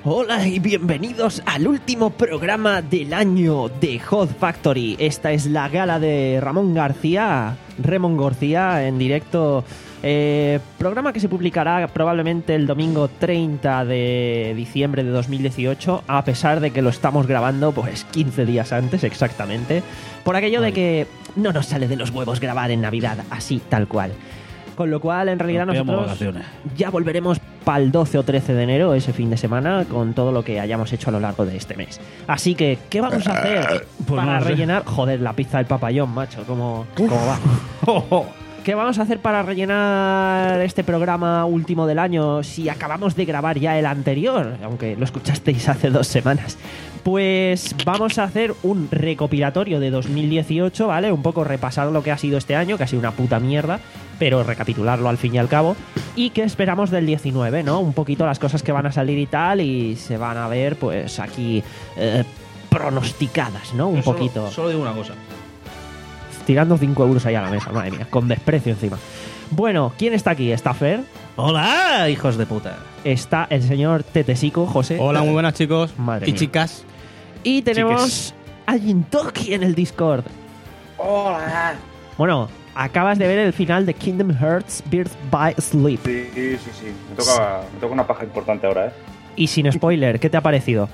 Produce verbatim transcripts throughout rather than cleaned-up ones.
Hola y bienvenidos al último programa del año de Hot Factory. Esta es la gala de Ramón García, Ramón García en directo. Eh, programa que se publicará probablemente el domingo treinta de diciembre de dos mil dieciocho, a pesar de que lo estamos grabando pues quince días antes exactamente, por aquello Ay. de que no nos sale de los huevos grabar en Navidad, así tal cual. Con lo cual, en realidad, nos nosotros ya volveremos para el doce o trece de enero, ese fin de semana, con todo lo que hayamos hecho a lo largo de este mes. Así que, ¿qué vamos a hacer pues para no rellenar? Sé. Joder, la pizza del papayón, macho, ¿cómo, cómo va? oh, oh. ¿Qué vamos a hacer para rellenar este programa último del año si acabamos de grabar ya el anterior? Aunque lo escuchasteis hace dos semanas. Pues vamos a hacer un recopilatorio de dos mil dieciocho, ¿vale? Un poco repasar lo que ha sido este año, que ha sido una puta mierda, pero recapitularlo al fin y al cabo. Y qué esperamos del diecinueve, ¿no? Un poquito las cosas que van a salir y tal, y se van a ver, pues, aquí eh, pronosticadas, ¿no? Un solo, poquito. Solo digo una cosa. Tirando cinco euros ahí a la mesa, madre mía, con desprecio encima. Bueno, ¿quién está aquí? ¿Está Fer? Hola, hijos de puta. Está el señor Tetesico, José. Hola, muy buenas, chicos. Madre y mía. chicas. Y tenemos Chiques. a Jintoki en el Discord. Hola. Bueno, acabas de ver el final de Kingdom Hearts Birth by Sleep. Sí, sí, sí. Me toca, me toca una paja importante ahora, ¿eh? Y sin spoiler, ¿qué te ha parecido?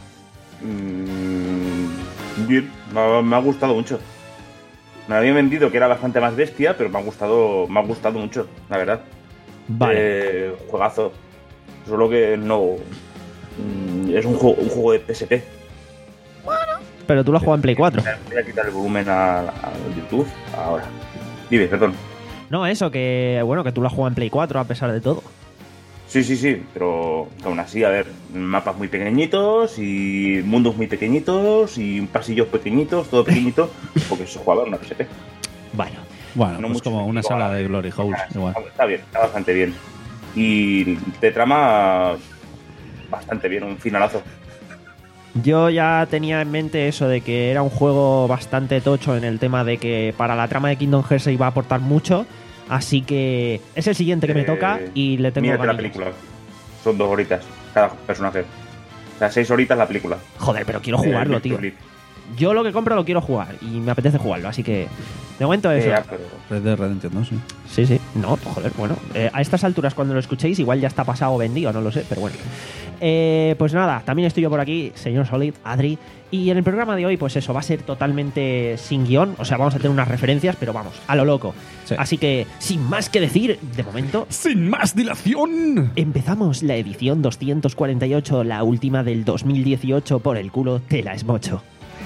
Mm, bien, me ha, me ha gustado mucho. Me había vendido que era bastante más bestia, pero me ha gustado, me ha gustado mucho, la verdad. Vale. Eh, juegazo. Solo que no... Mm, es un juego, un juego de P S P. Pero tú lo has jugado en Play cuatro. Voy a quitar el volumen a, a YouTube ahora. Dime, perdón. No, eso, que bueno, que tú lo has jugado en Play cuatro a pesar de todo. Sí, sí, sí, pero aún así, a ver, mapas muy pequeñitos y mundos muy pequeñitos y pasillos pequeñitos, todo pequeñito, porque se jugaba en una P S P. Bueno, Bueno, No pues mucho, como una igual. sala de Glory Holes. Está, Igual. está bien, está bastante bien. Y te trama bastante bien, un finalazo. yo ya tenía en mente eso de que era un juego bastante tocho en el tema de que para la trama de Kingdom Hearts se iba a aportar mucho. Así que es el siguiente que me Eh, toca y le tengo Mírate la ganillas. película. Son dos horitas cada personaje. O sea, seis horitas la película. Joder, pero quiero Eh, jugarlo, tío. Victor Lee. Yo lo que compro lo quiero jugar y me apetece jugarlo, así que de momento eso. Eh, ya, pero- Red Dead Redemption, ¿no? Sí. Sí, sí. No, joder, bueno. Eh, a estas alturas, cuando lo escuchéis, igual ya está pasado o vendido, no lo sé, pero bueno. Eh, pues nada, también estoy yo por aquí, señor Solid, Adri. Y en el programa de hoy, pues eso, va a ser totalmente sin guión. O sea, vamos a tener unas referencias, pero vamos, a lo loco. Sí. Así que, sin más que decir, de momento, ¡Sin más dilación! empezamos la edición doscientos cuarenta y ocho, la última del dos mil dieciocho. Por el culo te la esmocho.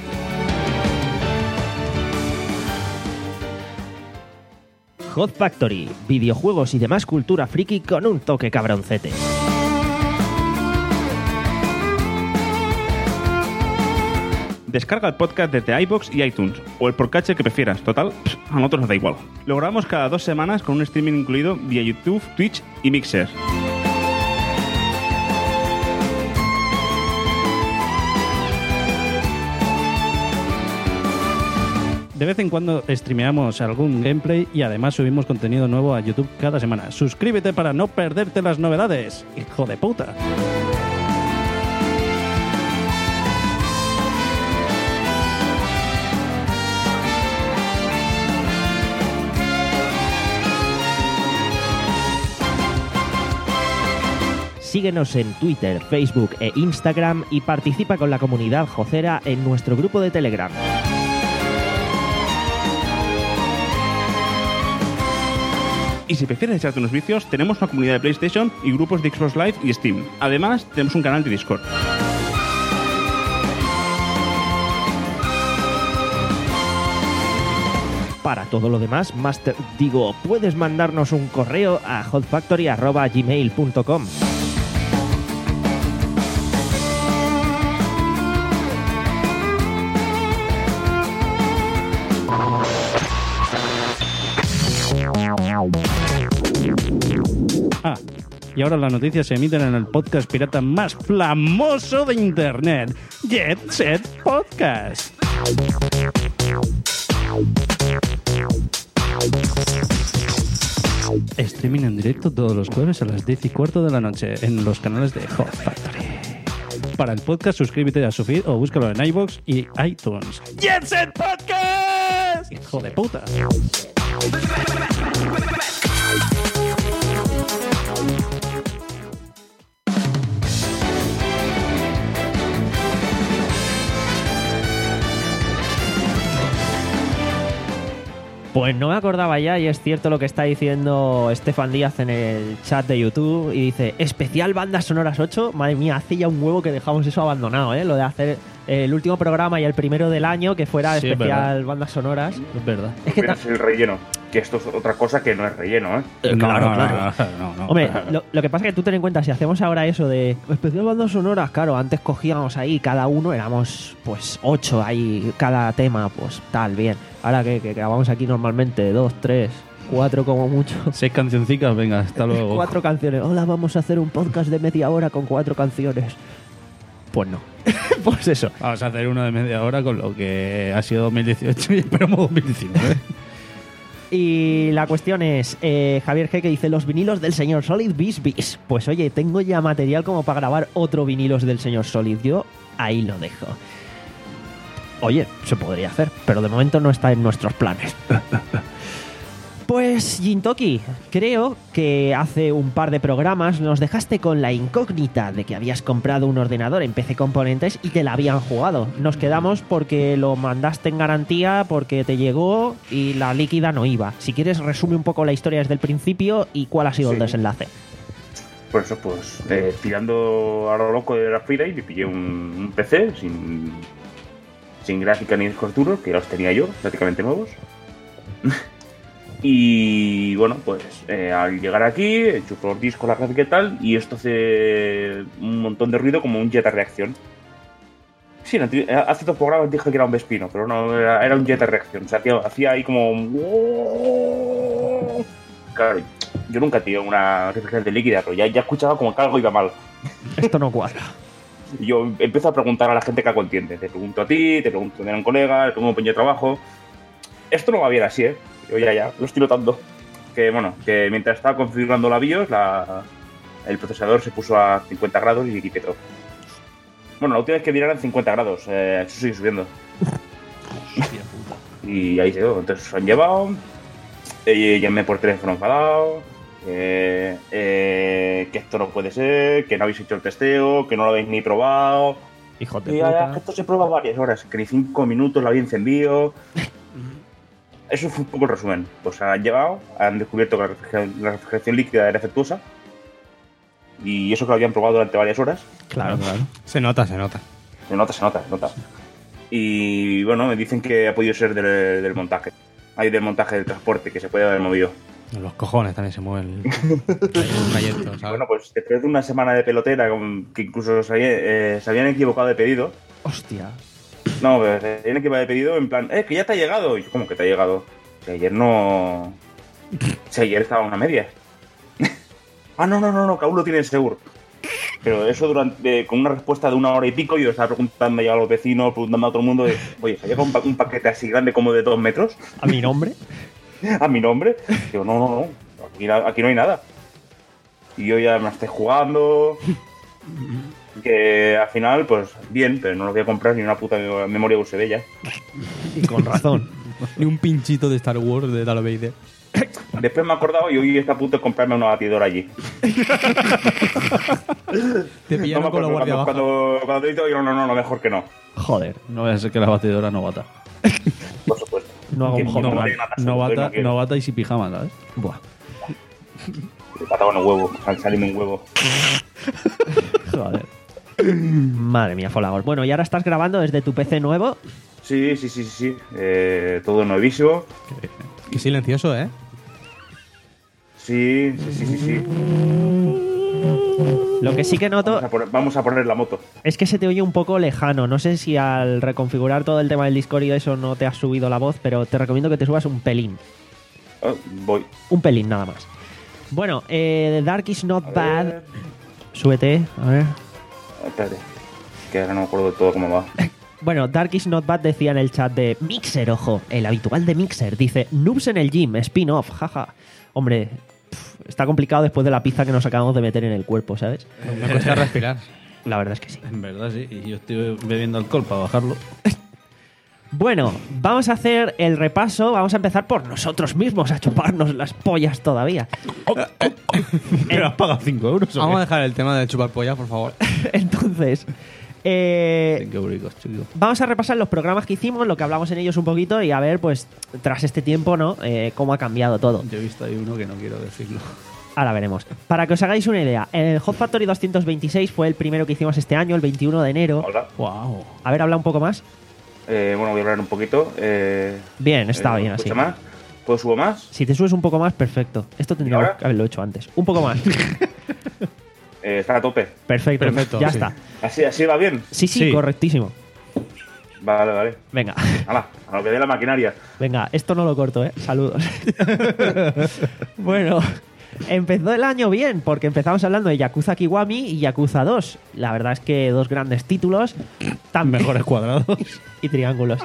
Hot Factory, videojuegos y demás cultura friki con un toque cabroncete. Descarga el podcast desde iVoox y iTunes, o el podcatcher que prefieras. Total, pff, a nosotros nos da igual. Lo grabamos cada dos semanas con un streaming incluido vía YouTube, Twitch y Mixer. De vez en cuando streameamos algún gameplay y además subimos contenido nuevo a YouTube cada semana. Suscríbete para no perderte las novedades, hijo de puta. Síguenos en Twitter, Facebook e Instagram y participa con la comunidad jocera en nuestro grupo de Telegram. Y si prefieres echarte unos vicios, tenemos una comunidad de PlayStation y grupos de Xbox Live y Steam. Además, tenemos un canal de Discord. Para todo lo demás, Master, digo, puedes mandarnos un correo a hotfactory arroba gmail punto com. Ah, y ahora las noticias se emiten en el podcast pirata más famoso de internet, Jet Set Podcast. Streaming en directo todos los jueves a las diez y cuarto de la noche en los canales de Hot Factory. para el podcast, suscríbete a su feed o búscalo en iVoox y iTunes. ¡Jet Set Podcast! ¡Hijo de puta! Pues no me acordaba ya, y es cierto lo que está diciendo Estefan Díaz en el chat de YouTube, y dice, especial bandas sonoras ocho, madre mía, hace ya un huevo que dejamos eso abandonado, ¿eh? Lo de hacer el último programa y el primero del año que fuera Sí, es especial verdad. bandas sonoras. Es verdad. Es que Hubiera ta- sido el relleno. Que esto es otra cosa que no es relleno, ¿eh? Eh, No, claro, no, claro. no, no, no. Hombre, lo, lo que pasa es que tú ten en cuenta, si hacemos ahora eso de especial bandas sonoras, claro, antes cogíamos ahí, cada uno éramos pues ocho ahí, cada tema, pues tal, bien. Ahora que, que grabamos aquí normalmente dos, tres, cuatro como mucho. Seis cancioncicas, venga, hasta luego. Cuatro canciones. Hola, vamos a hacer un podcast de media hora con cuatro canciones. Pues no. Pues eso. Vamos a hacer uno de media hora con lo que ha sido dos mil dieciocho y esperamos dos mil diecinueve. Y la cuestión es, eh, Javier G que dice, los vinilos del señor Solid bis bis. Pues oye, tengo ya material como para grabar otro vinilos del señor Solid. Yo ahí lo dejo. Oye, se podría hacer, pero de momento no está en nuestros planes. Pues, Jintoki, creo que hace un par de programas nos dejaste con la incógnita de que habías comprado un ordenador en P C Componentes y te la habían jugado. Nos quedamos porque lo mandaste en garantía, porque te llegó y la líquida no iba. Si quieres, resume un poco la historia desde el principio y cuál ha sido el Sí. desenlace. Por eso, pues, eh, tirando a lo loco de la Friday, me pillé un, un P C sin, sin gráfica ni discos duros, que ya los tenía yo, prácticamente nuevos. Y bueno, pues eh, al llegar aquí, enchufo los discos, la gráfica y tal, y esto hace un montón de ruido como un jet a reacción. Sí, en anti- hace dos programas dije que era un Vespino, pero no, era, era un jet a reacción. O sea, hacía, hacía ahí como un... Claro, yo nunca he tenido una refrigerante líquida, pero ya, ya escuchaba como que algo iba mal. Esto no cuadra. Y yo empiezo a preguntar a la gente que algo entiende. Te pregunto a ti, te pregunto a un colega, te pregunto a un compañero de trabajo. Esto no va bien así, ¿eh? Yo ya, ya, lo estoy notando. Que bueno, que mientras estaba configurando la BIOS, la, el procesador se puso a cincuenta grados y quité todo. Bueno, la última vez que vi eran cincuenta grados, eh, eso sigue subiendo. Y ahí se quedó. Entonces se han llevado, eh, llamé por teléfono enfadado, eh, eh, que esto no puede ser, que no habéis hecho el testeo, que no lo habéis ni probado. Hijo de Y ya, ya, puta. esto se prueba varias horas, que ni cinco minutos lo había encendido. Eso fue un poco el resumen. Pues han llevado, han descubierto que la refrigeración, la refrigeración líquida era efectuosa. Y eso que lo habían probado durante varias horas. Claro, claro. Se nota, se nota. Se nota, se nota, se nota. Y bueno, me dicen que ha podido ser del, del montaje. Hay del montaje del transporte, que se puede haber movido. Los cojones también se mueven el, el trayecto, ¿sabes? Bueno, pues después de una semana de pelotera, con- que incluso se, había- eh, se habían equivocado de pedido. Hostia. No, pero se habían equivocado de pedido en plan, eh, que ya te ha llegado. Y yo, ¿cómo que te ha llegado? Si ayer no... Si ayer estaba a una media. Ah, no, no, no, no, que aún lo tienen seguro. Pero eso durante con una respuesta de una hora y pico, yo estaba preguntando ya a los vecinos, preguntando a todo el mundo de, oye, ¿se ha llegado un, pa- un paquete así grande como de dos metros? ¿A mi nombre? ¿A mi nombre? Digo, no, no, no, aquí, na- aquí no hay nada. Y yo ya me estoy jugando. Que al final, pues bien, pero no lo voy a comprar ni una puta memoria U S B ya. Y con razón. Ni un pinchito de Star Wars de Darth Vader. Después me he acordado y hoy está a punto de comprarme una batidora allí. Te No pillaron me con la acuerdo, guardia cuando, baja. cuando, cuando te digo, digo, no, no, no, mejor que no. Joder. No vaya a ser que la batidora no bata. Por supuesto. No hago Que un no, home no, run. hay nada, No solo, bata, no quiero. no bata y si pijama, ¿sabes? Buah. Pataba en un huevo, al salirme un huevo. Joder. Madre mía, Folagor. Bueno, y ahora estás grabando desde tu P C nuevo. Sí, sí, sí, sí, sí. Eh, todo nuevísimo. Qué silencioso, ¿eh? Sí, sí, sí, sí, sí. Lo que sí que noto Vamos a poner, vamos a poner la moto. es que se te oye un poco lejano. No sé si al reconfigurar todo el tema del Discord y eso no te has subido la voz, pero te recomiendo que te subas un pelín. Oh, voy. Un pelín nada más. Bueno, eh, Dark is not A bad. ver. Súbete, a ver. Espérate. Que ahora no me acuerdo de todo cómo va. Bueno, Dark is not bad decía en el chat de Mixer, ojo, el habitual de Mixer. Dice, noobs en el gym, spin-off, jaja. Hombre, pf, está complicado después de la pizza que nos acabamos de meter en el cuerpo, ¿sabes? Me cuesta respirar. La verdad es que sí. En verdad, sí. Y yo estoy bebiendo alcohol para bajarlo. Bueno, vamos a hacer el repaso. Vamos a empezar por nosotros mismos, a chuparnos las pollas todavía. ¿Pero has pagado cinco euros o Vamos a qué? dejar el tema de chupar polla, por favor. Entonces, eh, cinco euricos, chico. vamos a repasar los programas que hicimos, lo que hablamos en ellos un poquito y a ver, pues, tras este tiempo, ¿no? Eh, cómo ha cambiado todo. Yo he visto ahí uno que no quiero decirlo. Ahora veremos. Para que os hagáis una idea, el Hot Factory doscientos veintiséis fue el primero que hicimos este año, el veintiuno de enero. Hola. Wow. A ver, habla un poco más. Eh, bueno, voy a hablar un poquito. Eh, Bien, está eh, bien ¿me así. escucha más? ¿Puedo subo más? Si te subes un poco más, perfecto. Esto tendríamos ahora? que haberlo hecho antes. Un poco más. Eh, está a tope. Perfecto. Perfecto, Ya sí. está. ¿Así, así va bien? Sí, sí, Sí. correctísimo. Vale, vale. Venga, Hala, a lo que dé la maquinaria. venga, esto no lo corto, ¿eh? Saludos. Bueno, empezó el año bien, porque empezamos hablando de Yakuza Kiwami y Yakuza dos. La verdad es que dos grandes títulos. Tan Mejores cuadrados. y triángulos.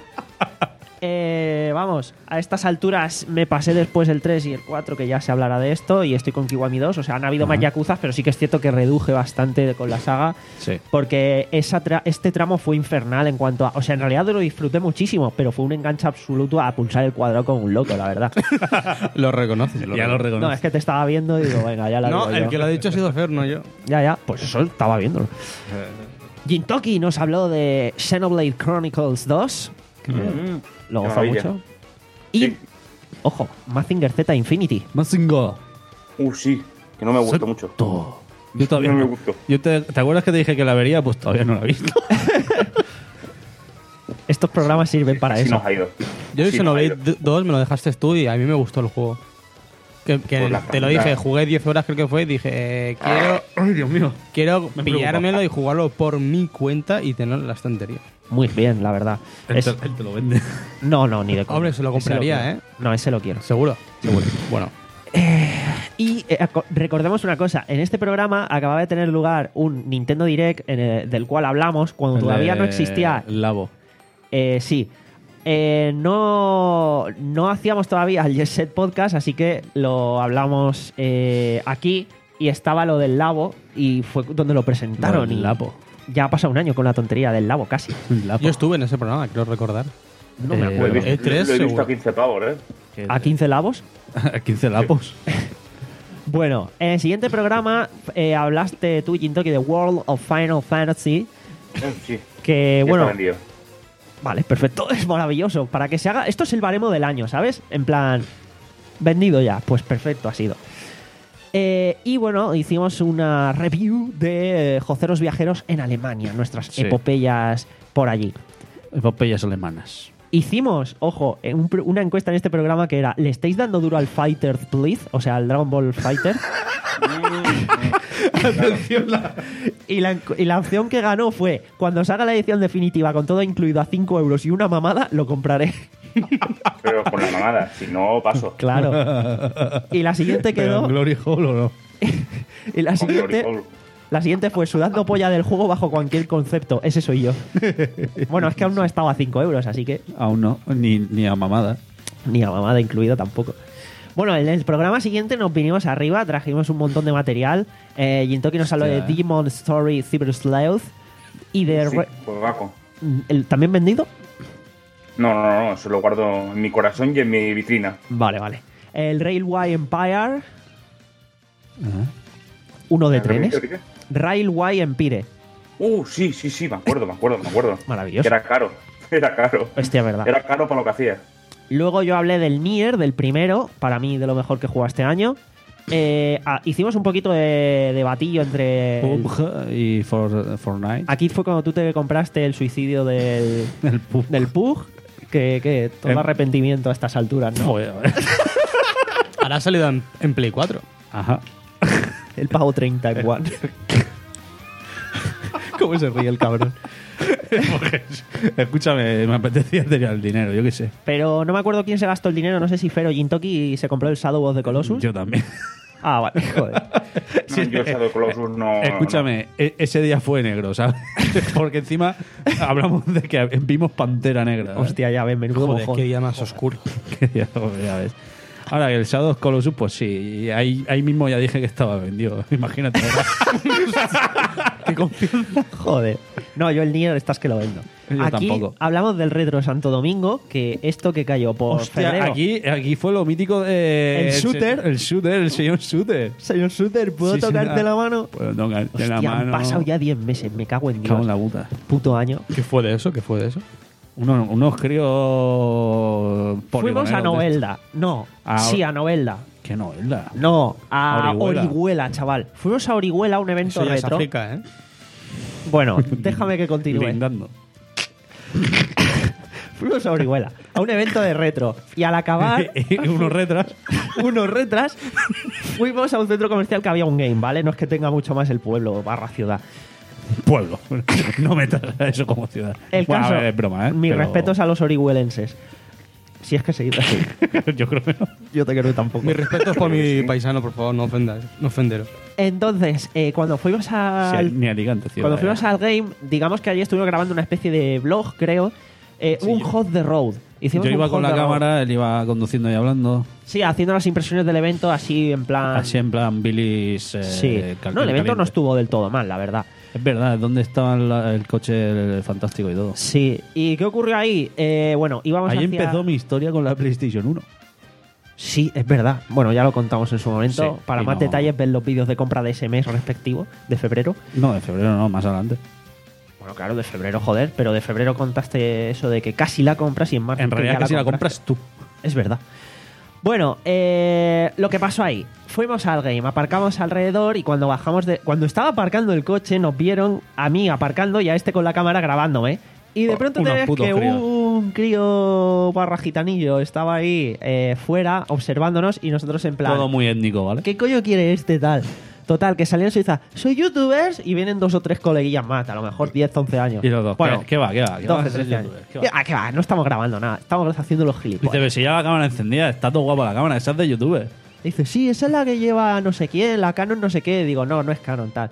Eh, vamos, a estas alturas me pasé después el tres y el cuatro, que ya se hablará de esto, y estoy con Kiwami dos. O sea, han habido más Yakuzas, pero sí que es cierto que reduje bastante con la saga. Sí. Porque esa tra- este tramo fue infernal en cuanto a... O sea, en realidad lo disfruté muchísimo, pero fue un enganche absoluto a pulsar el cuadrado como un loco, la verdad. Lo reconoces. Ya lo reconozco. No, es que te estaba viendo y digo, venga, ya la No, digo el yo. que lo ha dicho ha sido Fer, no yo. Ya, ya, pues eso estaba viéndolo. Jintoki nos habló de Xenoblade Chronicles dos. Mm, Lo qué gozó maravilla. mucho. Y, Sí. ojo, Mazinger Z Infinity. Mazinga. Uh, sí, que no me gustó mucho. Yo todavía No me no. gustó. Yo te, ¿Te acuerdas que te dije que la vería? Pues todavía no la he visto. Estos programas sirven para Así eso. nos ha ido. Yo Así el nos ha Xenoblade ido. dos me lo dejaste tú y a mí me gustó el juego. Que, que Pues la te lo calidad. dije, jugué diez horas creo que fue y dije, eh, quiero, Ay, Dios mío. quiero Me pillármelo y jugarlo por mi cuenta y tenerlo en la estantería. Muy bien, la verdad. Él, Es- te, él te lo vende. No, no, ni de coña. Hombre, se lo Ese compraría, quiero. ¿eh? No, ese lo quiero. ¿Seguro? Seguro. Bueno. Y eh, aco- recordemos una cosa, en este programa acababa de tener lugar un Nintendo Direct en el- del cual hablamos cuando todavía no existía. El Labo. Eh, sí. Eh, no, no hacíamos todavía el Jet Set Podcast, así que lo hablamos eh, aquí y estaba lo del Labo y fue donde lo presentaron. Lo del y Labo. Ya ha pasado un año con la tontería del Labo, casi. El Labo. Yo estuve en ese programa, creo recordar. No me Eh, Lo he acuerdo. visto, E tres lo he visto seguro. a quince pavos, ¿eh? ¿A quince Labos? quince lapos. Bueno, en el siguiente programa eh, hablaste tú, Jintoki, de World of Final Fantasy. Eh, Sí. Que ya bueno, está vendido. vale, perfecto, es maravilloso. Para que se haga. Esto es el baremo del año, ¿sabes? En plan, vendido ya. Pues perfecto, ha sido. Eh, y bueno, hicimos una review de eh, Joceros Viajeros en Alemania, nuestras Sí. epopeyas por allí. Epopeyas alemanas. Hicimos, ojo, en un pro- una encuesta en este programa que era: ¿le estáis dando duro al Fighter Please? O sea, al Dragon Ball Fighter. y, la, encu- y la opción que ganó fue: cuando salga la edición definitiva con todo incluido a cinco euros y una mamada, lo compraré. Pero con la mamada, si no paso. Claro. Y la siguiente ¿Pero quedó. en Glory Hole o no? Y la Con Glory siguiente. Hole. La siguiente fue sudando polla del juego bajo cualquier concepto. Ese soy yo. Bueno, es que aún no estaba a cinco euros, así que Aún no. Ni, ni a mamada. ni a mamada incluido tampoco. Bueno, en el programa siguiente nos vinimos arriba, trajimos un montón de material. Eh, Jintoki nos habló de Hostia. Digimon Story Cyber Sleuth y de... Sí, re- juegaco. ¿el, ¿También vendido? No, no, no, no, se lo guardo en mi corazón y en mi vitrina. Vale, vale. El Railway Empire, uno de trenes. ¿Repite, repite? Railway Empire. Uh, sí, sí, sí, me acuerdo, me acuerdo, me acuerdo. Maravilloso. Era caro, era caro. Hostia, verdad. Era caro para lo que hacía. Luego yo hablé del Nier, del primero, para mí de lo mejor que jugué este año. Eh, ah, hicimos un poquito de, de batillo entre... el- P U B G y For, Fortnite. Aquí fue cuando tú te compraste el suicidio del, El P U B G. del P U B G, que, que todo Em- arrepentimiento a estas alturas, ¿no? Joder, a ver. Ahora ha salido en, en Play cuatro. Ajá. El pago treinta en One. ¿Cómo se ríe el cabrón? Porque, escúchame, me apetecía tener el dinero, yo qué sé. Pero no me acuerdo quién se gastó el dinero, no sé si Fero Jintoki se compró el Shadow of the Colossus. Yo también. Ah, vale, joder. No, yo el Shadow Colossus no. Escúchame, e- ese día fue negro, ¿sabes? Porque encima hablamos de que vimos Pantera Negra. ¿sabes? Hostia, ya ven, menudo Joder, mojón. qué día más oscuro. Que ya, ya ves. Ahora, el Shadow of Colossus, pues sí, ahí, ahí mismo ya dije que estaba vendido. Imagínate. ¿verdad? Qué confianza. Joder. No, yo el Nier estás que lo vendo. Yo Aquí tampoco. hablamos del Retro Santo Domingo, que esto que cayó por Hostia, febrero. aquí, aquí fue lo mítico de... El shooter. El shooter, el señor shooter. Señor Shooter, ¿puedo Sí, sí, tocarte ah, la mano? Puedo tocarte Hostia, la mano. han pasado ya diez meses, me cago en Me cago Dios. en la puta. Puto año. ¿Qué fue de eso? ¿Qué fue de eso? Unos, unos críos... Fuimos a poligoneros de Novelda. No, Ah, sí, a Novelda. estos. ¿Qué novela? No, a Orihuela. Orihuela. chaval. Fuimos a Orihuela a un evento Eso ya es retro. África, ¿eh? Bueno, déjame que continúe. Lindando. Fuimos a Orihuela, a un evento de retro. Y al acabar, Y unos retras. unos retras, fuimos a un centro comercial que había un game, ¿vale? No es que tenga mucho más el pueblo barra ciudad. Pueblo. No metas a eso como ciudad. El Bueno, caso, a ver, es broma, ¿eh? mis Pero- respetos a los orihuelenses. Si es que se dice así. Yo creo que no. Yo te quiero tampoco. Mi respeto por mi paisano, por favor, no ofendas. No ofenderos. Entonces, eh, cuando fuimos Sí, al... ni Alicante, ciudad. Cuando fuimos ya. al game, digamos que allí estuvimos grabando una especie de vlog, creo. eh, un hot the road. Hicimos Yo un iba hot con la the road. cámara, él iba conduciendo y hablando. Sí, haciendo las impresiones del evento así en plan... Así en plan Billy's. eh, sí. cal- No, el evento caliente. no estuvo del todo mal, la verdad. Es verdad, ¿dónde estaba el, el coche el fantástico y todo? Sí. ¿Y qué ocurrió ahí? Eh, bueno, íbamos Ahí hacia... empezó mi historia con la PlayStation uno. Sí, es verdad. Bueno, ya lo contamos en su momento. Sí, Para y más no- detalles, ven los vídeos de compra de ese mes respectivo, de febrero. No, de febrero no, más adelante. Bueno, claro, de febrero, joder, pero de febrero contaste eso de que casi la compras y en marzo En que realidad ya casi la compraste. compras tú. Es verdad. Bueno, eh, lo que pasó ahí. Fuimos al game, aparcamos alrededor y cuando bajamos de... Cuando estaba aparcando el coche nos vieron a mí aparcando y a este con la cámara grabándome. Y de Oh, pronto te unos ves putos que críos. un crío barra gitanillo estaba ahí eh, fuera observándonos y nosotros en plan... Todo muy étnico, ¿vale? ¿Qué coño quiere este tal? Total, que salieron y dice, soy youtubers y vienen dos o tres coleguillas más, a lo mejor diez, once años. Y los dos, Bueno, ¿qué, qué va? ¿Qué va? ¿Qué va a doce, ser trece años. youtuber? ¿Qué va? Ah, ¿qué va? No estamos grabando nada, estamos haciendo los Dice, gilipollas. pero si lleva la cámara encendida, está todo guapa la cámara, esa es de youtuber. Dice, sí, esa es la que lleva no sé quién, la Canon no sé qué. Digo, no, no es Canon, tal.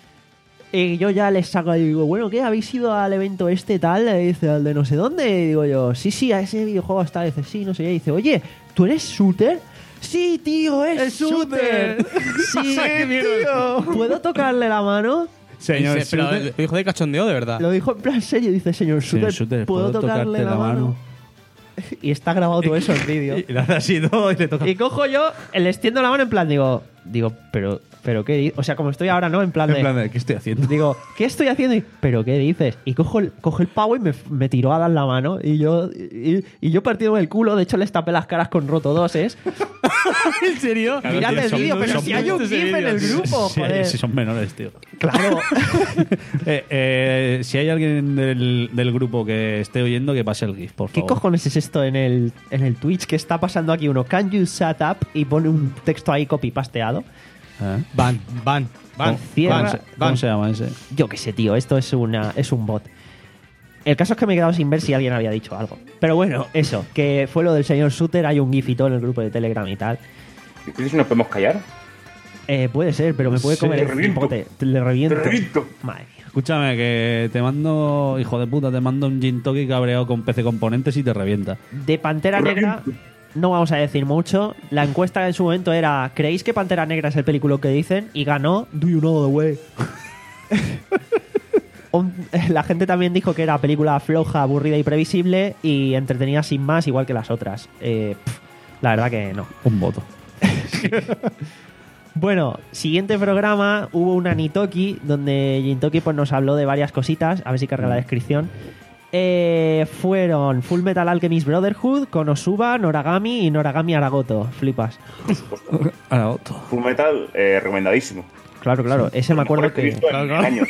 Y yo ya les saco y digo, bueno, ¿qué? ¿Habéis ido al evento este tal? Y dice, al de no sé dónde. Y digo yo, sí, sí, a ese videojuego está. Dice, sí, no sé qué. Y dice, oye, ¿tú eres shooter? Sí, tío, es, ¡Es shooter. shooter. Sí, tío. ¿Puedo tocarle la mano? Señor Dice, pero shooter. lo dijo de cachondeo, de verdad. Lo dijo en plan serio. Dice, señor shooter, Señor shooter, ¿puedo, tocarle la mano? Y está grabado todo eso en vídeo. Y le hace así todo y le toca. Y cojo yo, le extiendo la mano en plan, digo, digo, pero, pero ¿qué dices? O sea, como estoy ahora, ¿no? En plan En de, plan de, ¿qué estoy haciendo? digo, ¿qué estoy haciendo? Y, ¿pero qué dices? Y cojo el, cojo el pavo y me, me tiró a dar la mano. Y yo, y, y yo partido el culo, de hecho les tapé las caras con rotodoses. ¿En serio? Mirad el son- vídeo, pero son si hay un muchos GIF en el vídeos. grupo, Sí, joder. sí, son menores, tío. Claro. Eh, eh, si hay alguien del, del grupo que esté oyendo, que pase el GIF, por ¿Qué favor. cojones es esto en el, en el Twitch que está pasando aquí uno? Can you shut up? Y pone un texto ahí copy pasteado. ¿Eh? Van, van, van. Cierra- ¿Cómo, van, se, van. cómo se llama ese? Yo qué sé, tío, esto es, una, es un bot. El caso es que me he quedado sin ver si alguien había dicho algo. Pero bueno, eso, que fue lo del señor Shooter, hay un gif y todo en el grupo de Telegram y tal. ¿Y si nos podemos callar? Eh, puede ser, pero me puede Sí, comer te el reviento. cipote. Te le reviento. Te reviento. Madre mía. Escúchame, que te mando, hijo de puta, te mando un gin toki cabreado con P C Componentes y te revienta. De Pantera Negra no vamos a decir mucho. La encuesta en su momento era, ¿creéis que Pantera Negra es el película que dicen? Y ganó Do You Know the Way. Un- La gente también dijo que era película floja, aburrida y previsible y entretenida sin más, igual que las otras. Eh, pff, la verdad que no. Un voto. Bueno, siguiente programa, hubo una Nitoki donde Jintoki pues, nos habló de varias cositas, a ver si carga la descripción. Eh, fueron Full Metal Alchemist Brotherhood, Konosuba, Noragami y Noragami Aragoto. Flipas. Ahora otro. Full Metal, eh, recomendadísimo. Claro, claro, ese me acuerdo Mejor he que... visto en años.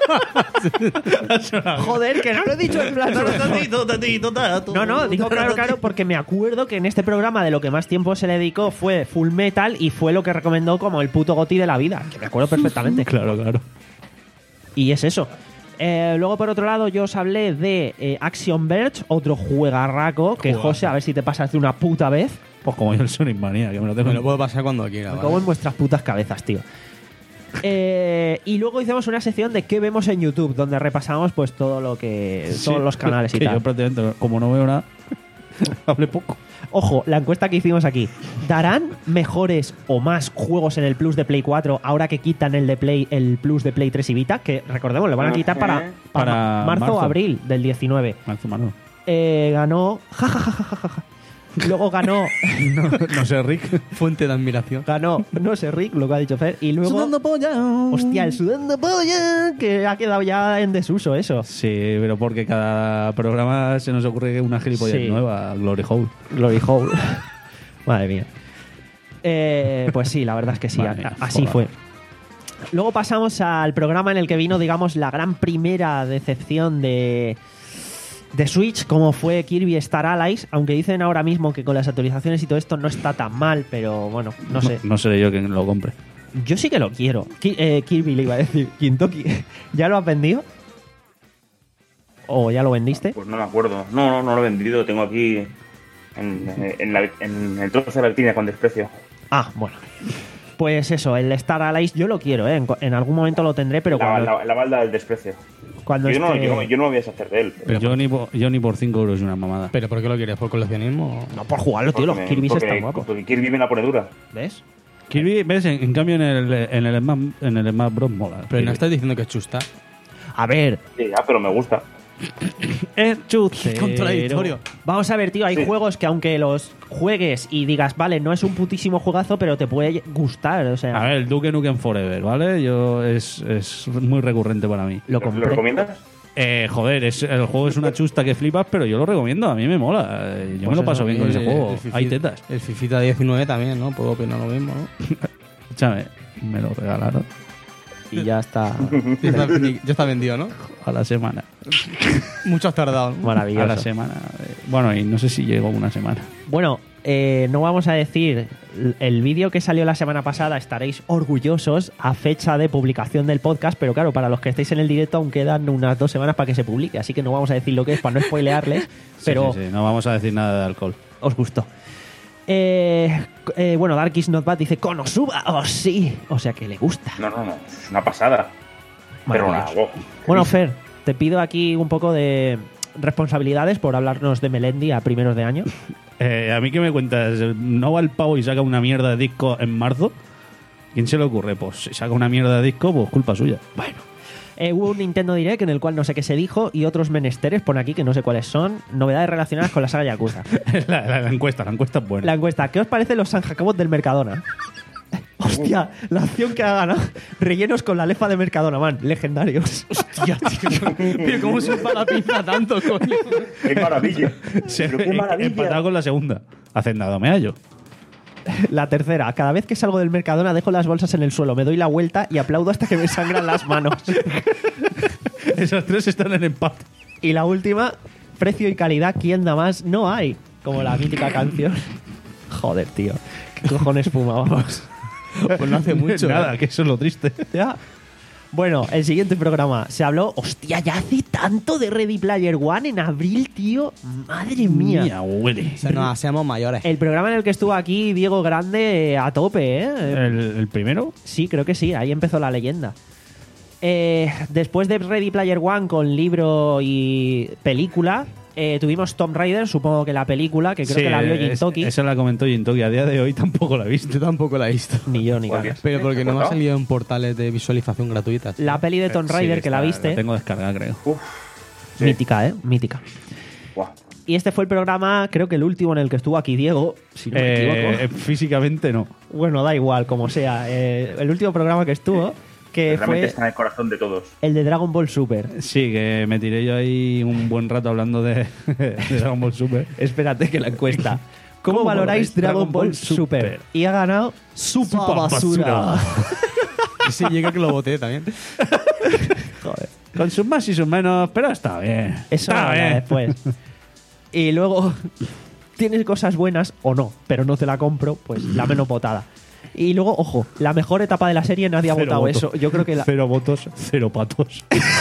Joder, que no lo he dicho en plan... No, no, digo claro, claro, porque me acuerdo que en este programa de lo que más tiempo se le dedicó fue Full Metal y fue lo que recomendó como el puto goti de la vida, que me acuerdo perfectamente. Claro, claro. Y es eso. Eh, luego, por otro lado, yo os hablé de eh, Action Verge, otro juegarraco, que José, a ver si te pasas de una puta vez. Pues como yo el Sonic Manía, que me lo tengo Me en lo puedo pasar cuando quiera. Me ¿vale? cago en vuestras putas cabezas, tío. Eh, y luego hicimos una sección de qué vemos en YouTube, donde repasamos pues todo lo que... todos los canales y que tal. yo prácticamente, como no veo nada, hablé poco. Ojo, la encuesta que hicimos aquí. ¿Darán mejores o más juegos en el Plus de Play cuatro ahora que quitan el de Play, el Plus de Play tres y Vita? Que recordemos, lo van a quitar para, para, Para marzo o marzo. abril del diecinueve. Marzo, mano. Eh, ganó. Ja, ja, ja, ja, ja, ja. Luego ganó. No, no sé, Rick. Fuente de admiración. Ganó, no sé, Rick, lo que ha dicho Fer. Y luego. Sudando polla. Hostia, el sudando polla, que ha quedado ya en desuso eso. Sí, pero porque cada programa se nos ocurre una gilipollez Sí. nueva. Glory Hole. Glory Hole. Madre mía. Eh, pues sí, la verdad es que sí, Vale, a- así joder. fue. Luego pasamos al programa en el que vino, digamos, la gran primera decepción de, de Switch, como fue Kirby Star Allies, aunque dicen ahora mismo que con las actualizaciones y todo esto no está tan mal, pero bueno, no sé. No, no seré yo quien lo compre. Yo sí que lo quiero. Ki- eh, Kirby le iba a decir, Kintoki, ¿ya lo has vendido? ¿O ya lo vendiste? Pues no me acuerdo. No, no, no lo he vendido. Lo tengo aquí en, en, la- en el trozo de la vitrina con desprecio. Ah, bueno. Pues eso, el Star Allies yo lo quiero, ¿eh? En, en algún momento lo tendré, pero La, cuando, la, la balda del desprecio. cuando Yo no, esté- yo, no, yo no me voy a deshacer de él. Pero yo, ni por, yo ni por cinco euros es una mamada. ¿Pero por qué lo quieres? ¿Por coleccionismo? No, por jugarlo, tío, los Porque- Kirby porque- están guapos. Porque Kirby me la pone dura. ¿Ves? Kirby, ¿ves? En, en cambio, en el, en el Smash, en el Smash Bros. Mola. Pero Kirby. no estás diciendo que es chusta. A ver, Sí, ya, pero me gusta. es chutero. contradictorio. Vamos a ver, tío, hay Sí. juegos que aunque los juegues y digas, vale, no es un putísimo juegazo, pero te puede gustar, o sea, A ver, el Duke Nukem Forever, ¿vale? Yo es, es muy recurrente para mí. lo ¿Lo compré. recomiendas? Eh, joder, es, el juego es una chusta que flipas, pero yo lo recomiendo, a mí me mola. Eh, Yo me Pues lo paso eso, bien con ese Eh, juego. el Fifi- Hay tetas. El Fifita diecinueve también, ¿no? Puedo opinar lo mismo, ¿no? Escúchame, me lo regalaron Y ya está. Ya está, vendi- ya está vendido, ¿no? a la semana. Mucho has tardado, ¿no? A la Maravilloso. semana. eh, Bueno, y no sé si llegó una semana. Bueno, eh, no vamos a decir el vídeo que salió la semana pasada, estaréis orgullosos a fecha de publicación del podcast, pero claro, para los que estéis en el directo aún quedan unas dos semanas para que se publique, así que no vamos a decir lo que es para no spoilearles, pero Sí, sí, sí, no vamos a decir nada de alcohol. os gustó. Eh, eh, bueno, Dark is Not Bad dice Konosuba, oh sí, o sea que le gusta. No, no, no. Es una pasada. Pero una. Maravilloso. wow. Bueno, Fer, te pido aquí un poco de responsabilidades por hablarnos de Melendi a primeros de año. Eh, a mí que me cuentas, ¿no va el pavo y saca una mierda de disco en marzo? ¿Quién se le ocurre? Pues si saca una mierda de disco, pues culpa suya. Bueno. Eh, hubo un Nintendo Direct en el cual no sé qué se dijo y otros menesteres, pone aquí que no sé cuáles son, novedades relacionadas con la saga Yakuza. la, la- la encuesta, la encuesta es buena. La encuesta, ¿qué os parecen los San Jacobos del Mercadona? Hostia, la acción que ha ganado. Rellenos con la lefa de Mercadona, man. Legendarios. Hostia, tío. Pero ¿cómo se para la pinza tanto, coño? ¡Qué maravilla! Se- Pero qué maravilla. empatado con la segunda. Hacendado me hallo. La tercera, cada vez que salgo del Mercadona dejo las bolsas en el suelo, me doy la vuelta y aplaudo hasta que me sangran las manos. Esas tres están en empate. Y la última, precio y calidad, ¿quién da más? No hay. Como la mítica canción. Joder, tío. ¿Qué cojones fumábamos? Pues no hace mucho. Nada, ¿eh? que eso es lo triste. Ya. Bueno, el siguiente programa. Se habló, hostia, ya hace tanto de Ready Player One en abril, tío. Madre mía. Mía, huele. O sea, no, seamos mayores. El programa en el que estuvo aquí Diego Grande eh, a tope, ¿eh? ¿El, el primero? Sí, creo que sí, ahí empezó la leyenda. Eh, después de Ready Player One con libro y película, eh, tuvimos Tomb Raider, supongo que la película, que creo Sí, que la vio es- Jintoki. Esa la comentó Jintoki. A día de hoy tampoco la he visto. Yo tampoco la he visto. Ni yo ni ¿Por qué? ganas. Pero porque no me ha ¿Cortado? salido en portales de visualización gratuitas. La peli de Tomb Sí, Raider que la está- viste, La tengo descargada, creo. Uf. Sí. mítica, ¿eh? Mítica. Guau. Y este fue el programa, creo que el último en el que estuvo aquí Diego, si no me Eh, equivoco. físicamente no. Bueno, da igual, como sea. Eh, el último programa que estuvo, que Realmente fue está en el corazón de todos. el de Dragon Ball Super. Sí, que me tiré yo ahí un buen rato hablando de, de Dragon Ball Super. Espérate que la encuesta. ¿Cómo, ¿Cómo valoráis valoráis Dragon Dragon Ball Ball Super? Super? Y ha ganado Super Super Basura. Basura. Ese llega que lo voté también. Joder. Con sus más y sus menos, pero está bien. Eso está lo habla bien. después. Y luego, tienes cosas buenas o no, pero no te la compro, pues la menos votada. Y luego, ojo, la mejor etapa de la serie nadie ha Cero votado votos. eso. Yo creo que la Cero votos, cero patos.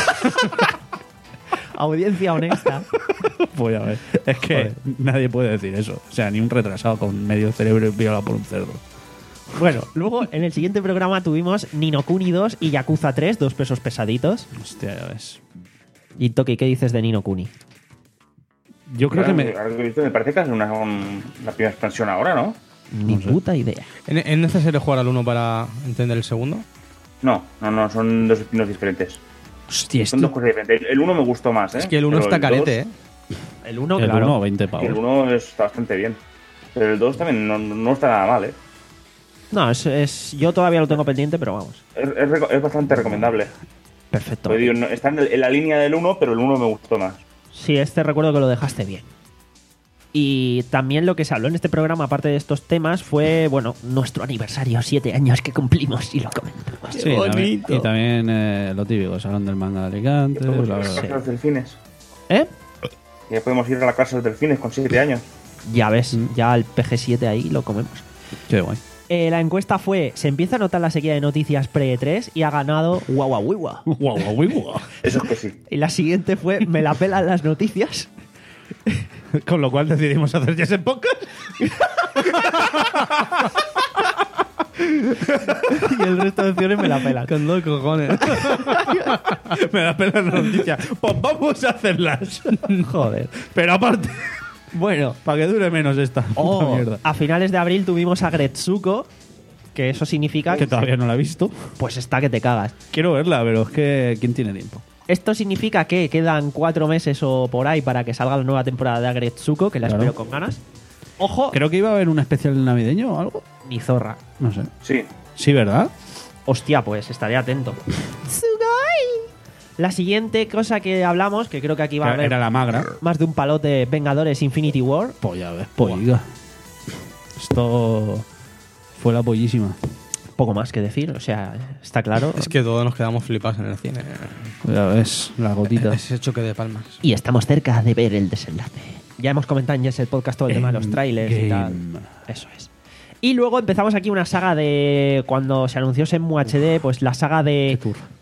audiencia honesta. Voy a ver. Es que Joder. nadie puede decir eso. O sea, ni un retrasado con medio cerebro violado por un cerdo. Bueno, luego en el siguiente programa tuvimos Ni no Kuni dos y Yakuza tres, dos pesos pesaditos. Hostia, ya ves. Y Toki, ¿qué dices de Ni no Kuni? Yo creo que me. Ahora que he visto, me parece que es una, un- la primera expansión ahora, ¿no? Ni No sé. puta idea. ¿Es es necesario jugar al uno para entender el segundo? No, no, no, son dos estilos diferentes. Hostia, Son dos cosas diferentes. El uno me gustó más, ¿eh? Es que el uno Pero está carete, dos- ¿eh? El uno, El claro. uno, veinte El pavos. uno está bastante bien. Pero el dos también no, no está nada mal, ¿eh? No, es, es- yo todavía lo tengo pendiente, pero vamos. Es, es reco- es bastante recomendable. Perfecto. Pues digo, no- está en, el- en la línea del uno, pero el uno me gustó más. Sí, este recuerdo que lo dejaste bien. Y también lo que se habló en este programa, aparte de estos temas, fue, bueno, nuestro aniversario, siete años que cumplimos y lo comentamos. Sí, también- y también eh, lo típico, Salón del Manga de Alicante. Podemos bla, ir a bla, la bla. casa de los delfines. ¿Eh? Ya podemos ir a la casa de los delfines con siete años. Ya ves, ya el P G siete ahí lo comemos. Qué guay. Eh, la encuesta fue, se empieza a notar la sequía de noticias pre-E tres y ha ganado Guaguaguigua. Guau, guau, guau, guau. Eso es que sí. Y la siguiente fue, me la pelan las noticias. Con lo cual decidimos hacer ya ese podcast. Y el resto de opciones me la pelan. Con dos cojones. Me da pena la noticia. Pues vamos a hacerlas. Joder. Pero aparte, Bueno, para que dure menos esta puta oh, mierda. a finales de abril tuvimos a Gretsuko, que eso significa Que todavía no la he visto. pues está que te cagas. Quiero verla, pero es que ¿quién tiene tiempo? Esto significa que quedan cuatro meses o por ahí para que salga la nueva temporada de Agretsuko, que la Claro. espero con ganas. Ojo, Creo que iba a haber un especial navideño o algo. ni zorra. No sé. Sí. Sí, ¿verdad? Hostia, pues estaré atento. Sugoi. La siguiente cosa que hablamos, que creo que aquí va a Era, haber era la magra. más de un palote, Vengadores Infinity War. Pues ya ves, polliga. Esto fue la pollísima. Poco más que decir, o sea, está claro. Es que todos nos quedamos flipados en el cine. Ya ves, la gotita. Ese choque de palmas. Y estamos cerca de ver el desenlace. Ya hemos comentado en ese podcast todo el tema de los trailers y tal. Endgame. Eso es. Y luego empezamos aquí una saga de. Cuando se anunció Shenmue H D, pues la saga de.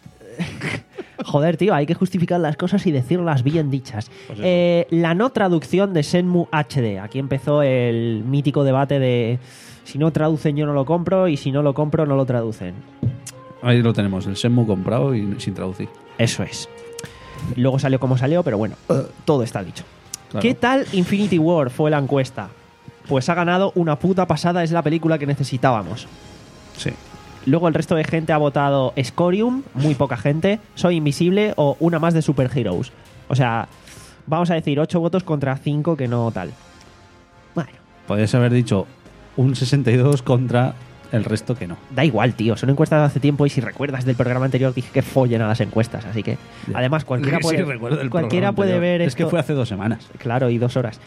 Joder, tío, hay que justificar las cosas y decirlas bien dichas. Eh, la no traducción de Shenmue H D. Aquí empezó el mítico debate de si no traducen yo no lo compro y si no lo compro no lo traducen. Ahí lo tenemos, el Shenmue comprado y sin traducir. Eso es. Luego salió como salió, pero bueno, todo está dicho. Claro. ¿Qué tal Infinity War? Fue la encuesta. Pues ha ganado una puta pasada, es la película que necesitábamos. Sí. Luego el resto de gente ha votado Scorium, muy poca gente, Soy Invisible o una más de Super Heroes. O sea, vamos a decir ocho votos contra cinco que no tal. Bueno, Podrías haber dicho un sesenta y dos contra el resto que no. da igual, tío. Son encuestas de hace tiempo y si recuerdas del programa anterior dije que follen a las encuestas. Así que, Ya. además, cualquiera Sí, puede, recuerdo el cualquiera programa puede anterior. ver Es que esto- fue hace dos semanas. Claro, y dos horas.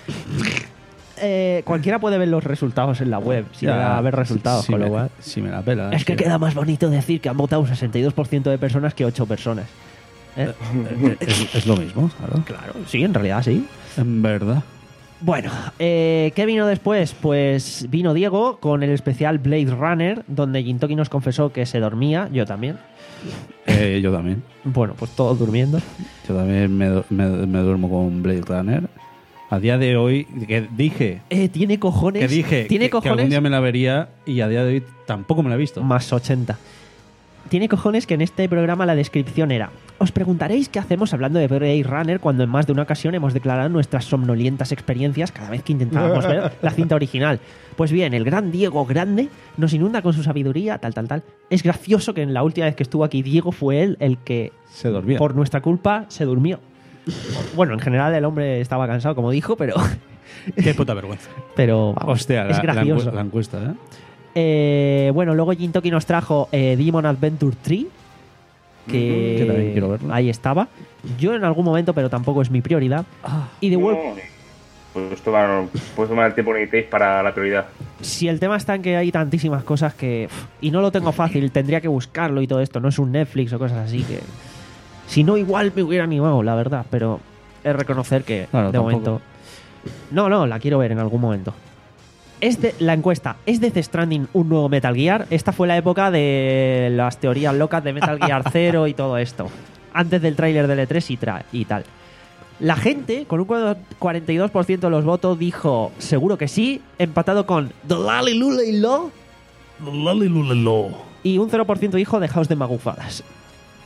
Eh, cualquiera puede ver los resultados en la web, si Ya, llega a ver resultados, si con lo me, cual. Si me la pela. Es que queda más bonito decir que han votado un sesenta y dos por ciento de personas que ocho personas. ¿Eh? Es, es lo mismo, claro. Claro, sí, en realidad sí. En verdad. Bueno, eh, ¿qué vino después? Pues vino Diego con el especial Blade Runner, donde Gintoki nos confesó que se dormía, yo también. Eh, yo también. Bueno, pues todos durmiendo. Yo también me, du- me, me duermo con Blade Runner. A día de hoy, que dije, Eh, tiene cojones. que dije tiene que, que algún cojones. día me la vería y a día de hoy tampoco me la he visto. Más ochenta. Tiene cojones que en este programa la descripción era: os preguntaréis qué hacemos hablando de Blade Runner cuando en más de una ocasión hemos declarado nuestras somnolientas experiencias cada vez que intentábamos ver la cinta original. Pues bien, el gran Diego Grande nos inunda con su sabiduría, tal, tal, tal. Es gracioso que en la última vez que estuvo aquí Diego fue él el que, Se dormía. por nuestra culpa, se durmió. Bueno, en general el hombre estaba cansado, como dijo, pero, Qué puta vergüenza. pero vamos, Hostia, es la, la, gracioso. encue- la encuesta, ¿eh? Eh, bueno, luego Gintoki nos trajo eh, Demon Adventure tres, que Que también quiero verlo. ahí estaba. Yo en algún momento, pero tampoco es mi prioridad. Y The Wolf, No, pues tomar, puedes tomar el tiempo que necesitéis para la prioridad. si el tema está en que hay tantísimas cosas que... pff, y no lo tengo fácil, tendría que buscarlo y todo esto. No es un Netflix o cosas así que... Si no, igual me hubiera animado, la verdad. Pero es reconocer que Claro, de tampoco. momento... No, no, la quiero ver en algún momento. Es de, la encuesta, ¿es Death Stranding un nuevo Metal Gear? Esta fue la época de las teorías locas de Metal Gear cero y todo esto. Antes del tráiler del E tres y, tra- y tal. La gente, con un cuarenta y dos por ciento de los votos, dijo seguro que sí, empatado con The Lali Lula y Lo. Y un cero por ciento dijo dejaos de magufadas.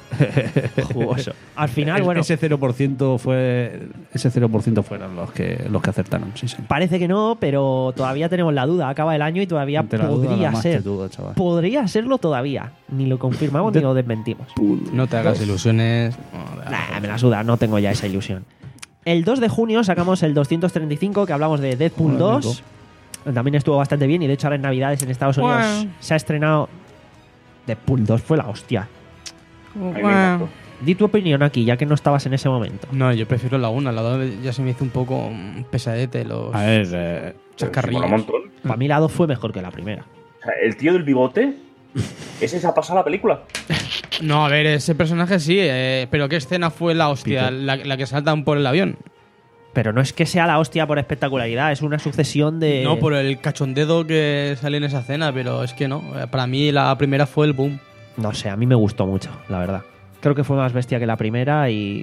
Jugoso. Al final, El- bueno, ese cero por ciento fue ese cero por ciento fueron los que los que acertaron, sí, sí. parece que no, pero todavía tenemos la duda. Acaba el año y todavía Ante la duda, podría la más ser. tetuda, chaval. Podría serlo todavía. Ni lo confirmamos ni lo desmentimos. No te hagas ilusiones. No, da- Nah, me la suda, no tengo ya esa ilusión. El dos de junio sacamos el doscientos treinta y cinco, que hablamos de Deadpool Hola, dos. También estuvo bastante bien y de hecho ahora en Navidades en Estados Unidos Guau. se ha estrenado. Deadpool dos fue la hostia. A mí me encantó. Di tu opinión aquí, ya que no estabas en ese momento. No, yo prefiero la una. La dos ya se me hizo un poco mm, pesadete. Los A ver, eh, chascarrillos. Mola un montón. Para mí la dos fue mejor que la primera. O sea, el tío del bigote, ese se ha pasado la película. No, a ver, ese personaje sí, eh, pero ¿qué escena fue la hostia? La, la que saltan por el avión. Pero no es que sea la hostia por espectacularidad, es una sucesión de... No, por el cachondeo que sale en esa escena, pero es que no. Eh, Para mí la primera fue el boom. No sé, a mí me gustó mucho, la verdad. Creo que fue más bestia que la primera y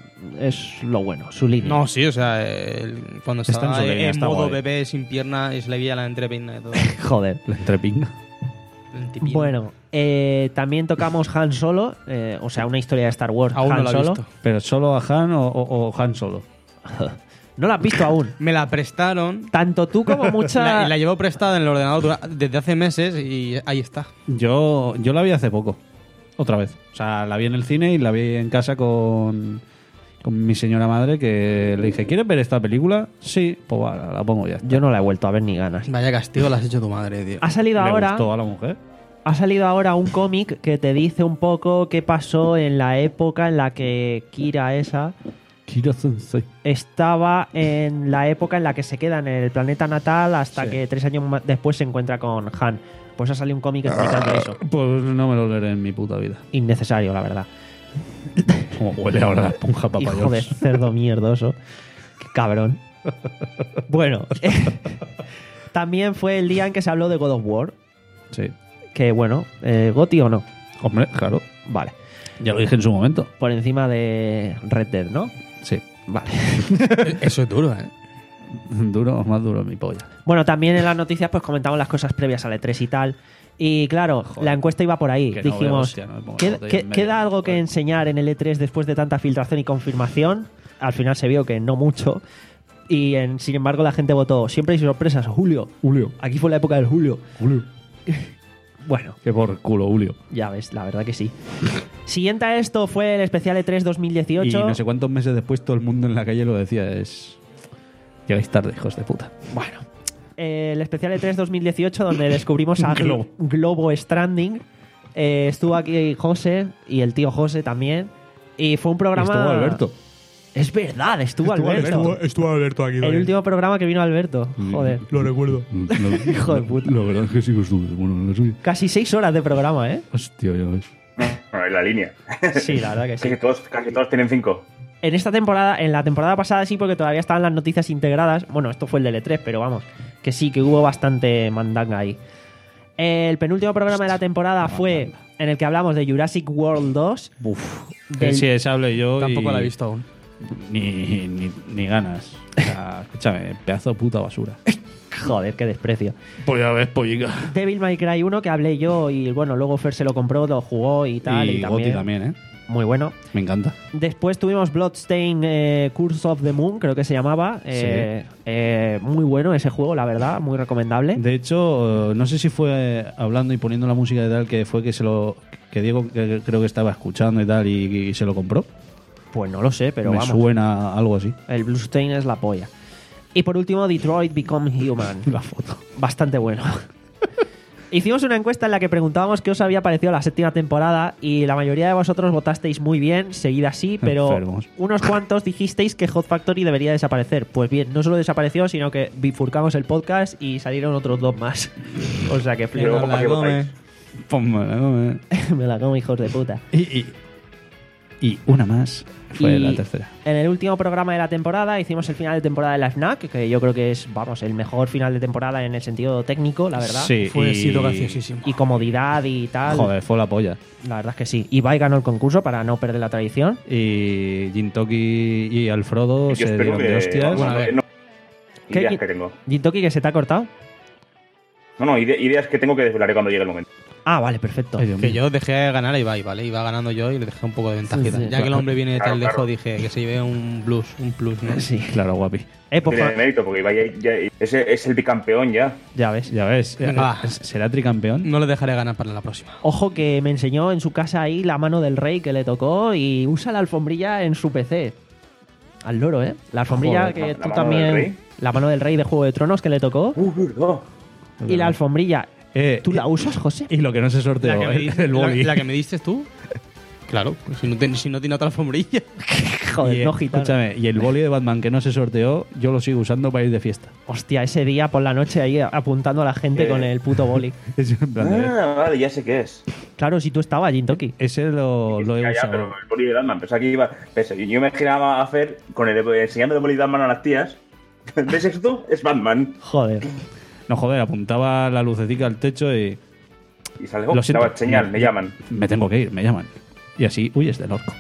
es lo bueno, su línea. No, sí, o sea, el- cuando Está estaba en su en, línea, está modo guay. bebé sin pierna y se le veía la entrepierna y todo. Joder. la entrepinga. La antipierna. Bueno, eh, también tocamos Han Solo, eh, o sea, una historia de Star Wars. Aún Han no la he Solo. visto. Pero solo a Han o, o- o Han solo. No la has visto aún. Me la prestaron. Tanto tú como mucha... La, y la llevo prestada en el ordenador dura- desde hace meses y ahí está. Yo, yo la vi hace poco. Otra vez. O sea, la vi en el cine y la vi en casa con, con mi señora madre, que le dije, ¿quieres ver esta película? Sí, pues va, la pongo ya. Yo no la he vuelto a ver ni ganas. Vaya castigo la has hecho tu madre, tío. Ha salido ¿Le ahora... gustó a la mujer? Ha salido ahora un cómic que te dice un poco qué pasó en la época en la que Kira esa Kira Sensei. estaba en la época en la que se queda en el planeta natal hasta Sí. que tres años ma- después se encuentra con Han. Pues ha salido un cómic explicando eso. Pues no me lo leeré en mi puta vida. Innecesario, la verdad. Como huele ahora la esponja Hijo de papayos. cerdo mierdoso. Qué cabrón. Bueno, también fue el día en que se habló de God of War. Sí. Que bueno, eh, ¿Goti o no? Hombre, claro. Vale. Ya lo dije en su momento. Por encima de Red Dead, ¿no? Sí. Vale. Eso es duro, ¿eh? Duro, más duro mi polla. Bueno, también en las noticias pues comentamos las cosas previas al E tres y tal. Y claro, Joder. la encuesta iba por ahí. Que no veo, Dijimos, hostia, no me pongo la ¿qued- botella qué- en medio, ¿queda algo que joder. enseñar en el E tres después de tanta filtración y confirmación? Al final se vio que no mucho. Y en- sin embargo la gente votó, siempre hay sorpresas, Julio. Julio. Aquí fue la época del Julio. Julio. Bueno, Que por culo, Julio. ya ves, la verdad que sí. Siguiente a esto fue el especial E tres dos mil dieciocho. Y no sé cuántos meses después todo el mundo en la calle lo decía. Es... Llegáis tarde, hijos de puta. Bueno, eh, el especial E tres dos mil dieciocho donde descubrimos a Globo. Globo Stranding. Eh, estuvo aquí José y el tío José también. Y fue un programa... Estuvo Alberto. Es verdad, estuvo, Alberto. Estuvo Alberto aquí. El último programa que vino Alberto. Joder. Lo recuerdo. Hijo de puta. La verdad es que sí que estuve. Bueno, en la suya. Casi seis horas de programa, ¿eh? Hostia, ya ves. Bueno, en la línea. Sí, la verdad que sí. Casi todos, casi todos tienen cinco. En esta temporada, en la temporada pasada sí, porque todavía estaban las noticias integradas. Bueno, esto fue el del E tres, pero vamos, que sí, que hubo bastante mandanga ahí. El penúltimo programa de la temporada fue en el que hablamos de Jurassic World dos. Uf. Del- Que sí, ese hable yo. Tampoco y la he visto aún. Ni, ni, ni ganas. O sea, escúchame, pedazo de puta basura. Joder, qué desprecio. Pues ya ves, pollica. Devil May Cry uno, que hablé yo y bueno, luego Fer se lo compró, lo jugó y tal. Y, Y también, Gotti también, ¿eh? Muy bueno. Me encanta. Después tuvimos Bloodstained eh, Curse of the Moon, creo que se llamaba. Eh, eh, muy bueno ese juego, la verdad, muy recomendable. De hecho, eh, no sé si fue eh, hablando y poniendo la música y tal, que fue que se lo. Que Diego que creo que estaba escuchando y tal, y, y se lo compró. Pues no lo sé, pero Me vamos. suena algo así. El Bloodstained es la polla. Y por último, Detroit Become Human. La foto. Bastante bueno. Hicimos una encuesta en la que preguntábamos qué os había parecido la séptima temporada y la mayoría de vosotros votasteis muy bien, seguida así, pero Enfermos. unos cuantos dijisteis que Hot Factory debería desaparecer. Pues bien, no solo desapareció, sino que bifurcamos el podcast y salieron otros dos más. O sea que Y luego, flipa. ¿para qué votáis? Ponme, Me la como, hijos de puta. y, y, y una más fue Y la tercera. En el último programa de la temporada hicimos el final de temporada de la FNAC, que yo creo que es, vamos, el mejor final de temporada en el sentido técnico, la verdad. Sí, Fue y, sido graciosísimo. Y comodidad y tal. Joder, fue la polla. La verdad es que sí. Ibai ganó el concurso para no perder la tradición. Y Jintoki y Alfredo Yo se espero dieron de que. hostias. bueno, no, ¿Qué- ideas que tengo. Jintoki, que se te ha cortado. No, no, ide- ideas que tengo que desvelaré cuando llegue el momento. Ah, vale, perfecto. Ay, Dios Que mío. yo dejé ganar a Ibai, ¿vale? Iba ganando yo y le dejé un poco de ventajita. Sí, sí. Ya que el hombre viene de Claro, tan lejos, claro. dije que se lleve un plus, un plus, ¿no? Sí. Claro, guapi. Eh, pues, Tiene Juan- mérito, porque Ibai ya, ya- ese es el bicampeón ya. ya ves. Ya ves. eh, Venga. eh, ¿Será tricampeón? No le dejaré ganar para la próxima. Ojo que me enseñó en su casa ahí la mano del rey que le tocó y usa la alfombrilla en su P C. Al loro, ¿eh? La alfombrilla Joder, que ¿la tú mano también... del rey? La mano del rey de Juego de Tronos que le tocó. Uh, verdad. Y la alfombrilla. Eh, ¿Tú la usas, José? Y lo que no se sorteó, La que, me, el, di- el boli. la- la que me diste tú. Claro, pues si no, te- si no tiene otra alfombrilla. Joder, Y, eh, no gitano. escúchame, y el boli de Batman que no se sorteó, yo lo sigo usando para ir de fiesta. Hostia, ese día por la noche ahí apuntando a la gente Eh. con el puto boli. Es en plan de- Ah, vale, ya sé qué es. Claro, si tú estabas, Jintoki. ese lo, lo he Ya, ya, usado. pero el boli de Batman, pensaba que iba. Pensé, yo me imaginaba a hacer con el enseñando el boli de Batman a las tías. ¿Ves esto? Es Batman. Joder. No, joder, apuntaba la lucecita al techo y Y sale, oh, Lo siento. daba señal, me llaman. me tengo que ir, me llaman. Y así huyes del orco.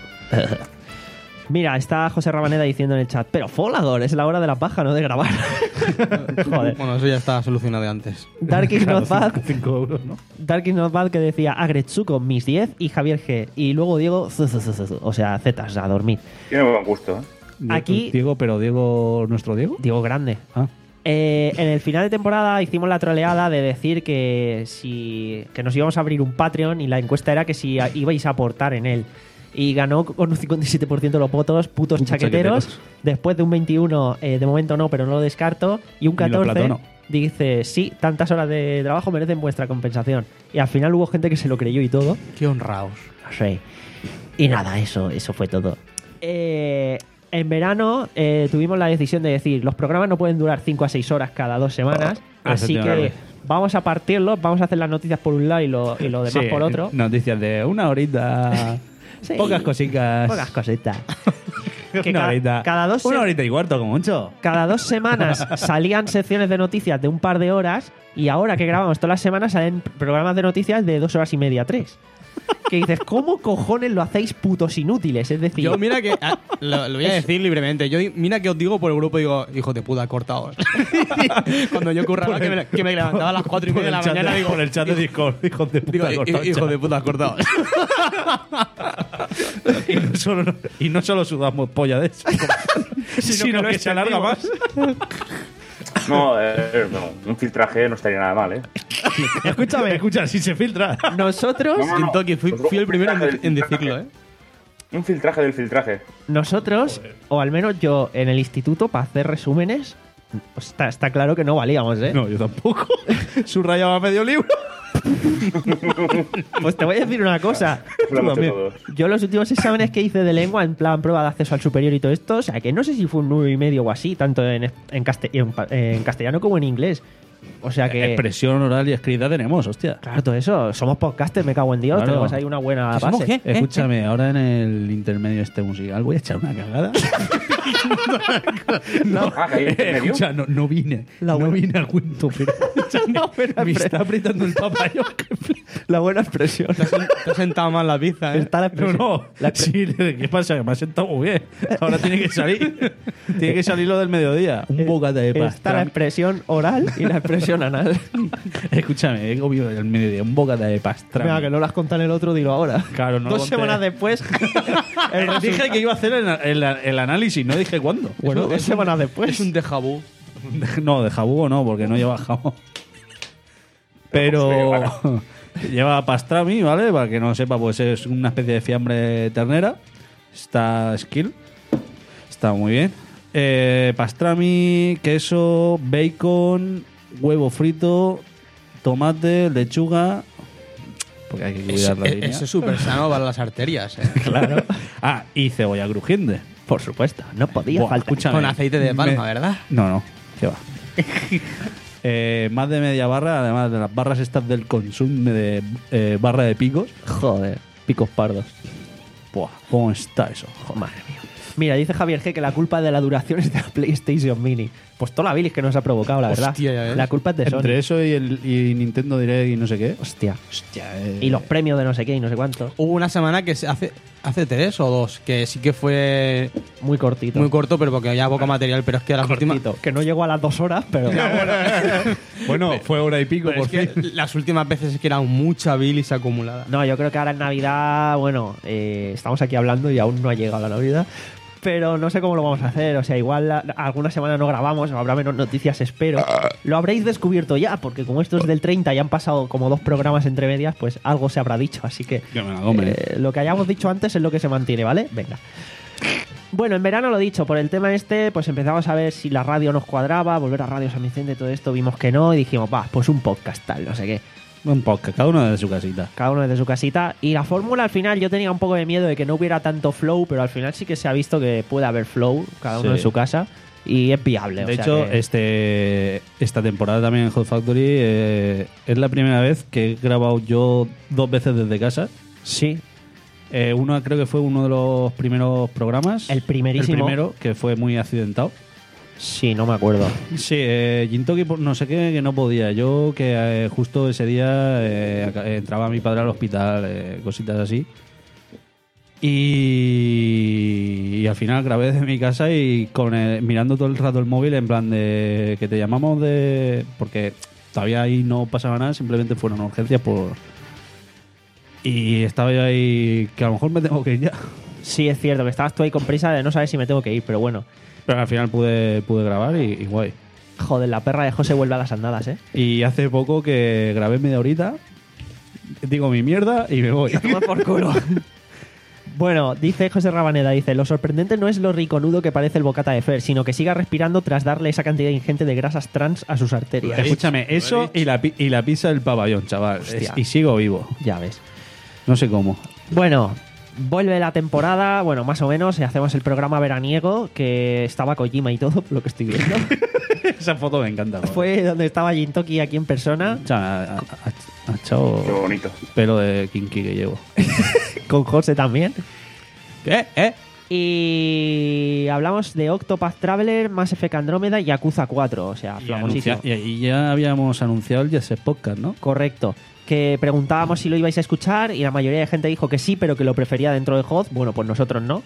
Mira, está José Rabaneda diciendo en el chat, pero Folador, es la hora de la paja, no de grabar. Joder. Bueno, eso ya está solucionado de antes. Dark is not bad. cinco euros, ¿no? Dark is not bad que decía Agretsuko, mis diez y Javier G. Y luego Diego, zu, zu, zu, zu, zu. O sea, zetas, a dormir. Tiene buen gusto, ¿eh? Aquí- Diego, pero Diego, ¿nuestro Diego? Diego Grande. Ah. Eh, en el final de temporada hicimos la troleada de decir que si que nos íbamos a abrir un Patreon y la encuesta era que si a- ibais a aportar en él. Y ganó con un cincuenta y siete por ciento los votos, putos Putos chaqueteros. chaqueteros. Después de un veintiuno, eh, de momento no, pero no lo descarto. Y un Ni lo catorce platono. dice, sí, tantas horas de trabajo merecen vuestra compensación. Y al final hubo gente que se lo creyó y todo. Qué honrados. No sé. Y nada, eso, eso fue todo. Eh, en verano eh, tuvimos la decisión de decir, los programas no pueden durar cinco a seis horas cada dos semanas, así que Efectivamente. vamos a partirlos, vamos a hacer las noticias por un lado y lo, y lo demás Sí, por otro. Noticias de una horita. Sí. Pocas cositas. Pocas cositas. que una cada, horita. cada dos Una se- horita y cuarto, como mucho. cada dos semanas salían secciones de noticias de un par de horas y ahora que grabamos todas las semanas salen programas de noticias de dos horas y media, tres. Que dices, ¿cómo cojones lo hacéis putos inútiles? Es decir, Yo, mira que. ah, lo, lo voy a decir libremente. Yo, mira que os digo por el grupo, digo, hijo de puta, cortaos. Cuando yo curraba, que me, que me levantaba a las cuatro y media de la Por el chat mañana, de- digo. por el chat de Discord, hijos de puta. digo, cortad, hijo chat. de puta, cortaos. y, no solo, y no solo sudamos polla de eso, sino, que, se alarga más. No, eh, no, un filtraje no estaría nada mal, ¿eh? escúchame, Escucha, si se filtra. nosotros, No, no, no. Tintoki, fui, fui el primero en, de- en decirlo, ¿eh? Un filtraje del filtraje. nosotros, o al menos yo en el instituto, para hacer resúmenes, pues está, está claro que no valíamos, ¿eh? No, yo tampoco. Subrayaba medio libro. Pues te voy a decir una cosa. Lo hemos también. hecho todos. Yo los últimos exámenes que hice de lengua, en plan prueba de acceso al superior y todo esto, o sea, que no sé si fue un nueve y medio o así, tanto en, en, caste- en pa- en castellano como en inglés. O sea que... Expresión oral y escrita tenemos, hostia. Claro, todo eso. Somos podcasters, me cago en Dios. Claro. Tenemos ahí una buena ¿Somos base. qué? Escúchame, ahora en el intermedio este musical voy a echar una cagada. Ah, que hay en medio. Escucha, no, no vine. La no buena- vine al cuento, pero La buena me expre- está apretando el papayón. que flipa. La buena expresión. Te has, te has sentado mal la pizza, ¿eh? Está la No, expresión. no. La expre- Sí, ¿qué pasa? Que me ha sentado muy bien. Ahora tiene que salir. Tiene que salir lo del mediodía. Un bocata de Está la pasta. expresión oral y la expresión anal. Escúchame, he comido el mediodía un bocata de pastrami. Mira, que no las conté en el otro, dilo ahora. Claro, no lo Dos conté. semanas después. el Dije resultado- que iba a hacer el, el- el análisis, no dije cuándo. Bueno, dos semanas después. Es un déjà vu. No, de jabugo no, porque no lleva jamón. Pero lleva pastrami, ¿vale? Para que no lo sepa, pues es una especie de fiambre ternera. Está skill. Está muy bien. Eh, pastrami, queso, bacon, huevo frito, tomate, lechuga. Porque hay que cuidar la línea. Eso es súper sano para las arterias, ¿eh? Claro. Ah, y cebolla crujiente. Por supuesto, no podía Buah, faltar. escúchame. Con aceite de palma, Me- ¿verdad? No, no, qué va. Eh, más de media barra, además de las barras estas del consumo de eh, barra de picos. Joder, picos pardos. Buah, ¿cómo está eso? Jo, madre mía. Mira, dice Javier G que la culpa de la duración es de la PlayStation Mini. Pues toda la bilis que nos ha provocado, la verdad. Hostia, ya ves. La culpa es de Sony. Entre eso y, el, y Nintendo Direct y no sé qué. Hostia. Hostia, eh. Y los premios de no sé qué y no sé cuántos. Hubo una semana que se hace, hace tres o dos, que sí que fue Muy cortito. muy corto, pero porque había poco material. Pero es que las últimas. cortito. Que no llegó a las dos horas, pero... Bueno, fue hora y pico, Pero por es que fin. las últimas veces es que era mucha bilis acumulada. No, yo creo que ahora en Navidad, bueno, eh, estamos aquí hablando y aún no ha llegado la Navidad, pero no sé cómo lo vamos a hacer. O sea, igual la- alguna semana no grabamos, o habrá menos noticias, espero. Lo habréis descubierto ya, porque como esto es del treinta y han pasado como dos programas entre medias, pues algo se habrá dicho. Así que Que me la comen. eh, lo que hayamos dicho antes es lo que se mantiene, ¿vale? Venga. Bueno, en verano lo dicho, por el tema este, pues empezamos a ver si la radio nos cuadraba, volver a Radio San Vicente, todo esto, vimos que no, y dijimos, va, pues un podcast tal, no sé qué. Un podcast, cada uno de su casita. Cada uno desde su casita. Y la fórmula al final, yo tenía un poco de miedo de que no hubiera tanto flow, pero al final sí que se ha visto que puede haber flow, cada uno Sí. en su casa, y es viable. De o sea hecho, que- este esta temporada también en Hot Factory eh, es la primera vez que he grabado yo dos veces desde casa. sí, Eh, uno creo que fue uno de los primeros programas. El primerísimo. El primero, que fue muy accidentado. sí, no me acuerdo. Sí, eh, Jintoki por no sé qué, que no podía. Yo que eh, justo ese día eh, aca- eh, entraba mi padre al hospital, eh, cositas así. Y, y al final grabé desde mi casa y con el- mirando todo el rato el móvil en plan de que te llamamos de... Porque todavía ahí no pasaba nada, simplemente fueron urgencias por... Y estaba yo ahí que a lo mejor me tengo que ir ya. Sí, es cierto, que estabas tú ahí con prisa de no saber si me tengo que ir, pero bueno. Pero al final pude, pude grabar y, y guay. Joder, la perra de José vuelve a las andadas, ¿eh? Y hace poco que grabé media horita, digo mi mierda y me voy. Toma por culo. Bueno, dice José Rabaneda, dice, lo sorprendente no es lo riconudo que parece el bocata de Fer, sino que siga respirando tras darle esa cantidad ingente de grasas trans a sus arterias. Escúchame, eso y la, pi- y la pizza del pabellón, chaval. Hostia. Es- y sigo vivo. Ya ves. No sé cómo. Bueno, vuelve la temporada, bueno, más o menos, y hacemos el programa veraniego, que estaba Kojima y todo, por lo que estoy viendo. Esa foto me encanta. joder. Fue donde estaba Jintoki aquí en persona, O sea, ha, ha- ha echado Qué bonito. pelo de kinky que llevo. con José también. ¿Qué? ¿Eh? Y hablamos de Octopath Traveler, Mass Effect Andrómeda y Yakuza cuatro, o sea, Y, famosísimo. anuncia- y- y ya habíamos anunciado el Jet Set Podcast, ¿no? Correcto. Que preguntábamos si lo ibais a escuchar y la mayoría de gente dijo que sí, pero que lo prefería dentro de H O D. Bueno, pues nosotros no.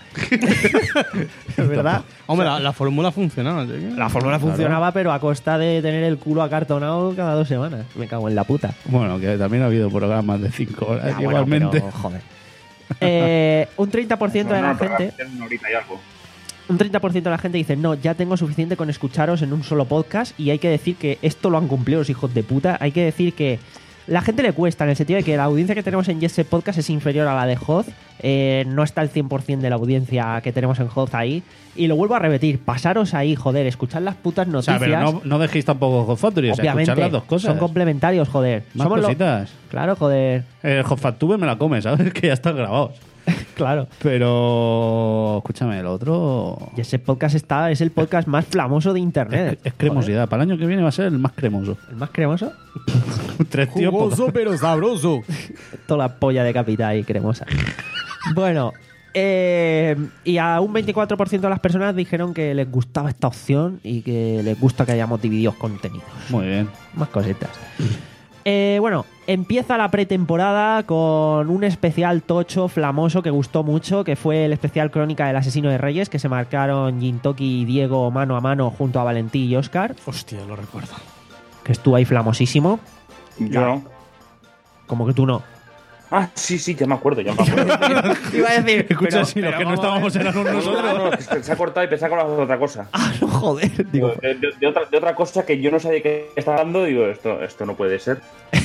Es verdad. Hombre, la, la fórmula funcionaba. así que- La fórmula funcionaba, pero a costa de tener el culo acartonado cada dos semanas. Me cago en la puta. Bueno, que también ha habido programas de cinco horas, Ah, bueno, igualmente. pero, joder. Eh, un treinta por ciento de No, la no, pero gente... hace una horita y algo. Un treinta por ciento de la gente dice, no, ya tengo suficiente con escucharos en un solo podcast, y hay que decir que esto lo han cumplido los hijos de puta. Hay que decir que la gente le cuesta, en el sentido de que la audiencia que tenemos en Jet Set Podcast es inferior a la de H O D. Eh, no está el cien por ciento de la audiencia que tenemos en H O D ahí. Y lo vuelvo a repetir, pasaros ahí, joder, escuchad las putas O noticias. sea, pero no, no dejéis tampoco Hot Factory, o sea, Obviamente, escuchar las dos cosas. son complementarios, joder. Más Somos lo- cositas. Claro, joder. El Hot Factory me la come, ¿sabes? Que ya están grabados. Claro. Pero, escúchame, el otro... Jet Set Podcast está, es el podcast más famoso de internet. Es, es cremosidad. Para el año que viene va a ser el más cremoso. Joder. ¿El más cremoso? Tres tíos... por- Jugoso pero sabroso. Toda la polla de capital y cremosa. Bueno, eh, y a un veinticuatro por ciento de las personas dijeron que les gustaba esta opción y que les gusta que hayamos dividido contenidos. Muy bien. Más cositas. Eh, bueno, empieza la pretemporada con un especial tocho, flamoso, que gustó mucho, que fue el especial Crónica del Asesino de Reyes, que se marcaron Jintoki y Diego mano a mano junto a Valentí y Óscar, Hostia, lo recuerdo. que estuvo ahí flamosísimo. Yo no. Como que tú no. Ah, sí, sí, ya me acuerdo, ya me acuerdo. Iba a decir, Escucha, si los que no estábamos eran No, nosotros. no, no, es que se ha cortado y pensaba que hablaba de otra cosa. Ah, no, joder. Digo, De, de- de otra, de otra cosa que yo no sabía que estaba hablando, digo, esto, esto no puede ser.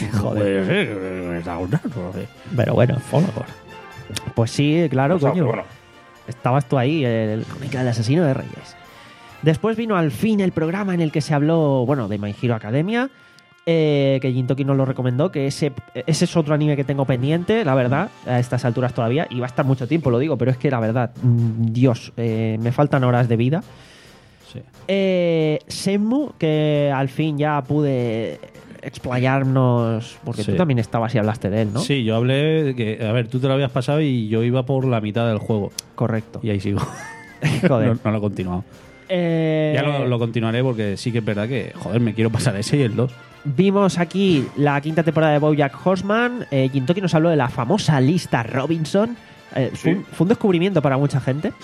joder. Pero bueno, pues sí, claro, O sea, coño. bueno, Estabas tú ahí, el Crónica del Asesino de Reyes. Después vino al fin el programa en el que se habló, bueno, de My Hero Academia, eh, que Jintoki nos lo recomendó, que ese, ese es otro anime que tengo pendiente, la verdad, a estas alturas todavía, y va a estar mucho tiempo, lo digo, pero es que la verdad, mm, Dios, eh, me faltan horas de vida. Sí. Eh, Shenmue, que al fin ya pude explayarnos, porque Sí. tú también estabas y hablaste de él, ¿no? Sí, yo hablé de que, a ver, tú te lo habías pasado y yo iba por la mitad del juego. Correcto. Y ahí sigo. Joder. No, no lo he continuado. Eh, Ya lo, lo continuaré porque sí que es verdad que, joder, me quiero pasar ese y el dos. Vimos aquí la quinta temporada de BoJack Horseman. Eh, Gintoki nos habló de la famosa lista Robinson. Eh, Sí. fue, un, fue un descubrimiento para mucha gente.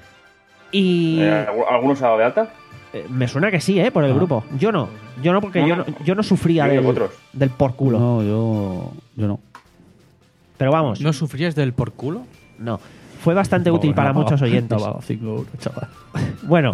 Y Eh, ¿Alguno se ha dado de alta? eh, me suena que sí, ¿eh? Por el Ah. grupo. Yo no. Yo no, porque No, yo no. no, yo no sufría Yo y del, otros. del por culo. No, yo, yo no. Pero vamos, ¿No sufrías del por culo? no. Fue bastante útil No, para no, muchos no, oyentes. no, cinco euros, chaval. Bueno.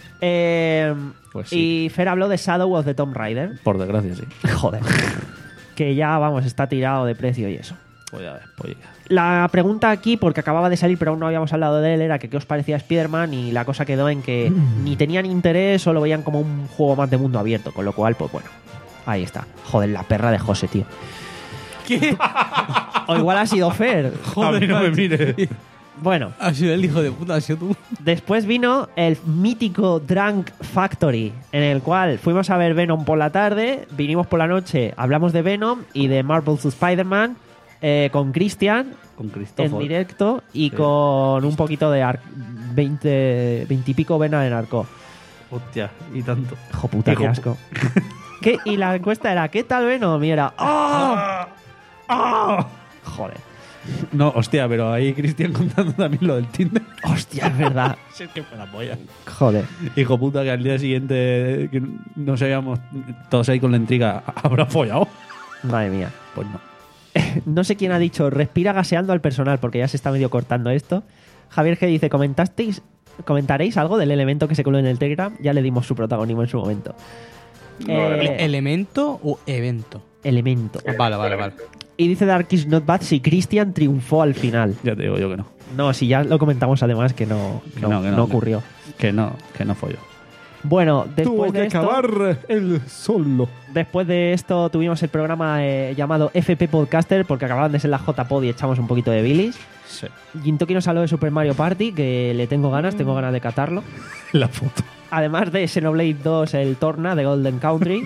eh, Pues sí. Y Fer habló de Shadow of the Tomb Raider. Por desgracia, sí. Joder. Que ya, vamos, está tirado de precio y eso. Pues ya ves, pues ya. La pregunta aquí, porque acababa de salir pero aún no habíamos hablado de él, era que qué os parecía Spider-Man y la cosa quedó en que ni tenían interés o lo veían como un juego más de mundo abierto, con lo cual, pues bueno, ahí está. Joder, la perra de José, tío. ¿Qué? O igual ha sido Fer. A mí no me mire. Bueno, Ha sido el hijo de puta, ha sido tú. después vino el mítico Drunk Factory, en el cual fuimos a ver Venom por la tarde, vinimos por la noche, hablamos de Venom y de Marvel's Spider-Man eh, con Christian Con en Cristóforo. directo y Sí. con un poquito de ar- veinte, veinte y pico vena en arco. Hostia, y tanto. Hijo puta, Hijo qué pu- asco. ¿Qué? Y la encuesta era, ¿qué tal Venom? Y era, ¡oh! ¡Ah! Joder. No, hostia, pero ahí Cristian contando también lo del Tinder. Hostia, es verdad. Si es que fue la polla. Joder. Hijo puta, que al día siguiente que no sabíamos, todos ahí con la intriga, ¿habrá follado? Madre mía. Pues no. No sé quién ha dicho, respira gaseando al personal, porque ya se está medio cortando esto. Javier G dice, ¿comentasteis, comentaréis algo del elemento que se coló en el Telegram? Ya le dimos su protagonismo en su momento. No, Eh, no. ¿Elemento o evento? Elemento. Vale, vale, vale. Y dice Dark is Not Bad si Christian triunfó al final. Ya te digo yo que no. No, si ya lo comentamos además que no, Que no, no, que no, no que- ocurrió. Que no, que no folló. Bueno, después de, esto, el solo. después de esto tuvimos el programa eh, llamado F P Podcaster porque acababan de ser las J-Pod y echamos un poquito de bilis. Sí. Gintoki nos habló de Super Mario Party, que le tengo ganas, tengo ganas de catarlo. La foto. Además de Xenoblade dos, el Torna de Golden Country.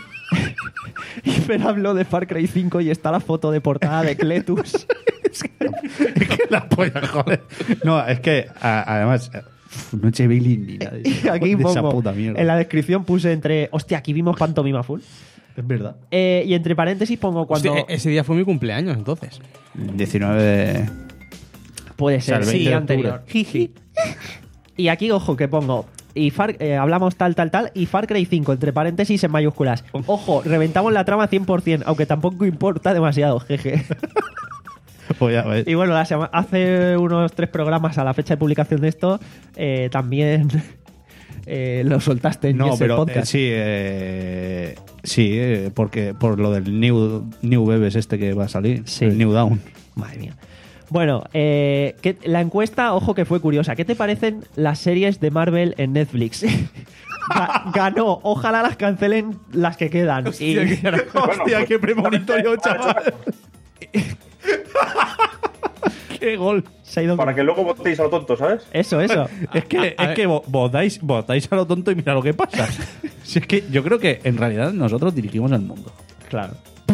Y Fer habló de Far Cry cinco y está la foto de portada de Cletus. Es que la polla, joder. No, es que a- además, eh, no eché Billy ni nada. Y aquí de esa pongo, puta mierda. en la descripción puse entre, hostia, aquí vimos Pantomima Full. Es verdad. Eh, y entre paréntesis pongo cuando... Hostia, ese día fue mi cumpleaños, entonces. diecinueve de... Puede O sea, ser, el veinte sí, de anterior. octubre. Y aquí, ojo, que pongo... Y Far, eh, hablamos tal, tal, tal, y Far Cry cinco, entre paréntesis en mayúsculas. Ojo, reventamos la trama cien por ciento, aunque tampoco importa demasiado, jeje. Pues ya ves. Y bueno, la sema- hace unos tres programas a la fecha de publicación de esto, eh, también eh, lo soltaste en No, Yes, el pero podcast. eh, sí, eh, sí, eh, porque por lo del New, New Bebes este que va a salir, Sí. el New Down. Madre mía. Bueno, eh, ¿qué- la encuesta, ojo que fue curiosa. ¿Qué te parecen las series de Marvel en Netflix? Ga- Ganó, ojalá las cancelen las que quedan. Y- Hostia, qué premonitorio, chaval. Qué gol. se ha ido- Para que luego votéis a lo tonto, ¿sabes? Eso, eso. Es que, A- a es ver. que vo- votáis, votáis a lo tonto y mira lo que pasa. Si es que yo creo que en realidad nosotros dirigimos el mundo. Claro.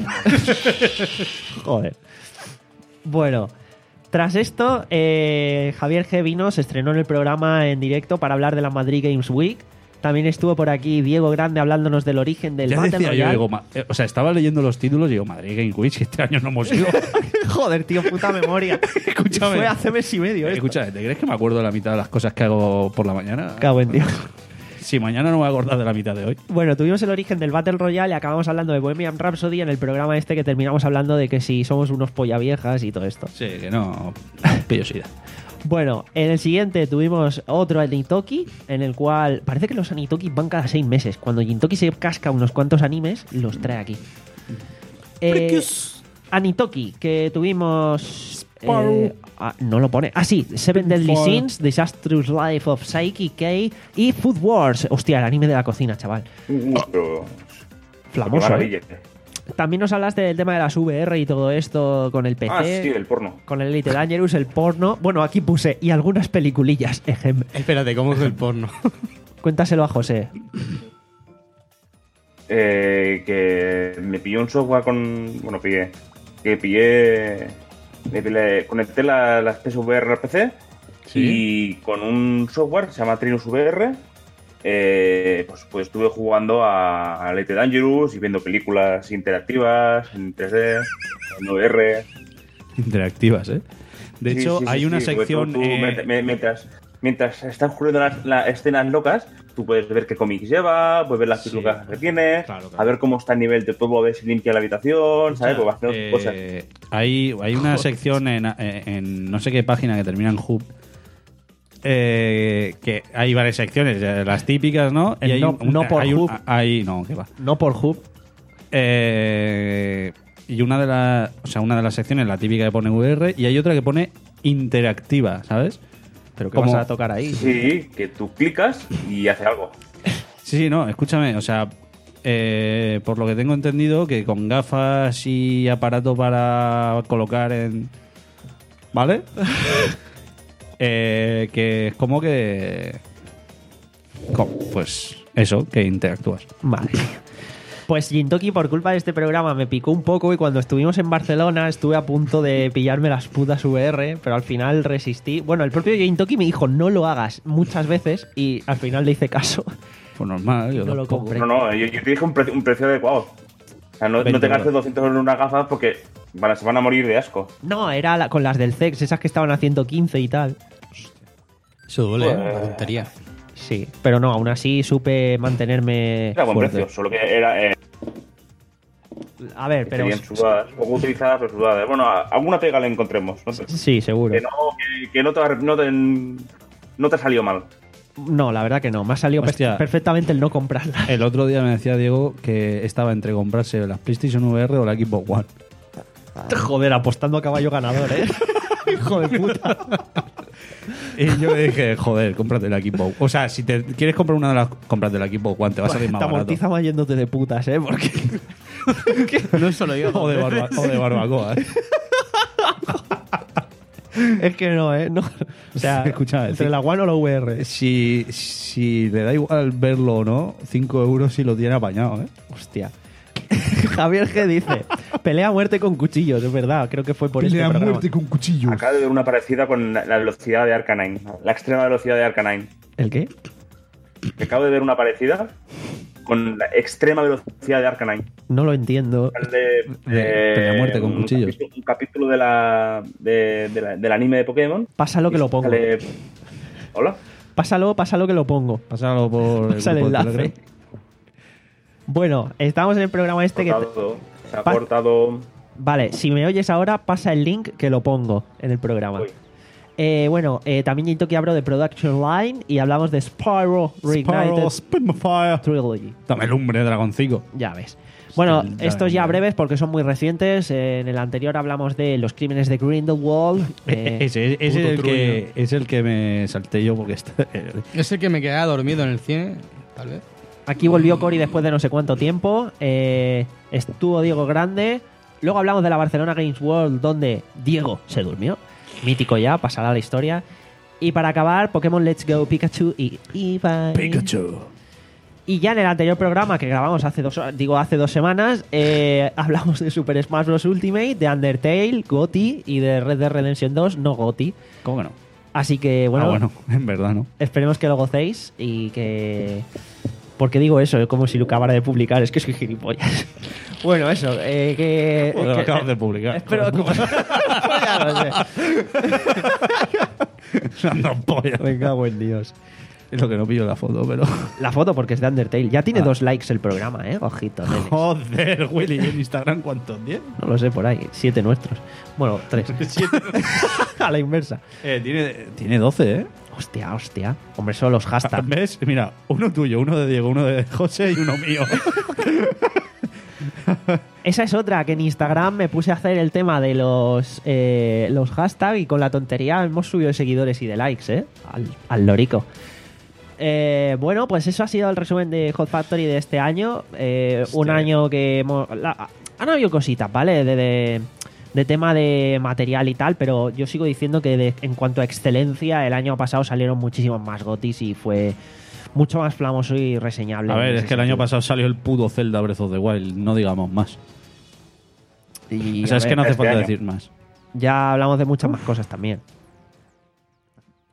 Joder. Bueno, tras esto, eh, Javier G. vino, se estrenó en el programa en directo para hablar de la Madrid Games Week. También estuvo por aquí Diego Grande hablándonos del origen del Ya Battle decía yo, Royale. digo, ma- eh, o sea, estaba leyendo los títulos y digo, Madrid Game Quiz, que este año no hemos ido. Joder, tío, puta memoria. Escúchame. Fue hace mes y medio, ¿eh? Escúchame, ¿te crees que me acuerdo de la mitad de las cosas que hago por la mañana? Cago en Dios. Si mañana no me voy a acordar de la mitad de hoy. Bueno, tuvimos el origen del Battle Royale y acabamos hablando de Bohemian Rhapsody en el programa este que terminamos hablando de que si somos unos polla viejas y todo esto. Sí, que no. Pillosidad. Bueno, en el siguiente tuvimos otro Anitoki, en el cual parece que los Anitoki van cada seis meses. Cuando Gintoki se casca unos cuantos animes, los trae aquí. Eh, Anitoki, que tuvimos... eh, ah, no lo pone. Ah, sí, Seven Deadly Fall. Sins, Disastrous Life of Psyche K y Food Wars. Hostia, el anime de la cocina, chaval. Uh, pero... Flamoso, qué ¿eh? maravilla. También nos hablaste del tema de las V R y todo esto con el P C. Ah, sí, el porno. Con el Elite Dangerous, el porno. Bueno, aquí puse y algunas peliculillas. Ejem. Espérate, ¿cómo es el porno? Cuéntaselo a José. Eh, que me pilló un software con... Bueno, pillé... Que pillé... Le, le conecté la, las P S V R al P C Y con un software que se llama Trinus V R, eh, pues, pues estuve jugando a, a Elite Dangerous y viendo películas interactivas en tres D, en V R. Interactivas, ¿eh? De Sí, hecho, sí, sí, hay una sí, porque sección... tú- tú, eh, me- mientras, mientras están ocurriendo las, las escenas locas, tú puedes ver qué cómics lleva, puedes ver las Sí. películas que tiene, Claro, claro. a ver cómo está el nivel de todo, a ver si limpia la habitación, ¿sabes? Pues vas haciendo eh, cosas. hay, hay una sección en, en- en no sé qué página que termina en Hub, eh, que hay varias secciones, eh, las típicas, ¿no? El hay no- no por hay un- Hub. hay- no, ¿qué va? No por Hub. Eh, y una de las, o sea, una de las secciones, la típica que pone V R, y hay otra que pone interactiva, ¿sabes? ¿Pero qué Como- vas a tocar ahí? Sí, que tú clicas y hace algo. Sí, sí, no, escúchame, o sea, eh, por lo que tengo entendido, que con gafas y aparato para colocar en... ¿Vale? Eh, que es como que... co- Pues eso, que interactúas. Vale. Pues Gintoki, por culpa de este programa, me picó un poco y cuando estuvimos en Barcelona estuve a punto de pillarme las putas V R, pero al final resistí. Bueno, el propio Gintoki me dijo, no lo hagas muchas veces y al final le hice caso. Pues normal, yo No lo tampoco. compré. No, no, yo, yo te dije un, pre- un precio adecuado. O sea, no, no veinte te gastes euros. doscientos euros en unas gafas porque van a- se van a morir de asco. No, era la- con las del C E X, esas que estaban a ciento quince y tal. Eso duele, ¿eh? Pues- Una tontería. Sí, pero no, aún así supe mantenerme Era buen fuerte. precio, solo que era eh, A ver, pero... serían sudadas, poco utilizadas, pero sudadas. Bueno, a- alguna pega le encontremos. ¿No? te- Sí, seguro. Que no, que, que no, te, va a- no, te, no te ha salido mal. No, la verdad que no. Me ha salido Hostia. per- perfectamente el no comprarla. El otro día me decía Diego que estaba entre comprarse las PlayStation V R o la Xbox One. Joder, apostando a caballo ganador, ¿eh? Hijo de puta. Y yo le dije, joder, cómprate la Xbox. O sea, si te quieres comprar una de las, cómprate la Xbox One, te va a salir más Te barato. amortiza más yéndote de putas, ¿eh? Porque... No es solo yo. O de, barba- o de barbacoa, ¿eh? es que no, ¿eh? No. O sea, Escucha, entre sí. la One o la V R. Si, si le da igual verlo o no, cinco euros si lo tiene apañado, ¿eh? Hostia. Javier G dice, pelea a muerte con cuchillos, es verdad, creo que fue por este programa. con cuchillos. Acabo de ver una parecida con la la velocidad de Arcanine, la extrema velocidad de Arcanine. ¿El qué? Acabo de ver una parecida con la extrema velocidad de Arcanine. No lo entiendo. De, De pelea a muerte con un cuchillos. capítulo- Un capítulo de la, de, de la- del anime de Pokémon. Pásalo que Y lo pongo. sale- Hola. Pásalo, pásalo que lo pongo. Pásalo por el Pasa el grupo de enlace. Telegram. Bueno, estamos en el programa este que... Cortado, se ha Pa- cortado. Vale, si me oyes ahora, pasa el link que lo pongo en el programa. Uy. Eh, bueno, eh, también Gintoki habló de Production Line y hablamos de Spyro Reignited Spyro, Spitfire. Trilogy. Dame lumbre, dragoncico. Ya ves. Bueno, Hostia, estos ya ya. breves porque son muy recientes. Eh, en el anterior hablamos de los crímenes de Grindelwald. eh, ese ese es puto el que, es el que me salté yo porque está... Es el que me quedaba dormido en el cine, tal vez. Aquí volvió Cory después de no sé cuánto tiempo. Eh, estuvo Diego Grande. Luego hablamos de la Barcelona Games World, donde Diego se durmió. Mítico ya, pasará a la historia. Y para acabar, Pokémon Let's Go Pikachu y Ibai. Pikachu. Y ya en el anterior programa que grabamos hace dos, digo hace dos semanas, eh, hablamos de Super Smash Bros. Ultimate, de Undertale, GOTY y de Red Dead Redemption dos, no GOTY. ¿Cómo que no? Así que bueno, Ah, bueno, en verdad, ¿no? esperemos que lo gocéis y que... ¿Por qué digo eso? Es como si lo acabara de publicar, es que soy gilipollas. Bueno, eso, eh, que... Pues lo que- acabas de publicar. Espero que... Ya lo sé. Anda polla. Me cago en Dios. Es lo que no pillo la foto, pero... La foto porque es de Undertale. Ya tiene Ah. dos likes el programa, ¿eh? Ojito, nene. Joder, Willy, ¿y en Instagram cuántos? ¿diez? No lo sé por ahí. Siete nuestros. Bueno, tres. A la inversa. Eh, tiene, tiene doce, ¿eh? Hostia, hostia. Hombre, son los hashtags. ¿Ves? Mira, uno tuyo, uno de Diego, uno de José y uno mío. Esa es otra, que en Instagram me puse a hacer el tema de los, eh, los hashtags y con la tontería hemos subido de seguidores y de likes, ¿eh? Al, al lorico. Eh, bueno, pues eso ha sido el resumen de Hot Factory de este año. Eh, un año que hemos... la- han habido cositas, ¿vale? De, de, de tema de material y tal, pero yo sigo diciendo que de- en cuanto a excelencia, el año pasado salieron muchísimos más gotis y fue mucho más famoso y reseñable. A ver, en es ese que el año sentido. pasado salió el puto Zelda Breath of the Wild, no digamos más. Y, O sea, a es ver, que no hace este falta año. decir más. ya hablamos de muchas más cosas también.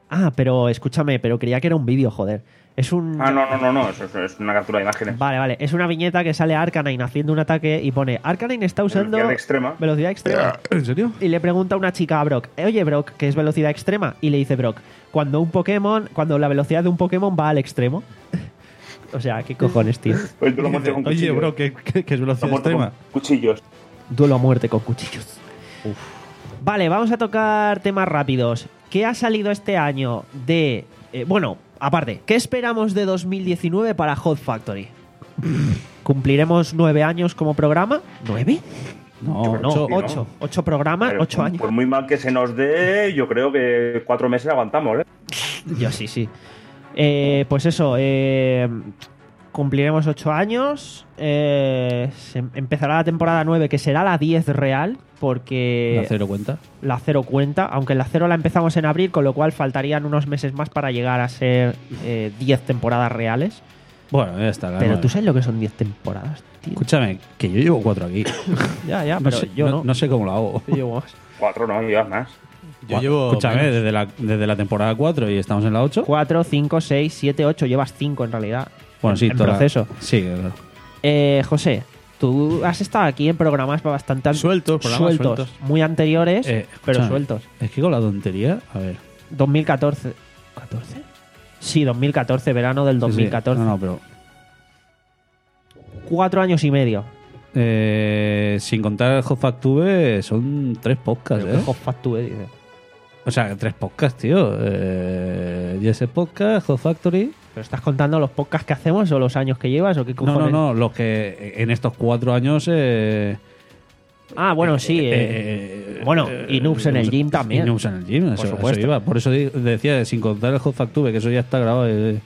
Ah, pero escúchame, pero creía que era un vídeo, joder. Es un... Ah, no, no, no, no, eso, eso es una captura de imágenes. Vale, vale. Es una viñeta que sale Arcanine haciendo un ataque y pone Arcanine está usando... Velocidad extrema. Velocidad extrema. ¿En serio? Y le pregunta a una chica a Brock, oye Brock, ¿qué es velocidad extrema? Y le dice Brock, cuando un Pokémon, cuando la velocidad de un Pokémon va al extremo. O sea, ¿qué cojones, tío? Pues tú lo muertes con Oye, cuchillos. bro, ¿qué, qué, qué es Lo velocidad muertes extrema? con cuchillos. Duelo a muerte con cuchillos. Vale, vamos a tocar temas rápidos. ¿Qué ha salido este año de... eh, bueno, aparte, ¿qué esperamos de dos mil diecinueve para Hot Factory? ¿Cumpliremos nueve años como programa? ¿Nueve? No, No, ocho. sí, ¿no? ocho. Ocho programas, Pero ocho por- años. Por muy mal que se nos dé, yo creo que cuatro meses aguantamos, ¿eh? Yo sí, sí. Eh, pues eso, eh, cumpliremos ocho años. eh, se empezará la temporada nueve, que será la diez real, porque ¿La cero cuenta? la cero cuenta, aunque la cero la empezamos en abril, con lo cual faltarían unos meses más para llegar a ser eh, diez temporadas reales. Bueno, ya está. la Pero nueve. tú sabes lo que son diez temporadas, tío. Escúchame, que yo llevo cuatro aquí. Ya, ya, No pero sé, yo no, no. no sé cómo lo hago. Yo llevo más. Cuatro no, llevas más. Yo llevo. Escúchame, menos. desde la, desde la temporada cuatro y estamos en la ocho. cuatro, cinco, seis, siete, ocho. Llevas cinco en realidad. Bueno, sí, en toda la- proceso. Sí, claro. Eh, José, tú has estado aquí en programas bastante an- Sueltos, programas sueltos, sueltos. muy anteriores, Eh, pero escúchame, sueltos. Es que con la tontería, a ver. dos mil catorce. ¿catorce? Sí, dos mil catorce, verano del Sí, sí. dos mil catorce. No, no, pero. Cuatro años y medio. eh, sin contar el Hot Fact Tube, son tres podcasts, Pero ¿eh? qué Hot Factory, dice. O sea, tres podcasts, tío. Eh, Jesse Podcast, Hot Factory. ¿Pero estás contando los podcasts que hacemos o los años que llevas o qué No, cojones? no, no. Los que en estos cuatro años. Eh, Ah, bueno, sí. eh, eh, eh, bueno, eh, y Noobs en el gym también. Y Noobs en el gym, Por eso, eso supuesto. iba. Por eso di- decía, sin contar el Hot Fact Tube, que eso ya está grabado. eh.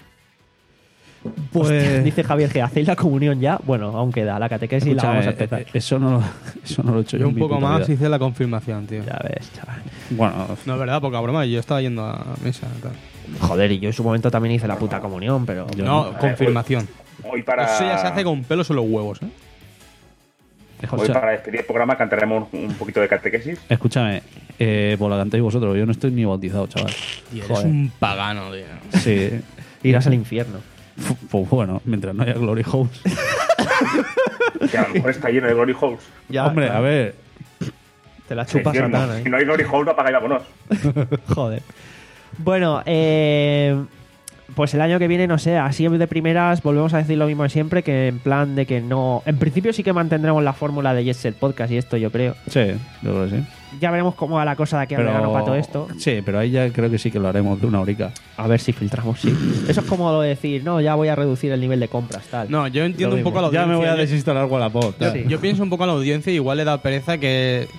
Pues. Hostia, dice Javier que hacéis la comunión ya. Bueno, aún queda la catequesis y la escúchame, vamos a empezar. eh, eh, eso, no lo, eso no lo he hecho yo. Yo en un mi poco puta más vida. hice la confirmación, tío. Ya ves, chaval. Bueno, No, es verdad, poca broma. Yo estaba yendo a misa. Tal. Joder, y yo en su momento también hice la puta comunión, pero... Yo No, no. confirmación. Hoy para, Eso ya se hace con pelos en los huevos, ¿eh? hoy escucha- para despedir el programa cantaremos un, un poquito de catequesis. escúchame, eh, pues la cantáis vosotros. Yo no estoy ni bautizado, chaval. Tío, eres Joder. un pagano, tío. Sí. Irás al infierno. F- Pues bueno, mientras no haya Glory House. Que a lo mejor está lleno de Glory Holes. Ya, Hombre, claro. a ver. Te la Sí, chupa sí, no, Satán, Si ¿eh? no hay Glory Holes, apaga y vámonos. Joder. Bueno, eh, pues el año que viene, no sé, así de primeras volvemos a decir lo mismo de siempre, que en plan de que no... En principio sí que mantendremos la fórmula de Jet Set Podcast y esto, yo creo. Sí, yo creo que sí. Ya veremos cómo va la cosa de aquí al verano para todo esto. Sí, pero ahí ya creo que sí que lo haremos de una horica. A ver si filtramos, sí. Eso es como lo de decir, no, ya voy a reducir el nivel de compras, tal. No, yo entiendo Lo un poco a la Ya audiencia. me voy a Yo- desinstalar Wallapop. Yo, tal. yo pienso un poco a la audiencia y igual le da pereza que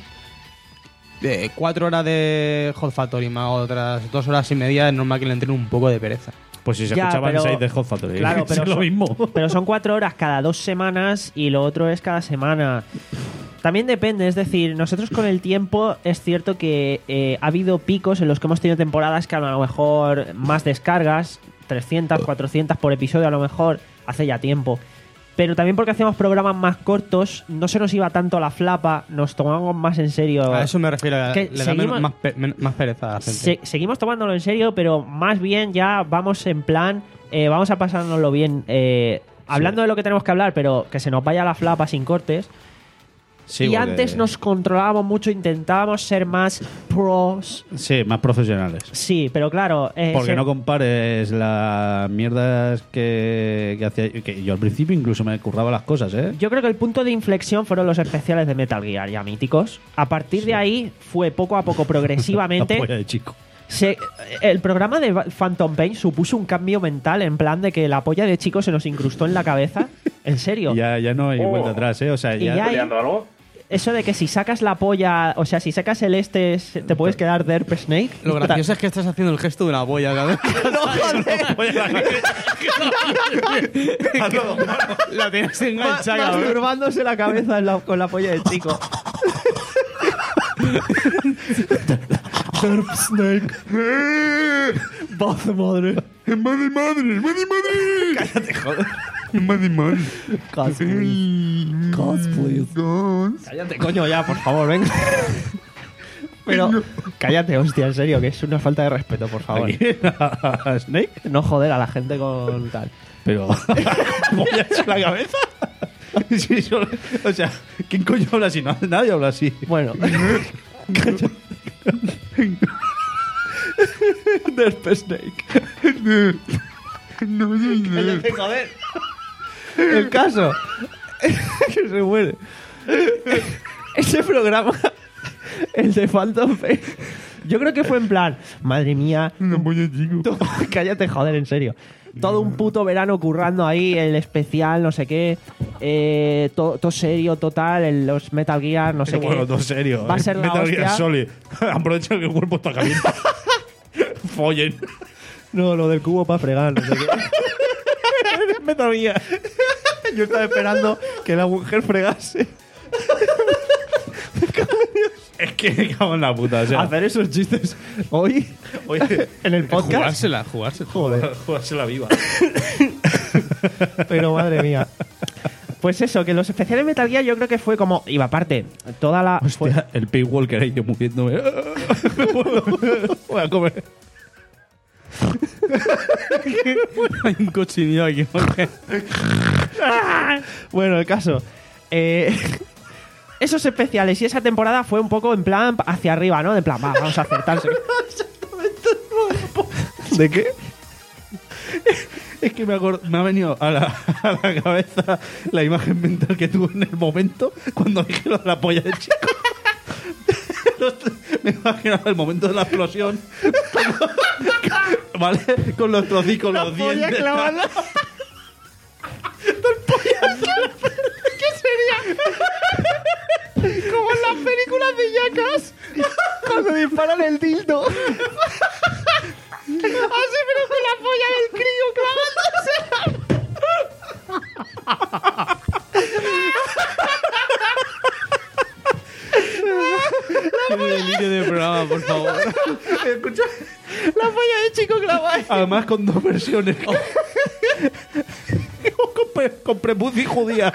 de cuatro horas de Hot Factory más otras dos horas y media es normal que le entre un poco de pereza. Pues si se Ya, escuchaban pero- seis de Hot Factory. Claro, es pero lo son- mismo. Pero son cuatro horas cada dos semanas y lo otro es cada semana. También depende, es decir, nosotros con el tiempo es cierto que eh, ha habido picos en los que hemos tenido temporadas que a lo mejor más descargas, trescientas, cuatrocientas por episodio a lo mejor, hace ya tiempo. Pero también porque hacíamos programas más cortos, no se nos iba tanto la flapa, nos tomamos más en serio. A eso me refiero, a- Que le da seguimos- menos- más, pe- men- más pereza a la gente. Se- seguimos tomándolo en serio, pero más bien ya vamos en plan, eh, vamos a pasárnoslo bien, eh, hablando de lo que tenemos que hablar, pero que se nos vaya la flapa sin cortes. Sí, y porque- antes nos controlábamos mucho, intentábamos ser más pros. Sí, más profesionales. Sí, pero claro. eh, Porque se- no compares las mierdas que, que hacía. Que yo al principio incluso me curraba las cosas, ¿eh? Yo creo que el punto de inflexión fueron los especiales de Metal Gear, ya míticos. A partir de ahí fue poco a poco, La progresivamente. polla de chico. Se- el programa de Phantom Pain supuso un cambio mental en plan de que la polla de chico se nos incrustó en la cabeza. En serio. Ya, ya no hay Oh. vuelta atrás, ¿eh? O sea, Y ya. ya hay- ¿Peleando algo? Eso de que si sacas la polla, o sea, si sacas el este, se- te puedes quedar Derp Snake. Lo gracioso es que estás haciendo el gesto de una polla, ¿sabes? La tienes enganchada, cabrón. Masturbándose la cabeza en la- con la polla del chico. Derp Snake. Voz de madre. ¡Madre, madre! ¡Madre, madre! ¡Cállate, joder! ¡Madre, madre! Cos, please. Cos, please. Cállate, coño, ya, por favor, venga. Pero cállate, hostia, en serio, que es una falta de respeto, por favor. Aquí, a, a Snake, No joder a la gente con tal. pero ¿pollas en la cabeza? Sí, solo- o sea, ¿quién coño habla así? No, nadie habla así. Bueno. Derp Snake. Cállate, joder. El caso que se muere. Ese programa, el de Phantom Pain, yo creo que fue en plan, madre mía, todo- cállate, joder, en serio. Todo un puto verano currando ahí, el especial, no sé qué, eh, todo, todo serio, total, el- los Metal Gear, no sé Bueno, qué. todo serio. Va a eh. ser la Metal Gear hostia. Solid. Aprovecha que el cuerpo está caliente. Follen. No, lo del cubo para fregar, no sé qué. Metal Gear. Yo estaba esperando que la mujer fregase. Es que me cago en la puta. O sea, Hacer esos chistes hoy, hoy en el podcast. Jugársela, jugársela. Joder. jugarse la viva. Pero madre mía. Pues eso, que los especiales Metal Gear yo creo que fue como. Iba aparte, toda la. fue- Hostia, el Pig Walker ahí yo moviéndome. Voy a comer. Hay un cochinillo aquí. porque- Bueno, el caso. Eh, esos especiales y esa temporada fue un poco en plan hacia arriba, ¿no? De plan, va, vamos a acertarse. ¿De qué? Es que me, acord- me ha venido a la, a la cabeza la imagen mental que tuve en el momento cuando dije lo de la polla de chico. Los- Me imaginaba el momento de la explosión. ¿Vale? Con los trocicos, los dientes. clavada. Como en las películas de Jackass, cuando disparan el dildo. Así, pero con la polla del crío clavándose. Qué delirio de programa, por favor. Escucha. La polla de chico clavada. Además con dos versiones. con, pre, con prepucio y judía.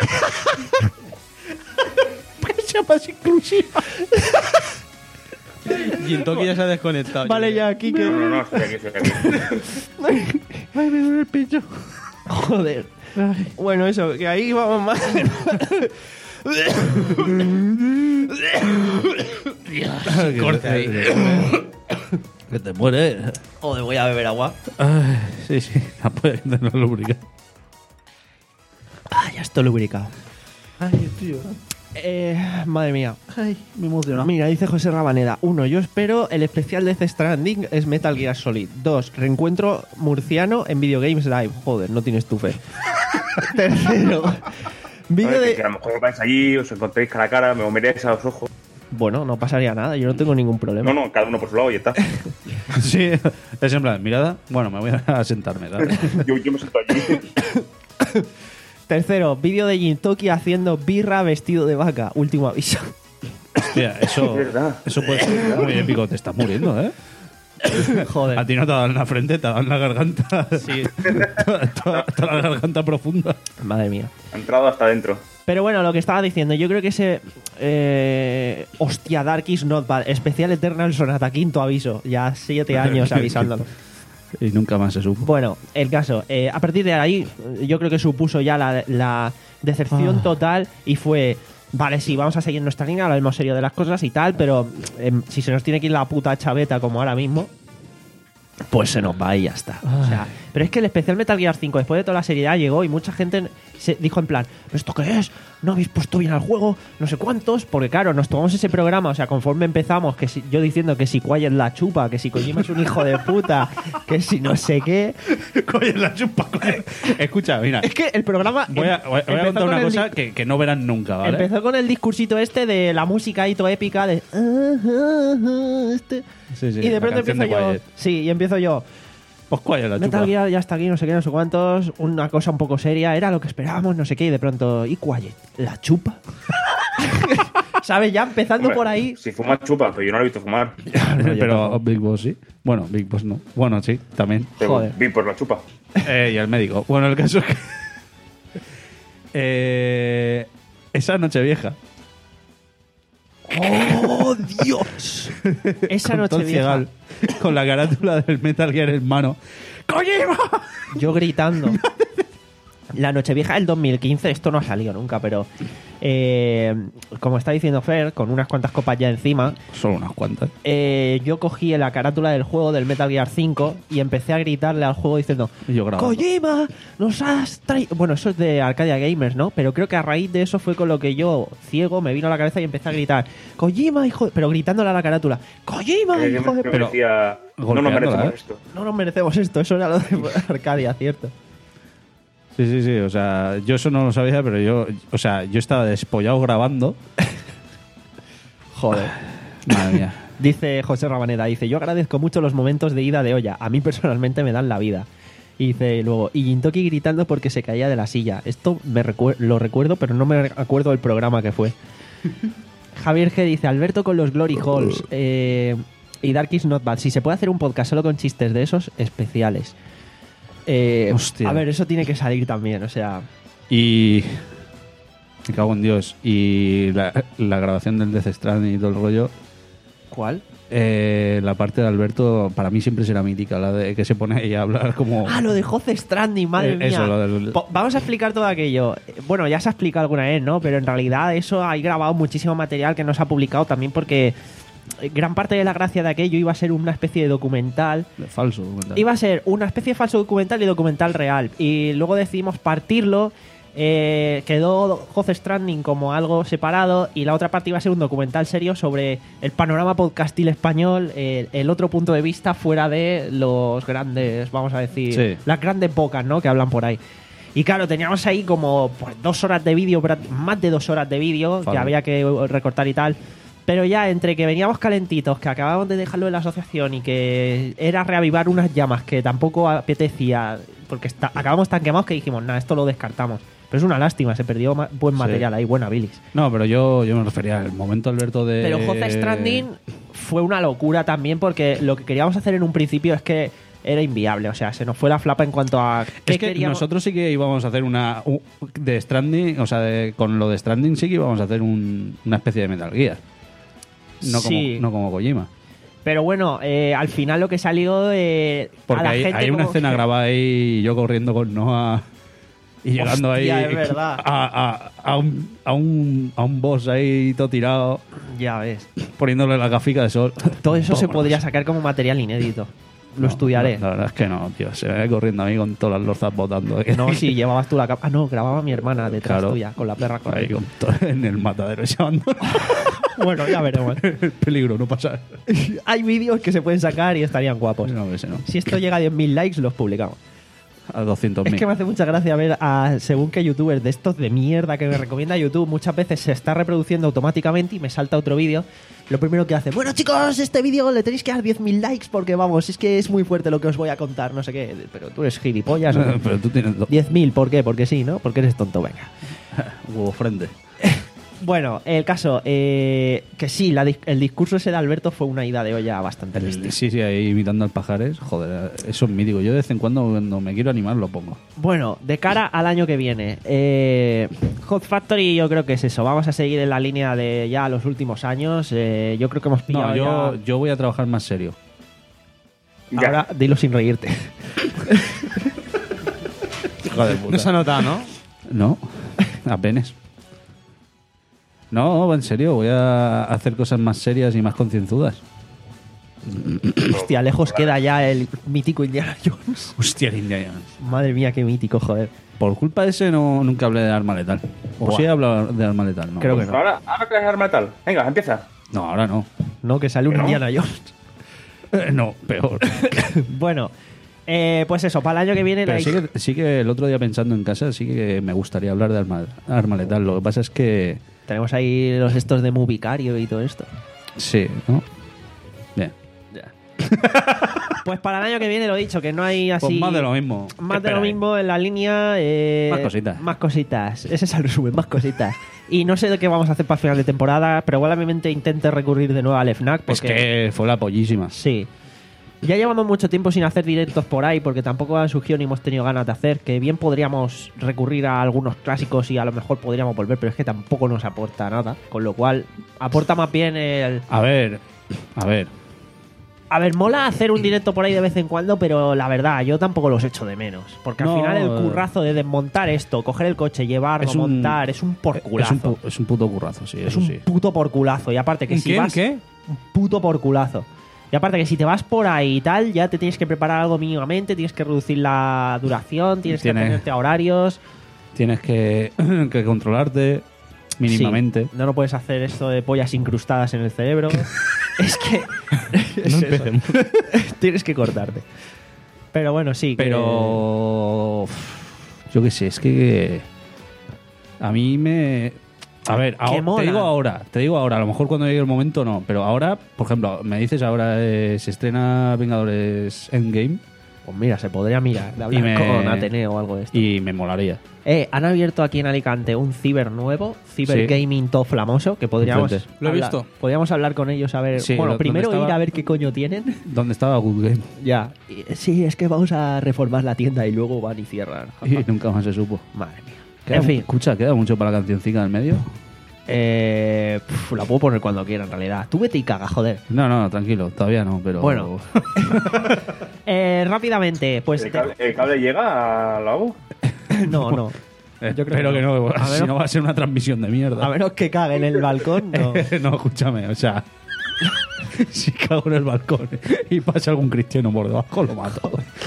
Que sea más inclusiva. Y en Toki ya se ha desconectado. Vale, yo ya, aquí No, que. no, no, estoy aquí, estoy aquí. Ay, me duele el pecho. Joder. Bueno, eso, que ahí vamos más. Corte ahí. Que te muere. Joder, voy a beber agua. Ay, sí, sí. La polla que no lubrica. Ah, ya estoy lubricado. Ay, tío. Eh, madre mía. Ay, me emociona. Mira, dice José Rabaneda. Uno, yo espero el especial de Death Stranding es Metal Gear Solid. Dos, reencuentro murciano en Video Games Live. Joder, no tienes tu fe. Tercero, vídeo Oye, que, que de... a lo mejor vais allí, os encontréis cara a cara, me miréis a los ojos. Bueno, no pasaría nada, yo no tengo ningún problema. No, no, cada uno por su lado y ya está. Sí, es en plan, mirada. Bueno, me voy a sentarme, ¿sabes? Yo, yo me siento allí. Tercero, vídeo de Jintoki haciendo birra vestido de vaca. Último aviso. Hostia, eso, Es verdad. eso puede ser muy épico. Te estás muriendo, ¿eh? A Joder. ti no te ha dado en la frente, te ha dado en la garganta. Sí. toda, toda- toda la garganta profunda. Madre mía. Ha entrado hasta adentro. Pero bueno, lo que estaba diciendo, yo creo que ese... Eh, hostia, Dark is not bad. Especial Eternal Sonata, quinto aviso. Ya siete años avisándolo. Y nunca más se supo. Bueno, el caso, eh, a partir de ahí, yo creo que supuso ya la, la decepción Ah. total y fue, vale, sí, vamos a seguir nuestra línea, hablaremos serio de las cosas y tal, pero em, si se nos tiene que ir la puta chaveta como ahora mismo, pues se nos va y ya está. O sea, pero es que el especial Metal Gear cinco, después de toda la seriedad, llegó y mucha gente se dijo en plan, ¿esto qué es? ¿No habéis puesto bien al juego? No sé cuántos. Porque claro, nos tomamos ese programa, o sea, conforme empezamos, que si, yo diciendo que si Quiet la chupa, que si Kojima es un hijo de puta, que si no sé qué. Coño, la chupa, coño. Escucha, mira. Es que el programa... Voy a, voy a- voy a empezó contar con una el cosa di- que, que no verán nunca, ¿vale? Empezó con el discursito este de la música hito épica de... "Ah, ah, ah", este. Sí, sí, y de la pronto canción empiezo de yo... Quiet. Sí, y empiezo yo... Pues cuál la Metal chupa. Gear ya está aquí, no sé qué, no sé cuántos. Una cosa un poco seria, era lo que esperábamos, no sé qué. Y de pronto... ¿Y Quiet? ¿La chupa? ¿Sabes? Ya empezando Hombre, por ahí... Si fuma, chupa, pero yo no lo he visto fumar. Pero Big Boss sí. Bueno, Big Boss no. Bueno, sí, también. Pero Joder. vi por la chupa. Eh, y el médico. Bueno, el caso es que. eh, esa noche vieja. ¡Oh, Dios! Esa Con noche todo el ciegal, con la carátula del Metal Gear en mano. ¡Kojima! yo gritando. La Nochevieja del dos mil quince, esto no ha salido nunca, pero eh, como está diciendo Fer, con unas cuantas copas ya encima, Solo unas cuantas. eh, yo cogí la carátula del juego del Metal Gear cinco y empecé a gritarle al juego diciendo Y yo grabando. ¡Kojima! ¡Nos has traído! Bueno, eso es de Arcadia Gamers, ¿no? Pero creo que a raíz de eso fue con lo que yo, ciego, me vino a la cabeza y empecé a gritar ¡Kojima, hijo de-! Pero gritándole a la carátula ¡Kojima, Eh, hijo de...! que me pero- decía, no nos golpeándola, merecemos ¿eh? esto. No nos merecemos esto, eso era lo de Arcadia, ¿cierto? Sí, sí, sí. O sea, yo eso no lo sabía, pero yo, o sea, yo estaba despollado grabando. Joder. Madre mía. Dice José Rabaneda, dice, yo agradezco mucho los momentos de ida de olla. A mí personalmente me dan la vida. Y dice luego, y Gintoki gritando porque se caía de la silla. Esto me recuer- lo recuerdo, pero no me acuerdo del programa que fue. Javier G dice, Alberto con los Glory Halls. Eh, y Dark is Not Bad. Si se puede hacer un podcast solo con chistes de esos, especiales. Eh, Hostia. A ver, eso tiene que salir también, o sea... Y. Me cago en Dios. Y la, la grabación del Death Stranding y todo el rollo. ¿Cuál? eh, la parte de Alberto, para mí siempre será mítica, la de que se pone ahí a hablar como. Ah, lo de Jose Stranding, madre Eh, mía. eso, lo del- Po- Vamos a explicar todo aquello. Eh, Bueno, ya se ha explicado alguna vez, ¿no? Pero en realidad eso hay grabado muchísimo material que no se ha publicado también porque eh, gran parte de la gracia de aquello iba a ser una especie de documental. Falso. documental. Iba a ser una especie de falso documental y documental real. Y luego decidimos partirlo. Eh, quedó Jose Stranding como algo separado y la otra parte iba a ser un documental serio sobre el panorama podcastil español, eh, el otro punto de vista fuera de los grandes, vamos a decir, Sí. las grandes bocas, ¿no? Que hablan por ahí. Y claro, teníamos ahí como pues, dos horas de vídeo, pra- más de dos horas de vídeo que Vale. había que recortar y tal. Pero ya entre que veníamos calentitos, que acabábamos de dejarlo en la asociación y que era reavivar unas llamas que tampoco apetecía, porque está- acabamos tan quemados que dijimos, nada, esto lo descartamos. Pero es una lástima, se perdió ma- buen Sí. material ahí, buena bilis. No, pero yo, yo me refería al momento, Alberto, de. Pero Jose Stranding fue una locura también porque lo que queríamos hacer en un principio es que era inviable, o sea, se nos fue la flapa en cuanto a qué Es que queríamos. nosotros sí que íbamos a hacer una. u- De Stranding, o sea, de- con lo de Stranding sí que íbamos a hacer un- una especie de Metal Gear. No, Sí. como, no como Kojima. Pero bueno, eh, al final lo que salió eh, Porque a la hay, gente hay una como escena que- grabada ahí, yo corriendo con Noah y llegando Hostia, ahí es verdad. A, a- a un, a, un, a un boss ahí todo tirado, Ya ves. poniéndole la gafica de sol. Todo eso se Vámonos. podría sacar como material inédito. Lo No, estudiaré. La, la verdad es que no, tío. Se ve corriendo a mí con todas las lorzas botando. No, si llevabas tú la capa. Ah, no, grababa mi hermana detrás Claro. tuya, con la perra Ahí corriendo. con todo en el matadero ese abandono. Bueno, ya veremos. El peligro, no pasa. Hay vídeos que se pueden sacar y estarían guapos. No, ese no. Si esto llega a diez mil likes, los publicamos. A doscientos Es mil. que me hace mucha gracia ver a según qué youtubers de estos de mierda que me recomienda YouTube, muchas veces se está reproduciendo automáticamente y me salta otro vídeo. Lo primero que hace, bueno chicos, este vídeo le tenéis que dar diez mil likes porque vamos, es que es muy fuerte lo que os voy a contar, no sé qué. Pero tú eres gilipollas. ¿o qué? Pero tú tienes dos diez mil, ¿por qué? Porque sí, ¿no? Porque eres tonto, venga. huevo frente. Bueno, el caso, eh, que sí, la dis- el discurso ese de Alberto fue una ida de olla bastante bestia. Sí, sí, ahí imitando al Pajares. Joder, eso es mítico. Yo de vez en cuando, cuando me quiero animar, lo pongo. Bueno, de cara al año que viene, eh, Hot Factory yo creo que es eso. Vamos a seguir en la línea de ya los últimos años. Eh, yo creo que hemos pillado No, yo, ya- yo voy a trabajar más serio. Ya. Ahora dilo sin reírte. Hijo de puta. No se ha notado, ¿no? No, apenas. No, en serio, voy a hacer cosas más serias y más concienzudas. Hostia, lejos queda ya el mítico Indiana Jones. Hostia, el Indiana Jones. Madre mía, qué mítico, joder. Por culpa de ese no, nunca hablé de arma letal. O Buah. sí he hablado de arma letal, ¿no? Creo que no. Ahora, ahora que es arma tal. Venga, empieza. No, ahora no. No, que sale un ¿Que no? Indiana Jones. Eh, no, peor. Bueno, eh, pues eso, para el año que viene... Pero la- sí que, sí que el otro día pensando en casa, sí que me gustaría hablar de arma, arma letal. Lo que pasa es que... Tenemos ahí los estos de Movicario y todo esto. Sí, ¿no? Bien. Pues para el año que viene lo he dicho, que no hay así... Pues más de lo mismo. Más ¿Qué de lo esperáis? mismo en la línea. eh, Más cositas. Más cositas. Ese es el resumen, más cositas. Y no sé de qué vamos a hacer para el final de temporada, pero probablemente intente recurrir de nuevo al FNAC. Es Porque, que fue la pollísima. Sí. Ya llevamos mucho tiempo sin hacer directos por ahí porque tampoco han surgido ni hemos tenido ganas de hacer, que bien podríamos recurrir a algunos clásicos y a lo mejor podríamos volver, pero es que tampoco nos aporta nada, con lo cual aporta más bien el... A ver, a ver. A ver, mola hacer un directo por ahí de vez en cuando, pero la verdad, yo tampoco los echo de menos. Porque al No, final el eh. currazo de desmontar esto, coger el coche, llevarlo, Es un- montar, es un porculazo. Es un, pu- es un puto currazo, sí, Es eso un sí. puto porculazo. Y aparte que ¿Un si qué? ¿Un vas... qué? Un puto porculazo. Y aparte que si te vas por ahí y tal, ya te tienes que preparar algo mínimamente, tienes que reducir la duración, tienes Tiene- que tenerte a horarios. Tienes que, que controlarte mínimamente. Sí, no lo puedes hacer esto de pollas incrustadas en el cerebro. Es que... es No eso. empecemos. Tienes que cortarte. Pero bueno, sí. que- Pero. Yo qué sé, es que. A mí me. A ver, ahora- mola. te digo ahora, te digo ahora, a lo mejor cuando llegue el momento no, pero ahora, por ejemplo, me dices ahora eh, se estrena Vengadores Endgame Pues mira, se podría mirar de hablar Y me- con Ateneo o algo de esto. y me molaría. Eh, han abierto aquí en Alicante un ciber nuevo, Ciber Sí. Gaming todo flamoso, que podríamos Enfrente. Lo he hablar- visto. Podríamos hablar con ellos a ver. Sí, bueno, ¿dónde primero estaba? ir a ver qué coño tienen. ¿Dónde estaba Good Game? Ya. Y- Sí, es que vamos a reformar la tienda y luego van y cierran. Y nunca más se supo. Madre mía. Queda- En fin, Escucha, queda mucho para la cancioncita del medio. eh, pf, la puedo poner cuando quiera en realidad. Tú vete y caga, joder. No, no, tranquilo, todavía no, pero. Bueno. Eh, rápidamente, pues. ¿El cable, el cable llega a la U? No, no. Eh, Yo creo espero que que no. no, A ver, si no va a ser una transmisión de mierda. A menos que cague en el balcón, no. no, escúchame, o sea, si cago en el balcón y pasa algún cristiano por debajo, lo mato.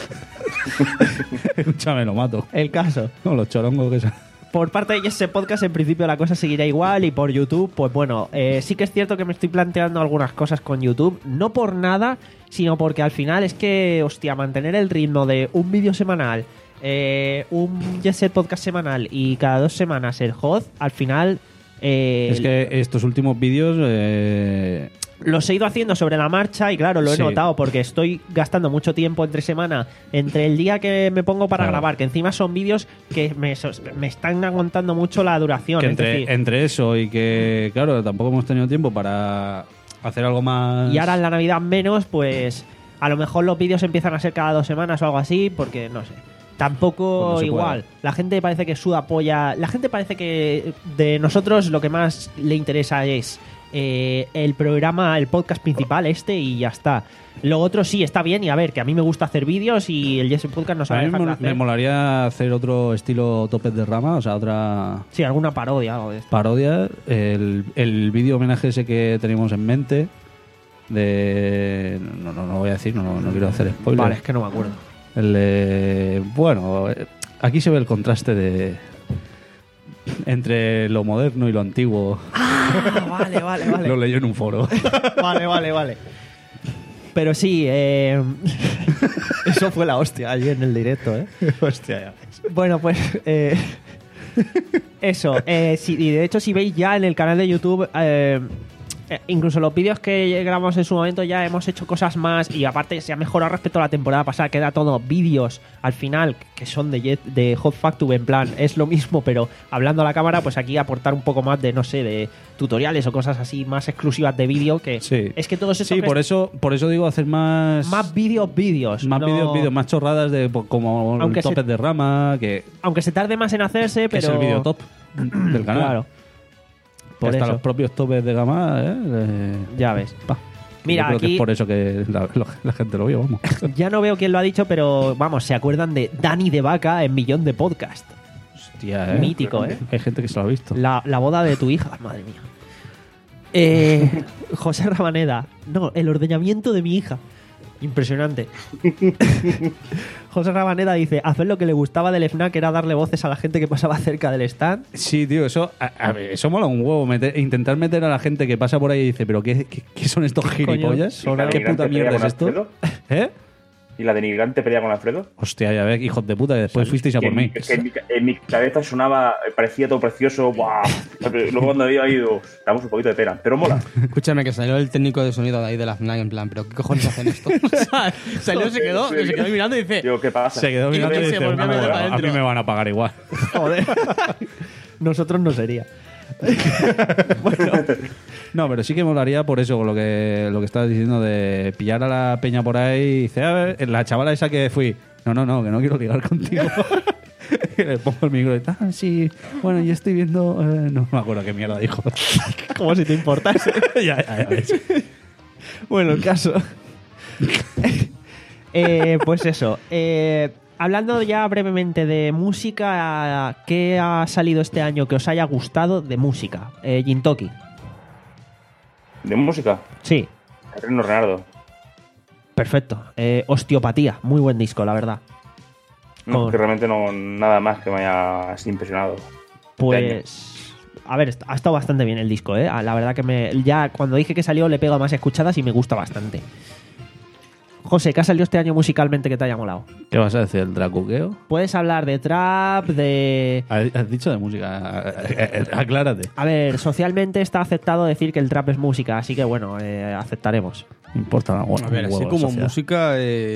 Escúchame, lo mato. El caso. No, los chorongos que son. Por parte de ese podcast, en principio la cosa seguirá igual. Y por YouTube, pues bueno, eh, sí que es cierto que me estoy planteando algunas cosas con YouTube. No por nada, sino porque al final es que, hostia, mantener el ritmo de un vídeo semanal, eh, un Jet Set podcast semanal y cada dos semanas el H O D, al final. eh, Es que estos últimos vídeos. Eh, Los he ido haciendo sobre la marcha y claro, lo he Sí. notado porque estoy gastando mucho tiempo entre semana, entre el día que me pongo para Claro. grabar, que encima son vídeos que me, sos- me están aguantando mucho la duración. que es entre, decir, entre eso y que, claro, tampoco hemos tenido tiempo para hacer algo más. y ahora en la Navidad menos, pues a lo mejor los vídeos empiezan a ser cada dos semanas o algo así, porque no sé. Tampoco Cuando se igual. pueda. La gente parece que suda polla. La gente parece que de nosotros lo que más le interesa es eh, el programa, el podcast principal este y ya está. Lo otro sí está bien y a ver, que a mí me gusta hacer vídeos y el Yes Podcast nos A va a mí dejar de me, hacer. me molaría hacer otro estilo topes de rama, o sea, otra Sí, alguna parodia o algo de esto. parodia. El, el vídeo homenaje ese que teníamos en mente. De. No, no, no voy a decir, no, no quiero hacer spoiler. Vale, es que no me acuerdo. El de- bueno, eh, aquí se ve el contraste de. Entre lo moderno y lo antiguo. Ah, vale, vale, vale. Lo leí en un foro. Vale, vale, vale. Pero sí, eh, eso fue la hostia ayer en el directo, ¿eh? Hostia, ya ves. Bueno, pues eh, eso. Eh, si- y de hecho, si veis ya en el canal de YouTube, eh, eh, incluso los vídeos que grabamos en su momento ya hemos hecho cosas más y aparte se ha mejorado respecto a la temporada pasada. Queda todo vídeos al final que son de, Jet- de Hot Factory, en plan, es lo mismo, pero hablando a la cámara, pues aquí aportar un poco más de, no sé, de tutoriales o cosas así más exclusivas de vídeo que Sí. es que todos estos Sí, por eso, por eso digo hacer más. más vídeos, vídeos. Más no- vídeos, vídeos, más chorradas de po- como Aunque se- topes de rama, que, Aunque se tarde más en hacerse, que pero es el vídeo top del canal. Claro. Que Por hasta eso. los propios topes de gama, ¿eh? Eh, Ya ves. pa. Mira, Yo creo que aquí- es por eso que la, lo- la gente lo vio, vamos. Ya no veo quién lo ha dicho, pero vamos, se acuerdan de Dani de Vaca en Millón de Podcast. Hostia, ¿eh? Mítico, ¿eh? Hay gente que se lo ha visto. La, la boda de tu hija, madre mía. Eh, José Rabaneda. No, el ordeñamiento de mi hija. Impresionante. José Rabaneda dice, hacer lo que le gustaba del FNAC era darle voces a la gente que pasaba cerca del stand. Sí, tío, eso, a, a ver, eso mola un huevo. meter- intentar meter a la gente que pasa por ahí y dice, ¿pero qué, qué, qué son estos gilipollas? ¿Y la ¿Qué de puta Migrante mierda pelea es con esto? Alfredo? ¿Eh? ¿Y la denigrante pelea con Alfredo? Hostia, ya ves, hijos de puta, y después fuisteis a Que por en mí. mi- que en, mi, en mi cabeza sonaba, parecía todo precioso. ¡Buah! Luego cuando había ido, damos un poquito de pena, pero mola. Escúchame, que salió el técnico de sonido de ahí de la FNAC en plan, ¿pero qué cojones hacen esto? O sea, salió, se quedó, se quedó mirando y dice, Digo, ¿qué pasa? Se quedó Y mirando y se dice, volvió a "No, meter para a mí adentro". me van a pagar igual. Joder. Nosotros no sería. bueno, No, pero sí que molaría por eso, con lo que, lo que estabas diciendo de pillar a la peña por ahí y dice, a ver, la chavala esa que fui, no, no, no, que no quiero ligar contigo. Y le pongo el micro y tal, ah, sí, bueno, yo estoy viendo, eh, no me acuerdo qué mierda dijo. Como si te importase. ya, ya, ya ves. Bueno, el caso. Eh, pues eso. Eh, hablando ya brevemente de música, ¿qué ha salido este año que os haya gustado de música? Eh, Gintoki. ¿De música? Sí, Terreno Renardo. perfecto. Eh, Osteopatía, muy buen disco, la verdad. No, Con- que realmente no nada más que me haya así impresionado. Pues... A ver, ha estado bastante bien el disco, ¿eh? La verdad que me... Ya cuando dije que salió le pego más escuchadas y me gusta bastante. José, ¿qué ha salido este año musicalmente que te haya molado? ¿Qué vas a decir? ¿El dracuqueo? Puedes hablar de trap, de... Has has dicho de música, eh, eh, aclárate. A ver, socialmente está aceptado decir que el trap es música, así que bueno, eh, aceptaremos. Me importa una A ver, un así huevo la como sociedad. música.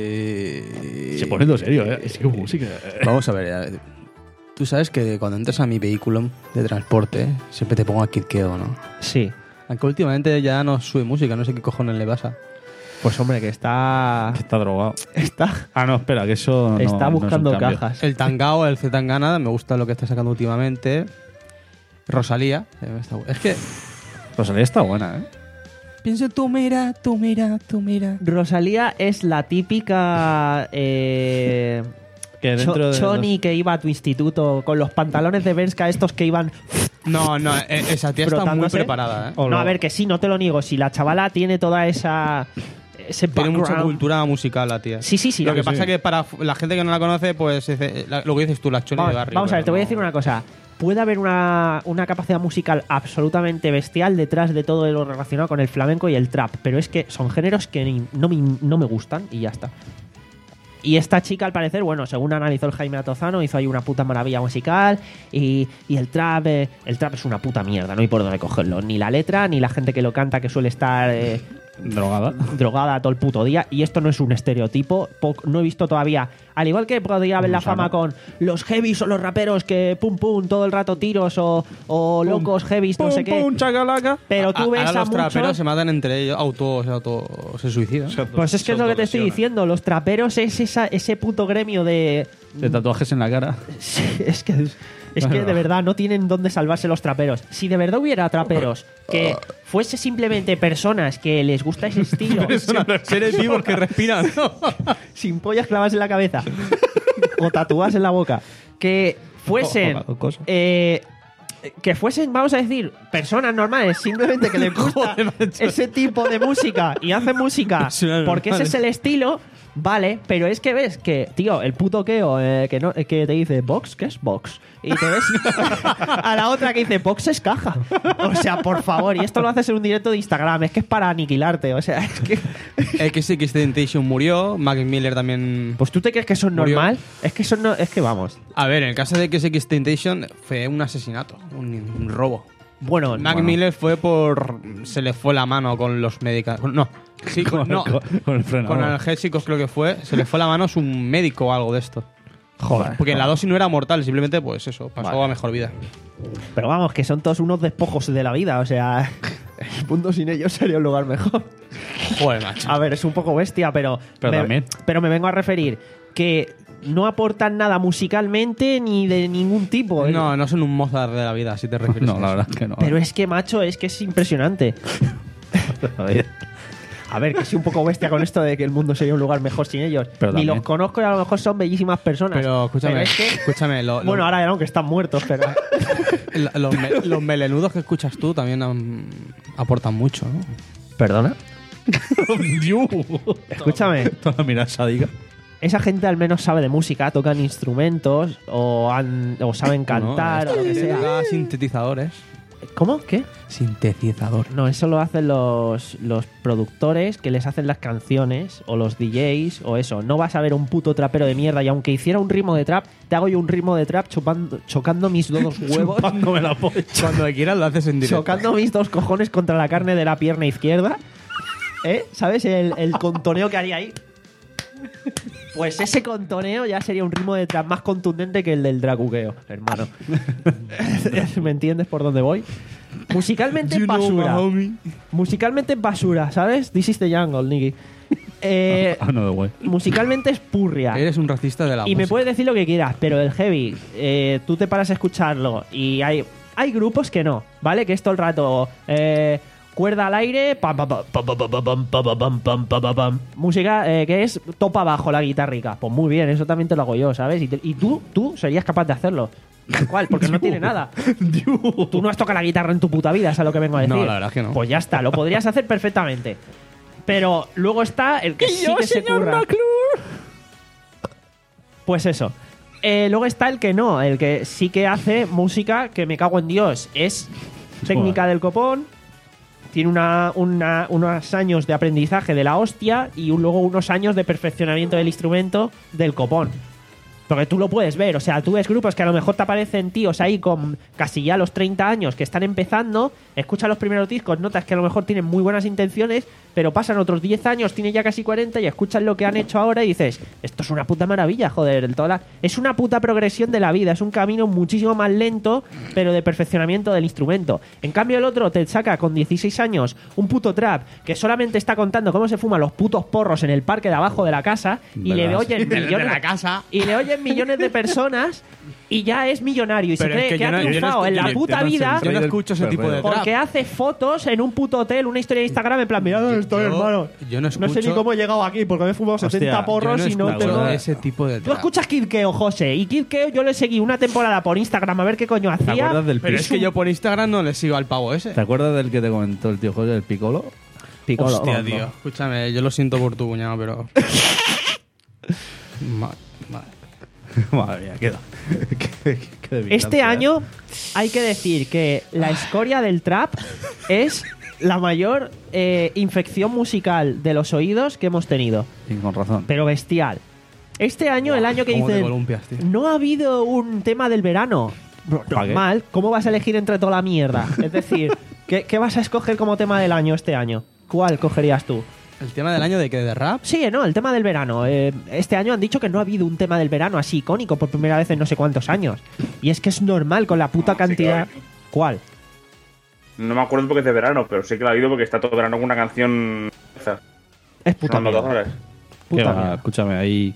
Eh... Se poniendo serio, ¿eh? Es que música. Vamos a ver. a ver. Tú sabes que cuando entras a mi vehículo de transporte, siempre te pongo a Kid Keo, ¿no? Sí. Aunque últimamente ya no sube música, no sé qué cojones le pasa. Pues hombre, que está... Está drogado. Está, Ah, no, espera, que eso no, está no es un buscando cambio. cajas. El Tangao, el Zetangana, me gusta lo que está sacando últimamente. Rosalía. eh, está bu- Es que. Rosalía está buena, ¿eh? Pienso tú mira, tú mira, tú mira. Rosalía es la típica... Eh, Que cho- dentro de choni que iba a tu instituto con los pantalones de Berska estos que iban... No, no, e- esa tía está muy Frotándose. preparada, ¿eh? O No, lo- a ver, que sí, no te lo niego. Si la chavala tiene toda esa... Ese Tiene mucha background- cultura musical la tía. Sí, sí, sí. Lo que sí. pasa es que para f- la gente que no la conoce, pues dice- la- lo que dices tú, la choni Vamos, de barrio. vamos a ver, pero te voy a no- decir una cosa. Puede haber una, una capacidad musical absolutamente bestial detrás de todo lo relacionado con el flamenco y el trap, pero es que son géneros que ni- no me, no me gustan y ya está. Y esta chica, al parecer, bueno, según analizó el Jaime Atozano, hizo ahí una puta maravilla musical y, y el trap eh, el trap es una puta mierda, no hay por dónde cogerlo. Ni la letra, ni la gente que lo canta, que suele estar eh, Drogada. drogada todo el puto día. Y esto no es un estereotipo. Po- No he visto todavía, al igual que podría haber la fama con los heavies o los raperos que pum pum todo el rato tiros o, o locos heavies, no sé qué. chacalaca. Pero tú A- ves ahora a los traperos muchos... se matan entre ellos, auto, se auto se suicidan. Pues es que es lo que te estoy diciendo. Los traperos es esa, ese puto gremio de... De tatuajes en la cara. Sí, es que, es que de verdad no tienen dónde salvarse los traperos. Si de verdad hubiera traperos que fuese simplemente personas que les gusta ese estilo, Seres vivos que respiran. sin pollas clavas en la cabeza o tatuadas en la boca, que fuesen O- o- o cosas. eh, que fuesen, vamos a decir, personas normales, simplemente que les gusta Joder, macho. ese tipo de música y hacen música Personas porque ese normales. es el estilo, vale, pero es que ves que, tío, el puto Keo eh, que, no, que te dice Box, ¿qué es Box? Y te ves a la otra que dice Box es caja. O sea, por favor, y esto lo haces en un directo de Instagram, es que es para aniquilarte, o sea, es que... X X Temptation murió, Mac Miller también. Pues tú te crees que eso es Murió. normal, es que eso no, es que vamos. A ver, en el caso de X X Temptation fue un asesinato, un, un robo. Bueno, Mac bueno. Miller fue por. Se le fue la mano con los medicamentos. No, sí, con, no, con, con el freno. con analgésicos creo que fue. Se le fue la mano, es un médico o algo de esto. Joder. Porque la dosis no era mortal, simplemente, pues eso, pasó Vale. a mejor vida. Pero vamos, que son todos unos despojos de la vida, o sea, el mundo sin ellos sería un lugar mejor. Joder, macho. A ver, es un poco bestia, pero. Pero me, también. pero me vengo a referir que no aportan nada musicalmente ni de ningún tipo. ¿eh? No, no son un Mozart de la vida, si te refieres. No, a la eso. verdad es que no. Pero es que, macho, es que es impresionante. A ver, que soy un poco bestia con esto de que el mundo sería un lugar mejor sin ellos. Pero Ni también. los conozco y a lo mejor son bellísimas personas. Pero escúchame, Pero es que- escúchame, lo- lo- Bueno, ahora ya no, que están muertos, pero. la- los, me- los melenudos que escuchas tú también am- aportan mucho, ¿no? ¿Perdona? Escúchame. Toda la mirada sádica. Esa gente al menos sabe de música, tocan instrumentos o, han, o saben cantar No, o lo que esto sea. lleva sintetizadores. ¿Cómo? ¿Qué? Sintetizador. No, eso lo hacen los, los productores que les hacen las canciones o los D Js o eso. No vas a ver un puto trapero de mierda y aunque hiciera un ritmo de trap, te hago yo un ritmo de trap chupando- chocando mis dos huevos, Chupándome la polla. Cuando quieras lo haces en directo. chocando mis dos cojones contra la carne de la pierna izquierda. ¿Eh? ¿Sabes? El, el contoneo que haría ahí. Pues ese contoneo ya sería un ritmo de trap más contundente que el del dracuqueo, hermano. ¿Me entiendes por dónde voy? Musicalmente You know, basura. my homie. Musicalmente basura, ¿sabes? This is the jungle, Nicky. Eh, Ah, no, güey. musicalmente es purria. Eres un racista de la Y me música. puedes decir lo que quieras, pero el heavy, eh, tú te paras a escucharlo y hay, hay grupos que no, ¿vale? Que es todo el rato eh, cuerda al aire, pam, pam, pam, pam, pam, pam, pam, pam, pam, pam, pam, pam, pam. Música eh, que es topa abajo la guitarrica. Pues muy bien, eso también te lo hago yo, ¿sabes? Y, te- y tú, tú serías capaz de hacerlo. ¿Cuál? Porque no tiene nada. Tú no has tocado la guitarra en tu puta vida, es a lo que vengo a decir. No, la verdad es que no. Pues ya está, lo podrías hacer perfectamente. Pero luego está el que sí que se curra. Pues eso. Eh, luego está el que no, el que sí que hace música que me cago en Dios. Es técnica del copón, tiene una, una- unos años de aprendizaje de la hostia y un- luego unos años de perfeccionamiento del instrumento del copón. Porque tú lo puedes ver, o sea, tú ves grupos que a lo mejor te aparecen tíos ahí con casi ya los treinta años que están empezando, escuchas los primeros discos, notas que a lo mejor tienen muy buenas intenciones, pero pasan otros diez años, tienen ya casi cuarenta y escuchas lo que han hecho ahora y dices, esto es una puta maravilla, joder, el toda la- es una puta progresión de la vida, es un camino muchísimo más lento, pero de perfeccionamiento del instrumento. En cambio el otro te saca con dieciséis años un puto trap que solamente está contando cómo se fuman los putos porros en el parque de abajo de la casa y le ¿Verdad? oyen De- de millones la casa. y le oyen millones de personas y ya es millonario y Pero se cree es que que, yo ha no- yo no triunfado en la escucho- puta yo no sé, vida Yo no del escucho ese tipo de perreo. trap. porque hace fotos en un puto hotel, una historia de Instagram en plan, mira dónde estoy, Yo- hermano. yo no sé ni escucho- cómo he llegado aquí porque me he fumado Hostia, setenta yo porros Yo y no escucho tengo... ese tipo de Tú trap. escuchas Kid Keo, José, y Kid Keo yo le seguí una temporada por Instagram a ver qué coño ¿Te hacía. acuerdas del Pero es Pico? que yo por Instagram no le sigo al pavo ese. ¿Te acuerdas del que te comentó el tío José, el Piccolo? Piccolo, Hostia, no, tío. no. Escúchame, yo lo siento por tu cuñado, pero. Ma- ma- Madre mía, queda. Qué- qué de Este distancia, año hay que decir que la escoria del trap es la mayor eh, infección musical de los oídos que hemos tenido. ¿eh? Y con razón. Pero bestial. Este año, el año que cómo te dicen, columpias, tío. no ha habido un tema del verano. ¿Para qué? Normal, ¿cómo vas a elegir entre toda la mierda? Es decir, ¿qué, qué vas a escoger como tema del año este año? ¿Cuál cogerías tú? ¿El tema del año de qué? ¿De rap? Sí, no, el tema del verano. Eh, este año han dicho que no ha habido un tema del verano así icónico por primera vez en no sé cuántos años. Y es que es normal con la puta Sí, cantidad. claro. ¿Cuál? No me acuerdo porque es de verano, pero sí que la ha habido porque está todo verano con una canción. Es puta Sonando dos mierda. horas. Puta ¿Qué va? mierda. Escúchame, ahí.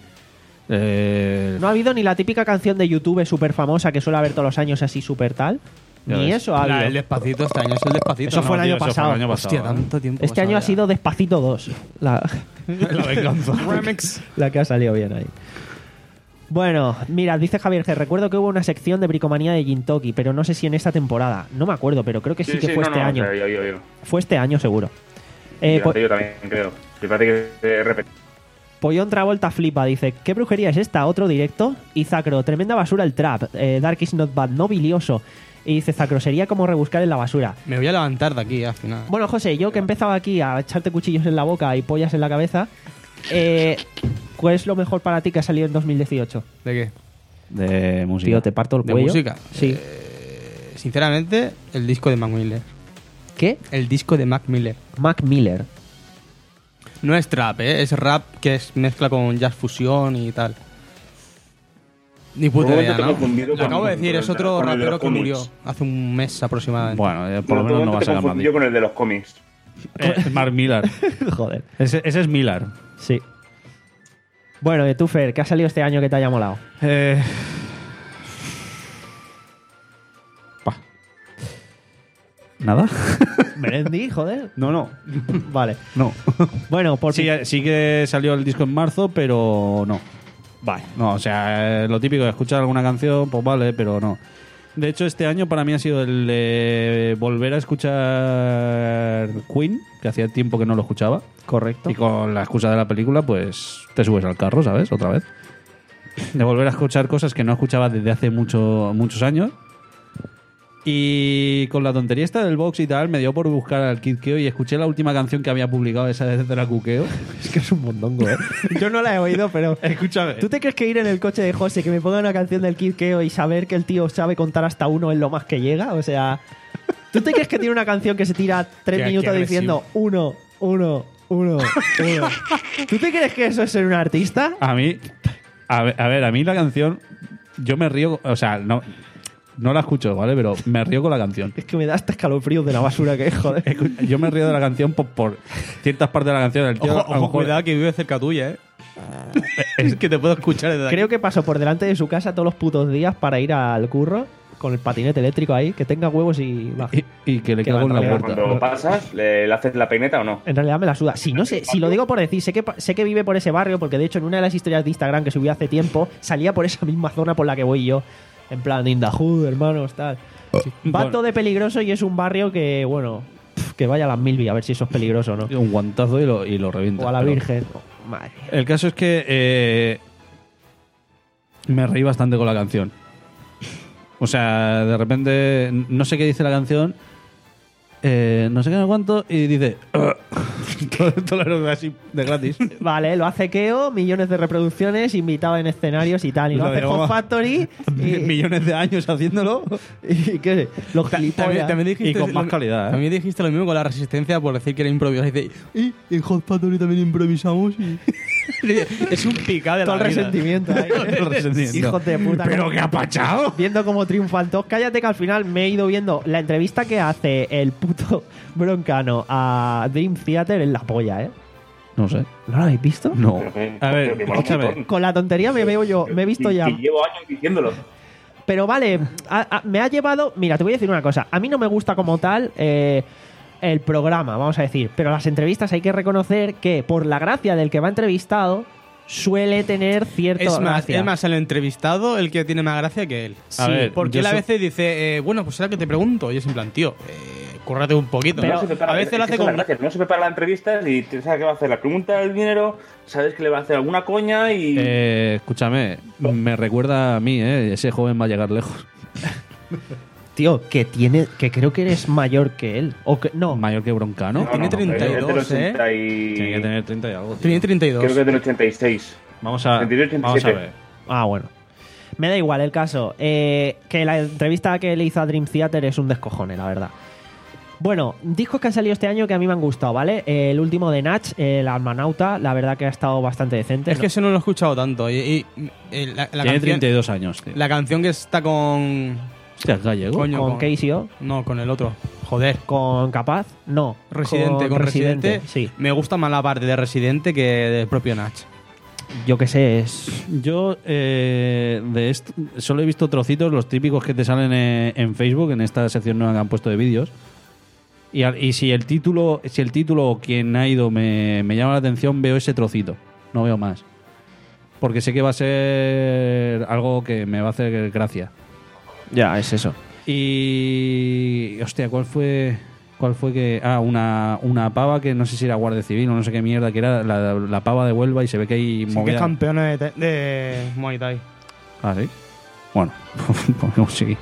Eh, No ha habido ni la típica canción de YouTube súper famosa que suele haber todos los años así súper tal. Ya Ni ves. eso ha La- habido. el despacito este año es el despacito. Eso fue el ¿no? año tío, eso pasado. fue el año pasado. Hostia, tanto tiempo. Este año ha sido Despacito dos. La, La venganza. Remix. la que ha salido bien ahí. Bueno, mira, dice Javier G. Recuerdo que hubo una sección de bricomanía de Gintoki, pero no sé si en esta temporada. No me acuerdo, pero creo que sí, que fue no, este no, año. o sea, yo, yo, yo. Fue este año seguro. Eh, Y el po- anterior también, creo. Me parece que es repetido. Pollón Travolta flipa, dice, ¿qué brujería es esta? ¿Otro directo? Y Zacro, tremenda basura el trap. Eh, Dark is not bad, no bilioso. Y dice Zacro, sería como rebuscar en la basura. Me voy a levantar de aquí al final. Bueno, José, yo que he empezado aquí a echarte cuchillos en la boca y pollas en la cabeza, eh, ¿cuál es lo mejor para ti que ha salido en dos mil dieciocho? ¿De qué? De música. Tío, te parto el ¿De cuello. música? Sí. Eh, sinceramente, el disco de Mac Miller. ¿Qué? El disco de Mac Miller. Mac Miller. No es trap, ¿eh? Es rap que es mezcla con jazz fusión y tal. Ni puta Por un idea, momento te he ¿no? confundido Lo con- acabo de decir, con es el de- otro con el de rapero los que murió cómics. hace un mes aproximadamente. Bueno, eh, por Por lo menos no va a te sacar más. confundí yo con el de los cómics. Eh, Mark Millar. Joder. Ese, ese es Millar. Sí. Bueno, de tú, Fer, ¿qué ha salido este año que te haya molado? Eh... pa. ¿Nada? Melendi, joder. No, no. Vale. No. Bueno, por Sí, sí que salió el disco en marzo, pero no. Vale. No, o sea, eh, lo típico de escuchar alguna canción, pues vale, pero no. De hecho, este año para mí ha sido el de volver a escuchar Queen, que hacía tiempo que no lo escuchaba. Correcto. Y con la excusa de la película, pues te subes al carro, ¿sabes? Otra vez. De volver a escuchar cosas que no escuchaba desde hace mucho, muchos años. Y con la tontería esta del box y tal, me dio por buscar al Kid Keo y escuché la última canción que había publicado, esa de Dracukeo. Es que es un mondongo, ¿eh? Yo no la he oído, pero... Escúchame. ¿Tú te crees que ir en el coche de José, que me ponga una canción del Kid Keo y saber que el tío sabe contar hasta uno es lo más que llega? O sea... ¿Tú te crees que tiene una canción que se tira tres Qué- minutos qué diciendo uno, uno, uno, uno? ¿Tú te crees que eso es ser un artista? A mí, a ver, a ver, a mí la canción, yo me río, o sea, no, no la escucho, ¿vale? Pero me río con la canción. Es que me da hasta escalofríos de la basura que es, joder. Yo me río de la canción por, por ciertas partes de la canción. El tío, Ojo, a lo ojo, mejor- cuidado que vive cerca tuya, ¿eh? Es que te puedo escuchar desde aquí. Creo que paso por delante de su casa todos los putos días para ir al curro con el patinete eléctrico ahí, que tenga huevos y baje. y, y que le Que cago en va, la realidad, puerta. Cuando pasas, ¿le, le haces la peineta o no? En realidad me la suda. Si no sé, si lo digo por decir, sé que pa- sé que vive por ese barrio, porque de hecho en una de las historias de Instagram que subí hace tiempo, salía por esa misma zona por la que voy yo. En plan, in the hood, hermanos, tal. Va Bueno. todo de peligroso y es un barrio que, bueno, pf, que vaya a las Milby, a ver si eso es peligroso o no. Un guantazo y lo, y lo revienta. O a la Pero Virgen. Oh, madre. El caso es que eh, me reí bastante con la canción. O sea, de repente, no sé qué dice la canción, eh, no sé qué, no sé cuánto, y dice... todo, todo lo así de gratis. Vale, lo hace Keo, millones de reproducciones, invitado en escenarios y tal. Y lo, Lo hace llevamos Hot Factory. y, Millones de años haciéndolo. y qué, los Ta- gilipollas. También, también dijiste Y con más lo- calidad, ¿eh? También dijiste lo mismo con la resistencia por decir que era improvisado. Y dice, y en Hot Factory también improvisamos. Y... es un picado de Todo la el vida. resentimiento ahí. El resentimiento. Hijos de puta. Pero qué apachado. Viendo cómo triunfan todos. Cállate que al final me he ido viendo la entrevista que hace el puto Broncano a Dream Theater en la polla, ¿eh? No sé. ¿No lo habéis visto? No. Pero que- A ver, pero que mola un escúchame. montón. Con la tontería me veo yo, me he visto Y- ya. y llevo años diciéndolo. Pero vale, a- a- me ha llevado. Mira, te voy a decir una cosa. A mí no me gusta como tal eh, el programa, vamos a decir. Pero las entrevistas hay que reconocer que, por la gracia del que va entrevistado, suele tener cierto. Es más, gracia. es más el entrevistado el que tiene más gracia que él. A ver, porque yo él a so- veces dice, eh, bueno, pues será que te pregunto. Y es en plan, tío, eh, cúrrate un poquito. Pero ¿no? se prepara- a veces es lo que hace esa es la con... gracia, no se prepara la entrevista y te sabes que va a hacer la pregunta del dinero, sabes que le va a hacer alguna coña y... Eh, escúchame, me recuerda a mí, ¿eh? Ese joven va a llegar lejos. Tío, que tiene. Que creo que eres mayor que él. O que. No. Mayor que Broncano. No, tiene no, treinta y es del dos, ¿eh? ochenta y- Tiene que tener treinta y algo. tío. Tiene treinta y dos. Creo que es del ochenta y seis. Vamos a, treinta y ocho, vamos a treinta y siete. ver. Ah, bueno. Me da igual el caso. Eh, que la entrevista que le hizo a Dream Theater es un descojone, la verdad. Bueno, discos que han salido este año que a mí me han gustado, ¿vale? Eh, el último de Natch, El Almanauta, la verdad que ha estado bastante decente. Es ¿no? que eso no lo he escuchado tanto. Y, y- y la, la Tiene canción, treinta y dos años, tío. la canción que está con... Hostia, es gallego. Coño, con Casey O, No, con el otro. Joder. con Capaz, no. Residente, con, Residente. Sí, Me gusta más la parte de Residente que del propio Nach. yo qué sé, es. Yo eh, de esto solo he visto trocitos, los típicos que te salen eh, en Facebook, en esta sección nueva que han puesto de vídeos. Y, al- y si el título, si el título o quien ha ido me, me llama la atención, veo ese trocito. No veo más. Porque sé que va a ser algo que me va a hacer gracia. Ya, es eso. Y. Hostia, ¿cuál fue? ¿Cuál fue que.? Ah, una, una pava que no sé si era Guardia Civil o no sé qué mierda, que era la, la pava de Huelva y se ve que hay Sí, que es movida. campeona de, te- de Muay Thai. Ah, sí. Bueno, podemos seguir.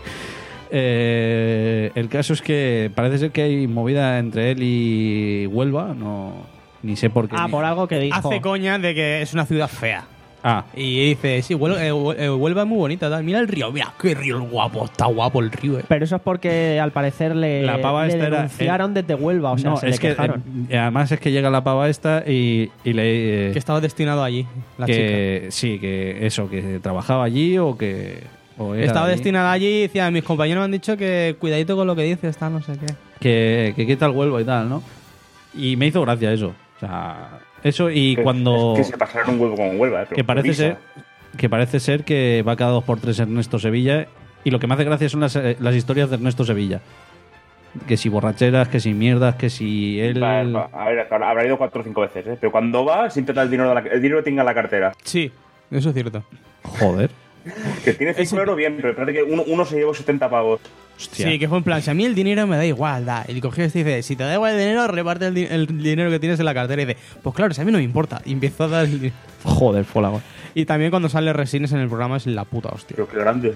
Eh, el caso es que parece ser que hay movida entre él y Huelva, no. Ni sé por qué. Ah, ni- por algo que dijo. Hace coña de que es una ciudad fea. Ah, Y dice, sí, Huelva, eh, Hue- eh, Huelva es muy bonita. Tal. Mira el río, mira qué río guapo, está guapo el río. Eh. Pero eso es porque al parecer le, La pava le esta era- denunciaron desde Huelva, o sea, no, se es le que. quejaron. eh, además es que llega la pava esta y, y le. eh, Que estaba destinado allí, la chica. que sí, que eso, que trabajaba allí o que. o era Estaba de allí. destinada allí y decía, mis compañeros me han dicho que cuidadito con lo que dices, está no sé qué. Que, que qué tal Huelva y tal, ¿no? Y me hizo gracia eso. O sea, eso y Que- cuando. Es que se pasaron un huevo con Huelva, eh, pero que parece Pisa. ser que parece ser que va cada dos por tres Ernesto Sevilla y lo que me hace gracia son las, eh, las historias de Ernesto Sevilla, que si borracheras, que si mierdas, que si él Va, va, a ver, habrá ido cuatro o cinco veces, ¿eh? Pero cuando va, siempre da el dinero, de la, el dinero que tenga en la cartera. Sí, eso es cierto. joder, Que tiene cinco euros bien, pero parece que uno, uno se llevó setenta pavos. hostia. Sí, que fue en plan, si a mí el dinero me da igual, da. Y cogió este y dice, si te da igual el dinero, reparte el, di- el dinero que tienes en la cartera. Y dice, pues claro, si a mí no me importa. Y empezó a dar el dinero. Joder, Folago. Y también cuando sale Resines en el programa es la puta hostia. Pero qué grande.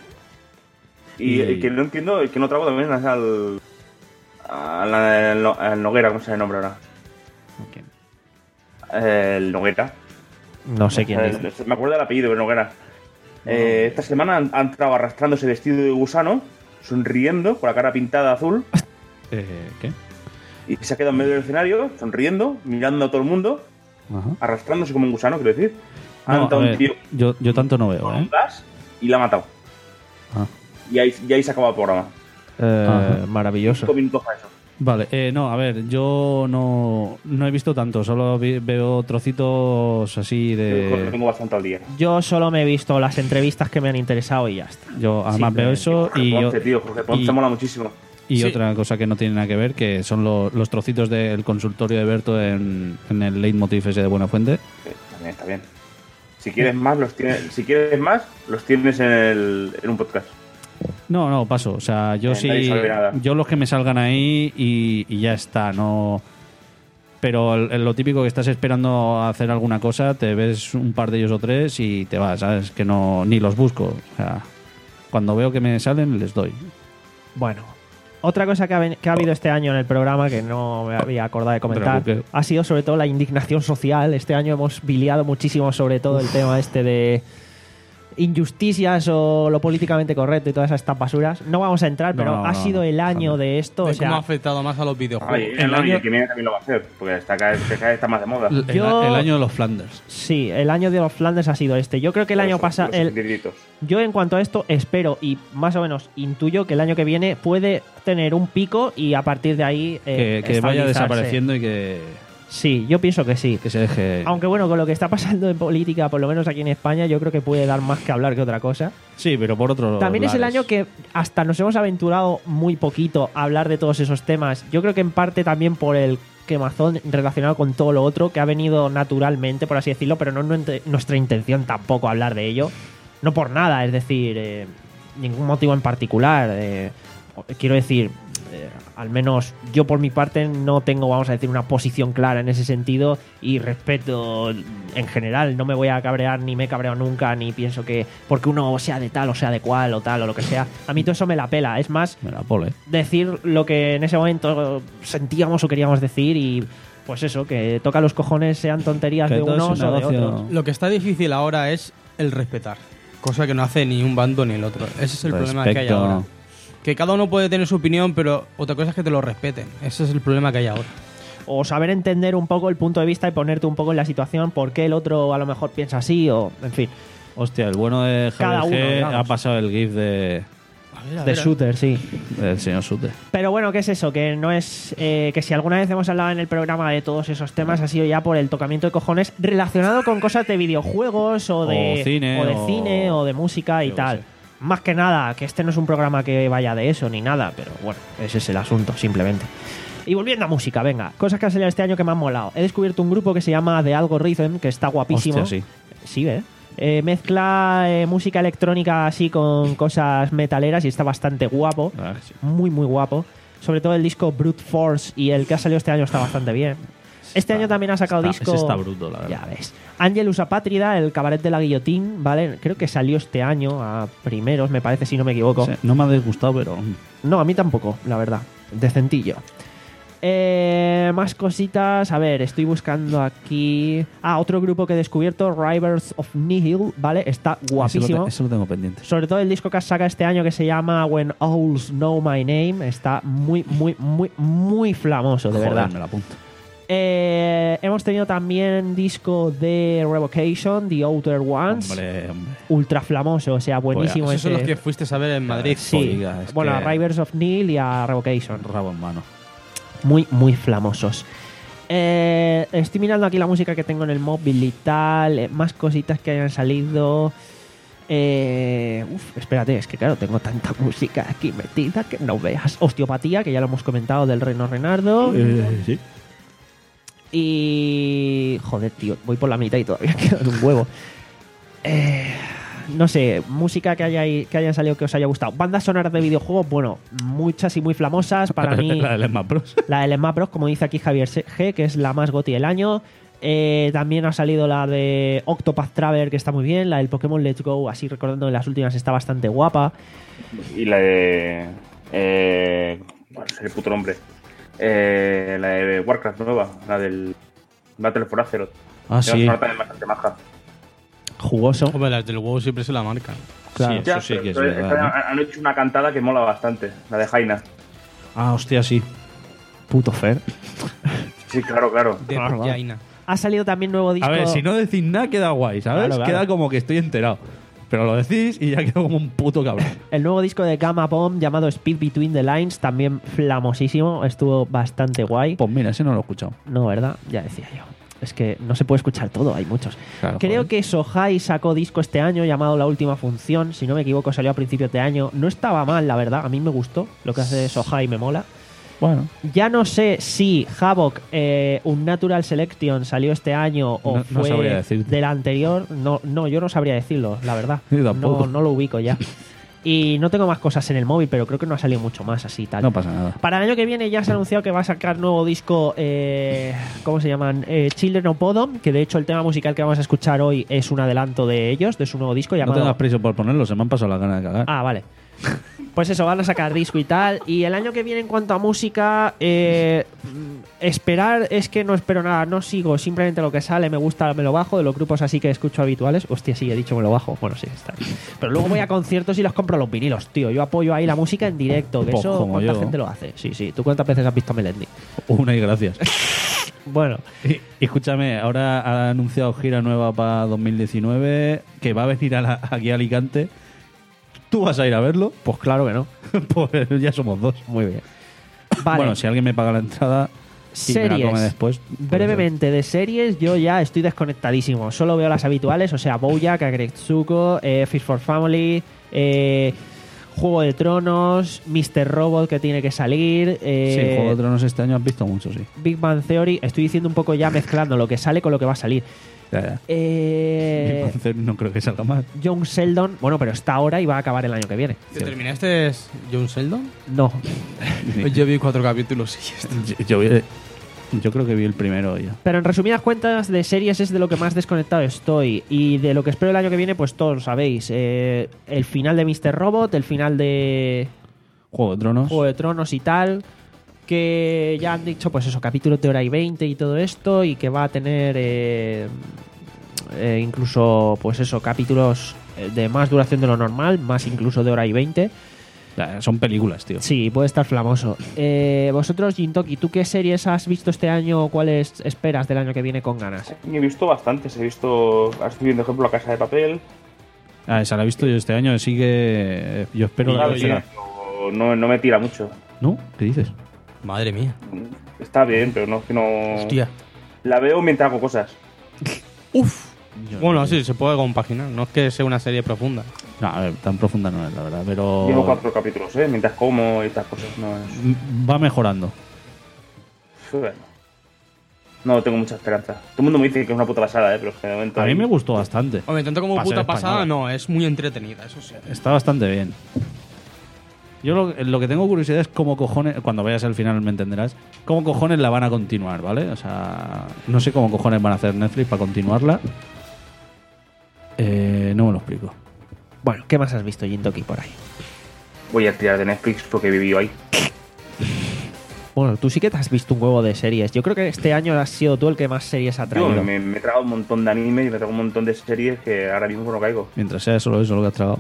Y, Y- y que no entiendo, que no trago también es al. A la, al, No- al Noguera, ¿cómo se llama el nombre ahora? El Noguera. No sé quién Eh, dice. Me acuerdo del apellido, pero Noguera. Eh, esta semana han, han entrado arrastrándose vestido de gusano, sonriendo, con la cara pintada azul, Eh, ¿qué? y se ha quedado en medio del escenario, sonriendo, mirando a todo el mundo, Ajá. arrastrándose como un gusano, quiero decir. Ha No, entrado a un ver, tío yo, yo tanto no veo, con ¿eh? un gas y la ha matado. Ah. y ahí, y ahí se acaba el programa. Eh, Ajá. maravilloso. Cinco minutos para eso. Vale, eh, no, a ver, yo no, no he visto tanto, solo vi- veo trocitos así Yo de... tengo bastante al día. Yo solo me he visto las entrevistas que me han interesado y ya está. Yo además veo eso Jorge y, Ponce, tío, Jorge Ponce y- mola muchísimo. y Sí. otra cosa que no tiene nada que ver, que son lo- los trocitos del consultorio de Berto en, en el leitmotiv ese de Buenafuente. Sí, también está bien. Si quieres más, los tienes, si quieres más, los tienes en, el, en un podcast. No, no, paso. O sea, yo Eh, sí. nadie sabe nada. Yo los que me salgan ahí y, y ya está, no. Pero el- el- lo típico que estás esperando a hacer alguna cosa, te ves un par de ellos o tres y te vas, ¿sabes? Que no. Ni los busco. O sea, cuando veo que me salen, les doy. Bueno, otra cosa que ha, ven- que ha habido este año en el programa que no me había acordado de comentar Pero, ¿qué? ha sido sobre todo la indignación social. Este año hemos biliado muchísimo sobre todo el tema este de injusticias o lo políticamente correcto y todas estas basuras. No vamos a entrar, No, pero no, ha no, sido el año no. de esto. De O sea, cómo ha afectado más a los videojuegos. Ay, el no, y año- el que viene también lo va a hacer, porque está cada, vez- cada vez está más de moda. El, Yo- el año de los Flanders. sí, el año de los Flanders ha sido este. Yo creo que el año Los- pasado... los el- subtítulos. Yo en cuanto a esto espero y más o menos intuyo que el año que viene puede tener un pico y a partir de ahí eh, Que, que vaya estabilizarse. desapareciendo y que, Sí, yo pienso que sí. que se deje. Aunque bueno, con lo que está pasando en política, por lo menos aquí en España, yo creo que puede dar más que hablar que otra cosa. Sí, pero por otro También es el lares. año que hasta nos hemos aventurado muy poquito a hablar de todos esos temas. Yo creo que en parte también por el quemazón relacionado con todo lo otro que ha venido naturalmente, por así decirlo, pero no es nuestra- nuestra intención tampoco hablar de ello. No por nada, es decir, eh, ningún motivo en particular. eh, quiero decir, eh, al menos yo por mi parte no tengo, vamos a decir, una posición clara en ese sentido y respeto en general. No me voy a cabrear, ni me he cabreado nunca, ni pienso que porque uno sea de tal o sea de cual o tal o lo que sea. A mí todo eso me la pela. Es más, Me la pole. decir lo que en ese momento sentíamos o queríamos decir y pues eso, que toca los cojones sean tonterías Que de todo es unos un o de negocio. otros. Lo que está difícil ahora es el respetar. Cosa que no hace ni un bando ni el otro. Ese es el problema que hay Respecto- ahora. Que cada uno puede tener su opinión, pero otra cosa es que te lo respeten. Ese es el problema que hay ahora. O saber entender un poco el punto de vista y ponerte un poco en la situación, por qué el otro a lo mejor piensa así o, en fin, Hostia, el bueno de Cada Javier uno, G digamos. ha pasado el GIF de, de shooter, sí. del señor Sute. Pero bueno, ¿qué es eso? Que no es eh, que si alguna vez hemos hablado en el programa de todos esos temas ha sido ya por el tocamiento de cojones relacionado con cosas de videojuegos o de O cine, o de, o- cine, o de música y Yo qué tal. sé. Más que nada, que este no es un programa que vaya de eso ni nada, pero bueno, ese es el asunto, simplemente. Y volviendo a música, venga, cosas que han salido este año que me han molado. He descubierto un grupo que se llama The Algorithm, que está guapísimo. Hostia, sí. Sí, ¿eh? Eh, mezcla eh, música electrónica así con cosas metaleras y está bastante guapo. La verdad que sí. Muy, muy guapo. Sobre todo el disco Brute Force y el que ha salido este año está bastante bien. Este Está- año también ha sacado está- disco... ese está bruto, la verdad. Ya ves. Angelus Apátrida, el cabaret de la guillotín, ¿vale? Creo que salió este año a primeros, me parece, si no me equivoco. Sí, no me ha disgustado, pero. No, a mí tampoco, la verdad. Decentillo. Eh, más cositas. A ver, estoy buscando aquí. Ah, otro grupo que he descubierto, Rivers of Nihil, ¿vale? Está Eso lo, guapísimo. te- eso lo tengo pendiente. Sobre todo el disco que saca este año que se llama When Owls Know My Name. Está muy, muy, muy, muy flamoso, de Joder, verdad. me la apunto. Eh, hemos tenido también disco de Revocation, The Outer Ones. Hombre, hombre. Ultra flamoso, o sea, buenísimo. Esos son los ese. que fuiste a ver en Madrid. Sí, Oiga, es bueno, que- a Rivers of Nihil y a Revocation. Rabo en mano. Muy, muy flamosos. Eh, estoy mirando aquí la música que tengo en el móvil y tal. eh, más cositas que hayan salido. Eh, uf, espérate, es que claro, tengo tanta música aquí metida que no veas. Osteopatía, que ya lo hemos comentado del Reno Renardo. Eh, sí. Y. Joder, tío, voy por la mitad y todavía queda un huevo. Eh, no sé, música que, hayáis- que hayan salido que os haya gustado. Bandas sonoras de videojuegos, bueno, muchas y muy flamosas. Para mí, La del Smash Bros. la del Smash Bros, como dice aquí Javier G, que es la más goti del año. Eh, también ha salido la de Octopath Traveler, que está muy bien. La del Pokémon Let's Go, así recordando en las últimas, está bastante guapa. Y la de. Eh, ¿Cuál es el puto nombre? Eh, la de Warcraft nueva, la del Battle for Azeroth. Ah, Tiene sí. una sonora también bastante maja. Jugoso. Hombre, las del WoW siempre se la marcan. Claro. Sí, Ya, eso sí pero- que es pero verdad, esta ¿no? han- han hecho una cantada que mola bastante, la de Jaina. Ah, hostia, sí. Puto Fer. Sí, claro, claro. De Claro, claro. Jaina. Ha salido también nuevo disco. A ver, si no decís nada, queda guay, ¿sabes? Claro, claro. Queda como que estoy enterado. Pero lo decís y ya quedo como un puto cabrón. El nuevo disco de Gamma Bomb llamado Speed Between the Lines, también flamosísimo, estuvo bastante guay. Pues mira, ese no lo he escuchado. No, ¿verdad? Ya decía yo. Es que no se puede escuchar todo, hay muchos. Claro, Creo joder. que Sohai sacó disco este año llamado La Última Función, si no me equivoco salió a principios de año. No estaba mal, la verdad, a mí me gustó, lo que hace Sohai me mola. Bueno, Ya no sé si Havoc eh, Unnatural Selection salió este año o No- no fue sabría decirte. del anterior. No, no, yo no sabría decirlo, la verdad. Yo tampoco. No, no lo ubico ya. Y no tengo más cosas en el móvil, pero creo que no ha salido mucho más así tal. no pasa nada. Para el año que viene ya se ha anunciado que va a sacar nuevo disco, eh, ¿cómo se llaman? Eh, Children of Bodom, que de hecho el tema musical que vamos a escuchar hoy es un adelanto de ellos, de su nuevo disco No llamado... tengas prisa por ponerlo, se me han pasado las ganas de cagar. Ah, vale. Pues eso, van a sacar disco y tal. Y el año que viene, en cuanto a música, eh, mm, esperar es que no espero nada. No sigo simplemente lo que sale, me gusta, me lo bajo. De los grupos así que escucho habituales. Hostia, sí, he dicho me lo bajo. Bueno, sí, está bien. Pero luego voy a conciertos y los compro los vinilos, tío. Yo apoyo ahí la música en directo. Que Pues eso, como ¿cuánta yo. gente lo hace? Sí, sí. ¿Tú cuántas veces has visto a Melendi? Una y gracias. Bueno, Y, y escúchame, ahora ha anunciado gira nueva para dos mil diecinueve, que va a venir a la- aquí a Alicante. ¿Tú vas a ir a verlo? pues claro que no. Pues ya somos dos. Muy bien. Vale. Bueno, si alguien me paga la entrada y me la Series. come después. pues Brevemente, de series yo ya estoy desconectadísimo. Solo veo las habituales, o sea, BoJack, Agretsuko, eh, Fish for Family, eh, Juego de Tronos, mister Robot que tiene que salir, eh, Sí, Juego de Tronos este año has visto mucho, sí. Big Bang Theory. Estoy diciendo un poco ya mezclando lo que sale con lo que va a salir. Ya, ya. Eh, Entonces no creo que salga más. Young Sheldon, bueno, pero está ahora y va a acabar el año que viene. ¿Te terminaste John Sheldon? No, Yo vi cuatro capítulos y ya está. Yo, yo vi- yo creo que vi el primero ya. pero en resumidas cuentas, de series es de lo que más desconectado estoy. Y de lo que espero el año que viene, pues todos lo sabéis. Eh, el final de mister Robot, el final de Juego de Tronos. Juego de Tronos y tal. Que ya han dicho, pues eso, capítulos de hora y veinte y todo esto. Y que va a tener eh, eh, incluso, pues eso, capítulos eh, de más duración de lo normal, más incluso de hora y veinte. Ya, son películas, tío. Sí, puede estar flamoso. Eh, vosotros, Jintoki, ¿tú qué series has visto este año o cuáles esperas del año que viene con ganas? He visto bastantes. He visto, ahora estoy viendo, ejemplo, La Casa de Papel. Ah, esa la he visto yo este año, así que yo espero Y la la tercera. veía, pero no, no me tira mucho. ¿No? ¿Qué dices? Madre mía. Está bien, pero no es que no. Hostia. La veo mientras hago cosas. Uf. Bueno, sí, se puede compaginar. No es que sea una serie profunda. No, a ver, tan profunda no es, la verdad, pero Llevo cuatro capítulos, ¿eh? Mientras como y estas cosas. No es. m- va mejorando. Bueno. No tengo mucha esperanza. Todo el mundo me dice que es una puta pasada, ¿eh? Pero es que de momento. A mí me gustó bastante. Hombre, tanto como Para ser puta pasada, española. no. Es muy entretenida, eso sí. Está bastante bien. Yo lo, lo que tengo curiosidad es cómo cojones, cuando vayas al final me entenderás, cómo cojones la van a continuar, ¿vale? O sea, no sé cómo cojones van a hacer Netflix para continuarla. Eh, no me lo explico. Bueno, ¿qué más has visto, Jintoki, por ahí? Voy a tirar de Netflix porque he vivido ahí. Bueno, tú sí que te has visto un huevo de series. Yo creo que este año has sido tú el que más series ha Yo traído. me, me he tragado un montón de anime y me he tragado un montón de series que ahora mismo no caigo. Mientras sea solo eso lo que has tragado.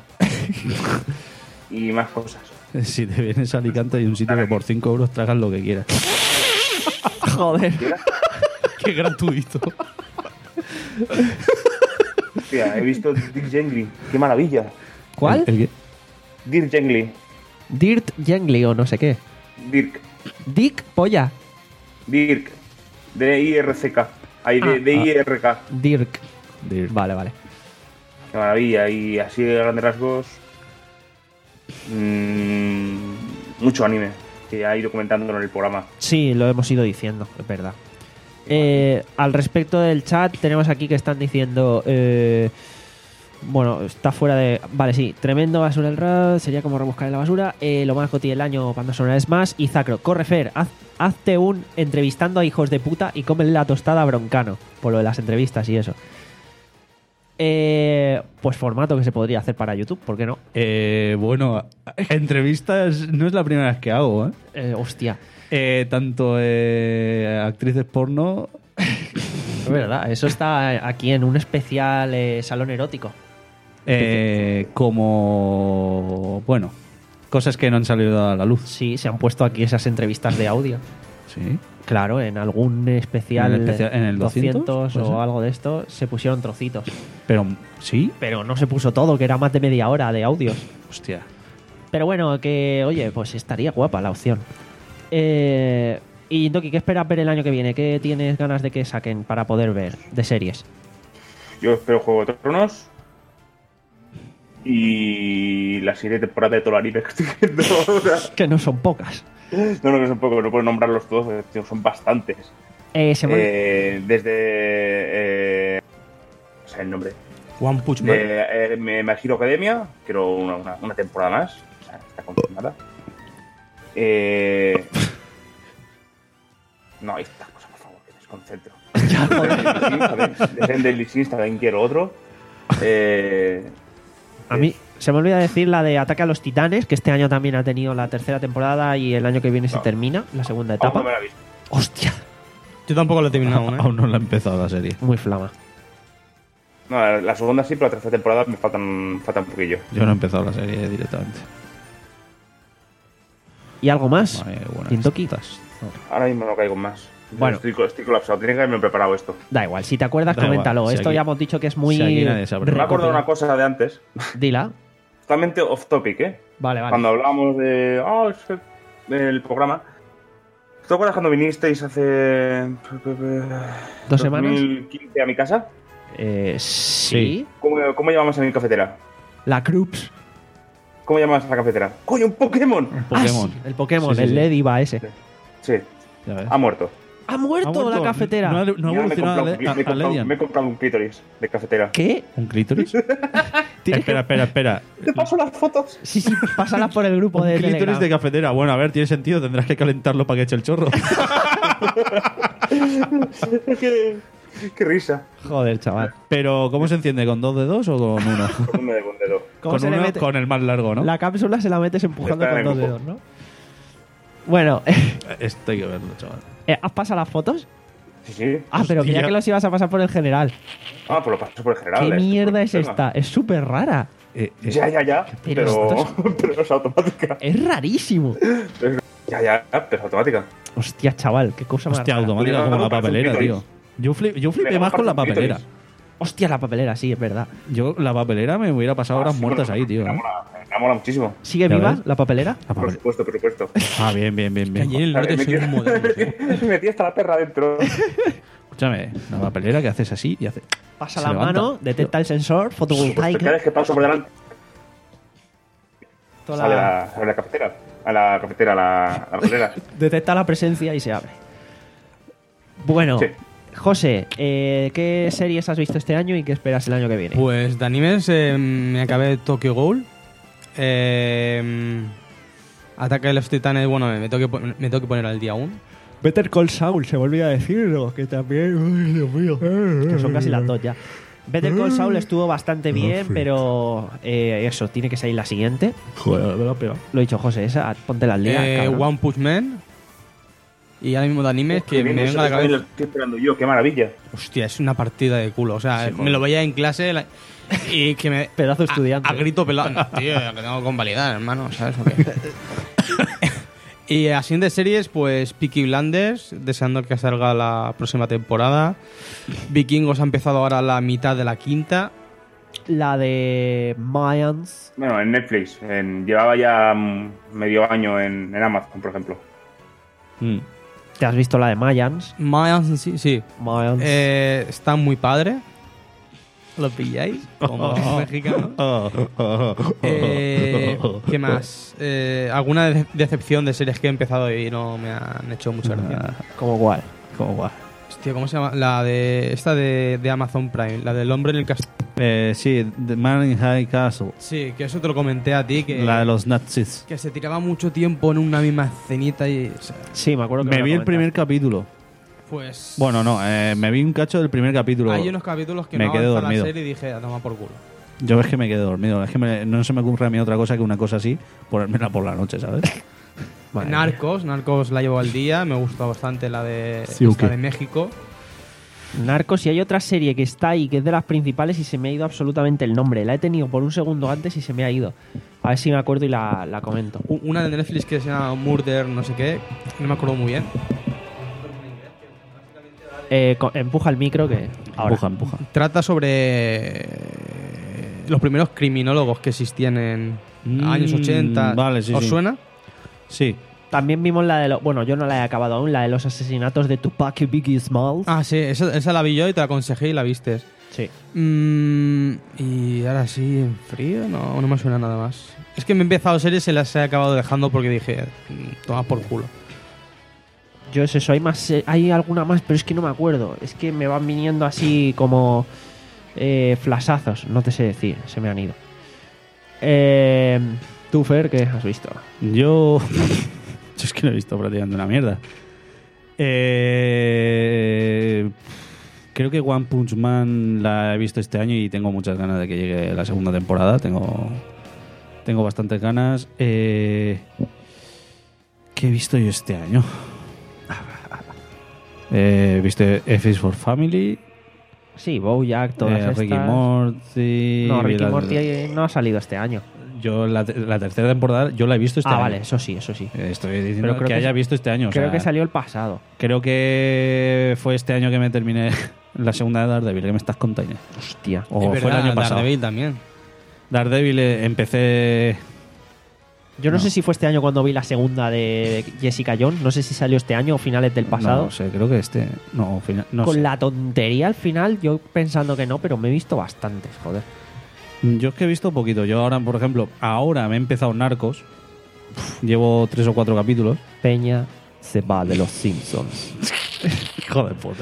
Y más cosas. Si te vienes a Alicante hay un sitio que por cinco euros tragas lo que quieras. Joder. Qué gratuito. Hostia, he visto Dirk Gently. ¡Qué maravilla! ¿Cuál? ¿El, el qué? Dirk Gently. Dirt Gently o no sé qué. Dirk. Dick Polla. Dirk. D I R C K. Ahí, Ah, de D I R K. Dirk. Dirk. Vale, vale. Qué maravilla. Y así de grandes rasgos. mmm, mucho anime. Que ya he ido comentándolo en el programa. Sí, lo hemos ido diciendo, es verdad. Eh, al respecto del chat, tenemos aquí que están diciendo. Eh, bueno, está fuera de. Vale, sí, tremendo basura el rap. Sería como rebuscar en la basura. Eh, lo más goti del año, banda sonora es más. Y Zacro, corre Fer, haz, hazte un entrevistando a hijos de puta y cómele la tostada a Broncano. Por lo de las entrevistas y eso. Eh, pues formato que se podría hacer para YouTube, ¿por qué no? Eh, bueno, entrevistas no es la primera vez que hago, ¿eh? Eh, hostia, Eh, tanto eh, actrices porno. es verdad, eso está aquí en un especial eh, salón erótico. eh, como. Bueno, cosas que no han salido a la luz. Sí, se han puesto aquí esas entrevistas de audio. Sí. Claro, en algún especial, ¿En el especial- en el doscientos, doscientos puede ser? o algo de esto se pusieron trocitos. Pero, ¿sí? Pero no se puso todo, que era más de media hora de audios. Hostia. Pero bueno, que oye, pues estaría guapa la opción. Eh, y Doki, ¿qué esperas ver el año que viene? ¿Qué tienes ganas de que saquen para poder ver de series? Yo espero Juego de Tronos y la serie de temporada de todo el anime que estoy viendo ahora. Que no son pocas. No, no, que son pocos, no puedo nombrarlos todos, porque, tío, son bastantes. Eh, se me- Eh, desde... Eh, no sé el nombre. One Punch Man. De eh, Me My Hero Academia, quiero una, una, una temporada más. O sea, está confirmada. Eh... No, esta cosa, por favor, que me desconcentro. De Deadly Sins también quiero otro. Eh... A mí se me olvida decir la de Ataque a los Titanes, que este año también ha tenido la tercera temporada y el año que viene se No. termina, la segunda aún etapa. no me la he visto. Hostia, Yo tampoco lo he terminado aún, ¿eh? Aún no la ha empezado la serie. muy flama. No, la, la segunda sí, pero la tercera temporada me faltan, falta un poquillo. Yo no he empezado la serie directamente. ¿Y algo más? Ay, buenas Tintoki. estas. Ahora mismo no caigo más. Bueno. Estoy, co- estoy colapsado. Tiene que haberme preparado esto. Da igual, si te acuerdas, Da igual, coméntalo. si Esto aquí- ya hemos dicho que es muy. si aquí nadie sabe. Me he acordado recopilado. una cosa de antes. Dila. Totalmente off topic, ¿eh? Vale, vale. Cuando hablábamos de. Ah, es que- del programa. ¿Te acuerdas cuando vinisteis hace. ¿Dos semanas? dos mil quince a mi casa? Eh, sí. ¿Cómo, cómo llamamos a mi cafetera? La Krups. ¿Cómo llamamos a la cafetera? ¡Coño, un Pokémon! Pokémon. Ah, sí, el Pokémon, Sí, sí, el sí. L E D iba ese. Sí, Ya ves. ha muerto. ¡Ha muerto, Ha muerto. la cafetera! No ha, no ha Ya me he evolucionado comprado, a, me he a, a comprado- Ledian. me he comprado un clítoris de cafetera. ¿Qué? ¿Un clítoris? Tienes espera, espera, espera. Te paso las fotos. Sí, sí, pásalas por el grupo Un de clítoris Telegram. de cafetera. Bueno, a ver, tiene sentido. Tendrás que calentarlo para que eche el chorro. qué, qué risa. Joder, chaval. Pero, ¿cómo se enciende? ¿Con dos dedos o con uno? Con un dedo, un dedo. ¿Cómo con se le uno, mete? con el más largo, ¿no? La cápsula se la metes empujando Está con en dos el dedos, grupo. ¿no? Bueno, Esto hay que verlo, chaval. eh, ¿has pasado las fotos? Sí, sí. Ah, pero creía Hostia. que los ibas a pasar por el general. Ah, pues lo paso por el general. ¿Qué esto, mierda por es el tema. esta? Es súper rara. Eh, eh, Ya, ya, ya. Pero Pero, esto pero, no es automática. Es rarísimo. Ya, ya, pero es automática. Hostia, chaval, qué cosa más Hostia, rara. automática como la Parece un papelera, clítoris. tío. Yo, flip- yo flipé Me más con la parece un papelera. clítoris. Hostia, la papelera, sí, es verdad. Yo, la papelera me hubiera pasado horas Ah, sí, muertas bueno, ahí, tío. Me ¿eh? mola, me mola muchísimo. ¿Sigue Ya viva ves. la papelera? La Por papelera. supuesto, por supuesto. Ah, bien, bien, bien, Que allí en bien. el norte Me soy un modelo. ¿eh? metí, metí hasta la perra dentro. Escúchame, la papelera que haces así y hace. Pasa Se la levanta. mano, detecta el sensor, Cada fotovoltaica. vez que paso por delante, toda sale la- la, sale la cafetera. A la cafetera, a la, a la papelera. Detecta la presencia y se abre. Bueno, Sí. José, eh, ¿qué series has visto este año y qué esperas el año que viene? Pues de animes eh, me acabé Tokyo Ghoul. Eh, Ataque de los Titanes, bueno, me tengo, que, pon- me tengo que poner al día aún. Better Call Saul, se me olvida decirlo, que también... Uy, Dios mío. Que son casi las dos ya. Better Call Saul estuvo bastante bien, pero eh, eso, tiene que salir la siguiente. Joder, me lo ha pegado. Lo he dicho, José, esa, ponte al día. Eh, cabrón. One Punch Man. Y ahora mismo de animes que me Bien, eso venga a la también cabeza. lo estoy esperando yo, qué maravilla. Hostia, es una partida de culo. O sea, me lo veía en clase la- y que me. Pedazo de a- estudiante. A, grito pelado. No, tío, que tengo que convalidar, hermano, ¿sabes? ¿O qué? Y así de series, pues Peaky Blinders, deseando que salga la próxima temporada. Vikingos ha empezado ahora la mitad de la quinta. La de Mayans. Bueno, en Netflix. En- llevaba ya mm, medio año en, en Amazon, por ejemplo. Mm. ¿Te has visto la de Mayans? Mayans, sí, sí. Mayans. Eh, está muy padre. ¿Lo pilláis? Como mexicano. Eh, ¿Qué más? Eh, alguna de- decepción de series que he empezado y no me han hecho mucha gracia. ¿Cómo cuál? ¿Cómo guay? Hostia, ¿cómo se llama? La de. Esta de, de Amazon Prime, la del hombre en el castillo. Eh, sí, The Man in High Castle. Sí, que eso te lo comenté a ti, que, La de los nazis. que se tiraba mucho tiempo en una misma escenita y. O sea, Sí, me acuerdo que Me lo vi el comentaste. primer capítulo. pues. Bueno, no, eh, me vi un cacho del primer capítulo. Hay unos capítulos que me no quedé avanza dormido. la serie y dije, a tomar por culo. Yo es que me quedé dormido. Es que me- no se me ocurre a mí otra cosa que una cosa así, ponérmela por la noche, ¿sabes? Madre Narcos, Narcos la llevo al día, me gustó bastante la de, Sí, esta ok. de México. Narcos, y hay otra serie que está ahí, que es de las principales y se me ha ido absolutamente el nombre. La he tenido por un segundo antes y se me ha ido. A ver si me acuerdo y la, la comento. U- Una de Netflix que se llama Murder, no sé qué, no me acuerdo muy bien. Eh, co- empuja el micro que... Ahora. Empuja, empuja. Trata sobre los primeros criminólogos que existían en Mm, años ochenta. vale, sí, ¿Os sí. suena? Sí. También vimos la de los... Bueno, yo no la he acabado aún, la de los asesinatos de Tupac y Biggie Smalls. Ah, sí, esa, esa la vi yo y te la aconsejé y la vistes. Sí. Mm, y ahora sí, en frío, no, no me suena nada más. Es que me he empezado series y las he acabado dejando porque dije, mm, toma por culo. Yo es eso, hay más, eh, hay alguna más, pero es que no me acuerdo. Es que me van viniendo así como eh, flashazos, no te sé decir, se me han ido. Eh, Tú, Fer, ¿qué has visto? Yo. Yo es que no he visto prácticamente una mierda. Eh, creo que One Punch Man la he visto este año y tengo muchas ganas de que llegue la segunda temporada. Tengo, tengo bastantes ganas. Eh, ¿Qué he visto yo este año? Eh, He visto F is for Family, Sí, Bojack, todas eh, estas. Ricky Morty. No, Ricky la- Morty no ha salido este año. Yo la, te- la tercera temporada yo la he visto este ah, año. vale, eso sí, eso sí. Eh, Estoy diciendo Pero que, creo que haya sa- visto este año. o Creo sea, que salió el pasado. Creo que fue este año que me terminé la segunda de Daredevil. ¿Qué me estás contando? Hostia. O Es fue verdad, el año pasado. Daredevil también. Daredevil eh, empecé. Yo no, No. sé si fue este año cuando vi la segunda de Jessica Jones. No sé si salió este año o finales del pasado. No sé, creo que este. No, final, no Con sé. la tontería al final, yo pensando que no, pero me he visto bastantes, joder. Yo es que he visto poquito. Yo ahora, por ejemplo, ahora me he empezado Narcos. Uf, llevo tres o cuatro capítulos. Peña se va de los Simpsons. Hijo de puta.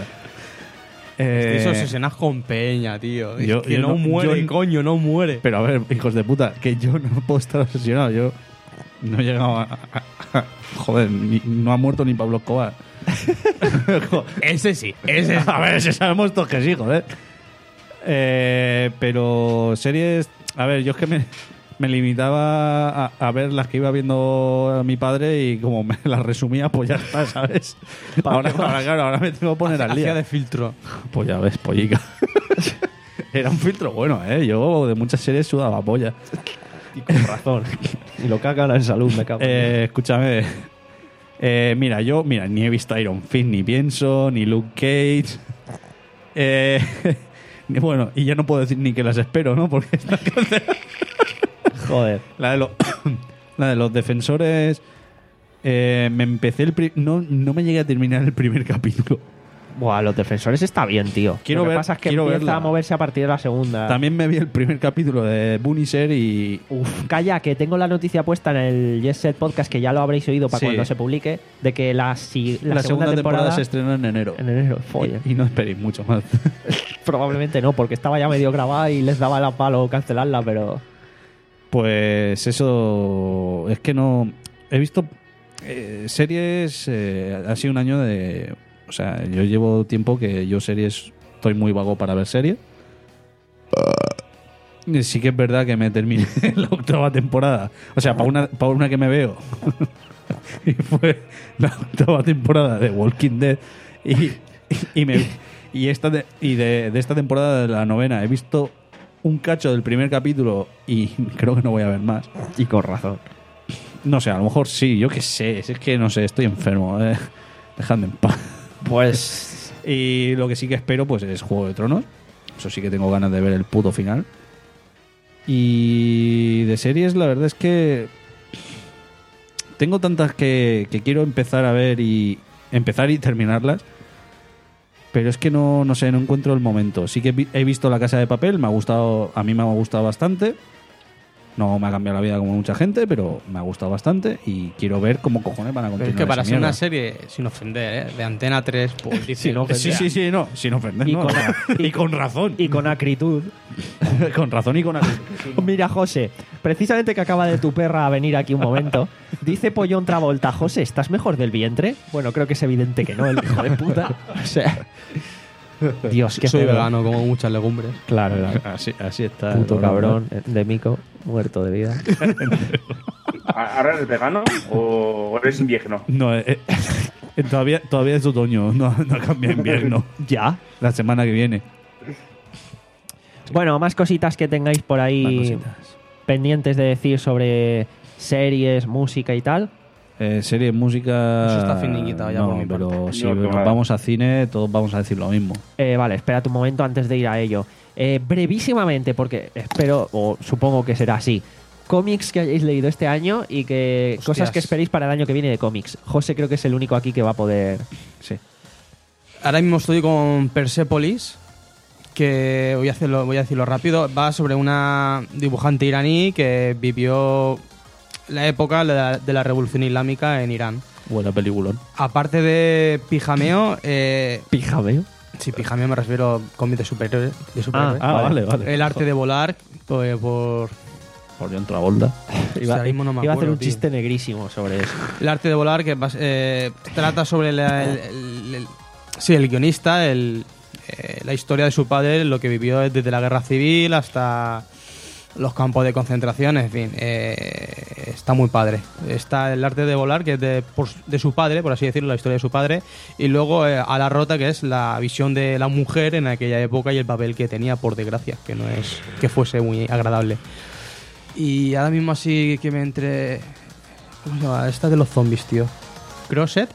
Eh, Eso obsesionás con Peña, tío. Es yo- que yo no, no- muere, yo- coño, no muere. Pero a ver, hijos de puta, que yo no puedo estar obsesionado. Yo no he llegado a. a- a- joder, ni- no ha muerto ni Pablo Escobar. Ese sí, ese sí. A ver, si sabemos todos que sí, joder. Eh, pero series. A ver, yo es que me, me limitaba a, a ver las que iba viendo a mi padre y como me las resumía, pues ya está, ¿sabes? Ahora, ahora, claro, ahora me tengo que poner al Hacía día. de filtro. Pues ya ves, pollica. Era un filtro bueno, ¿eh? Yo de muchas series sudaba polla. Y con razón. Y lo cagan en salud, me cago. en Eh, escúchame. Eh, mira, yo mira, ni he visto Iron Fist, ni pienso, ni Luke Cage. Eh, ni- bueno, y ya no puedo decir ni que las espero, ¿no? Porque está cancelada. Dios. Joder. La de, los la de los defensores. eh, me empecé el. pri- No, no me llegué a terminar el primer capítulo. Buah, los defensores está bien, tío. Quiero Lo que ver- pasa es que quiero empieza verla. a moverse a partir de la segunda. También me vi el primer capítulo de Punisher y. Uf, calla, que tengo la noticia puesta en el Yes Set Podcast, que ya lo habréis oído para Sí. cuando se publique, de que la, si- la, La, segunda, temporada, se estrenó en enero. en enero. Folla. Y, y no esperéis mucho más. Probablemente no, porque estaba ya medio grabada y les daba la palo cancelarla, pero... Pues eso. Es que no. He visto eh, series. eh, ha sido un año de. O sea, yo llevo tiempo que yo series. Estoy muy vago para ver series. Eh, Sí que es verdad que me terminé la octava temporada. O sea, para una, para una que me veo. Y fue la octava temporada de Walking Dead. Y, y, me, y, esta de, y de, de esta temporada de la novena he visto un cacho del primer capítulo y creo que no voy a ver más. Y con razón. No sé, a lo mejor sí, yo qué sé. Es que no sé, estoy enfermo. Eh. Dejadme en paz. Pues... Y lo que sí que espero pues es Juego de Tronos. Eso sí que tengo ganas de ver el puto final. Y de series la verdad es que tengo tantas que, que quiero empezar a ver y empezar y terminarlas. Pero es que no, no sé, no encuentro el momento. Sí que vi- he visto La Casa de Papel, me ha gustado, a mí me ha gustado bastante. No me ha cambiado la vida como mucha gente, pero me ha gustado bastante y quiero ver cómo cojones van a Pero continuar. es que para esa ser una mierda. serie, sin ofender, ¿eh? De Antena tres, pues dice, Sin ofender. Sí, sí, sí, no, sin ofender, Y no, con- o sea, y con razón. Y con acritud. con razón y con acritud. Mira, José, precisamente que acaba de tu perra venir aquí un momento, dice Pollón Travolta, José, ¿estás mejor del vientre? Bueno, creo que es evidente que no, el hijo de puta. O sea... Dios, qué soy feo. vegano, como muchas legumbres. Claro, claro. Así, así está. Puto el cabrón de mico, muerto de vida. ¿Ahora eres vegano o eres invierno? No, eh, eh, todavía, todavía es otoño, no, no cambia invierno. Ya. La semana que viene. Bueno, más cositas que tengáis por ahí Más cositas. pendientes de decir sobre series, música y tal. Eh, serie, música... Eso está finiquitado ya no, por mi parte. pero si No, nos claro. vamos a cine, todos vamos a decir lo mismo. Eh, vale, espérate un momento antes de ir a ello. Eh, brevísimamente, porque espero, o supongo que será así, cómics que hayáis leído este año y que Hostias. cosas que esperéis para el año que viene de cómics. José creo que es el único aquí que va a poder... Sí. Ahora mismo estoy con Persepolis, que voy a, hacerlo, voy a decirlo rápido. Va sobre una dibujante iraní que vivió la época de la, de la revolución islámica en Irán. Buena peliculón. Aparte de Pijameo, eh, Pijameo. sí, Pijameo me refiero a cómics de superhéroes. De superhéroes. Ah, vale, vale. El arte de volar, pues, por Por John Travolta. Iba, ahora mismo no me iba a hacer acuerdo, un tío. chiste negrísimo sobre eso. El arte de volar, que bas- eh, trata sobre la- el, el- el- sí, el guionista, el, eh, la historia de su padre, lo que vivió desde la guerra civil hasta los campos de concentración, en fin. eh, está muy padre. Está el arte de volar, que es de, por- de su padre, por así decirlo, la historia de su padre. Y luego eh, a la rota, que es la visión de la mujer en aquella época y el papel que tenía, por desgracia, que no es que fuese muy agradable. Y ahora mismo así que me entre... ¿Cómo se llama? Esta de los zombies, tío. Crosset.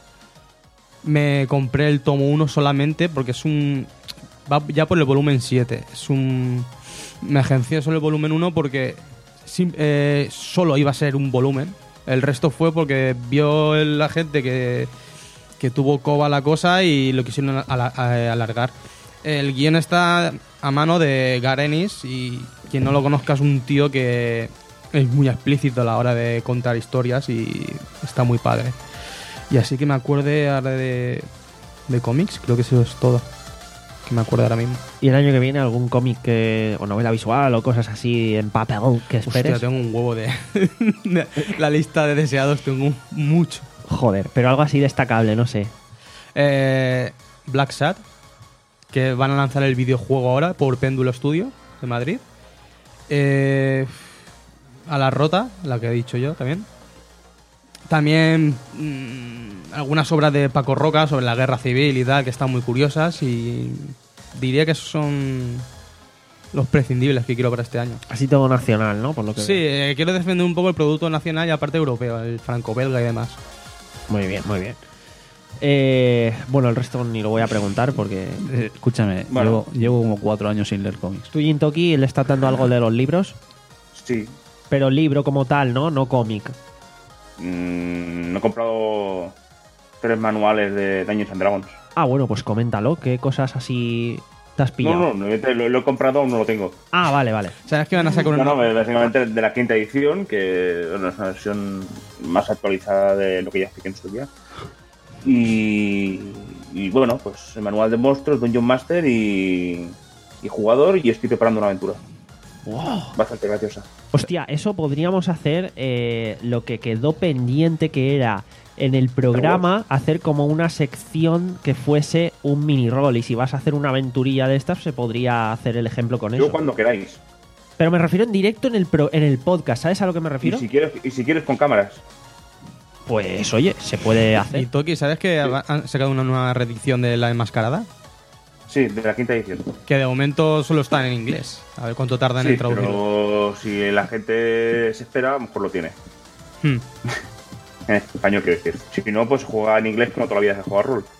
Me compré el tomo uno solamente porque es un... Va ya por el volumen siete. Es un... Me agencié solo el volumen uno porque sim- eh, solo iba a ser un volumen. El resto fue porque vio la gente que, que tuvo coba la cosa y lo quisieron ala- a- alargar. El guión está a mano de Garenis y quien no lo conozca es un tío que es muy explícito a la hora de contar historias y está muy padre. Y así que me acuerde ahora de, de cómics, creo que eso es todo. Que me acuerdo ahora mismo. ¿Y el año que viene algún cómic que, o novela visual o cosas así en papel que esperes? Hostia, tengo un huevo de... de- la lista de deseados tengo un- mucho. Joder, pero algo así destacable, no sé. Eh, Black Sad, que van a lanzar el videojuego ahora por Péndulo Studio de Madrid. Eh, a la Rota, la que he dicho yo también. También mm, algunas obras de Paco Roca sobre la guerra civil y tal, que están muy curiosas y diría que esos son los prescindibles que quiero para este año. Así todo nacional, ¿no? Por lo que Sí, veo. eh, quiero defender un poco el producto nacional y aparte europeo, el franco-belga y demás. Muy bien, muy bien. Eh, bueno, el resto ni lo voy a preguntar porque... Eh, escúchame, Bueno. llevo, llevo como cuatro años sin leer cómics. ¿Tú, Jintoki, le estás dando algo de los libros? Sí. Pero libro como tal, ¿no? No cómic. Mm, no he comprado tres manuales de Dungeons and Dragons. Ah, bueno, pues coméntalo. ¿Qué cosas así te has No, pillado? no, no, lo, lo he comprado, aún no lo tengo. Ah, vale, vale. ¿Sabes que van a sacar No, una... no, básicamente de la quinta edición, que bueno, es una versión más actualizada de lo que ya expliqué en su día. Y, y bueno, pues el manual de monstruos, Dungeon Master y, y jugador, y estoy preparando una aventura. Bastante graciosa. Hostia, eso podríamos hacer eh, lo que quedó pendiente, que era en el programa hacer como una sección que fuese un mini rol. Y si vas a hacer una aventurilla de estas, se podría hacer el ejemplo con Yo eso. cuando queráis. Pero me refiero en directo en el, pro- en el podcast, ¿sabes a lo que me Y refiero? si quieres, y si quieres con cámaras. Pues oye, se puede Y hacer. Toki, ¿sabes que han sacado una nueva reedición de La Enmascarada? Sí, de la quinta edición. Que de momento solo está en inglés. A ver cuánto tardan Sí, en traducirlo. pero si la gente se espera, a lo mejor lo tiene. Hmm. En español, quiero decir. Si no, pues juega en inglés como toda la vida se juega rol.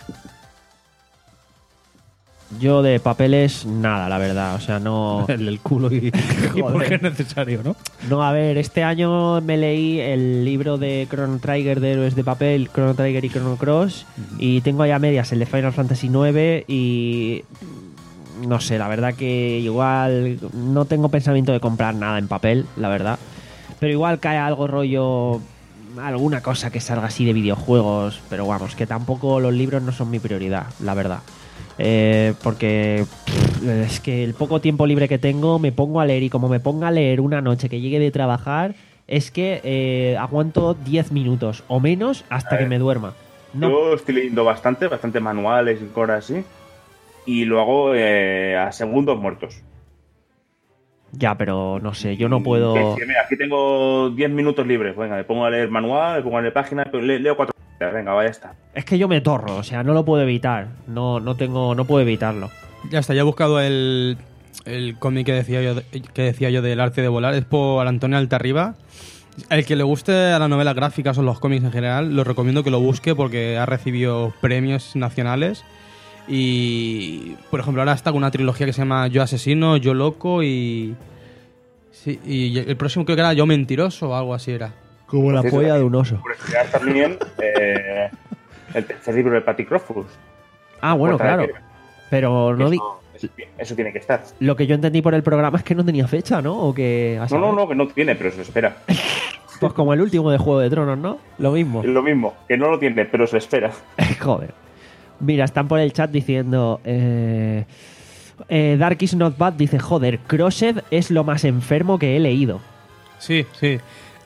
Yo de papeles, nada, la verdad. O sea, no... El del culo y, y porque es necesario, ¿no? No, a ver, este año me leí el libro de Chrono Trigger de Héroes de Papel, Chrono Trigger y Chrono Cross, y tengo ahí a medias el de Final Fantasy nueve y... No sé, la verdad que igual no tengo pensamiento de comprar nada en papel, la verdad. Pero igual cae algo rollo... Alguna cosa que salga así de videojuegos, pero vamos, que tampoco los libros no son mi prioridad, la verdad. Eh, porque pff, es que el poco tiempo libre que tengo me pongo a leer y como me ponga a leer una noche que llegue de trabajar es que eh, aguanto diez minutos o menos hasta que me duerma. No, Yo estoy leyendo bastante, bastante manuales y cosas así. Y lo hago eh, a segundos muertos. ya, pero no sé, yo no puedo... Que decir, mira, aquí tengo diez minutos libres. Venga, me pongo a leer manual, me pongo a leer páginas, pero le- leo cuatro. Venga, vaya está. Es que yo me torro, o sea, no lo puedo evitar. No, no tengo, no puedo evitarlo. Ya está, ya he buscado el, el cómic que decía yo que decía yo del arte de volar. Es por Antonio Altarriba El que le guste a las novelas gráficas o los cómics en general, lo recomiendo que lo busque porque ha recibido premios nacionales. Y, por ejemplo, ahora está con una trilogía que se llama Yo Asesino, Yo Loco y... Sí, y el próximo creo que era Yo Mentiroso o algo así era. Como la Pues polla eso, de un oso. Por estudiar también eh, el tercer libro de Patty Crofus. Ah, bueno, Puerta de claro. Piedra. Pero no di... Eso, eso, eso tiene que estar. Lo que yo entendí por el programa es que no tenía fecha, ¿no? O que... a No, saber. no, no, que no tiene, pero se espera. Pues como el último de Juego de Tronos, ¿no? Lo mismo. Es lo mismo, que no lo tiene, pero se espera. Joder. Mira, están por el chat diciendo... Eh, eh, Dark is Not Bad dice, joder, Crossed es lo más enfermo que he leído. Sí, sí.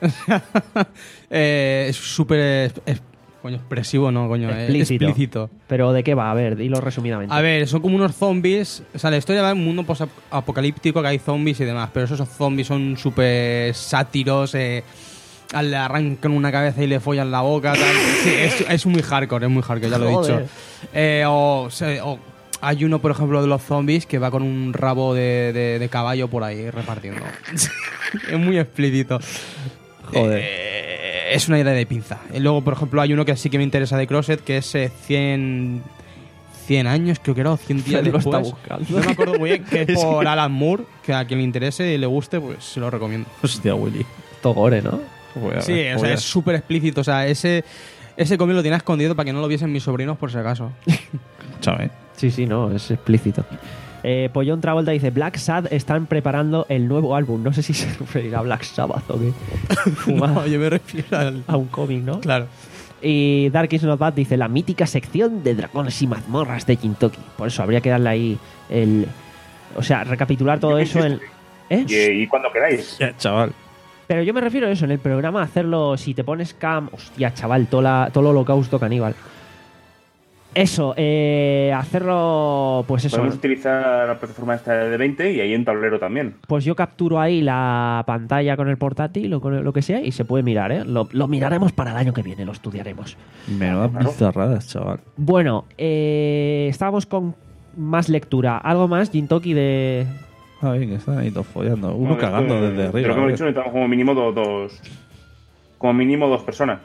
eh, es súper es- es- coño, expresivo, ¿no? Coño, eh, Explícito. explícito. ¿Pero de qué va? A ver, dilo resumidamente. A ver, son como unos zombies. O sea, la historia va en un mundo apocalíptico que hay zombies y demás, pero esos zombies son súper sátiros. Eh, le arrancan una cabeza y le follan la boca. Tal. Sí, es, es muy hardcore, es muy hardcore, ya lo he Joder. dicho. Eh, o, se- o hay uno, por ejemplo, de los zombies que va con un rabo de, de- de caballo por ahí repartiendo. Es muy explícito. Joder. Eh, es una idea de pinza. Y luego, por ejemplo, hay uno que sí que me interesa de Crossed, que es eh, cien, cien años, creo que era, o cien días Fred lo después. está buscando. No me acuerdo muy bien, que es por Alan Moore, que a quien le interese y le guste, pues se lo recomiendo. Hostia, Willy. Esto gore, ¿no? Voy a Sí, ver, o voy sea, a- es súper explícito. O sea, ese, ese cómic lo tenía escondido para que no lo viesen mis sobrinos por si acaso. Escúchame. Sí, sí, no, es explícito. Eh, Pollón Travolta dice, Black Sad están preparando el nuevo álbum. No sé si se referirá a Black Sabbath o qué. Fumada. No, yo me refiero al... A un cómic, ¿no? Claro. Y Dark is Not Bad dice, la mítica sección de dragones y mazmorras de Kintoki. Por eso habría que darle ahí el... O sea, recapitular todo eso en... ¿Eh? Y, y cuando queráis. Ya, chaval. Pero yo me refiero a eso, en el programa hacerlo, si te pones cam... Hostia, chaval, todo, la- todo el holocausto caníbal. Eso, eh, hacerlo, pues eso. Podemos utilizar la plataforma esta de veinte y ahí en tablero también. Pues yo capturo ahí la pantalla con el portátil o con lo que sea y se puede mirar, ¿eh? Lo, lo miraremos para el año que viene, lo estudiaremos. Menudas Claro. bizarradas, chaval. Bueno, eh, estábamos con más lectura. ¿Algo más, Jintoki, de...? Ah, bien, que están ahí todos follando. Uno Bueno, cagando de- desde de arriba. lo que hemos ¿eh? dicho, necesitamos como mínimo do- dos. Como mínimo dos personas.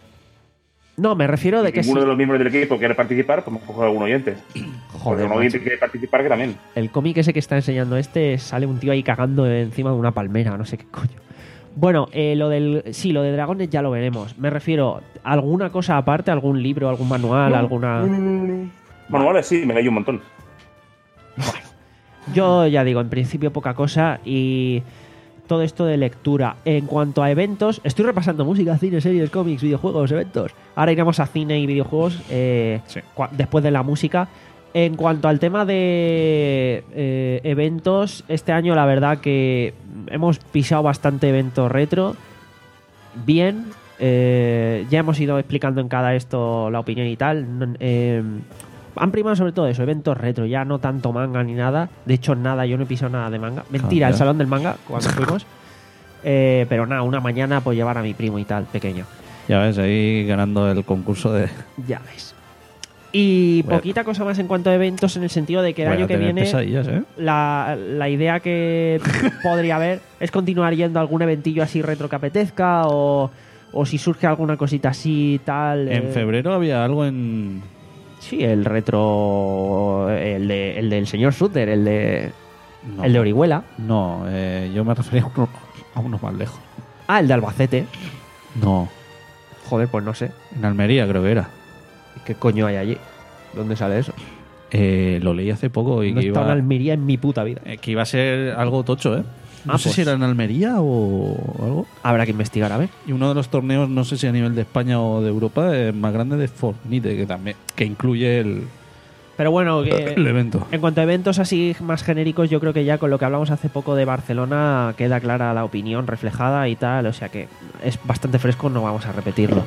No, me refiero de Si que ninguno si de los miembros del equipo quiere participar, pues coger algún oyente. Joder, un oyente macho. quiere participar, que también. el cómic ese que está enseñando este, sale un tío ahí cagando encima de una palmera, no sé qué coño. Bueno, eh, lo del... Sí, lo de dragones ya lo veremos. Me refiero, ¿alguna cosa aparte? ¿Algún libro, algún manual, alguna...? Manuales sí, me leí un montón. Yo ya digo, en principio poca cosa y todo esto de lectura. En cuanto a eventos, estoy repasando música, cine, series, cómics, videojuegos, eventos. Ahora iremos a cine y videojuegos eh, Sí. cua- después de la música. En cuanto al tema de eh, eventos, este año la verdad que hemos pisado bastante eventos retro. Bien, eh, ya hemos ido explicando en cada esto la opinión y tal. No- eh, han primado sobre todo eso, eventos retro, ya no tanto manga ni nada. De hecho, nada, yo no he pisado nada de manga. Mentira, el Joder. salón del manga, cuando fuimos. Eh, pero nada, una mañana pues llevar a mi primo y tal, pequeño. Ya ves, ahí ganando el concurso de. Ya ves. Y Bueno. poquita cosa más en cuanto a eventos, en el sentido de que el Voy a año que tener viene pesadillas, ¿eh? la, la idea que podría haber es continuar yendo a algún eventillo así retro que apetezca o, o si surge alguna cosita así tal. En eh, febrero había algo en. Sí, el retro. El, de, el del señor Sutter, el de. No, El de Orihuela. No, eh, yo me refería a unos, a unos más lejos. Ah, el de Albacete. No, Joder, pues no sé. en Almería creo que era. ¿Qué coño hay allí? ¿Dónde sale eso? Eh, lo leí hace poco y No he que estado en iba, Almería en mi puta vida. eh, que iba a ser algo tocho, ¿eh? No Ah, sé pues. si era en Almería o algo. Habrá que investigar, a ver. Y uno de los torneos, no sé si a nivel de España o de Europa, es más grande de Fortnite, que también que incluye el, Pero bueno, que- el evento. en cuanto a eventos así más genéricos, yo creo que ya con lo que hablamos hace poco de Barcelona queda clara la opinión reflejada y tal, o sea que es bastante fresco, no vamos a repetirlo.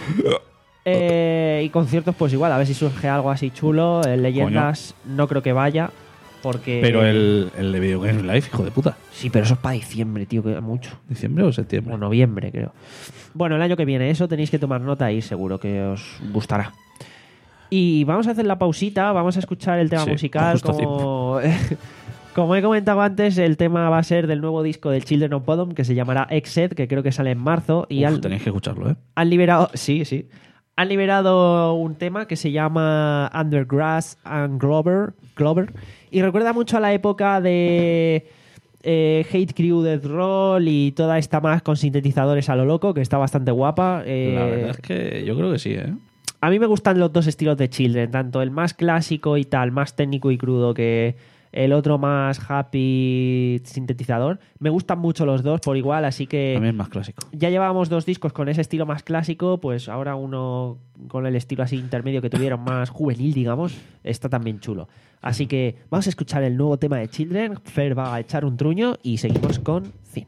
Eh, y conciertos, pues igual, a ver si surge algo así chulo. En Leyendas no creo que vaya, porque... Pero el, el de Video Game Live, hijo de puta. Sí, pero eso es para diciembre, tío, que mucho. ¿Diciembre o septiembre? O noviembre, creo. Bueno, el año que viene, eso tenéis que tomar nota y seguro que os gustará. Y vamos a hacer la pausita, vamos a escuchar el tema Sí, musical justo a como, Como he comentado antes, el tema va a ser del nuevo disco del Children of Bodom, que se llamará Exed, que creo que sale en marzo. Y Uf, han, tenéis que escucharlo, ¿eh? han liberado... Sí, sí. Han liberado un tema que se llama Undergrass and Glover, Glover y recuerda mucho a la época de eh, Hate Crew, Death Roll y toda esta más con sintetizadores a lo loco, que está bastante guapa. Eh, La verdad es que yo creo que sí, ¿eh? A mí me gustan los dos estilos de Children, tanto el más clásico y tal, más técnico y crudo, que el otro más happy sintetizador. Me gustan mucho los dos por igual, así que... También es más clásico. Ya llevábamos dos discos con ese estilo más clásico, pues ahora uno con el estilo así intermedio que tuvieron más juvenil, digamos, está también chulo. Así que vamos a escuchar el nuevo tema de Children, Fer va a echar un truño y seguimos con cine.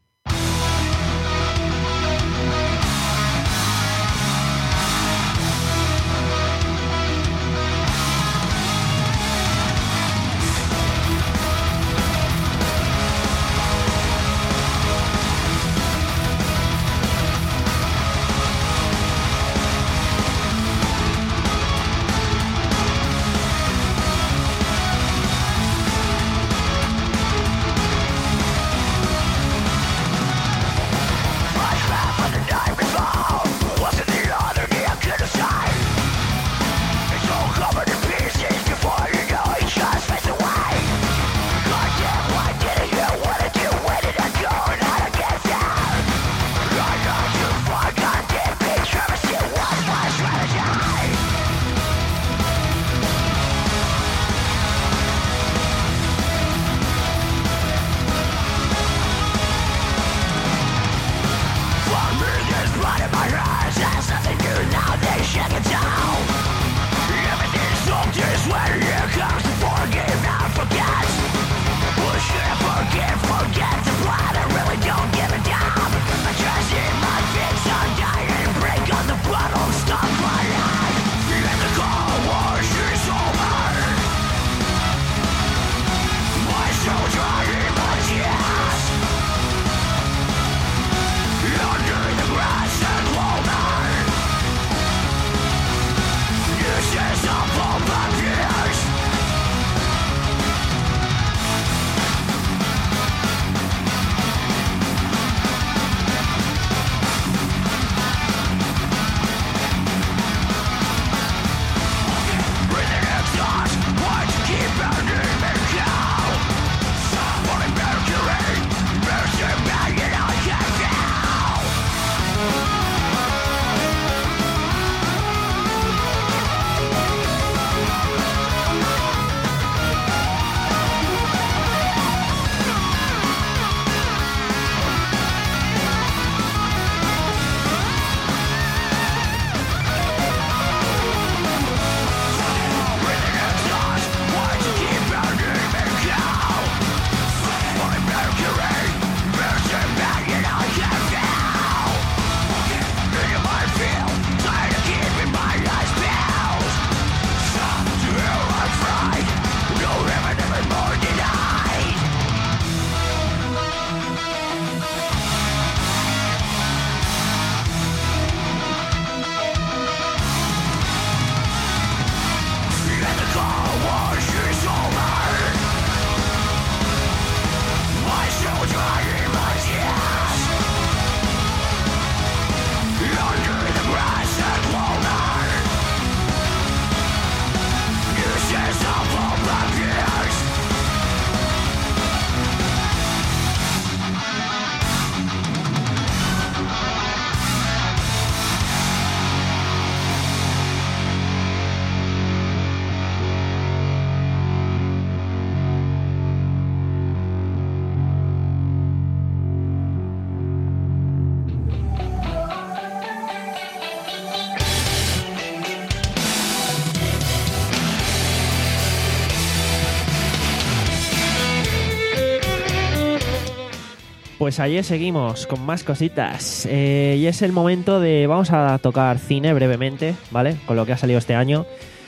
Pues ayer seguimos con más cositas eh, y es el momento de... Vamos a tocar cine brevemente, ¿vale? Con lo que ha salido este año.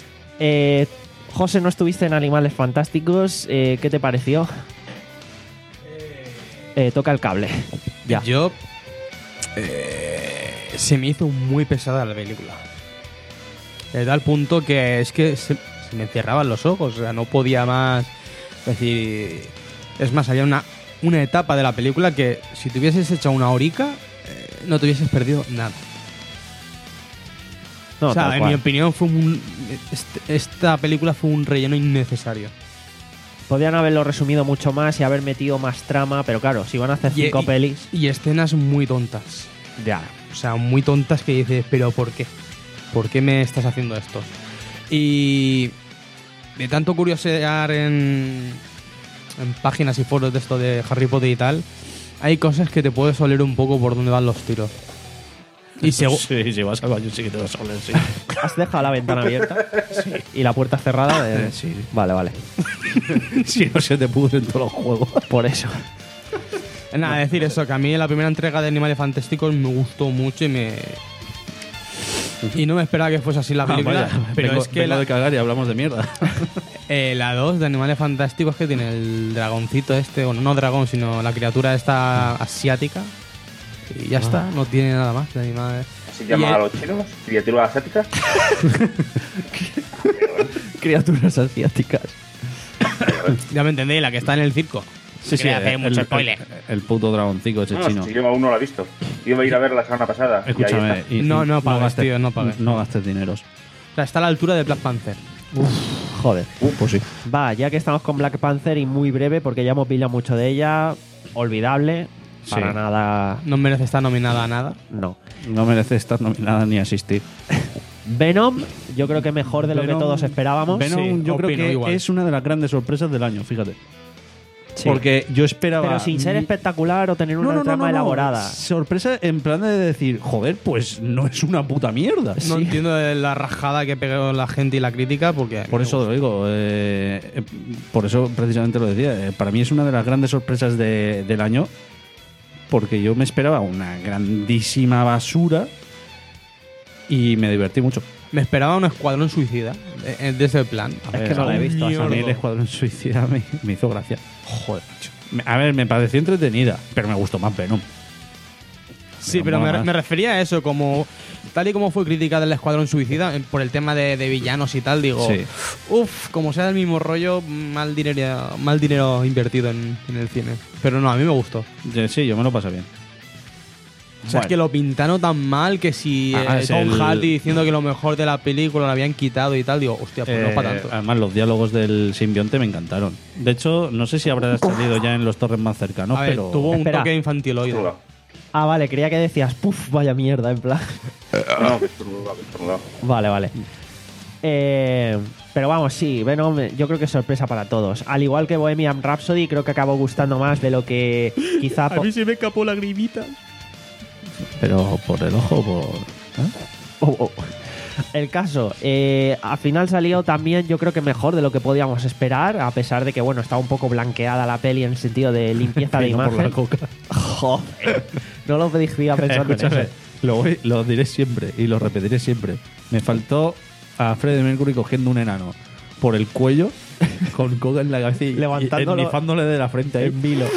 Eh, José, no estuviste en Animales Fantásticos. Eh, ¿Qué te pareció? Eh, toca el cable. Ya. Yo... eh, se me hizo muy pesada la película. De tal punto que es que se, se me cerraban los ojos. O sea, no podía más Es decir, es más, había una, una etapa de la película que si te hubieses hecho una horica, eh, no te hubieses perdido nada. No, o sea, tal en cual. mi opinión, fue un, este- esta película fue un relleno innecesario. Podrían haberlo resumido mucho más y haber metido más trama, pero claro, si van a hacer Y- cinco y- pelis. Y escenas muy tontas. Ya. O sea, muy tontas que dices, pero ¿por qué? ¿Por qué me estás haciendo esto? Y de tanto curiosear en, en páginas y foros de esto de Harry Potter y tal, hay cosas que te puedes oler un poco por dónde van los tiros. Y segu- Sí, si vas al baño sí que te vas a oler, sí. ¿Has dejado la ventana abierta? Sí. ¿Y la puerta cerrada? Eh, Sí. Vale, vale. Si no se te pudren todos los juegos. Por eso. Nada, decir eso, que a mí la primera entrega de Animales Fantásticos me gustó mucho y me... Y no me esperaba que fuese así la película, Ah, vaya, pero vengo, es que vengo la, de cagar y hablamos de mierda. eh, la dos de Animales Fantásticos que tiene el dragoncito este, bueno, no dragón, sino la criatura esta asiática. Y ya está, no tiene nada más de animales. ¿Así Y llaman el- a los chinos? ¿Criaturas asiáticas? Criaturas asiáticas. Ya me entendéis, la que está en el circo. Sí, Quería hacer el, mucho el- spoiler. el puto dragoncico ese No, chino. si yo aún no la he visto. Iba a ir a ver la semana pasada. y ahí Escúchame. está. y- No, no pagues, gastes- tío, no pagues. No gastes dineros. O sea, está a la altura de Black Panther. Joder. Pues sí. Va, ya que estamos con Black Panther y muy breve, porque ya hemos pillado mucho de ella, olvidable, para Sí. nada, No merece estar nominada a nada. no. No merece estar nominada ni asistir. Venom, yo creo que mejor de lo Venom- que todos esperábamos. Venom, Sí, yo creo opino que igual. es una de las grandes sorpresas del año, fíjate. Sí. Porque yo esperaba. Pero sin ser espectacular o tener una No, no, no, trama no, no. elaborada. Sorpresa en plan de decir, joder, pues no es una puta mierda. No Sí. entiendo de la rajada que pegó la gente y la crítica porque... Por eso lo digo, eh, eh, por eso precisamente lo decía. eh, para mí es una de las grandes sorpresas de- del año, porque yo me esperaba una grandísima basura y me divertí mucho. Me esperaba un escuadrón suicida eh, eh, de ese plan. A Es que no la he visto, A mí Mierda. el Escuadrón Suicida me, me hizo gracia. Joder, macho. Me- A ver, me pareció entretenida, pero me gustó más Venom. Sí, Pero pero mola me, más. me refería a eso, como tal y como fue crítica del Escuadrón Suicida, eh, por el tema de, de villanos y tal, digo, Sí. uff, como sea el mismo rollo, mal dinero, mal dinero invertido en, en el cine. Pero no, a mí me gustó. Eh, Sí, yo me lo pasé bien. O sea, es que lo pintaron tan mal que si Ah, eh, es Tom el- Hardy diciendo que lo mejor de la película lo habían quitado y tal, digo, hostia, pues no Eh, para tanto. Además, los diálogos del simbionte me encantaron. De hecho, no sé si habrá salido ya en los torres más cercanos, a ver, pero. tuvo un Espera. toque infantiloide. Estornudado. Ah, vale, creía que decías, puf, vaya mierda, en plan. No, no, que estornudado, que estornudado. Vale, vale. Eh, pero vamos, sí, Venom yo creo que es sorpresa para todos. Al igual que Bohemian Rhapsody, creo que acabó gustando más de lo que quizá... po- se me escapó la grimita. Pero por el ojo, por. ¿eh? Oh, oh. El caso, eh, al final salió también yo creo que mejor de lo que podíamos esperar, a pesar de que, bueno, estaba un poco blanqueada la peli en el sentido de limpieza de Vino por imagen. la coca. Joder, no lo decía pensando en Escúchame, eso. lo, voy- lo diré siempre y lo repetiré siempre. Me faltó a Freddie Mercury cogiendo un enano por el cuello con coca en la cabeza y Levantándolo y esnifándole de la frente ahí. En vilo.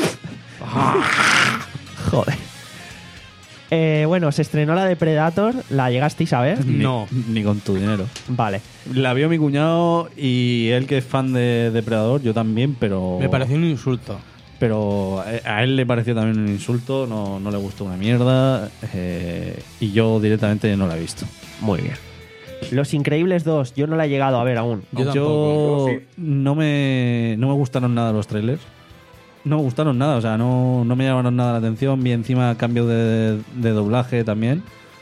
Joder. Eh, bueno, se estrenó la de Predator, ¿la llegasteis a ver? Ni- No. Ni con tu dinero. Vale. La vio mi cuñado y él que es fan de Depredador, yo también, pero. Me pareció un insulto. Pero a él le pareció también un insulto, no, no le gustó una mierda. eh, y yo directamente no la he visto. Muy bien. Los Increíbles dos, yo no la he llegado a ver aún. Yo Yo, tampoco. Yo sí. no, me, no me gustaron nada los trailers. No me gustaron nada, o sea, no, no me llamaron nada la atención. Vi encima cambio de, de doblaje también.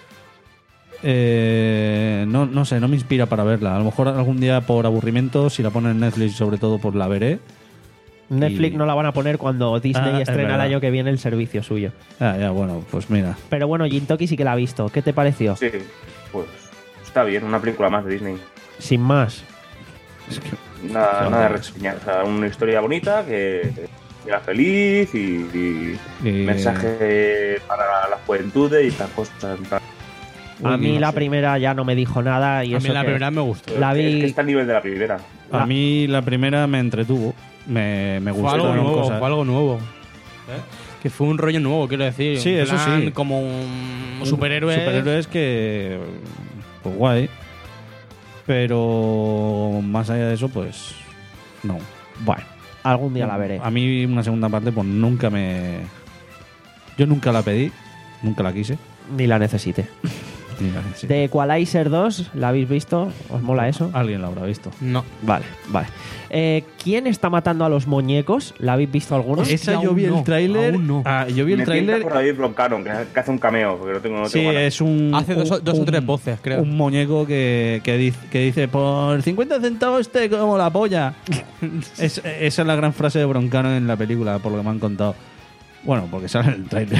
Eh, no, no sé, no me inspira para verla. A lo mejor algún día por aburrimiento, si la ponen en Netflix sobre todo, pues la veré. Netflix Y- no la van a poner cuando Disney Ah, es estrena el verdad. año que viene el servicio suyo. Ah, ya, bueno, pues mira. Pero bueno, Jintoki sí que la ha visto. ¿Qué te pareció? Sí, pues está bien, una película más de Disney. Sin más. Nada, nada de reseñar. O sea, una historia bonita que que era feliz y, y Y- mensaje para la juventud y estas cosas. en plan. A mí no la sé. primera ya no me dijo nada y A eso mí la que- primera me gustó. La Es vi- que está a nivel de la primera. A mí la primera me entretuvo. Me, me Fue algo gustaron nuevo, cosas. fue algo nuevo. Que fue un rollo nuevo, quiero decir. Sí, En eso plan, sí. Como un superhéroe. Superhéroes que. Pues guay. Pero más allá de eso, pues. No. Bueno, Algún día la veré. A mí una segunda parte pues nunca me... Yo nunca la pedí, nunca la quise. Ni la necesité. Ni la quise. De Equalizer dos, ¿la habéis visto? ¿Os mola eso? Alguien la habrá visto. No. Vale, vale. Eh, ¿Quién está matando a los muñecos? ¿La habéis visto algunos? Esa yo aún vi no, el tráiler. aún no. Ah, yo vi el Me tienta tráiler. por David Broncano, que, que hace un cameo, porque no tengo, no Sí, tengo ganas. es un. Hace dos, o- un- dos o un- tres voces, creo. Un muñeco que, que, dice, que dice: por cincuenta centavos te como la polla. es, esa es la gran frase de Broncano en la película, por lo que me han contado. Bueno, porque sale en el tráiler.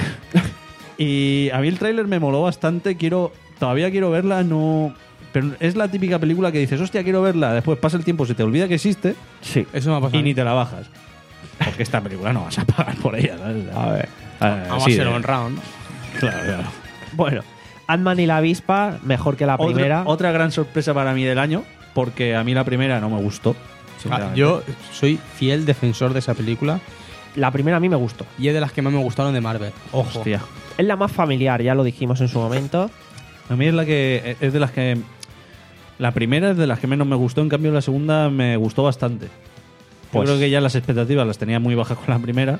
Y a mí el tráiler me moló bastante. Quiero. Todavía quiero verla, no. Pero es la típica película que dices, hostia, quiero verla. Después pasa el tiempo, se te olvida que existe Sí. Eso me ha pasado. y ni te la bajas. Porque esta película no vas a pagar por ella, ¿sabes? A ver. Vamos a ser honrado, ¿no? Claro, claro. Bueno, Ant-Man y la avispa, mejor que la primera. Otra, otra gran sorpresa para mí del año, porque a mí la primera no me gustó. Ah, sinceramente. yo soy fiel defensor de esa película La primera a mí me gustó. y es de las que más me gustaron de Marvel. Ojo. Hostia. Es la más familiar, ya lo dijimos en su momento. A mí es la que es de las que la primera es de las que menos me gustó, en cambio la segunda me gustó bastante. Pues- Yo creo que ya las expectativas las tenía muy bajas con la primera.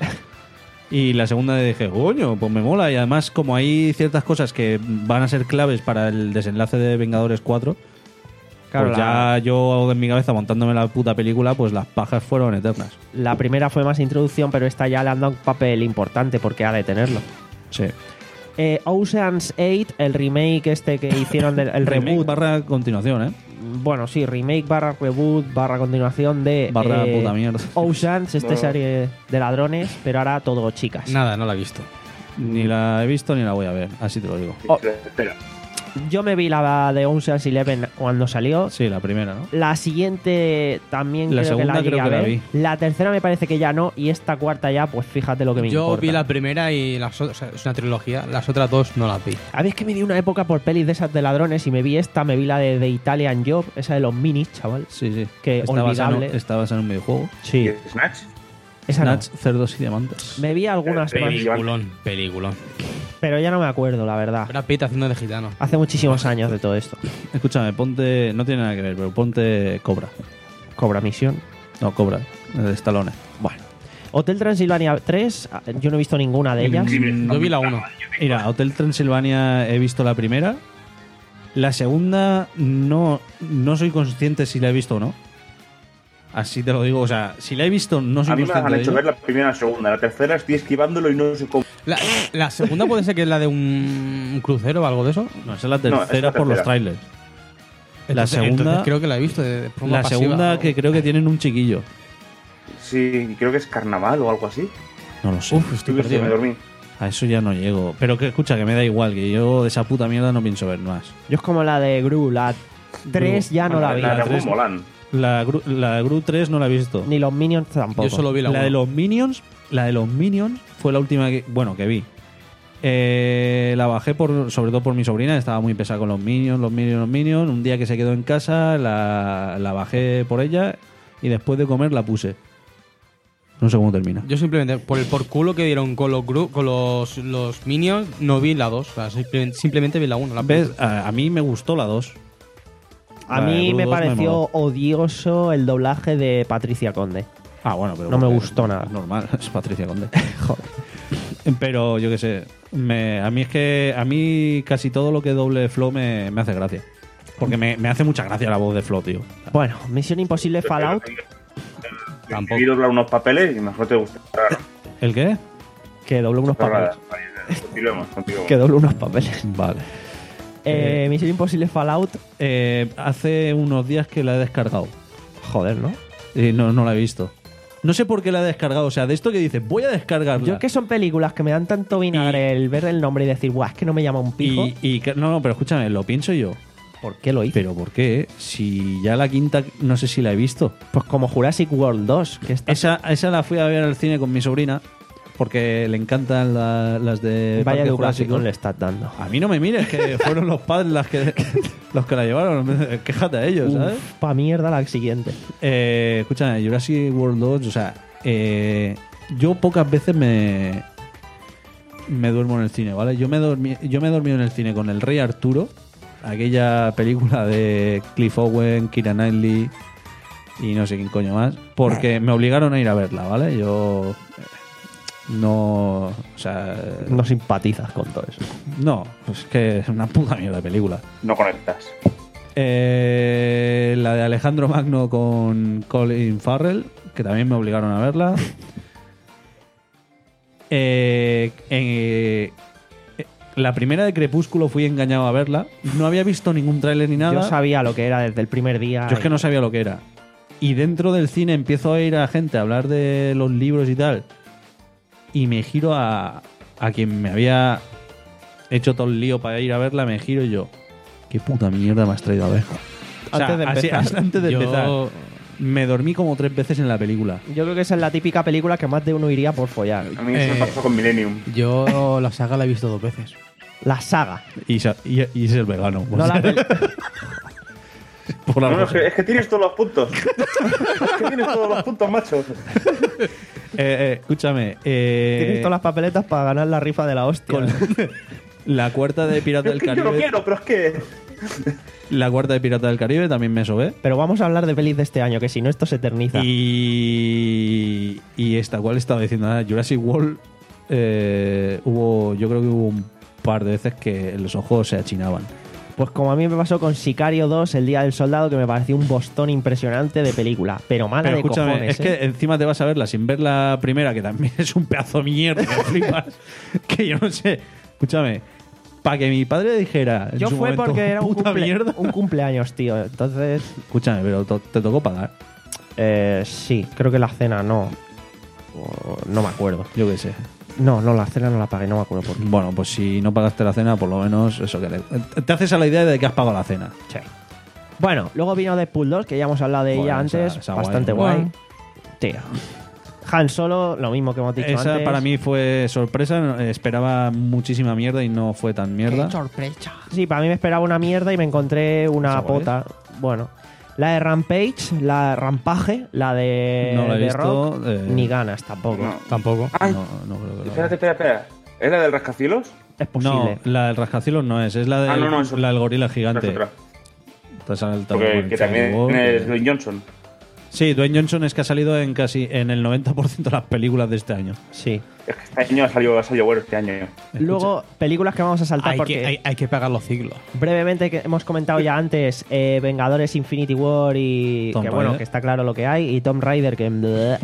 Y la segunda dije, coño, pues me mola. Y además, como hay ciertas cosas que van a ser claves para el desenlace de Vengadores cuatro, Claro, pues la- ya yo en mi cabeza montándome la puta película, pues las pajas fueron eternas. La primera fue más introducción, pero esta ya le han dado un papel importante porque ha de tenerlo. Sí. Eh, Ocean's eight, el remake este que hicieron del el Remake reboot. barra continuación, ¿eh? Bueno, sí, remake barra reboot barra continuación de Barra eh, puta mierda. Ocean's, esta No. serie de ladrones, pero ahora todo chicas. Nada, no la he visto. Ni la he visto ni la voy a ver, así te lo digo. Oh. Espera. Yo me vi la de Ocean's Eleven cuando salió. Sí, la primera, ¿no? La siguiente también La creo que segunda la llegué creo a que la ver. vi. La tercera me parece que ya no. Y esta cuarta ya, pues fíjate lo que me Yo importa. vi la primera y las otras, o sea, es una trilogía. Las otras dos no las vi. A ver, es que me di una época por pelis de esas de ladrones y me vi esta, me vi la de, de Italian Job, esa de los minis, chaval. Sí, sí. Que está basado, olvidable. está basado en un videojuego. Sí, ¿Y Snatch? esa no. Snatch, cerdos y diamantes. Me vi algunas Eh, más, eh, Peliculón, peliculón. pero ya no me acuerdo, la verdad. Brad Pitt haciendo de gitano. Hace muchísimos años de todo esto. Escúchame, ponte. No tiene nada que ver, pero ponte Cobra. Cobra Misión. No, Cobra. De Stallone. Bueno. Hotel Transilvania tres, yo no he visto ninguna de ellas. Yo vi la uno. Mira, Hotel Transilvania he visto la primera. La segunda no, no soy consciente si la he visto o no. Así te lo digo. O sea, si la he visto, no soy A mí me consciente han de hecho ello. ver la primera y la segunda. La tercera estoy esquivándolo y no sé cómo. La, la segunda puede ser que es la de un, un crucero o algo de eso. No, esa es la No, esa es tercera la por los tercera. trailers. La Entonces- segunda- entonces creo que la he visto de, de forma La pasiva. segunda que creo que tienen un chiquillo. Sí, creo que es carnaval o algo así. No lo sé. Uf, estoy Yo que sé, perdido. me ¿eh? dormí. A eso ya no llego. Pero que escucha, que me da igual, que yo de esa puta mierda no pienso ver más. Yo es como la de Gru, la tres ya no Bueno, la vi. La de tres. Gru Molan. La, Gru- la Gru tres no la he visto. Ni los Minions tampoco. Yo solo vi la, La de uno. los Minions, la de los Minions fue la última que, bueno, que vi. Eh, la bajé por, sobre todo por mi sobrina, estaba muy pesada con los Minions, los Minions, los Minions. Un día que se quedó en casa, la, la bajé por ella y después de comer la puse. No sé cómo termina. Yo simplemente, por el por culo que dieron con los, gru- con los, los Minions, no vi la dos. O sea, simplemente, simplemente vi la uno. La ¿Ves? A, a mí me gustó la dos. A La de mí Gru me dos pareció moló. odioso el doblaje de Patricia Conde. Ah, bueno, pero No me porque gustó nada. Es normal, es Patricia Conde. Joder. Pero yo qué sé, me, a mí es que a mí casi todo lo que doble Flo me, me hace gracia. Porque me, me hace mucha gracia la voz de Flo, tío. Bueno, Misión Imposible Fallout. Tampoco. He doblar unos papeles y mejor te gusta. ¿El qué? Que doble unos papeles. Continuemos, continuemos. Que doble unos papeles. Vale. Eh, Misión Imposible Fallout. Eh, hace unos días que la he descargado. Joder, ¿no? Y no, no la he visto. No sé por qué la he descargado. O sea, de esto que dices, voy a descargarla. Yo que son películas que me dan tanto vinagre el ver el nombre y decir, guau, es que no me llama un pijo. y, y que- no, no, pero escúchame, lo pienso yo. ¿Por qué lo hice? ¿Pero por qué? Si ya la quinta, no sé si la he visto. Pues como Jurassic World dos, que está... Esa, esa la fui a ver al cine con mi sobrina. Porque le encantan la- las de Vaya Parque educación Jurásico. le estás dando. A mí no me mires, que fueron los padres las que, los que la llevaron. Quéjate a ellos, ¿sabes? Uf, pa' mierda la siguiente. Eh, escúchame, Jurassic World dos, o sea, eh, yo pocas veces me me duermo en el cine, ¿vale? Yo me, dormí, yo me he dormido en el cine con El Rey Arturo, aquella película de Cliff Owen, Keira Knightley, y no sé quién coño más, porque me obligaron a ir a verla, ¿vale? Yo eh, no, o sea, No simpatizas con todo eso. no, es que es una puta mierda de película. No conectas. Eh, la de Alejandro Magno con Colin Farrell, que también me obligaron a verla. Eh, eh, eh, la primera de Crepúsculo fui engañado a verla. No había visto ningún tráiler ni nada. Yo sabía lo que era desde el primer día. Yo es que y- no sabía lo que era. Y dentro del cine empiezo a ir a gente a hablar de los libros y tal. Y me giro a, a quien me había hecho todo el lío para ir a verla. Me giro y yo, ¿qué puta mierda me has traído a ver? O sea, Antes de así- empezar. antes de Yo- empezar. Me dormí como tres veces en la película. Yo creo que esa es la típica película que más de uno iría por follar. A mí eso me Eh, pasó con Millennium. Yo la saga la he visto dos veces. La saga. Y, sa- y, y es el vegano. No la pel- Por No, algo no, es, así. que, es que tienes todos los puntos. Es que tienes todos los puntos, macho. Eh, eh, escúchame. eh, Tienes todas las papeletas para ganar la rifa de la hostia. con la cuarta de Pirata Es del que yo lo Caribe. quiero, pero es que... La cuarta de Pirata del Caribe también me sobé. Pero vamos a hablar de pelis de este año, que si no esto se eterniza. Y, y esta, ¿cuál estaba diciendo? Ah, Jurassic World, eh, hubo, yo creo que hubo un par de veces que los ojos se achinaban. Pues como a mí me pasó con Sicario dos, El Día del Soldado, que me pareció un bostón impresionante de película. Pero mala Pero de escúchame, cojones, es ¿eh? que encima te vas a verla sin ver la primera, que también es un pedazo de mierda, que flipas. Que yo no sé. Escúchame, para que mi padre dijera. en Yo su fue momento, porque era un, puta cumple- mierda. un cumpleaños, tío. Entonces, Escúchame, pero to- te tocó pagar. eh, sí, creo que la cena no. O- No me acuerdo. Yo qué sé. No, no, la cena no la pagué, no me acuerdo por qué. Bueno, pues si no pagaste la cena, por lo menos eso que te, te haces a la idea de que has pagado la cena. Sí. Bueno, luego vino Deadpool dos, que ya hemos hablado de Bueno, ella esa- antes. esa bastante guay, guay. ¿no? Tío. Han Solo, lo mismo que hemos dicho Esa antes. para mí fue sorpresa. no- Esperaba muchísima mierda y no fue tan mierda. sorpresa. Sí, para mí me esperaba una mierda y me encontré una ¿Esa cuál pota. Bueno, la de Rampage, la de Rampaje, la de, No la he de visto, Rock, eh, ni ganas tampoco. No. Tampoco. Ay, No, no creo que lo espérate, espera, espera. ¿Es la del rascacielos? Es No, posible. la del rascacielos no es, es la, del, Ah, no, no, eso- la del gorila No gigante. es otra. Te sale el Porque talón que en también Infinity War, es que- Dwayne Johnson. Sí, Dwayne Johnson es que ha salido en casi en el noventa por ciento de las películas de este año. Sí. Es que este año ha salido, ha salido bueno este año. Luego, películas que vamos a saltar Hay porque que, hay, hay que pagar los ciclos. brevemente que hemos comentado ya antes eh, Vengadores Infinity War y Tomb que bueno, Raider. que está claro lo que hay y Tomb Raider que bleh.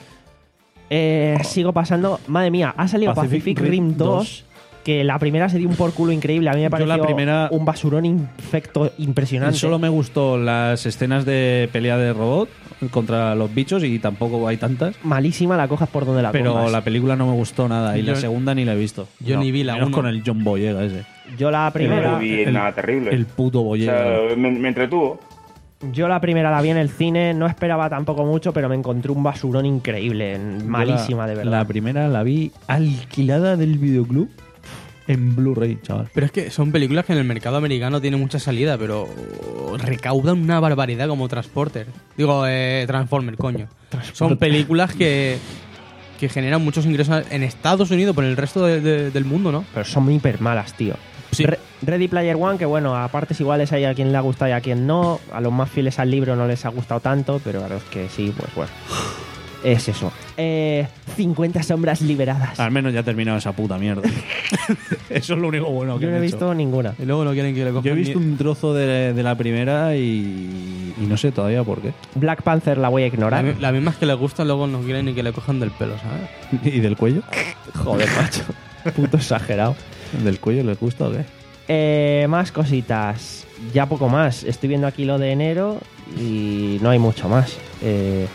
Eh, sigo pasando, madre mía, ha salido Pacific Pacific, Rim Rim dos, que la primera se dio un por culo increíble, a mí me Yo la pareció primera- un basurón infecto impresionante. Solo me gustó las escenas de pelea de robot contra los bichos y tampoco hay tantas. Malísima, la cojas por donde la Pero cojas. la película no me gustó nada y Yo- la segunda ni la he visto. yo ni vi la menos uno. con el John Boyega ese. Yo la No primera lo vi el- nada terrible. El puto o Boyega. sea, me, me entretuvo. Yo la primera la vi en el cine, no esperaba tampoco mucho, pero me encontré un basurón increíble, malísima Yo la- de verdad. La primera la vi alquilada del videoclub en Blu-ray, chaval. Pero es que son películas que en el mercado americano tienen mucha salida, pero recaudan una barbaridad como Transporter. Digo, eh, Transformer, coño. Son películas que, que generan muchos ingresos en Estados Unidos, por el resto de- de- del mundo, ¿no? Pero son hiper malas, tío. Sí. Re- Ready Player One, que bueno, a partes iguales hay a quien le ha gustado y a quien no. A los más fieles al libro no les ha gustado tanto, pero a los que sí, pues bueno. Es eso. Eh, cincuenta sombras liberadas. Al menos ya ha terminado esa puta mierda. Eso es lo único bueno que Yo no he han visto hecho. ninguna. Y luego no quieren que le cojan Yo he visto ni- un trozo de, de la primera y, y no sé todavía por qué. Black Panther la voy a La, ignorar. mi- las mismas que les gustan, luego no quieren ni que le cojan del pelo, ¿sabes? ¿Y del cuello? Joder, macho. Puto exagerado. ¿Del cuello les gusta o qué? Eh, más cositas. Ya poco más. Estoy viendo aquí lo de enero y no hay mucho más. Eh,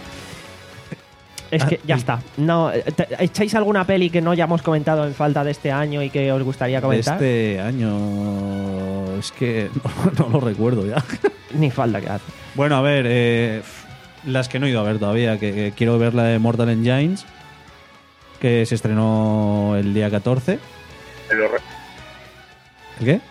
es que ya está. No, eh, te- ¿echáis alguna peli que no hayamos comentado en falta de este año y que os gustaría comentar? Este año es que no, no lo recuerdo ya. Ni falta que hace. Bueno, a ver, eh, las que no he ido a ver todavía, que, que quiero ver la de Mortal Engines, que se estrenó el día catorce. Pero re- ¿El qué?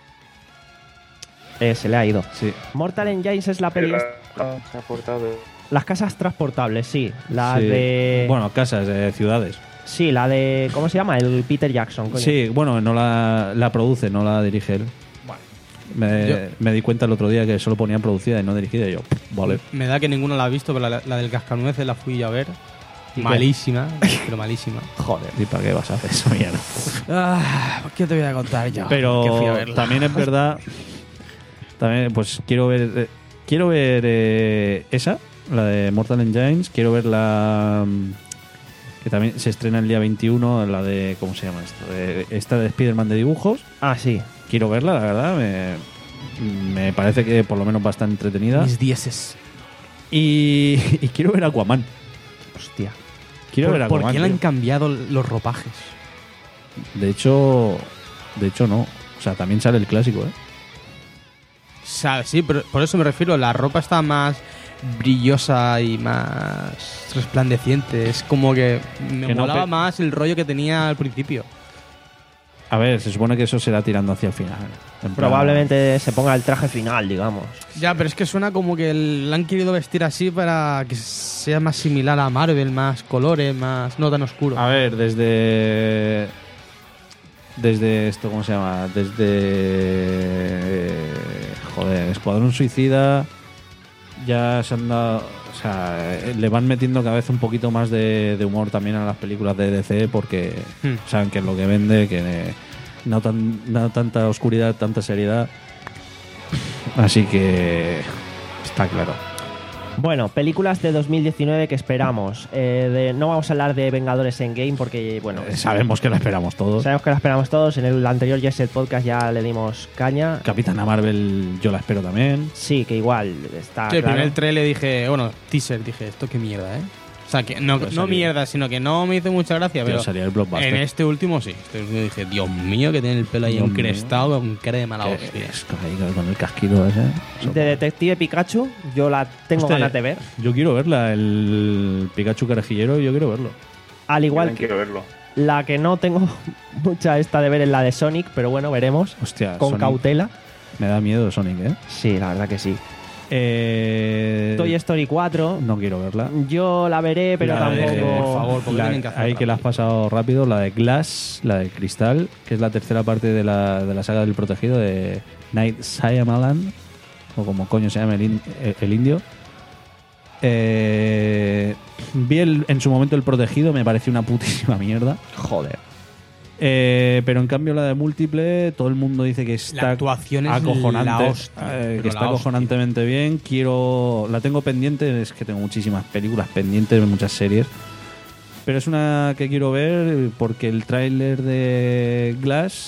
Eh, se le ha ido. Sí. Mortal Engines es la peli. Ah, se ha cortado. Las casas transportables, sí. La Sí. de. Bueno, casas, eh, ciudades. Sí, la de. ¿Cómo se llama? El Peter Jackson, coño. Sí, bueno, no la, la produce, no la dirige él. Me, Yo- me di cuenta el otro día que solo ponían producida y no dirigida y yo, vale. Me da que ninguno la ha visto, pero la, la del cascanueces la fui yo a ver. ¿Y qué? Malísima, pero malísima. Joder. ¿Y para qué vas a hacer eso, mierda? Ah, ¿qué te voy a contar yo? Que fui a Pero verla. también es verdad. También, pues quiero ver. eh, quiero ver eh, esa, la de Mortal Engines. Quiero ver la. mm, Que también se estrena el día veintiuno, la de. ¿Cómo se llama esto? De- esta de Spider-Man de dibujos. Ah, sí. Quiero verla, la verdad. Me, me parece que por lo menos va a estar entretenida. Mis dieces. Y, y quiero ver Aquaman. Hostia. Quiero ¿Por, ver ¿por Aquaman. qué le han tío. cambiado los ropajes? De hecho. De hecho, no. O sea, también sale el clásico, ¿eh? O sea, sí, pero por eso me refiero. La ropa está más brillosa y más resplandeciente. Es como que me Que no molaba pe- más el rollo que tenía al principio. A ver, se supone que eso será tirando hacia el final. En plan- Probablemente se ponga el traje final, digamos. Ya, pero es que suena como que el- la han querido vestir así para que sea más similar a Marvel, más colores, más no tan oscuro. A ver, desde. Desde esto, ¿cómo se llama? Desde. Joder, Escuadrón Suicida. Ya se han dado. O sea, eh, le van metiendo cada vez un poquito más de, de humor también a las películas de D C porque Hmm. saben que es lo que vende, que eh, no, tan, no tanta oscuridad, tanta seriedad. Así que. Está claro. Bueno, películas de dos mil diecinueve que esperamos. Eh, de- no vamos a hablar de Vengadores Endgame porque, bueno, Eh, Sabemos que la esperamos todos. sabemos que la esperamos todos. En el anterior Jet Set Podcast ya le dimos caña. Capitana Marvel, yo la espero también. Sí, que igual está Sí, el claro. primer trailer dije, bueno, teaser, dije, esto qué mierda, ¿eh? O sea, que no, Pero no salió- mierda, sino que no me hizo mucha gracia, Pero pero salía el blockbuster. en este último sí. Este último dije, Dios mío, que tiene el pelo ahí Dios mío. encrestado con cara de mala Que hostia. es con ahí, con el casquito ese. De Detective Pikachu, yo la tengo Hostia, ganas de ver. Yo quiero verla, el Pikachu carajillero, yo quiero verlo. Al Yo igual también que quiero verlo. la que no tengo mucha esta de ver es la de Sonic, pero bueno, veremos. Hostia, Con Sonic. cautela. Me da miedo Sonic, ¿eh? Sí, la verdad que sí. eh Toy Story cuatro, no quiero verla. yo la veré, pero La de- tampoco... por favor, porque La- tienen que hacer ahí otra que la has peli. pasado rápido, la de Glass, la de Cristal, que es la tercera parte de la, de la saga del protegido de Night Shyamalan, o como coño se llama el, in- el- el indio. Eh, vi el- en su momento el protegido, me pareció una putísima mierda. Joder. Eh, pero en cambio la de múltiple, todo el mundo dice que está La actuación es acojonante, la hostia, eh, pero que está la hostia. acojonantemente bien. Quiero, la tengo pendiente, es que tengo muchísimas películas pendientes, muchas series. Pero es una que quiero ver porque el tráiler de Glass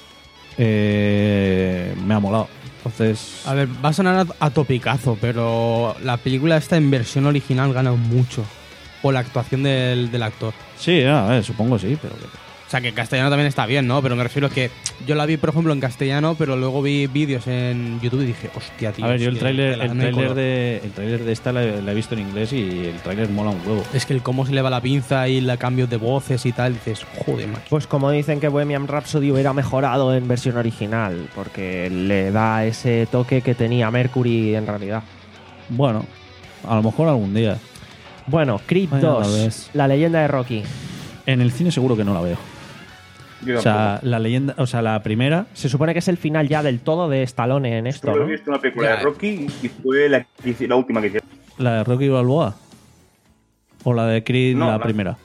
eh, me ha molado. Entonces, A ver, va a sonar a, a topicazo, pero la película esta en versión original gana mucho. Por la actuación del, del actor. sí, a ver, supongo sí, pero que- O sea, que en castellano también está bien, ¿no? Pero me refiero a que yo la vi, por ejemplo, en castellano, pero luego vi vídeos en YouTube y dije, hostia, tío. a ver, es yo el que tráiler te la el dan de tráiler color. de el tráiler de esta la, la he visto en inglés y el tráiler mola un huevo. Es que el cómo se le va la pinza y la cambios de voces y tal, dices, joder, macho. Pues como dicen que Bohemian Rhapsody hubiera mejorado en versión original, porque le da ese toque que tenía Mercury en realidad. Bueno, a lo mejor algún día. Bueno, Creed Vaya, dos, tal vez. la leyenda de Rocky. En el cine seguro que no la veo. Yo O sea, tampoco. la leyenda, o sea, la primera, Se supone que es el final ya del todo de Stallone en esto, Solo ¿no? he visto una película Ya. de Rocky y fue la, que hice- la última que hicieron. la de Rocky Balboa o la de Creed, No, la la- primera.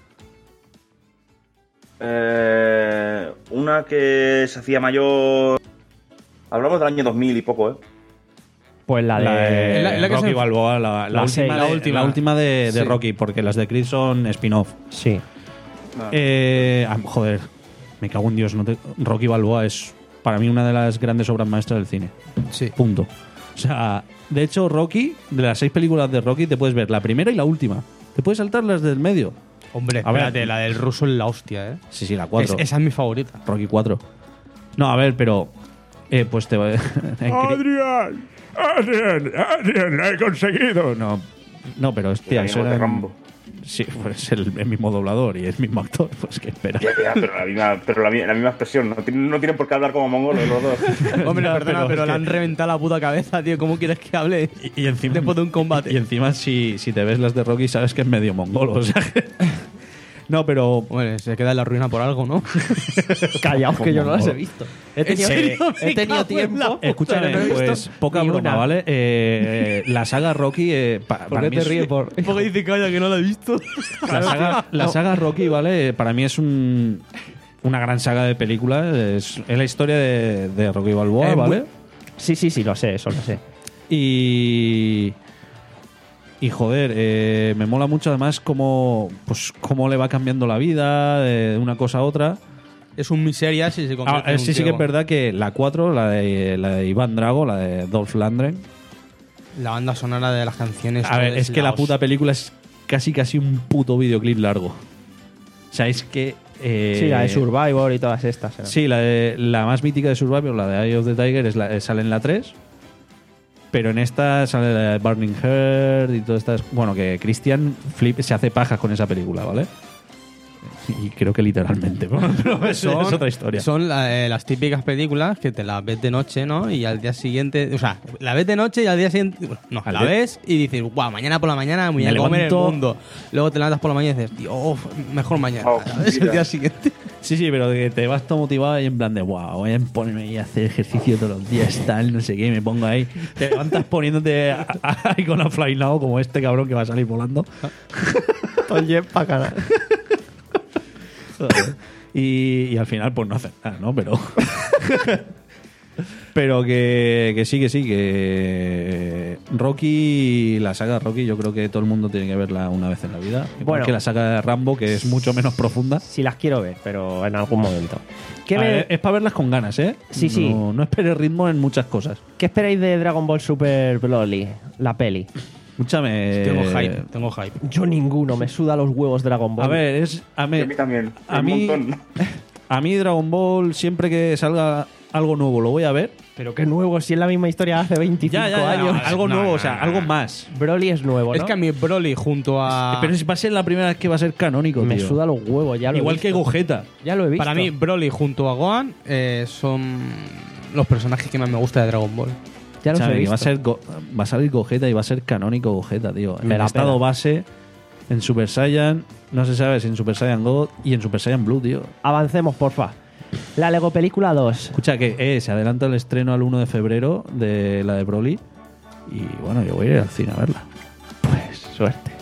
Eh, una que se hacía mayor. Hablamos del año dos mil y poco, ¿eh? Pues la de... La de Es la- es la que Rocky se- Balboa, la, la la última, seis. de, La última. la última de, de Sí. Rocky, porque las de Creed son spin-off. Sí. Eh, ah, joder, me cago en Dios. No te- Rocky Balboa es para mí una de las grandes obras maestras del cine. Sí. Punto. O sea, de hecho, Rocky, de las seis películas de Rocky, te puedes ver la primera y la última. Te puedes saltar las del medio. Hombre, A ver. espérate, la del ruso es la hostia, ¿eh? Sí, sí, la Es- cuatro. esa es mi favorita. Rocky cuatro. No, a ver, pero. Eh, pues te va. en Cre- Adrián, Adrián, Adrián, la he conseguido. no, no, pero hostia, El eso amigo de era. Rambo. Sí, pues el, el mismo doblador y el mismo actor. Pues que espera. Ya, ya, pero la misma, pero la, mi- la misma expresión. No tienen, no tienen por qué hablar como mongolos los dos. Hombre, Ya, perdona, pero pero, es le que- han reventado la puta cabeza, tío. ¿Cómo quieres que hable Y, y encima. después de un combate? Y encima, si, si te ves las de Rocky, sabes que es medio mongolo. O sea que- No, pero Bueno, se queda en la ruina por algo, ¿no? Callaos que yo no las he visto. He tenido, serio? he tenido tiempo. escúchame, pero no he pues visto poca ni broma, una. ¿vale? Eh, la saga Rocky, eh, pa- ¿Por para qué mí te es- ríes? Por... Porque dice calla que no la he visto. la, saga, la saga Rocky, ¿vale? Para mí es un, una gran saga de películas. Es, es la historia de, de Rocky Balboa, Es muy- ¿vale? Sí, sí, sí, lo sé, eso lo sé. Y. Y joder, eh, me mola mucho además cómo, pues, cómo le va cambiando la vida de una cosa a otra. Es un miseria si se Ah, convierte eh, en un sí, sí que tío. es verdad que la cuatro, la de, la de Iván Drago, la de Dolph Lundgren. La banda sonora de las canciones. A ver, todo es que la os- puta película es casi casi un puto videoclip largo. O sea, es que... eh, Sí, la de Survivor y todas estas. ¿no? Sí, la, de, la más mítica de Survivor, la de Eye of the Tiger, es la, sale en la tres. Pero en esta sale la de Burning Heart y todas estas... Bueno, que Christian Flip se hace pajas con esa película, ¿vale? Y creo que literalmente. Pero es, Son, es otra historia. Son la- eh, las típicas películas que te las ves de noche, ¿no? Y al día siguiente, o sea, la ves de noche y al día siguiente, bueno, no, Al la día- ves y dices, guau, mañana por la mañana voy Me a comer el levanto- mundo. Luego te levantas por la mañana y dices, tío, oh, mejor mañana. Oh, ¿Sabes? El mira. día siguiente. Sí, sí, pero que te vas todo motivado y en plan de, wow, voy a ponerme ahí a hacer ejercicio todos los días, tal, no sé qué, me pongo ahí. Te levantas poniéndote a- a- ahí con a Fly Now, como este cabrón que va a salir volando. Todo el jet pa' cara. Y, y al final, pues no haces nada, ¿no? Pero. Pero que, que sí, que sí, que Rocky, la saga Rocky, yo creo que todo el mundo tiene que verla una vez en la vida. Igual Bueno. que la saga de Rambo, que es mucho menos profunda. Sí las quiero ver, pero en algún momento. ¿Qué, A me- ver, es para verlas con ganas, ¿eh? Sí, no, sí. No esperes ritmo en muchas cosas. ¿Qué esperáis de Dragon Ball Super Broly, la peli? Escúchame. Tengo hype, tengo hype. Yo ninguno, me suda los huevos Dragon Ball. A ver, es. A, Y mí, a mí también. a un mí- montón. a mí Dragon Ball, siempre que salga algo nuevo, lo voy a ver. Pero qué nuevo, si es la misma historia de hace veinticinco años. algo No, nuevo, no, o sea, no, algo no. más. Broly es nuevo, ¿no? Es que a mí Broly junto a... Pero si va a ser la primera vez que va a ser canónico, me tío. suda los huevos, ya lo he Igual visto. que Gogeta. Ya lo he visto. Para mí, Broly junto a Gohan eh, son los personajes que más me gusta de Dragon Ball. ya los he Escúchame, que visto. va a, ser Go- va a salir Gogeta y va a ser canónico Gogeta, tío. Me en la estado pela. base, en Super Saiyan, no se sabe si en Super Saiyan God y en Super Saiyan Blue, tío. Avancemos, porfa. La Lego Película dos. Escucha, que eh, se adelanta el estreno al uno de febrero de la de Broly. Y bueno, yo voy a ir al cine a verla. Pues suerte.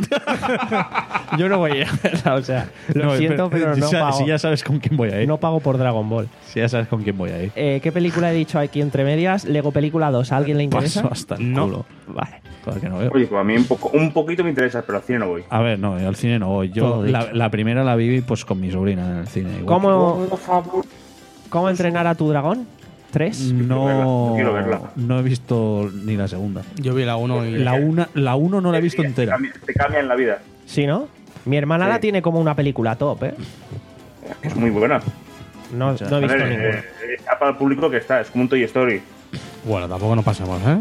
Yo no voy a ir a verla, o sea, lo No, siento, pero, si no ya- pago. Si ya sabes con quién voy a ir. No pago por Dragon Ball. Si ya sabes con quién voy a ir. Eh, ¿Qué película he dicho aquí entre medias? Lego Película dos. ¿A alguien le interesa? Paso hasta el No. culo. Vale. Joder, que no veo. Oye, pues a mí un, poco, un poquito me interesa, pero al cine no voy. A ver, no, yo al cine no voy. Yo Todo la, dicho. la primera la vi pues con mi sobrina en el cine. igual ¿Cómo, Por favor. ¿Cómo entrenar a tu dragón? ¿Tres? que- No, Quiero verla. no he visto ni la segunda. Yo vi la uno y... La una, la uno no la he visto Te entera. cambia, te cambia en la vida. Sí, ¿no? Mi hermana Sí. la tiene como una película top, ¿eh? Es muy buena. No, no he A visto ver, ninguna. eh, está para el público que está, es como un Toy Story. Bueno, tampoco nos pasamos, ¿eh?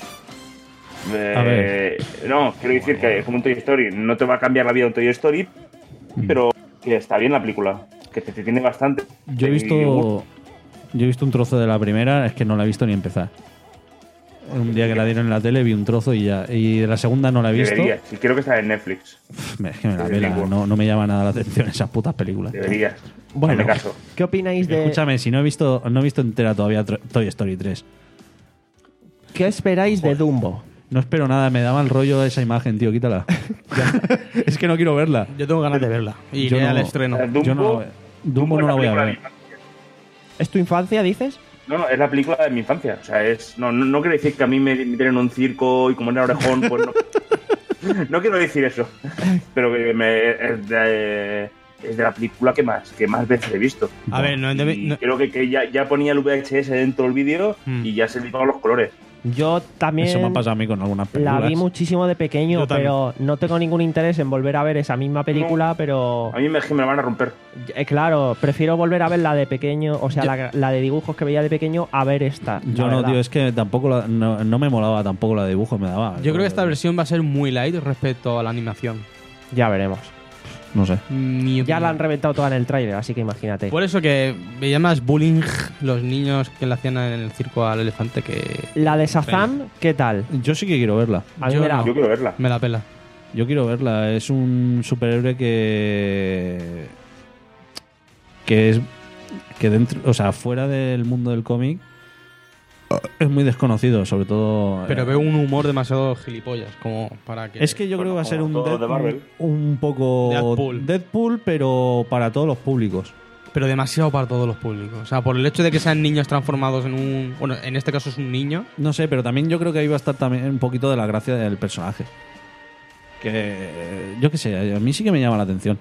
Eh, A ver. No, quiero decir que es como un Toy Story. No te va a cambiar la vida un Toy Story, Mm. pero que está bien la película. Que te, te tiene bastante. Yo he Y- visto yo he visto un trozo de la primera, es que no la he visto ni empezar. Un día que la dieron en la tele vi un trozo y ya. Y de la segunda no la he visto. Deberías. Sí, creo que está en Netflix. Pff, Es que me la Debería. pela, no, no me llama nada la atención esas putas películas. Deberías. Bueno, Hazme caso. ¿qué opináis de Escúchame, si no he visto, no he visto entera todavía Tro- Toy Story tres. qué esperáis de Dumbo? No espero nada, me da mal rollo esa imagen, tío, quítala. Ya. Es que no quiero verla. Yo tengo ganas de verla. Y Yo iré no- al estreno. Eh, Dumbo, Yo no, Dumbo no la voy a es película de ver. mi infancia. ¿Es tu infancia, dices? No, no, es la película de mi infancia. O sea, es. No, no, no quiero decir que a mí me meten en un circo y como en el orejón, pues no. No quiero decir eso. Pero que me, es, de, es de la película que más, que más veces he visto. A ver, no, debe- Y no- creo que, que ya, ya ponía el V H S dentro del vídeo Hmm. y ya se le iban los colores. Yo también Eso me ha pasado a mí con algunas películas. la vi muchísimo de pequeño, Yo también. pero no tengo ningún interés en volver a ver esa misma película, pero A mí me, me la van a romper. eh, claro, prefiero volver a ver la de pequeño, o sea, la, la de dibujos que veía de pequeño a ver esta. Yo la no, verdad. tío, es que tampoco la- no, no me molaba tampoco la de dibujo, me daba. Yo creo que esta versión va a ser muy light respecto a la animación. Ya veremos. No sé. Mi Ya opinión. la han reventado toda en el tráiler, así que imagínate. Por eso que veía más bullying los niños que le hacían en el circo al elefante que... La de Shazam, ¿qué tal? Yo sí que quiero verla. A mí Yo me la- no. Yo quiero verla. Me la pela. Yo quiero verla. Es un superhéroe que. que es. que dentro. O sea, fuera del mundo del cómic. Es muy desconocido, sobre todo. Pero eh, veo un humor demasiado gilipollas, como para que... Es que yo creo que va a ser un, como todo de Deadpool, Marvel. un poco Deadpool. Deadpool, pero para todos los públicos. Pero demasiado para todos los públicos. O sea, por el hecho de que sean niños transformados en un... Bueno, en este caso es un niño. No sé, pero también yo creo que ahí va a estar también un poquito de la gracia del personaje. Que yo qué sé, a mí sí que me llama la atención.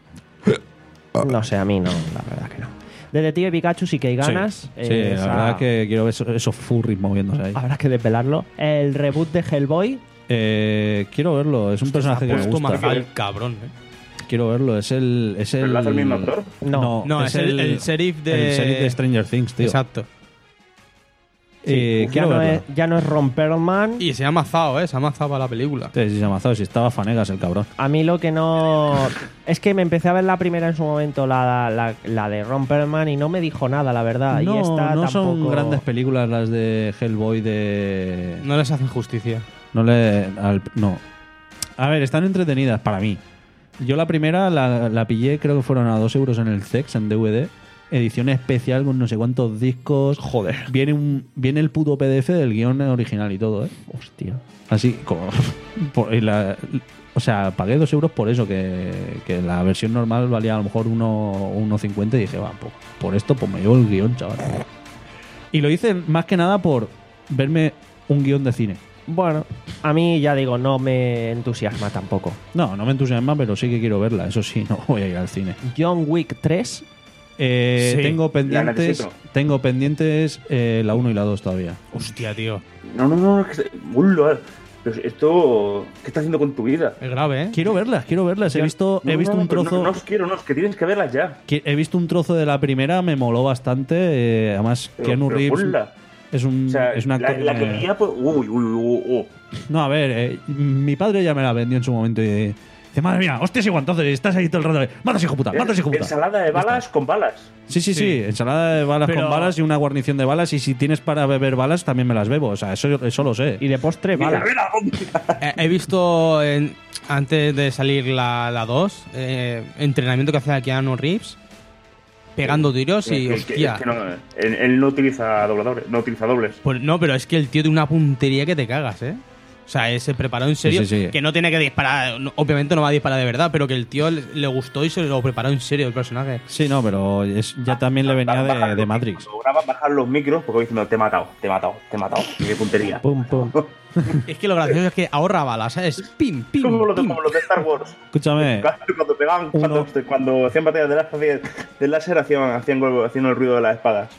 No sé, a mí no, la verdad que no. Detective Pikachu sí que hay ganas. Sí, eh, sí, la esa- verdad que quiero ver esos, esos furries moviéndose ahí. Habrá que desvelarlo. El reboot de Hellboy. Eh, quiero verlo, es un personaje que me Puesto gusta. marcal, cabrón, ¿eh? Quiero verlo, es el. Es el ¿Pero lo hace el mismo actor? No, No, es el, el sheriff de... el sheriff de Stranger Things, tío. Exacto. Eh, ya, quiero no verlo. es, ya no es Ron Perlman. Y se ha amazado, ¿eh? Se ha amazado para la película. Sí, sí, se ha amazado, si estaba fanegas el cabrón. A mí lo que no... Es que me empecé a ver la primera en su momento, la, la, la de Ron Perlman, y no me dijo nada, la verdad. No, y esta no son tampoco... grandes películas las de Hellboy de. No les hacen justicia. No le. al- no. A ver, están entretenidas para mí. Yo la primera la, la pillé, creo que fueron a dos euros en el Cex, en D V D. Edición especial con no sé cuántos discos. Joder. Viene un viene el puto P D F del guión original y todo, ¿eh? Hostia. Así, como. por- y la- o sea, pagué dos euros por eso, que, que la versión normal valía a lo mejor uno, uno cincuenta y dije, va, por, por esto pues me llevo el guión, chaval. Y lo hice más que nada por verme un guión de cine. Bueno, a mí ya digo, no me entusiasma tampoco. No, no me entusiasma, pero sí que quiero verla. Eso sí, no voy a ir al cine. John Wick tres. Eh, Sí, tengo la pendientes, necesito. tengo pendientes eh, la uno y la dos todavía. Hostia, tío. No, no, no, es que... Ulo, pero esto... ¿Qué estás haciendo con tu vida? Es grave, ¿eh? Quiero verlas, quiero verlas. He visto, he No, visto no, un pero trozo, No, no os quiero, no, es que tienes que verlas ya. que- he visto un trozo de la primera, me moló bastante. eh, además, Pero, Keanu pero Reeves ponla. es un, O sea, es un actor. la, la que me- veía, pues... Uy, uy, uy, uy. No, a ver, eh, mi padre ya me la vendió en su momento y dice, madre mía, hostias y guantazos, y estás ahí todo el rato. de, Matas hijo puta, matas hijo puta. Ensalada de balas con balas. Sí, sí, sí, Sí. ensalada de balas Pero- con balas y una guarnición de balas. Y si tienes para beber balas, también me las bebo. O sea, eso, eso lo sé. Y de postre, Mira, balas. mira, He, he visto, en- antes de salir la, la dos, eh, entrenamiento que hacía Keanu Reeves, pegando tiros y, Es que- hostia. es que no, él, él no utiliza dobladores, no utiliza dobles. Pues no, pero es que el tío tiene una puntería que te cagas, ¿eh? O sea, eh, se preparó en serio, sí, sí. que no tiene que disparar, no- obviamente no va a disparar de verdad, pero que el tío le, le gustó y se lo preparó en serio el personaje. Sí, no, pero es- ya también le venía Bajar de, de los- Matrix. Cuando grabas, bajar los micros porque voy diciendo, te he matado, te he matado, te he matado. Y qué puntería. Pum, pum. Es que lo gracioso es que ahorra balas, ¿sabes? Pim, pim, Como los, de, pim. como los de Star Wars. Escúchame, Cuando pegaban, cuando, cuando hacían batallas de láser, de láser hacían, hacían, hacían el ruido de las espadas.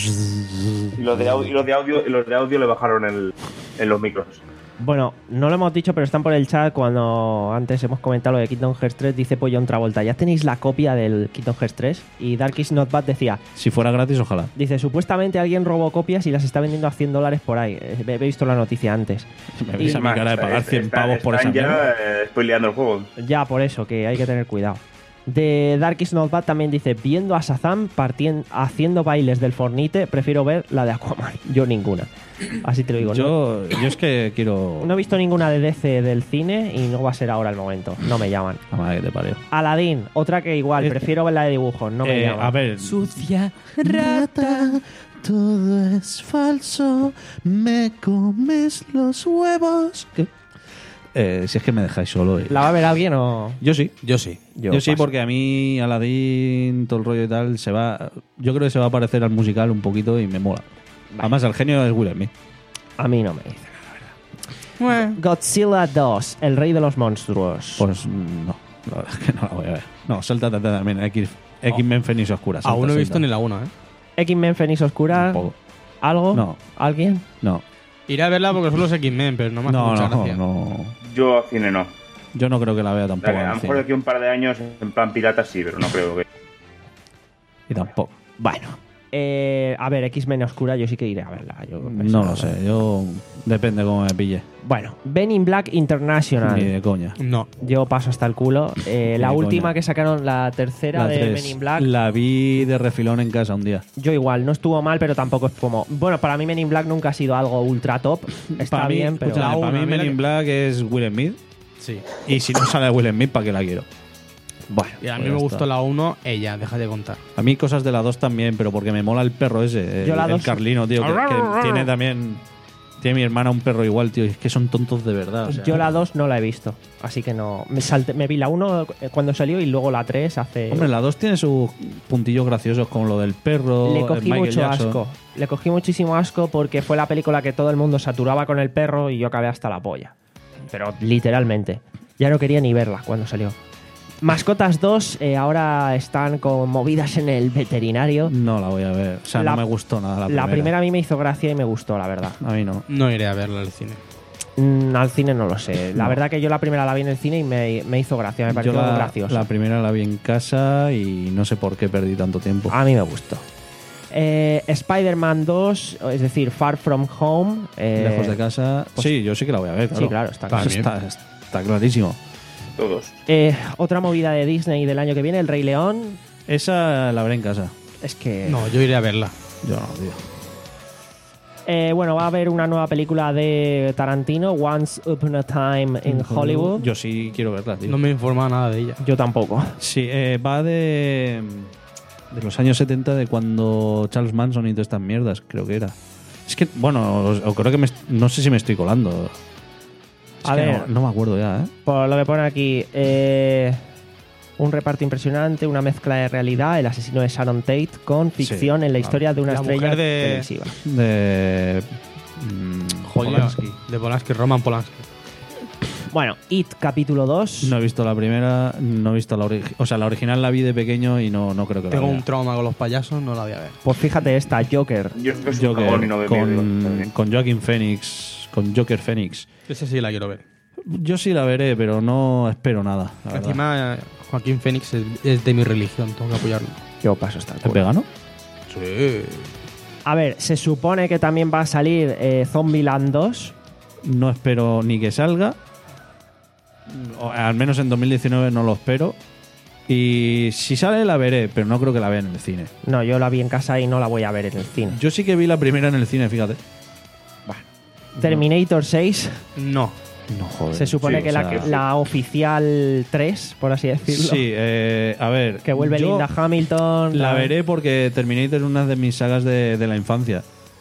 Y los de audio, y los de audio, y los de audio le bajaron el, en los micros. Bueno, no lo hemos dicho, pero están por el chat cuando antes hemos comentado lo de Kingdom Hearts tres. Dice Pollo Travolta, ¿ya tenéis la copia del Kingdom Hearts tres? Y Dark is Not Bad decía, si fuera gratis, ojalá. dice, supuestamente alguien robó copias y las está vendiendo a cien dólares por ahí. Eh, He visto la noticia antes. Me veis a mi Más, cara de pagar está- cien está- pavos por esa están ya mierda. eh, spoileando el juego. Ya, por eso, que hay que tener cuidado. De Dark is Not Bad también dice, viendo a Shazam partien- haciendo bailes del Fornite, prefiero ver la de Aquaman. Yo ninguna. Así te lo digo. ¿no? Yo, yo es que quiero. No he visto ninguna de D C del cine y no va a ser ahora el momento. No me llaman. La madre que te parió. Aladdin, otra que igual, Este- prefiero ver la de dibujos, no me Eh, llaman. a ver, Sucia rata, todo es falso, me comes los huevos. ¿qué? Eh, si es que me dejáis solo. eh. ¿La va a ver alguien o...? Yo sí. Yo sí. Yo, sí, paso. porque a mí Aladdin, todo el rollo y tal, se va. Yo creo que se va a parecer al musical un poquito y me mola. Además, el genio es Will Smith. A mí no me dice nada, la verdad. Godzilla dos, el rey de los monstruos. Pues mm, no, la verdad es que no la voy a ver. No, sáltate también. X, X-Men Fénix Oscura. salta, Aún no he visto salta. ni la una, ¿eh? X-Men Fénix Oscura, Tampoco. ¿algo? No. ¿Alguien? No, Iré a verla porque son los X-Men, pero no me hace no, mucha no, gracia. no. Yo a cine no. Yo no creo que la vea A tampoco. lo en el mejor cine. de aquí a un par de años en plan pirata sí, pero no creo que... Y tampoco. Bueno. Eh, a ver, X-Men Oscura, yo sí que iré a verla. Yo, No lo sé. Yo. Depende cómo me pille. Bueno, Ben in Black International. Ni de coña. No. Yo paso hasta el culo. Eh, la Ni última coña. que sacaron, la tercera La de tres. Men in Black, La vi de refilón en casa un día. yo igual, no estuvo mal, pero tampoco es como... Bueno, para mí Men in Black nunca ha sido algo ultra top. Está Para mí, bien, pero... escúchame, La para una, mí mira Men que- in Black es Will Smith. Sí. Y si no sale Will Smith, ¿para qué la quiero? Bueno, Y a Pues mí ya me gustó está. la uno, ella, deja de contar. A mí cosas de la dos también, pero porque me mola el perro ese. El, Yo la el dos- Carlino, tío, que, que tiene también... Tiene mi hermana un perro igual, tío. y Es que son tontos de verdad. o sea. yo la dos no la he visto, así que no. Me, salté- me vi la uno cuando salió y luego la tres hace. Hombre, la dos tiene sus puntillos graciosos como lo del perro. Le el cogí Michael mucho Jackson. asco. Le cogí muchísimo asco porque fue la película que todo el mundo saturaba con el perro y yo acabé hasta la polla. Pero literalmente. Ya no quería ni verla cuando salió. Mascotas dos eh, ahora están con movidas en el veterinario. No la voy a ver. O sea, La- no me gustó nada la La primera. primera a mí me hizo gracia y me gustó, la verdad. A mí no. No iré a verla al cine. Mm, al cine no lo sé. La No. verdad que yo la primera la vi en el cine y me, me hizo gracia, me pareció Yo la, graciosa. la primera la vi en casa y no sé por qué perdí tanto tiempo. A mí me gustó. Eh, Spider-Man dos, es decir, Far From Home. eh, Lejos de casa. pues- sí, yo sí que la voy a ver. Claro. Sí, claro, está Eso claro. Está, está clarísimo. Todos. eh, otra movida de Disney del año que viene, El Rey León. Esa la veré en casa. Es que. No, yo iré a verla. Yo no, tío. Eh, bueno, va a haber una nueva película de Tarantino, Once Upon a Time in Hollywood. Yo sí quiero verla, tío. No me informa nada de ella. Yo tampoco. Sí, eh, va de. De los años setenta, de cuando Charles Manson y todas estas mierdas, creo que era. Es que, bueno, o, o creo que me, est- no sé si me estoy colando. Es A que ver. No, no me acuerdo ya, ¿eh? Por lo que pone aquí, eh, un reparto impresionante, una mezcla de realidad, el asesino de Sharon Tate con ficción en la historia de una La estrella mujer de- televisiva. De. mm, Joder, Polanski. de Polanski, Roman Polanski. Bueno, It capítulo dos. No he visto la primera, no he visto la original. O sea, la original la vi de pequeño y no, no creo que Tengo la un vea. trauma con los payasos, no la voy a ver. Pues fíjate esta, Joker. Yo es que soy un Joker, cagón y no veo vídeos, con, también. con Joaquin Phoenix, con Joker Phoenix. Esa sí la quiero ver. Yo sí la veré, pero no espero nada. la verdad. Encima, eh, Joaquín Phoenix es, es de mi religión, tengo que apoyarlo. Yo paso esta ¿Es vegano? Sí. A ver, se supone que también va a salir eh, Zombieland dos. No espero ni que salga. O, al menos en dos mil diecinueve no lo espero. Y si sale la veré, pero no creo que la vea en el cine. No, yo la vi en casa y no la voy a ver en el cine. Yo sí que vi la primera en el cine, fíjate. Terminator seis. No. No, joder. Se supone Sí, que o la, sea, la oficial tres, por así decirlo. Sí, eh, a ver. Que vuelve yo Linda Hamilton. La tal. veré porque Terminator es una de mis sagas de, de la infancia.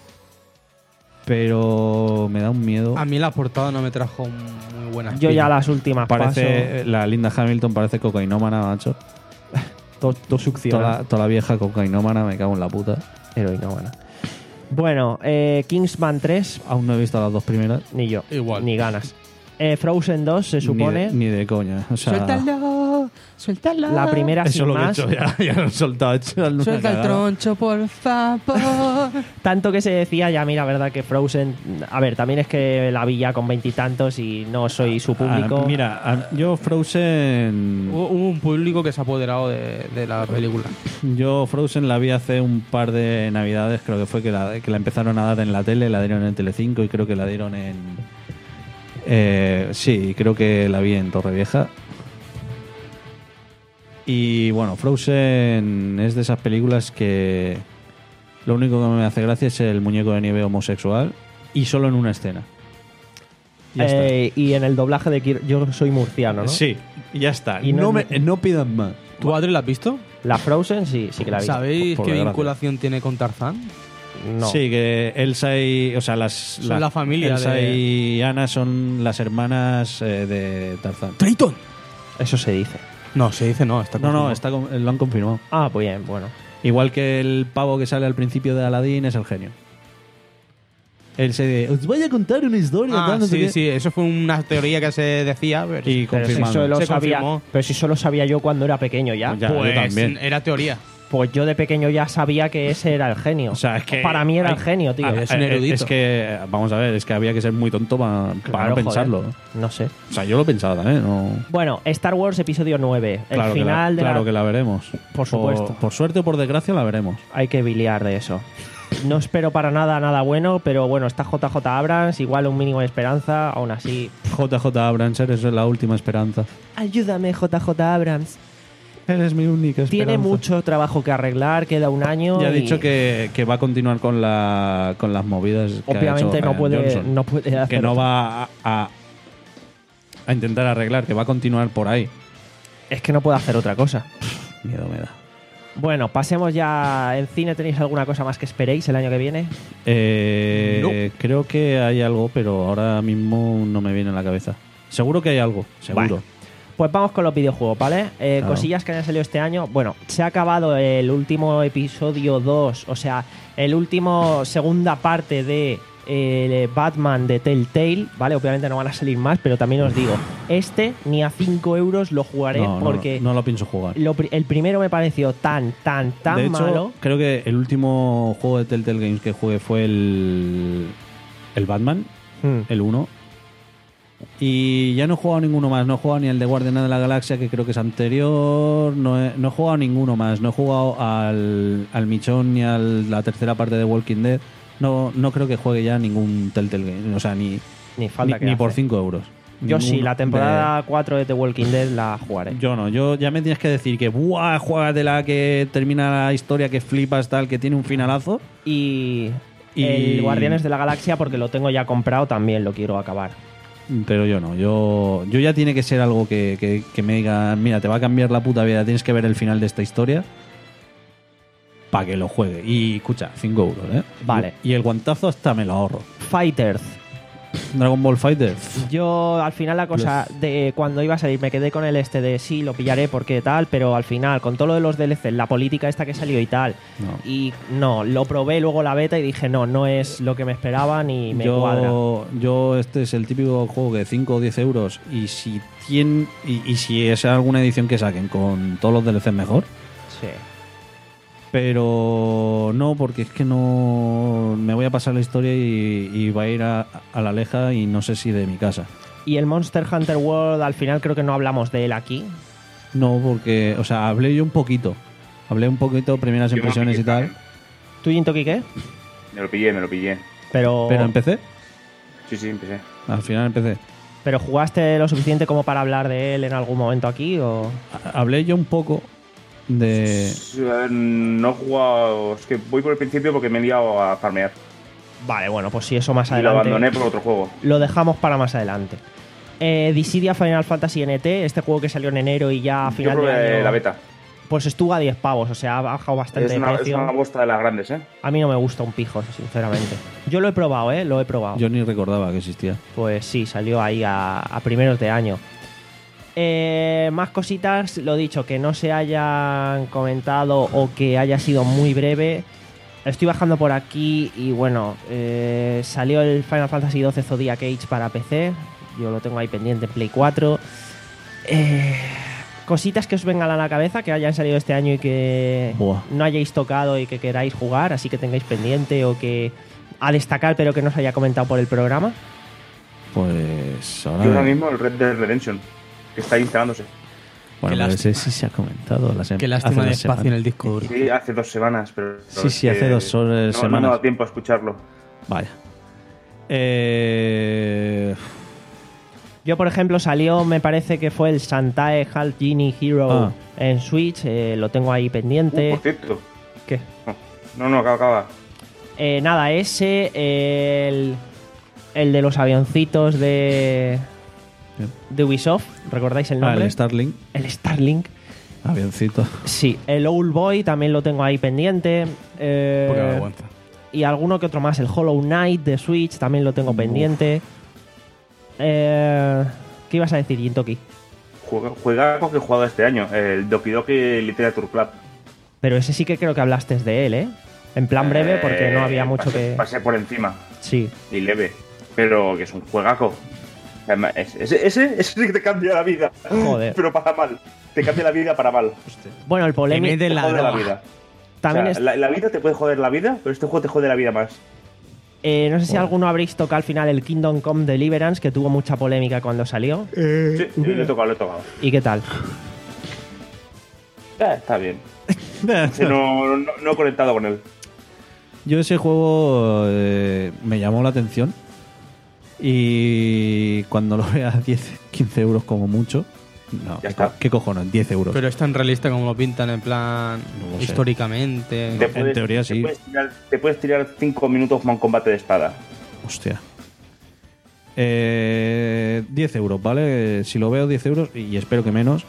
Pero me da un miedo. A mí la portada no me trajo muy buena. Yo ya las últimas Parece, la Linda Hamilton parece cocainómana, macho. paso. To, to succiona. Toda, la- toda la vieja cocainómana, me cago en la puta. Heroína buena. Bueno, eh, Kingsman tres, Aún no he visto las dos primeras. ni yo. Igual. Ni ganas. Eh, Frozen dos, se supone. Ni de, ni de coña. O sea, Suéltalo, suéltalo. La primera Eso sin lo que he más. hecho, ya, ya lo he soltado. he hecho una Suelta el cagada. troncho, por favor. Tanto que se decía, ya mira, verdad que Frozen. A ver, también es que la vi ya con veintitantos y, no soy su público. Ah, mira, ah, yo Frozen. Hubo hubo un público que se ha apoderado de, de la película. Yo Frozen la vi hace un par de navidades, creo que fue que la, que la empezaron a dar en la tele, la dieron en Telecinco y creo que la dieron en... Eh, sí, creo que la vi en Torrevieja. Y bueno, Frozen es de esas películas que lo único que me hace gracia es el muñeco de nieve homosexual y solo en una escena. Ya está. Eh, y en el doblaje de Kir- yo soy murciano, ¿no? Sí, ya está. Y no, no- me- no pidan más. ¿Tú, Adri, la has visto? La Frozen sí, sí que la vi. ¿Sabéis por qué desgracia. vinculación tiene con Tarzán? No. Sí, que Elsa y. O sea, las. Son la familia Elsa de- y Anna son las hermanas eh, de Tarzán. ¡Triton! Eso se dice. No, se dice no. Está No, no, confirmado. está, con- lo han confirmado. Ah, pues bien, bueno. Igual que el pavo que sale al principio de Aladdin es el genio. Él se dice: Os voy a contar una historia. Ah, tal, no sé sí, qué". sí, eso fue una teoría que se decía. Pero Y Pero si, confirmado. solo Se sabía, confirmó. pero si solo sabía yo cuando era pequeño ya. Pues ya, yo pues también. era teoría. Pues yo de pequeño ya sabía que ese era el genio. O sea, es que. Para mí era hay- el genio, tío. Ah, Es un eh, erudito. Es que, vamos a ver, es que había que ser muy tonto para, para Claro, no joder. pensarlo. No sé. O sea, yo lo pensaba también, ¿no? Bueno, Star Wars episodio nueve. El Claro, final que la, de la- claro que la veremos. Por supuesto. Por, por suerte o por desgracia la veremos. Hay que biliar de eso. No espero para nada nada bueno, pero bueno, está J J Abrams, igual un mínimo de esperanza, aún así. J J Abrams, eres la última esperanza. Ayúdame, J J Abrams. Eres mi única esperanza. Tiene mucho trabajo que arreglar, queda un año. Ya ha y dicho que, que va a continuar con, la, con las movidas que ha obviamente hecho no Ryan puede, Johnson. no puede hacer. Que no va a, a, a intentar arreglar, que va a continuar por ahí. Es que no puedo hacer otra cosa. Miedo me da. Bueno, pasemos ya. ¿En cine tenéis alguna cosa más que esperéis el año que viene? Eh, Creo que hay algo, pero ahora mismo no me viene a la cabeza. Seguro que hay algo, seguro. Bueno, pues vamos con los videojuegos, ¿vale? Eh, Claro. Cosillas que hayan salido este año. Bueno, se ha acabado el último episodio dos, o sea, el último segunda parte de eh, Batman de Telltale, ¿vale? Obviamente no van a salir más, pero también os digo, este ni a cinco euros lo jugaré No, no, porque no lo pienso jugar. lo pri- el primero me pareció tan, tan, tan de hecho, malo. creo que el último juego de Telltale Games que jugué fue el, el Batman, Hmm. el uno. Y ya no he jugado ninguno más. No he jugado ni el de Guardianes de la Galaxia, que creo que es anterior. No he, no he jugado ninguno más. No he jugado al, al Michón ni a la tercera parte de Walking Dead. No, no creo que juegue ya ningún Telltale Game. O sea, ni, Ni falta ni, que ni hace. por cinco euros. Yo sí, Ninguno la temporada de- cuatro de The Walking Dead la jugaré. Yo no, yo ya me tienes que decir que ¡buah! Juégatela, que termina la historia, que flipas, tal, que tiene un finalazo. Y, Y- el Guardianes de la Galaxia, porque lo tengo ya comprado, también lo quiero acabar. Pero yo no, yo, yo ya tiene que ser algo que, que, que me diga, mira, te va a cambiar la puta vida, tienes que ver el final de esta historia para que lo juegue. Y escucha, cinco euros, ¿eh? Vale. Y el guantazo hasta me lo ahorro. Fighters. Dragon Ball Fighter. Yo al final la cosa de cuando iba a salir me quedé con el este de sí, lo pillaré porque tal, pero al final con todo lo de los D L C, la política esta que salió y tal, No. y no, lo probé luego la beta y dije no, no es lo que me esperaba ni me cuadra. Yo, yo este es el típico juego que cinco o diez euros y si tiene, y, y si es alguna edición que saquen con todos los D L C mejor. Sí. Pero no, porque es que no me voy a pasar la historia y, y va a ir a, a la leja y no sé si de mi casa. Y el Monster Hunter World al final creo que no hablamos de él aquí. No, porque, o sea, hablé yo un poquito. Hablé un poquito, primeras Yo me lo impresiones pillé y tal. también. ¿Tú, Jintoki, qué? Me lo pillé, me lo pillé. Pero, Pero empecé, Sí, sí, empecé. al final empecé. ¿Pero jugaste lo suficiente como para hablar de él en algún momento aquí? O... Ha- Hablé yo un poco de... Sí, a ver, no he jugado. Es que voy por el principio porque me he liado a farmear. Vale, bueno, pues si eso más Y lo adelante. abandoné por otro juego. Lo dejamos para más adelante. Eh, Dissidia Final Fantasy N T, este juego que salió en enero y ya a Yo final de probé año. la beta. Pues estuvo a diez pavos, o sea, ha bajado bastante Es de una, es precio. una bosta de las grandes, ¿eh? A mí no me gusta un pijo, sinceramente. Yo lo he probado, ¿eh? Lo he probado. Yo ni recordaba que existía. Pues sí, salió ahí a, a primeros de año. Eh, más cositas, lo dicho, que no se hayan comentado o que haya sido muy breve. Estoy bajando por aquí y bueno, eh, salió el Final Fantasy doce Zodiac Age para P C. Yo lo tengo ahí pendiente en Play cuatro. Eh, cositas que os vengan a la cabeza, que hayan salido este año y que Buah. no hayáis tocado y que queráis jugar, así que tengáis pendiente o que a destacar pero que no os haya comentado por el programa. Pues ahora... Yo ahora mismo el Red Dead Redemption, que está instalándose. Bueno, Qué pero lástima. ese sí se ha comentado. La sem- Qué hace lástima de dos espacio en semanas. el disco duro. Sí, hace dos semanas, pero. Sí, es sí, hace que dos horas, no, No semanas. me ha dado tiempo a escucharlo. Vaya. Eh... Yo, por ejemplo, salió, me parece que fue el Santae Half Genie Hero Ah. en Switch, eh, lo tengo ahí pendiente. Uh, por cierto. ¿Qué? No, no, acaba, acaba. Eh, nada, ese, el, el de los avioncitos de, de Ubisoft, ¿recordáis el Ah, nombre? el Starlink. el Starlink. Avioncito. Sí, el Old Boy también lo tengo ahí pendiente. eh, Poca vergüenza. y alguno que otro más, el Hollow Knight de Switch también lo tengo Uf. pendiente. Eh, ¿Qué ibas a decir, Jintoki? Juega, juega con que he jugado este año, el Doki Doki Literature Club. Pero ese sí que creo que hablaste de él, ¿eh? En plan breve, porque no había Eh, mucho pasé, que... Pasé por encima, Sí. y leve. Pero que es un juegaco. Además, Ese, ese, ese, ese sí que te cambia la vida. Joder. Pero para mal. Te cambia la vida para mal. Bueno, el Te polémico... mete Te la jode la droga. vida. También O sea, es- la, la vida te puede joder la vida, pero este juego te jode la vida más. eh, no sé si alguno habréis tocado al final el Kingdom Come Deliverance, que tuvo mucha polémica cuando salió. Sí, sí, lo he tocado, lo he tocado. ¿Y qué tal? Eh, está bien. Sí, no, no, no he conectado con él. Yo ese juego eh, me llamó la atención y cuando lo vea a diez, quince euros como mucho, no, Ya ¿qué, está. co- ¿qué cojones? diez euros. Pero es tan realista como lo pintan en plan No lo sé. históricamente. Te puedes- teoría, te sí. Puedes tirar, te puedes tirar cinco minutos con un combate de espada. Hostia. Eh, diez euros, ¿vale? Si lo veo diez euros, y espero que menos,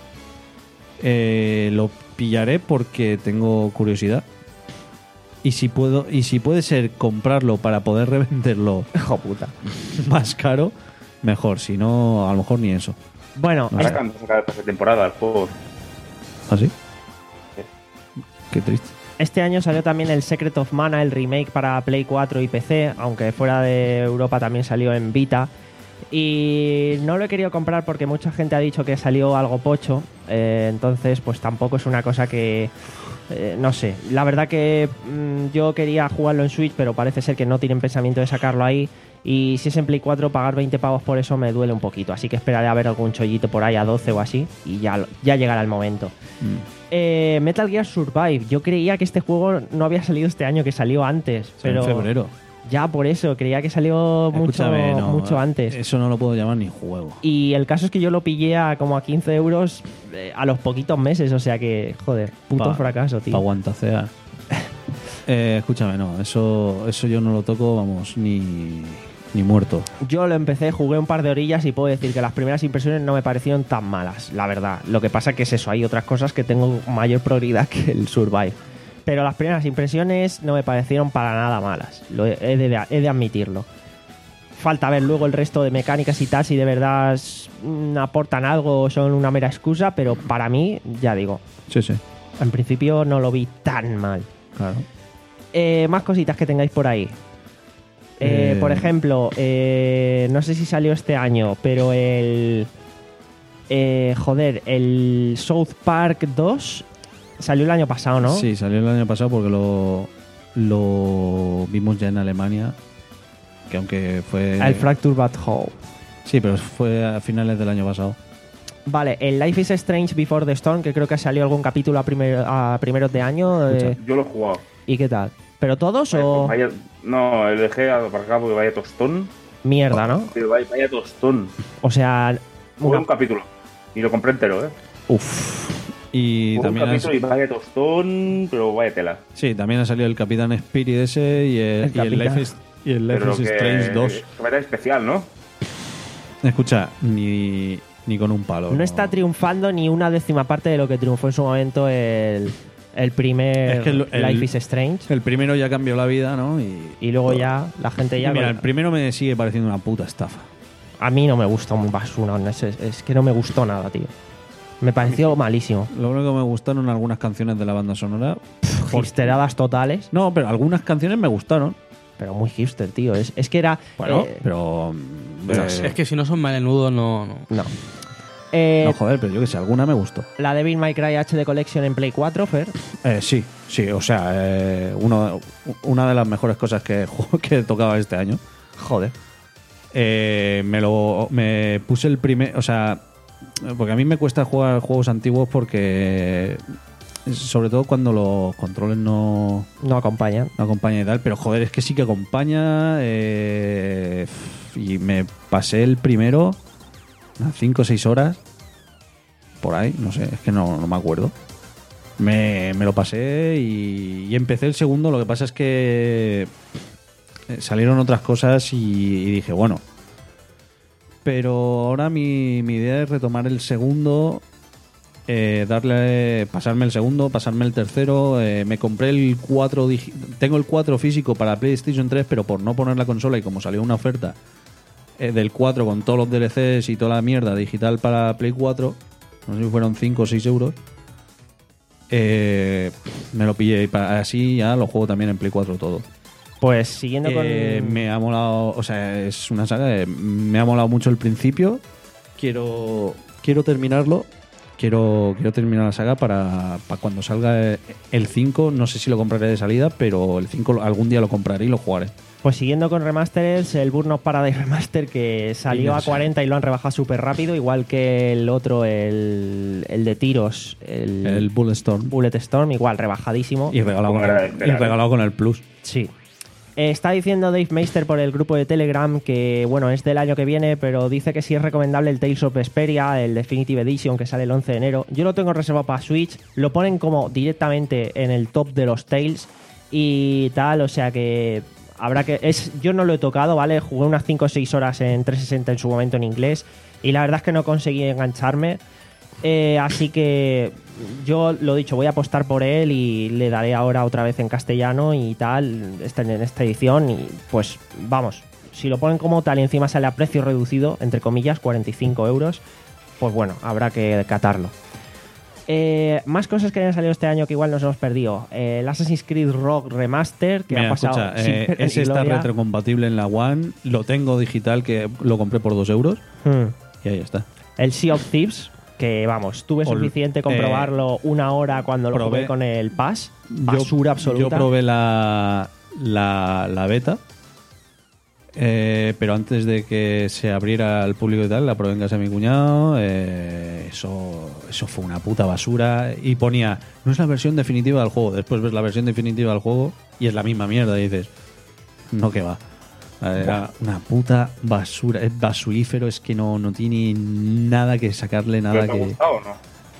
eh, lo pillaré porque tengo curiosidad. Y si puedo, y si puede ser comprarlo para poder revenderlo Hijo puta. más caro, mejor. Si no, a lo mejor ni eso. Bueno, No Ahora sé. acaban de sacar esta temporada el juego. ¿Ah, sí? Qué triste. este año salió también el Secret of Mana, el remake para Play cuatro y P C, aunque fuera de Europa también salió en Vita. Y no lo he querido comprar porque mucha gente ha dicho que salió algo pocho, eh, entonces pues tampoco es una cosa que... Eh, no sé, la verdad que mmm, yo quería jugarlo en Switch, pero parece ser que no tienen pensamiento de sacarlo ahí. Y si es en Play cuatro, pagar veinte pavos por eso me duele un poquito. Así que esperaré a ver algún chollito por ahí a doce o así. Y ya, ya llegará el momento. Mm. Eh, Metal Gear Survive. Yo creía que este juego no había salido este año, que salió antes. Pero En febrero. ya por eso, creía que salió mucho, Escúchame, no, mucho antes. Eso no lo puedo llamar ni juego. Y el caso es que yo lo pillé a como a quince euros eh, a los poquitos meses. O sea que, joder, puto Pa- fracaso, tío. Pa' aguantacear. eh, escúchame, no. Eso, eso yo no lo toco, vamos, ni, ni muerto. Yo lo empecé, jugué un par de orillas y puedo decir que las primeras impresiones no me parecieron tan malas, la verdad. Lo que pasa que es eso, hay otras cosas que tengo mayor prioridad que el Survive. Pero las primeras impresiones no me parecieron para nada malas, lo he, he de, he de admitirlo. Falta ver luego el resto de mecánicas y tal, si de verdad mm, aportan algo o son una mera excusa, pero para mí, ya digo, Sí, sí. en principio no lo vi tan mal. Claro. Eh, más cositas que tengáis por ahí. Eh, Eh. Por ejemplo, eh, no sé si salió este año, pero el. eh, joder, el South Park dos salió el año pasado, ¿no? Sí, salió el año pasado porque lo, lo vimos ya en Alemania. Que aunque fue. El Fracture But Whole. Sí, pero fue a finales del año pasado. Vale, el Life is Strange Before the Storm, que creo que salió algún capítulo a, primer- a primeros de año. eh, Yo lo he jugado. ¿Y qué tal? ¿Pero todos o.? Vaya- no, el dejé aparcado porque vaya tostón. Mierda, ¿no? Pero vaya, vaya tostón. O sea. Jugué una- un capítulo. Y lo compré entero, ¿eh? Uf. Y Jugué un también ha, capítulo y vaya tostón, pero vaya tela. sí, también ha salido el Capitán Spirit ese y el, El y el Capitán. Life is, y el Life Pero is que, Strange dos. que me da especial, ¿no? Escucha, ni, ni con un palo. No está triunfando ni una décima parte de lo que triunfó en su momento el, el primer Es que el- el- Life is Strange. El primero ya cambió la vida, ¿no? Y, Y luego ya la gente ya... Mira, con- el primero me sigue pareciendo una puta estafa. A mí no me gustó un basura, no, es, es que no me gustó nada, tío. Me pareció malísimo. Lo único que me gustaron algunas canciones de la banda sonora. Hipsteradas totales, No, pero algunas canciones me gustaron. pero muy hipster, tío. Es, es que era... Bueno, eh, pero. Pero eh, es que si no son malenudos, no, no. no. Eh, No, joder, pero yo que sé, alguna me gustó. la Devil May Cry H D Collection en Play cuatro, Fer. Eh, sí, sí, o sea, eh, uno, una de las mejores cosas que, que tocaba este año. Joder. Eh, me lo me puse el primer, o sea, porque a mí me cuesta jugar juegos antiguos porque sobre todo cuando los controles no, No acompaña. no acompañan y tal, pero joder, es que sí que acompaña eh, y me pasé el primero unas cinco o seis horas por ahí, no sé, es que no, no me acuerdo. Me, me lo pasé y, y empecé el segundo, lo que pasa es que eh, salieron otras cosas y, y dije, bueno. Pero ahora mi, mi idea es retomar el segundo, eh, darle, pasarme el segundo, pasarme el tercero. Eh, me compré el cuatro, digi- tengo el cuatro físico para PlayStation tres, pero por no poner la consola y como salió una oferta eh, del cuatro con todos los D L Cs y toda la mierda digital para Play cuatro, no sé si fueron cinco o seis euros. Eh, me lo pillé y para, así ya lo juego también en Play cuatro todo. Pues siguiendo Eh, con... me ha molado, o sea, es una saga, de- me ha molado mucho el principio. Quiero quiero terminarlo. Quiero quiero terminar la saga para, para cuando salga el cinco, no sé si lo compraré de salida, pero el cinco algún día lo compraré y lo jugaré. Pues siguiendo con remasters, el Burnout Paradise Remaster que salió a Inmersive. cuarenta y lo han rebajado súper rápido, igual que el otro, el, el de tiros, el, El Bulletstorm. Bullet Storm, igual, rebajadísimo. Y regalado, Como con era de el, y esperar, regalado con el Plus. Sí. Eh, está diciendo Dave Meister por el grupo de Telegram que, bueno, es del año que viene, pero dice que sí es recomendable el Tales of Vesperia, el Definitive Edition, que sale el once de enero. Yo lo tengo reservado para Switch, lo ponen como directamente en el top de los Tales y tal, o sea que habrá que... Es, yo no lo he tocado, ¿vale? Jugué unas cinco o seis horas en trescientos sesenta en su momento en inglés y la verdad es que no conseguí engancharme. Eh, así que yo lo dicho, voy a apostar por él y le daré ahora otra vez en castellano y tal, esta- en esta edición. Y pues vamos, si lo ponen como tal y encima sale a precio reducido, entre comillas, cuarenta y cinco euros, pues bueno, habrá que catarlo. Eh, más cosas que hayan salido este año que igual nos hemos perdido. Eh, el Assassin's Creed Rogue Remaster, que Mira, ha pasado escucha, sin eh, pena ni ese está gloria. retrocompatible en la One. Lo tengo digital, que lo compré por dos euros. Hmm. Y ahí está. El Sea of Thieves, que vamos, tuve Ol- suficiente con eh, probarlo una hora cuando lo probé- jugué con el Pass. Yo- Basura absoluta. Yo probé la, la, la beta, eh, pero antes de que se abriera al público y tal, la probé en casa de mi cuñado. eh, eso, eso fue una puta basura. Y ponía, no es la versión definitiva del juego. Después ves la versión definitiva del juego y es la misma mierda. Y dices, no, que va. Era una puta basura. Es basurífero, es que no, no tiene nada que sacarle, nada ¿Pero te ha que. gustado o no?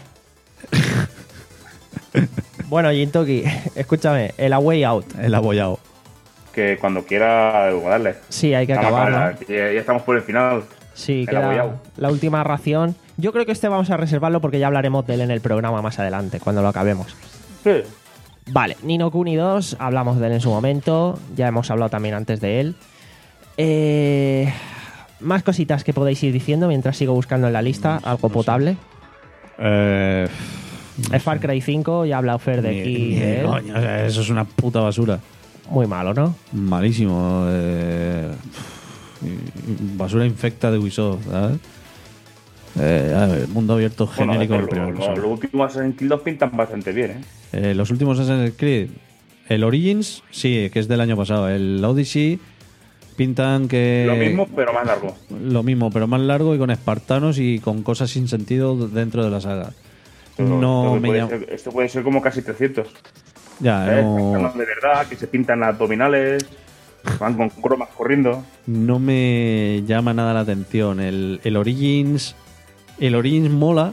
Bueno, Jintoki, escúchame, el A Way Out. El abollado. Que cuando quiera, darle. Sí, hay que Vamos a acabarlo. ver, ya, ya estamos por el final. Sí, el queda abollado. la última ración. Yo creo que este vamos a reservarlo porque ya hablaremos de él en el programa más adelante, cuando lo acabemos. Sí. Vale, Ni no Kuni dos, hablamos de él en su momento, ya hemos hablado también antes de él. Eh, más cositas que podéis ir diciendo mientras sigo buscando en la lista, algo potable. Eh, El Far Cry cinco, ya ha hablado Fer de Ni- aquí. ni de de él. coña, o sea, eso es una puta basura. Muy malo, ¿no? Malísimo. eh, basura infecta de Ubisoft, ¿sabes? Eh, a ver, mundo abierto Bueno, genérico pero el primero lo- que lo- son. los últimos Assassin's Creed dos pintan bastante bien, ¿eh? Eh, los últimos Assassin's Creed, el Origins, sí, que es del año pasado. El Odyssey pintan que... Lo mismo, pero más largo. Lo mismo, pero más largo y con espartanos y con cosas sin sentido dentro de la saga. Pero No esto me puede llama... ser- esto puede ser como casi trescientos. Ya, ¿eh? no... Espartanos de verdad, que se pintan las abdominales, van con cromas corriendo. no me llama nada la atención. El, el Origins. El Origins mola,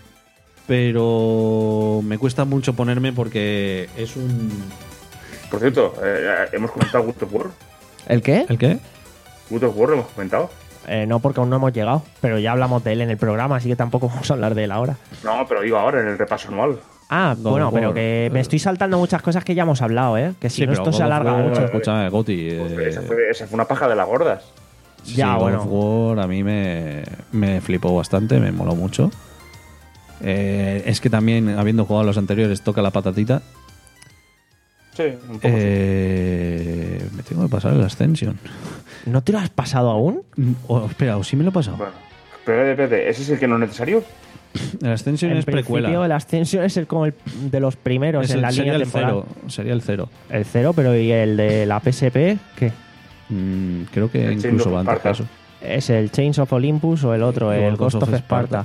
pero me cuesta mucho ponerme porque es un. Por cierto, eh, hemos comentado God of War. ¿El qué? ¿El qué? God of War lo hemos comentado. Eh, no, porque aún no hemos llegado, pero ya hablamos de él en el programa, así que tampoco vamos a hablar de él ahora. No, pero digo ahora, en el repaso anual. Ah, God bueno, of pero War. que me estoy saltando muchas cosas que ya hemos hablado, ¿eh? Que si no pero esto se God of alarga War, mucho. Escúchame, Goti. Pues eh, esa, fue, esa fue una paja de las gordas. sí, Ya, God bueno. of War a mí me, me flipó bastante, me moló mucho. Eh, es que también, habiendo jugado a los anteriores, toca la patatita. Sí, un poco. Eh, me tengo que pasar el Ascension. ¿No te lo has pasado aún? Mm, O, espera, ¿o sí me lo he pasado? Bueno, espérate, espérate, ¿ese es el que no es necesario? El Ascension En es precuela. principio el Ascension es el como el de los primeros Es en el- la sería línea el temporal. cero. Sería el cero. El cero, pero ¿y el de la P S P? ¿Qué? Mm, creo que El Chains incluso of va antes que Sparta. eso. ¿Es el Chains of Olympus o el otro, O el, el Ghost of Sparta?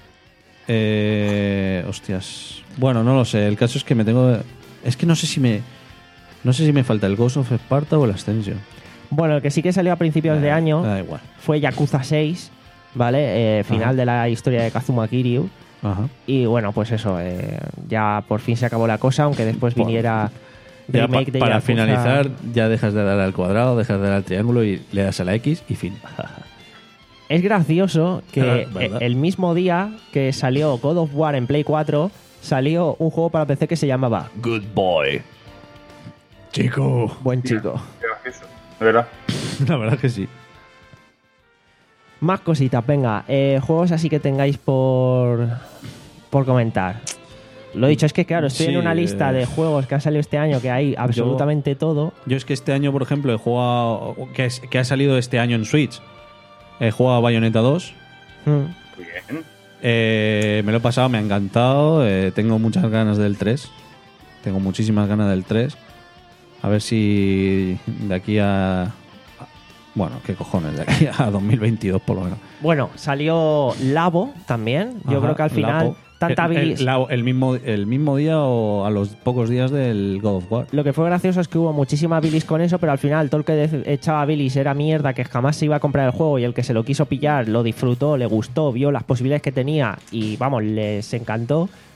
Eh, hostias. Bueno, no lo sé. El caso es que me tengo. Es que no sé si me. No sé si me falta el Ghost of Sparta o el Ascension. Bueno, el que sí que salió a principios de Eh, año Da igual. fue Yakuza seis, ¿vale? Eh, final Ajá. de la historia de Kazuma Kiryu. Ajá. Y bueno, pues eso, eh, ya por fin se acabó la cosa, aunque después Bueno, viniera Ya remake pa- de para Yakuza. finalizar, ya dejas de dar al cuadrado, dejas de dar al triángulo y le das a la X y fin. Es gracioso que ¿Verdad? el mismo día que salió God of War en Play cuatro, salió un juego para P C que se llamaba Good Boy. Chico. Buen chico. Qué gracioso. De verdad. La verdad que sí. Más cositas, venga. eh, juegos así que tengáis por, por comentar. Lo dicho, es que claro, estoy Sí, en una lista eh, de juegos que han salido este año que hay absolutamente todo. Yo es que este año, por ejemplo, he jugado. Que, es- que ha salido este año en Switch. He jugado a Bayonetta dos. Mm. Muy bien. Eh, me lo he pasado, me ha encantado. eh, tengo muchas ganas del tres. Tengo muchísimas ganas del tres. A ver si de aquí a. a- Bueno, qué cojones, de aquí a dos mil veintidós por lo menos. Bueno, salió Labo también. Yo Ajá, creo que al final Lapo. tanta el, bilis. el- la- el mismo, el mismo día o a los pocos días del God of War. Lo que fue gracioso es que hubo muchísima bilis con eso, pero al final todo el que de- echaba bilis era mierda, que jamás se iba a comprar el juego, y el que se lo quiso pillar lo disfrutó, le gustó, vio las posibilidades que tenía y vamos, les encantó.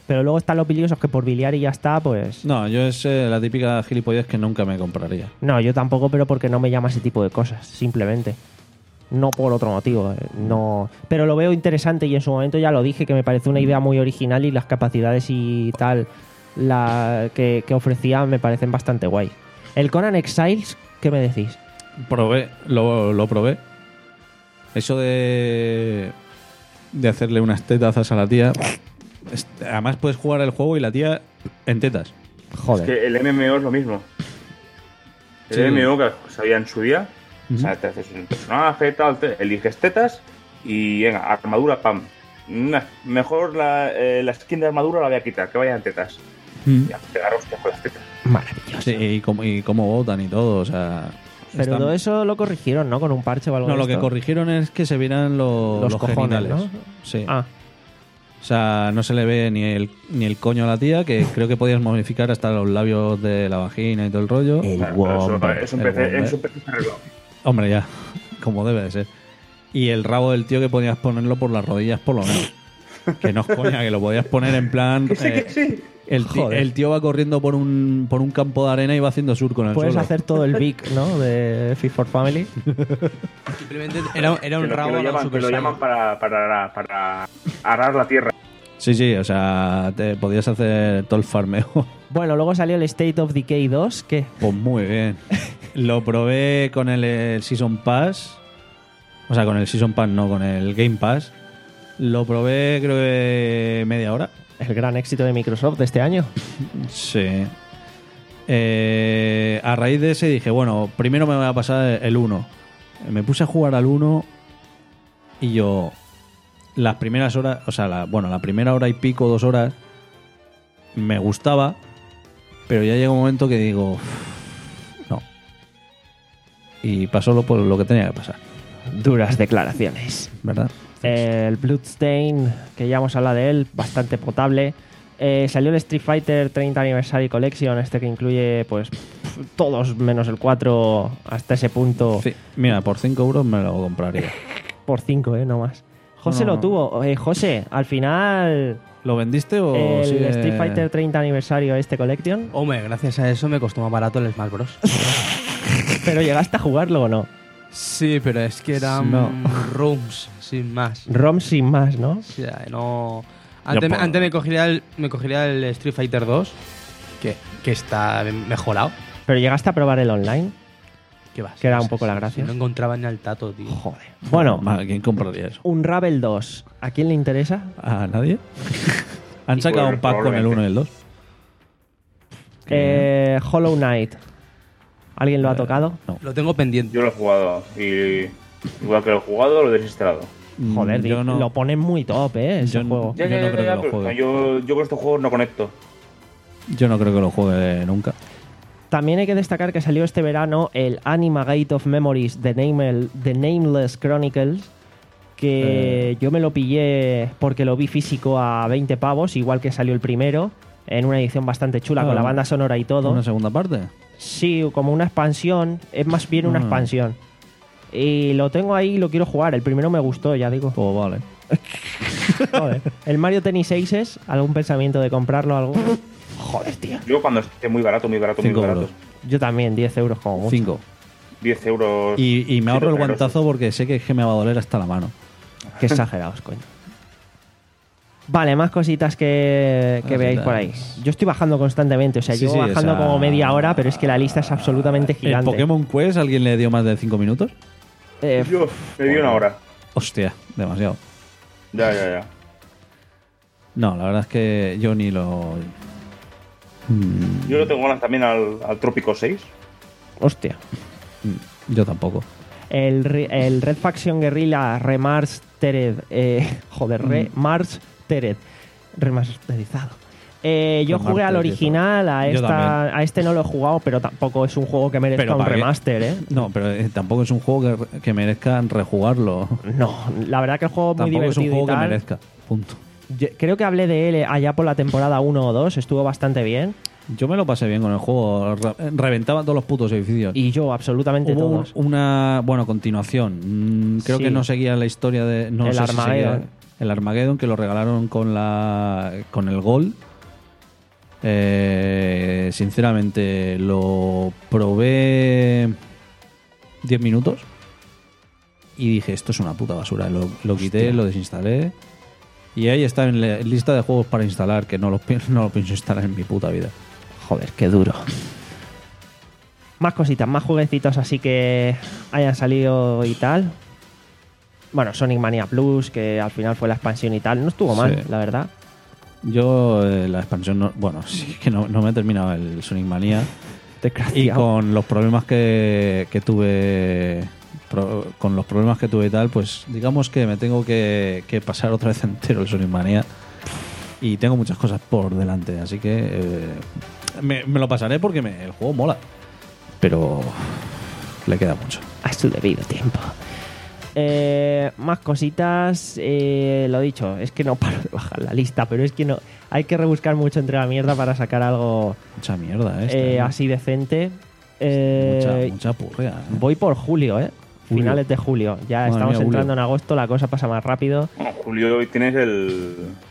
Pero luego están los biliosos que por biliar y ya está, pues... No, yo es eh, la típica gilipollez que nunca me compraría. No, yo tampoco, pero porque no me llama ese tipo de cosas, simplemente. No por otro motivo, eh, no. Pero lo veo interesante y en su momento ya lo dije, que me parece una idea muy original y las capacidades y tal la que, que ofrecía me parecen bastante guay. El Conan Exiles, ¿qué me decís? Probé, lo, lo probé. Eso de, de hacerle unas tetazas a la tía. es- Además puedes jugar el juego y la tía en tetas. Joder. Es que el M M O es lo mismo. El Sí. M M O que sabía en su día. Ujú. O sea, te haces un personaje, tal, te- eliges tetas y venga, armadura, pam. Una- mejor la, eh, la skin de armadura la voy a quitar, que vayan tetas. Mm. Ya, pegar hostia con las tetas. Maravilloso. Sí, y cómo, y cómo votan y todo, o sea... Pero están- todo eso lo corrigieron, ¿no? Con un parche o algo No, de lo que esto. corrigieron es que se vieran lo- Los los, cojones, genitales. ¿no? Sí. Ah, O sea, no se le ve ni el, ni el coño a la tía, que creo que podías modificar hasta los labios de la vagina y todo el rollo. el Claro, pero eso, wombat. es un el P C, wombat. es un P C arreglado. Hombre, ya, como debe de ser. Y el rabo del tío que podías ponerlo por las rodillas, por lo menos. Que no es coña, que lo podías poner en plan... Que sí, eh, que sí. el, ti- Joder. el tío va corriendo por un, por un campo de arena y va haciendo surco en el Puedes suelo. hacer todo el Vic, ¿no? De Fit for Family. Simplemente era, era un Que lo, que rabo lo a la llaman, que Super lo Saiyan. llaman para, para, para arar la tierra. Sí, sí, o sea, te podías hacer todo el farmeo. Bueno, luego salió el State of Decay dos, que Pues muy bien. Lo probé con el, el Season Pass. O sea, con el Season Pass, no, con el Game Pass. Lo probé creo que media hora. el gran éxito de Microsoft de este año. Sí. Eh, a raíz de ese dije, bueno, primero me voy a pasar el uno. Me puse a jugar al uno y yo... Las primeras horas, o sea, la, bueno, la primera hora y pico, dos horas, me gustaba, pero ya llega un momento que digo, "Uf, no". Y pasó lo, por lo que tenía que pasar, Duras declaraciones. ¿verdad? El Bloodstain, que ya hemos hablado de él, bastante potable. Eh, salió el Street Fighter treinta Anniversary Collection, este que incluye pues todos menos el cuatro hasta ese punto Sí, mira, por cinco euros me lo compraría. por cinco, eh, no más. José No. lo tuvo. Eh, José, al final ¿Lo vendiste o el sigue- Street Fighter treinta Aniversario este Collection, Hombre, gracias a eso me costó más barato el Smash Bros. pero llegaste a jugarlo o no? Sí, pero es que eran No. rooms, sin más. ROM sin más, ¿no? O sea, no... Antes, por- antes me, cogería el, me cogería el Street Fighter dos, que, que está mejorado. Pero llegaste a probar el online. ¿Qué va? Que era un poco la gracia. No encontraba ni al tato, tío. Joder. Bueno, Ma, ¿quién compraría eso? un Ravel dos. ¿A quién le interesa? ¿A nadie? Han Y sacado pues, un pack con el probablemente. uno y el dos. Eh, Hollow Knight. ¿Alguien lo ha tocado? No. Lo tengo pendiente. Yo lo he jugado y igual que lo he jugado, lo he desinstalado. Joder, Mm, yo di- no, lo ponen muy top, ¿eh? Ese Yo no- juego. Yo no creo que lo pero juegue. yo, yo con estos juegos no conecto. yo no creo que lo juegue nunca. También hay que destacar que salió este verano el Anima Gate of Memories The, Name- The Nameless Chronicles, que Eh. yo me lo pillé porque lo vi físico a veinte pavos, igual que salió el primero, en una edición bastante chula, Ah, con la banda sonora y todo. ¿Una segunda parte? Sí, como una expansión, es más bien una Ah. expansión. Y lo tengo ahí y lo quiero jugar. El primero me gustó, ya digo. Pues vale. Joder. El Mario Tennis Aces, ¿algún pensamiento de comprarlo? ¿Algo? Joder, tío. Yo cuando esté muy barato, muy barato, muy Cinco barato. euros. Yo también, diez euros como mucho. Cinco. diez euros. Y, y me Sí, ahorro el generoso. guantazo porque sé que, es que me va a doler hasta la mano. Qué exagerados, coño. Vale, más cositas que, que Cositas. veáis por ahí. Yo estoy bajando constantemente, o sea, Sí, llevo sí, bajando o sea, como media hora, pero es que la lista es absolutamente ¿El gigante. Pokémon Quest alguien le dio más de cinco minutos? Eh, Yo me di una hora. Hostia, demasiado. Ya, ya, ya. No, la verdad es que yo ni lo... Mm, Yo lo tengo ganas también al, al Trópico seis. hostia. mm, yo tampoco. El, re- el Red Faction Guerrilla Remastered. Eh, joder, Mm. Remastered. Remasterizado. Eh, yo jugué al Remasterizado. original, a, Yo esta, también. a este no lo he jugado, pero tampoco es un juego que merezca Pero un ¿para qué? remaster, ¿eh? No, pero eh, tampoco es un juego que, que merezca rejugarlo. No, la verdad que el juego es muy Tampoco es divertido un juego y que tal. merezca. Punto. Yo- creo que hablé de él allá por la temporada uno o dos, estuvo bastante bien. Yo me lo pasé bien con el juego. Re- reventaba todos los putos edificios. Y yo, absolutamente Hubo todos. una, bueno, continuación. Mm, creo Sí. que no seguía la historia de... No El sé si Armageddon. seguía- el Armageddon, que lo regalaron con la con el Gold. Eh, sinceramente, lo probé diez minutos y dije, esto es una puta basura. Lo, lo quité, lo desinstalé y ahí está en la lista de juegos para instalar, que no lo, pi- no lo pienso instalar en mi puta vida. Joder, qué duro. Más cositas, más jueguecitos así que hayan salido y tal. Bueno, Sonic Mania Plus, que al final fue la expansión y tal. No estuvo mal, Sí. la verdad. Yo, eh, la expansión, no, bueno, sí que no, no me he terminado el Sonic Mania. Y Desgraciado. con los problemas que, que tuve pro- con los problemas que tuve y tal, pues digamos que me tengo que, que pasar otra vez entero el Sonic Mania y tengo muchas cosas por delante, así que eh, me, me lo pasaré porque me- el juego mola, pero le queda mucho. A su debido tiempo. Eh, más cositas. Eh, lo dicho, es que no paro de bajar la lista, pero es que no. Hay que rebuscar mucho entre la mierda para sacar algo Mucha mierda, ¿eh? eh, Esta, ¿eh? así decente. Eh, mucha, mucha purrea. ¿eh? Voy por julio, ¿eh? Julio. Finales de julio. Ya Madre estamos mía, entrando Julio. en agosto, la cosa pasa más rápido. Bueno, Julio, hoy tienes el.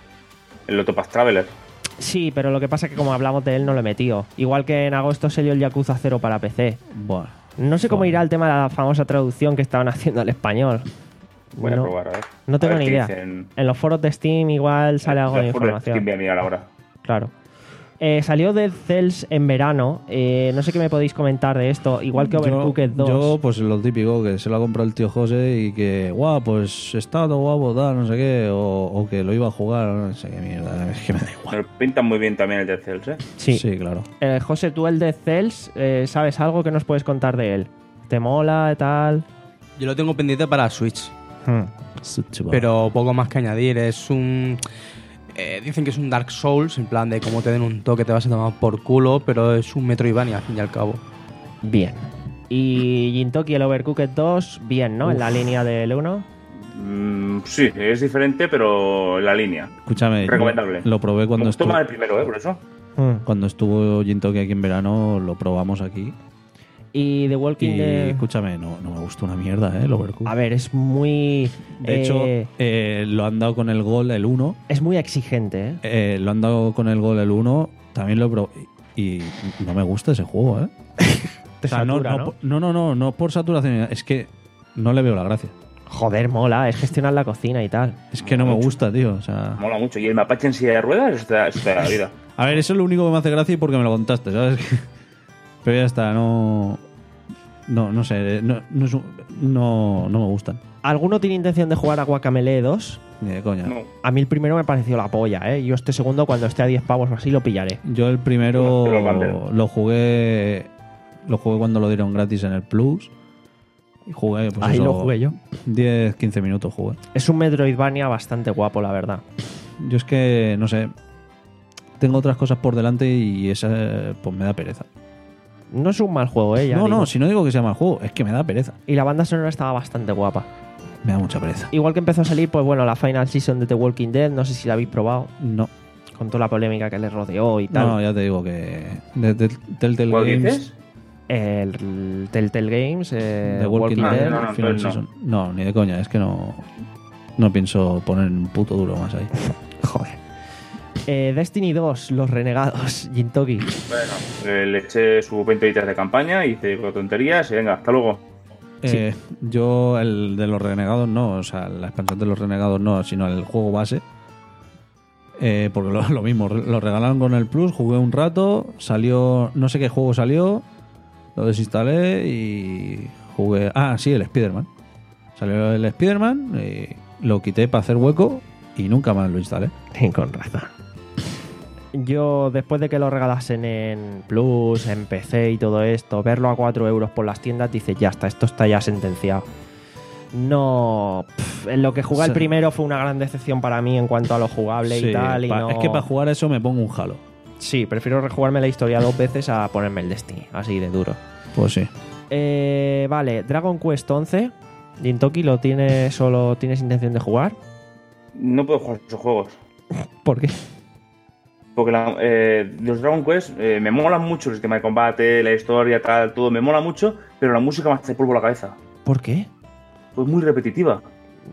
El Octopath Traveler. Sí, pero lo que pasa es que como hablamos de él no lo he metido. Igual que en agosto salió el Yakuza cero para P C. Bueno, No sé cómo Joder. irá el tema de la famosa traducción que estaban haciendo al español. Voy no, a probar, a ver. no tengo A ver ni qué idea. dicen. En los foros de Steam igual sale algo de Los foros información. Steam voy a mirar ahora. Claro. Eh, salió Dead Cells en verano. Eh, no sé qué me podéis comentar de esto. Igual que Overcooked dos. Yo, pues lo típico, que se lo ha comprado el tío José y que, guau, pues está todo guapo, tal, no sé qué, o, o que lo iba a jugar, no sé qué mierda, es que me da igual. Pero pintan muy bien también el Dead Cells, ¿eh? Sí. Sí, claro. Eh, José, tú el Dead Cells, eh, ¿sabes algo que nos puedes contar de él? ¿Te mola y tal? Yo lo tengo pendiente para Switch, Hmm. pero poco más que añadir. Es un... eh, dicen que es un Dark Souls, en plan de cómo te den un toque te vas a tomar por culo, pero es un Metroidvania, al fin y al cabo. Bien. Y Gintoki, el Overcooked dos, bien, ¿no? En la línea del uno. Mm, sí, es diferente, pero en la línea. Escúchame, Recomendable. lo probé cuando estuvo, Toma el primero, ¿eh? Por eso. Hmm. cuando estuvo Gintoki aquí en verano, lo probamos aquí. Y The Walking Y Dead. escúchame, no, no me gustó una mierda, ¿eh? El Overcooked. A ver, es muy. De eh, hecho, eh, lo han dado con el gol el uno. es muy exigente, ¿eh? Eh, lo han dado con el gol el uno. También lo probé. Y no me gusta ese juego, ¿eh? Te O sea, no, satura, no, ¿no? por- no, no, no, no por saturación. Es que no le veo la gracia. Joder, mola, es gestionar la cocina y tal. Es que no me gusta, tío. O sea, Mola mucho. Y el mapache en silla de ruedas, eso te da, eso te da la vida. a ver, eso es lo único que me hace gracia y porque me lo contaste, ¿sabes? Pero ya está, no. No, no sé, no, no, es un- no, no me gustan. ¿Alguno tiene intención de jugar a Guacamelee dos? Ni de coña. No. A mí el primero me pareció la polla, ¿eh? Yo este segundo, cuando esté a diez pavos o así, lo pillaré. Yo el primero Pero Bandera. lo jugué. Lo jugué cuando lo dieron gratis en el Plus. Y jugué, pues Ahí eso, lo jugué yo. diez quince minutos jugué. Es un Metroidvania bastante guapo, la verdad. Yo es que, no sé. Tengo otras cosas por delante y esa, pues me da pereza. No es un mal juego, ¿eh? Ya no, digo. no, si no digo que sea mal juego, es que me da pereza. Y la banda sonora estaba bastante guapa. Me da mucha pereza. Igual que empezó a salir, pues bueno, la Final Season de The Walking Dead, no sé si la habéis probado, No, con toda la polémica que le rodeó y tal. no, ya te digo que. De, de- Telltale ¿Cuál Games. dices? El Telltale Games, eh, The Walking, Dead. Dead, No, no, no, Final no. Season. No, ni de coña, es que no. No pienso poner un puto duro más ahí. Joder. Eh, Destiny dos, Los Renegados, Gintoki. Bueno, eh, le eché su veinte horitas de campaña y hice tonterías y venga, hasta luego. Eh, yo, el de los renegados no, o sea, la expansión de los renegados no, sino el juego base. Eh, porque lo, lo mismo, lo regalaron con el Plus, jugué un rato, salió, no sé qué juego salió, lo desinstalé y jugué. Ah, sí, el Spider-Man. Salió el Spider-Man, y lo quité para hacer hueco y nunca más lo instalé. Con razón. Yo, después de que lo regalasen en Plus, en P C y todo esto, verlo a cuatro euros por las tiendas, dices, ya está, esto está ya sentenciado. No. Pff, en lo que jugué el Sí. primero fue una gran decepción para mí en cuanto a lo jugable Sí, y tal. Y pa- no... Es que para jugar eso me pongo un Halo. Sí, prefiero rejugarme la historia dos veces a ponerme el Destiny, así de duro. Pues sí. Eh, vale, Dragon Quest once. Gintoki, ¿lo tienes solo tienes intención de jugar? No puedo jugar esos juegos. ¿Por qué? Porque la- eh, los Dragon Quest eh, me molan mucho el sistema de combate, la historia, tal, todo me mola mucho, pero la música me hace polvo la cabeza. ¿Por qué? Pues muy repetitiva.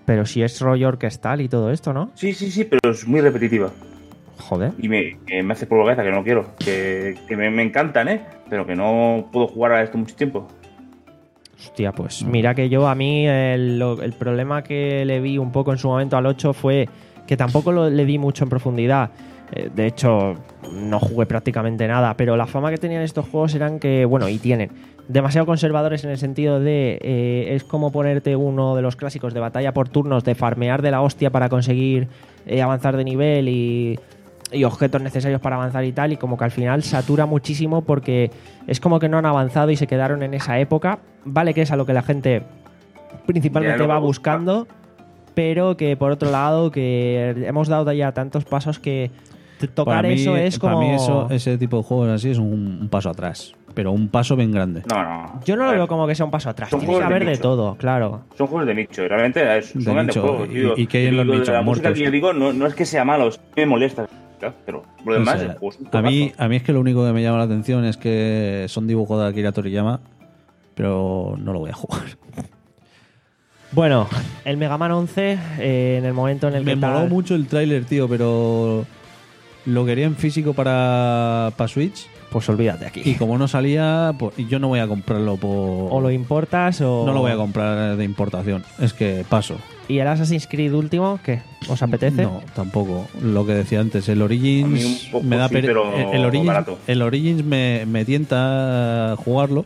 Pero si es rollo orquestal y todo esto, ¿no? Sí, sí, sí, pero es muy repetitiva. Joder. Y me, que me hace por la cabeza que no quiero. Que, que me, me encantan, ¿eh? Pero que no puedo jugar a esto mucho tiempo. Hostia, pues mira que yo a mí el, lo- el problema que le vi un poco en su momento al ocho fue que tampoco lo, le di mucho en profundidad. Eh, de hecho, no jugué prácticamente nada, pero la fama que tenían estos juegos eran que, bueno, y tienen, demasiado conservadores en el sentido de eh, es como ponerte uno de los clásicos de batalla por turnos, de farmear de la hostia para conseguir eh, avanzar de nivel y, y objetos necesarios para avanzar y tal, y como que al final satura muchísimo porque es como que no han avanzado y se quedaron en esa época. Vale que es a lo que la gente principalmente Ya lo va que busca. buscando, pero que por otro lado que hemos dado ya tantos pasos que t- tocar Para mí- eso es como... Para mí eso, ese tipo de juegos así es un, un paso atrás. Pero un paso bien grande. No, no. Yo no A lo ver, veo como que sea un paso atrás. Son Tiene que juegos de haber de nicho. todo, claro. Son juegos de nicho. Y realmente es, De son grandes nicho. juegos. ¿Y- Digo, y qué hay en digo, los de nichos? La música Muertos. que yo digo no, no es que sea malo, es que me molesta. ¿Claro? Pero por lo O demás, sea, el juego es un a, mí, juegazo. a mí es que lo único que me llama la atención es que son dibujos de Akira Toriyama, pero no lo voy a jugar. Bueno, el Mega Man once, eh, en el momento en el Me que moló tal- mucho el tráiler, tío, pero lo quería en físico para, para Switch pues olvídate aquí. y como no salía, pues yo no voy a comprarlo por... O lo importas o... No lo voy a comprar de importación. Es que paso. ¿Y el Assassin's Creed último, qué? ¿Os apetece? No, tampoco. Lo que decía antes, el A Origins mí un poco me da sí, pere- pero el, el Origins, barato. el Origins me, me tienta jugarlo.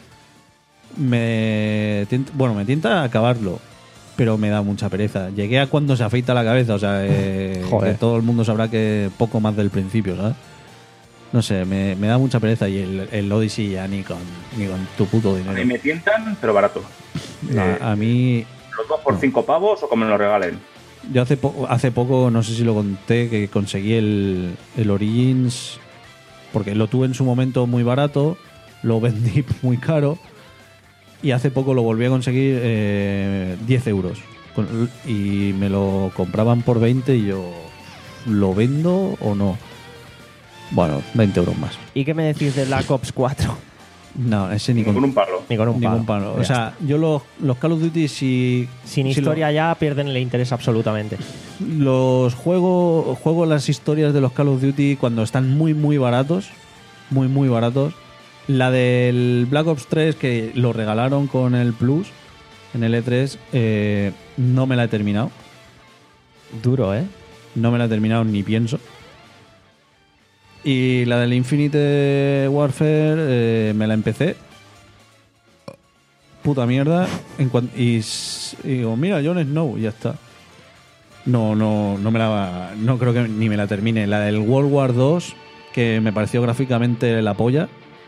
Me tienta- bueno, me tienta acabarlo, pero me da mucha pereza. Llegué a cuando se afeita la cabeza, o sea, eh, Joder. que todo el mundo sabrá que poco más del principio, ¿sabes? No sé, me, me da mucha pereza y el, el Odyssey ya ni con, ni con tu puto A mí dinero. me tientan, pero barato. Eh, A, a mí, los dos por cinco pavos o como me lo regalen. yo hace, po- hace poco, no sé si lo conté, que conseguí el, el Origins, porque lo tuve en su momento muy barato, lo vendí muy caro y hace poco lo volví a conseguir eh, diez euros. Con- Y me lo compraban por veinte y yo, ¿lo vendo o no? Bueno, veinte euros más. ¿Y qué me decís de Black Ops cuatro? No, ese ni Ni con, con un palo. Ni con un palo. ningún palo. Ya O sea, yo los, los Call of Duty si... Sin si lo- historia ya pierden el interés absolutamente. Los juego, juego las historias de los Call of Duty cuando están muy, muy baratos. Muy, muy baratos. La del Black Ops tres, que lo regalaron con el Plus en el E tres, eh, no me la he terminado. Duro, ¿eh? No me la he terminado ni pienso. Y la del Infinite Warfare eh, me la empecé. Puta mierda. En cuan- y, s- y digo, mira, Jon Snow, y ya está. No, no, no me la. No creo que ni me la termine. La del World War dos, que me pareció gráficamente la polla.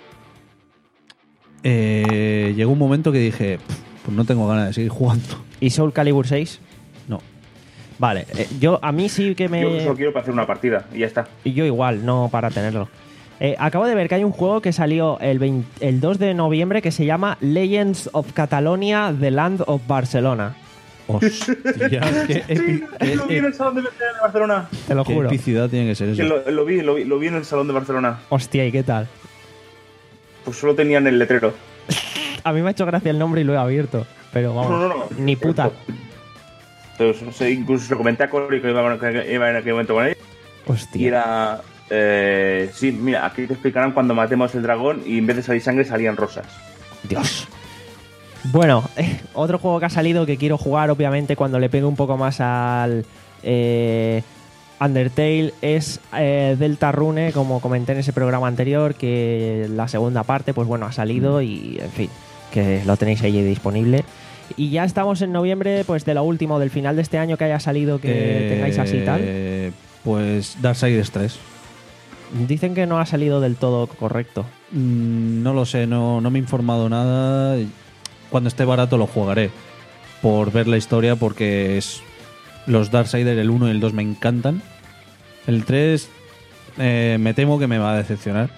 Eh, llegó un momento que dije, "Pff, pues no tengo ganas de seguir jugando. ¿Y Soul Calibur seis? No. Vale, eh, yo a mí sí que me... Yo solo quiero para hacer una partida y ya está. Y yo igual, no para tenerlo. Eh, acabo de ver que hay un juego que salió el, veinte el dos de noviembre que se llama Legends of Catalonia, The Land of Barcelona. Hostia, qué, epi- qué- lo vi en el salón de de Barcelona. Te lo qué juro. epicidad tiene que ser eso. Que lo, lo vi, lo vi, lo vi en el salón de Barcelona. Hostia, ¿y qué tal? Pues solo tenían el letrero. A mí me ha hecho gracia el nombre y lo he abierto. Pero vamos, No, no, no. ni puta. Entonces, no sé, incluso se lo comenté a Cory que iba, que iba en aquel momento con él. Y Hostia. era. Eh, sí, mira, aquí te explicarán cuando matemos el dragón y en vez de salir sangre salían rosas. Dios. Bueno, eh, otro juego que ha salido que quiero jugar, obviamente, cuando le pegue un poco más al eh, Undertale es eh, Deltarune, como comenté en ese programa anterior, que la segunda parte, pues bueno, ha salido y, en fin, que lo tenéis ahí disponible. Y ya estamos en noviembre, pues de lo último, del final de este año que haya salido que Eh, tengáis así y tal. Pues Darksiders tres. Dicen que no ha salido del todo correcto. Mm, no lo sé, no, no me he informado nada. Cuando esté barato lo jugaré. Por ver la historia, porque es los Darksiders, el uno y el dos me encantan. El tres eh, me temo que me va a decepcionar.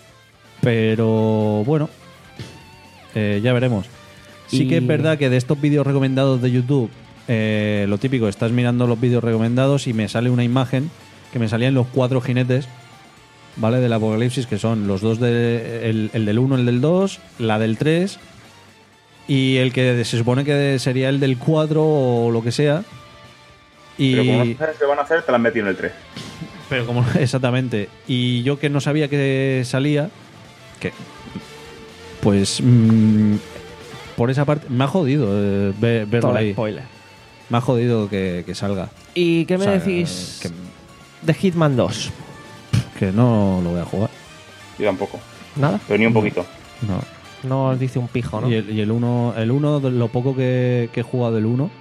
Pero bueno, eh, ya veremos. Sí Y- que es verdad que de estos vídeos recomendados de YouTube, eh, lo típico, estás mirando los vídeos recomendados y me sale una imagen que me salían los cuatro jinetes, ¿vale? Del Apocalipsis, que son los dos de, el, el del uno, el del dos, la del tres Y el que se supone que sería el del cuatro o lo que sea. Y... Pero como no sabes qué van a hacer, te la han metido en el tres. Pero como exactamente. Y yo que no sabía que salía, que pues mmm, por esa parte me ha jodido eh, ver, verlo Todo el ahí. spoiler. Me ha jodido que, que salga. ¿Y qué me O sea, decís que, de Hitman dos? que no lo voy a jugar. Yo tampoco. ¿Nada? Pero ni un poquito. No. No os dice un pijo, ¿no? Y el, y el uno, el uno, lo poco que, que he jugado del uno,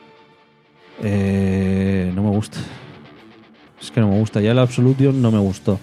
eh, no me gusta. Es que no me gusta. Ya el Absolution no me gustó.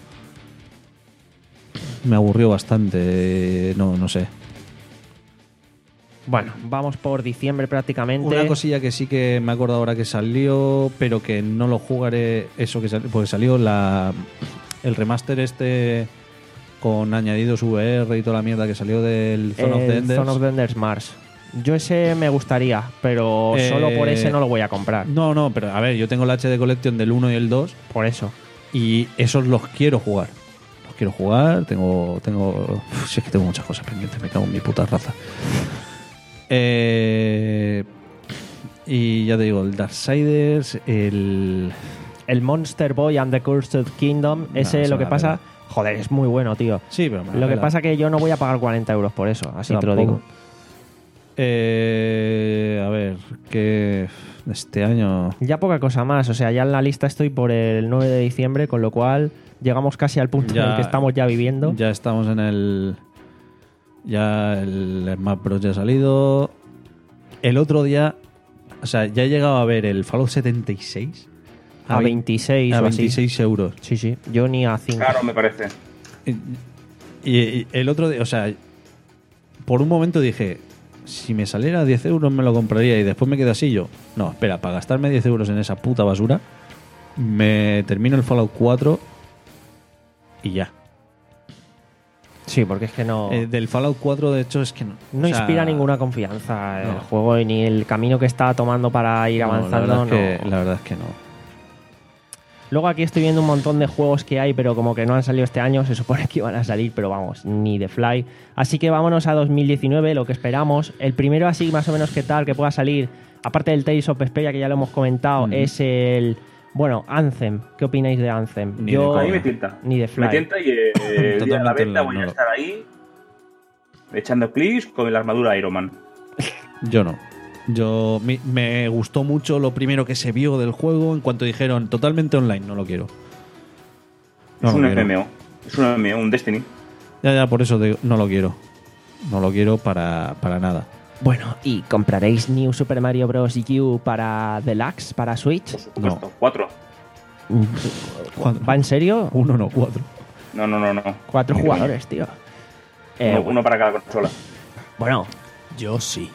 Me aburrió bastante. No, no sé. Bueno, vamos por diciembre prácticamente. Una cosilla que sí que me he acordado ahora que salió, pero que no lo jugaré, eso que salió, porque salió la, el remaster este con añadidos V R y toda la mierda que salió del Zone of the El Enders. Zone of the Enders Mars. Yo ese me gustaría, pero Eh, solo por ese no lo voy a comprar. No, no, pero a ver, yo tengo la H D Collection del uno y el dos Por eso. y esos los quiero jugar. Los quiero jugar, tengo... tengo uf, si es que tengo muchas cosas pendientes, me cago en mi puta raza. Eh, y ya te digo, el Darksiders, el... El Monster Boy and the Cursed Kingdom, ese eso lo que me la pasa... Joder, es muy bueno, tío. Sí, pero me la Lo que pela. pasa que yo no voy a pagar cuarenta euros por eso, así te lo Tampoco. digo. Eh, a ver, que este año... Ya poca cosa más, o sea, ya en la lista estoy por el nueve de diciembre, con lo cual llegamos casi al punto Ya- en el que estamos ya viviendo. Ya estamos en el... Ya el Smash Bros. Ya ha salido. El otro día... O sea, ya he llegado a ver el Fallout setenta y seis. a veintiséis A o así. veintiséis euros. Sí, sí, yo ni a cinco. Claro, me parece. Y, y el otro día... O sea, por un momento dije... Si me saliera a diez euros me lo compraría y después me quedé así yo. No, espera, para gastarme diez euros en esa puta basura, me termino el Fallout cuatro y ya. Sí, porque es que no... Eh, del Fallout cuatro, de hecho, es que no. No O sea, inspira ninguna confianza el no. juego y ni el camino que está tomando para ir no, avanzando. La verdad, es no. que, la verdad es que no. Luego aquí estoy viendo un montón de juegos que hay, pero como que no han salido este año, se supone que iban a salir, pero vamos, ni de fly. Así que vámonos a dos mil diecinueve, lo que esperamos. El primero así más o menos que tal, que pueda salir, aparte del Tales of Vesperia, que ya lo hemos comentado, Mm. es el... Bueno, Anthem. ¿Qué opináis de Anthem? Ni Yo... de A mí me tienta. Ni de fly. Me tienta y eh, el día de la Totalmente venta voy no a lo- estar ahí echando clics con la armadura Iron Man. Yo no. Yo mi- me gustó mucho lo primero que se vio del juego en cuanto dijeron totalmente online, no lo quiero. No es lo un quiero. M M O. Es un M M O, un Destiny. Ya, ya, por eso digo, no lo quiero. No lo quiero para, para nada. Bueno, ¿y compraréis New Super Mario Bros. U para Deluxe, para Switch? Por supuesto. Cuatro. ¿Va en serio? Uno, no, cuatro. No, no, no, no. Cuatro Ni jugadores, tío. coña. Eh, uno, uno para cada consola. Bueno, Yo sí.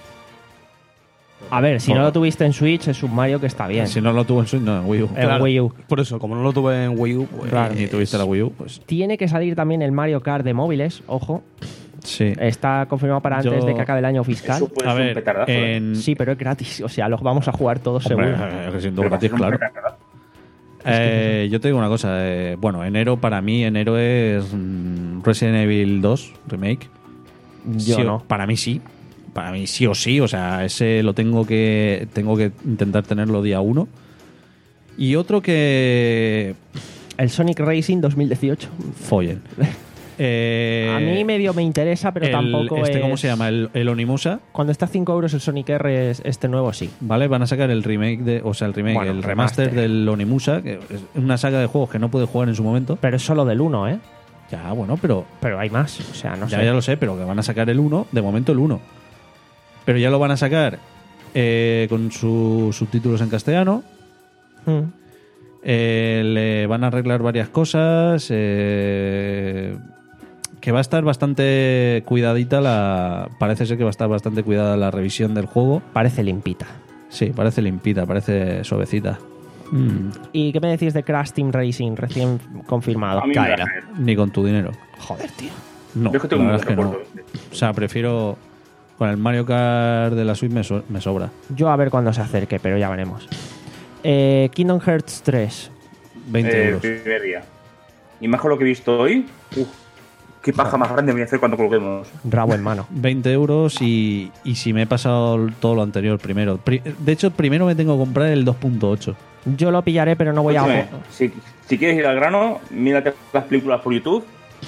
a ver, si no lo tuviste en Switch, es un Mario que está bien. Si no lo tuvo en Switch, no, en Wii U. En Wii U. Por eso, como no lo tuve en Wii U, pues... Claro. Ni tuviste la Wii U, pues Tiene que salir también el Mario Kart de móviles, ojo. sí. Está confirmado para antes Yo- de que acabe el año fiscal. Eso puede A ser un ver, petardazo. ¿eh? en... Sí, pero es gratis. O sea, lo vamos a jugar todos Hombre, seguro. eh, que siendo Pero va a gratis, ser un claro. petardazo. Eh, yo te digo una cosa. eh, bueno, enero para mí, enero es mm, Resident Evil dos Remake. Yo Sí o- no. Para mí sí. Para mí sí o sí. O sea, ese lo tengo que tengo que intentar tenerlo día uno. Y otro que... El Sonic Racing dos mil dieciocho. Follen. Eh, A mí medio me interesa, pero el- tampoco este, es... ¿Cómo se llama? El, el Onimusa. Cuando está a cinco euros el Sonic R, es este nuevo sí. ¿Vale? Van a sacar el remake, de, o sea, el remake, Bueno, el remaster, remaster. del Onimusa, que es una saga de juegos que no pude jugar en su momento. Pero es solo del uno, ¿eh? Ya, bueno, pero Pero hay más. O sea, no ya, sé. ya lo sé, pero que van a sacar el uno, de momento el uno. Pero ya lo van a sacar eh, con sus subtítulos en castellano. Mm. Eh, le van a arreglar varias cosas. eh, que va a estar bastante cuidadita la. Parece ser que va a estar bastante cuidada la revisión del juego. Parece limpita. Sí, parece limpita, parece suavecita. Mm, ¿Y qué me decís de Crash Team Racing recién confirmado? A mí me da Caerá. caer. ni con tu dinero. Joder, tío. No, Yo es que tengo la un verdad es que no. recuerdo. O sea, prefiero. Con el Mario Kart de la Switch me, so- me sobra. Yo a ver cuándo se acerque, pero ya veremos. Eh, Kingdom Hearts tres. veinte Eh, euros. primer día. Y más con lo que he visto hoy. Uf, qué paja más grande me voy a hacer cuando coloquemos. Rabo en mano. veinte euros y, y si me he pasado todo lo anterior primero. Pri- De hecho, primero me tengo que comprar el dos punto ocho. Yo lo pillaré, pero no voy a... Escúchame, si, si quieres ir al grano, mírate las películas por YouTube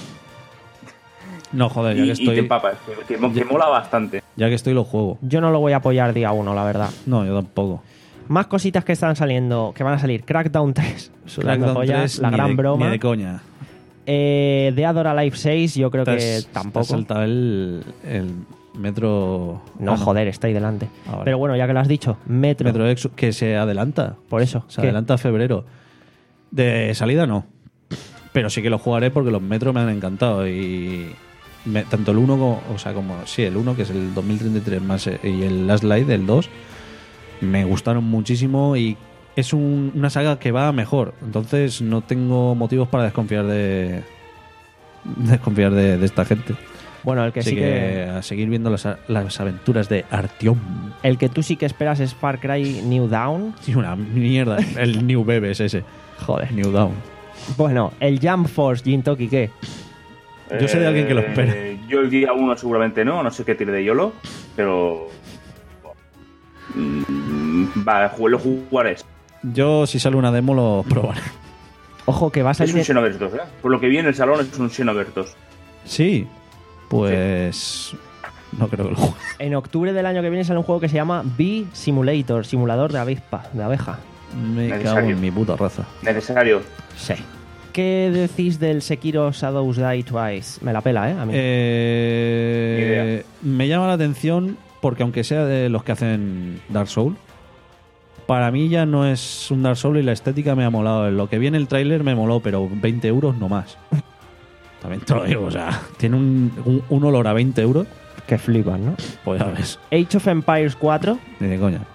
No, joder, ya y, que y te estoy, empapas, que, que, que mola bastante. ya que estoy lo juego. Yo no lo voy a apoyar día uno, la verdad. No, yo tampoco. Más cositas que están saliendo, que van a salir. Crackdown tres. sudando Crackdown pollas, tres, la ni gran de, broma. ni de coña. Eh, Dead or Alive seis, yo creo Te que has- Te tampoco. has saltado el, el Metro... No, ah, joder, está ahí delante. Ah, vale. Pero bueno, ya que lo has dicho, Metro. Metro Exodus, que se adelanta. Por eso. Se ¿qué? adelanta a febrero. De salida no. Pero sí que lo jugaré porque los Metro me han encantado. Y me- tanto el uno como... O sea, como... Sí, el uno, que es el dos mil treinta y tres más, eh, y el Last Light, el dos, me gustaron muchísimo y es un- una saga que va mejor. Entonces no tengo motivos para desconfiar de... Desconfiar de, de esta gente. Bueno, el que Así sí que, que... a seguir viendo las, las aventuras de Artyom. El que tú sí que esperas es Far Cry New Dawn. Sí, una mierda. El New Bebe es ese. Joder. New Dawn. Bueno, el Jump Force Jintoki, ¿qué? Yo sé de alguien que lo espera. Eh, Yo el día uno seguramente no, no sé qué tiene de YOLO, pero... Mm, Va, ju- lo jugaré. Yo, si sale una demo, lo probaré. Ojo, que va a Es salir... un Xenoverse dos, ¿eh? Por lo que vi en el salón es un Xenoverse dos. Sí, pues... No creo que lo juegue. En octubre del año que viene sale un juego que se llama Bee Simulator, simulador de avispa, de abeja. Me cago Necesario. en mi puta raza. Necesario. Sí. ¿Qué decís del Sekiro Shadows Die Twice? Me la pela, ¿eh? A mí. Eh, me llama la atención porque aunque sea de los que hacen Dark Souls, para mí ya no es un Dark Souls y la estética me ha molado. Lo que vi en el tráiler me moló, pero veinte euros no más. También te lo digo, o sea, tiene un, un, un olor a veinte euros. Que flipan, ¿no? Pues ya ves, Age of Empires cuatro. ni de coña.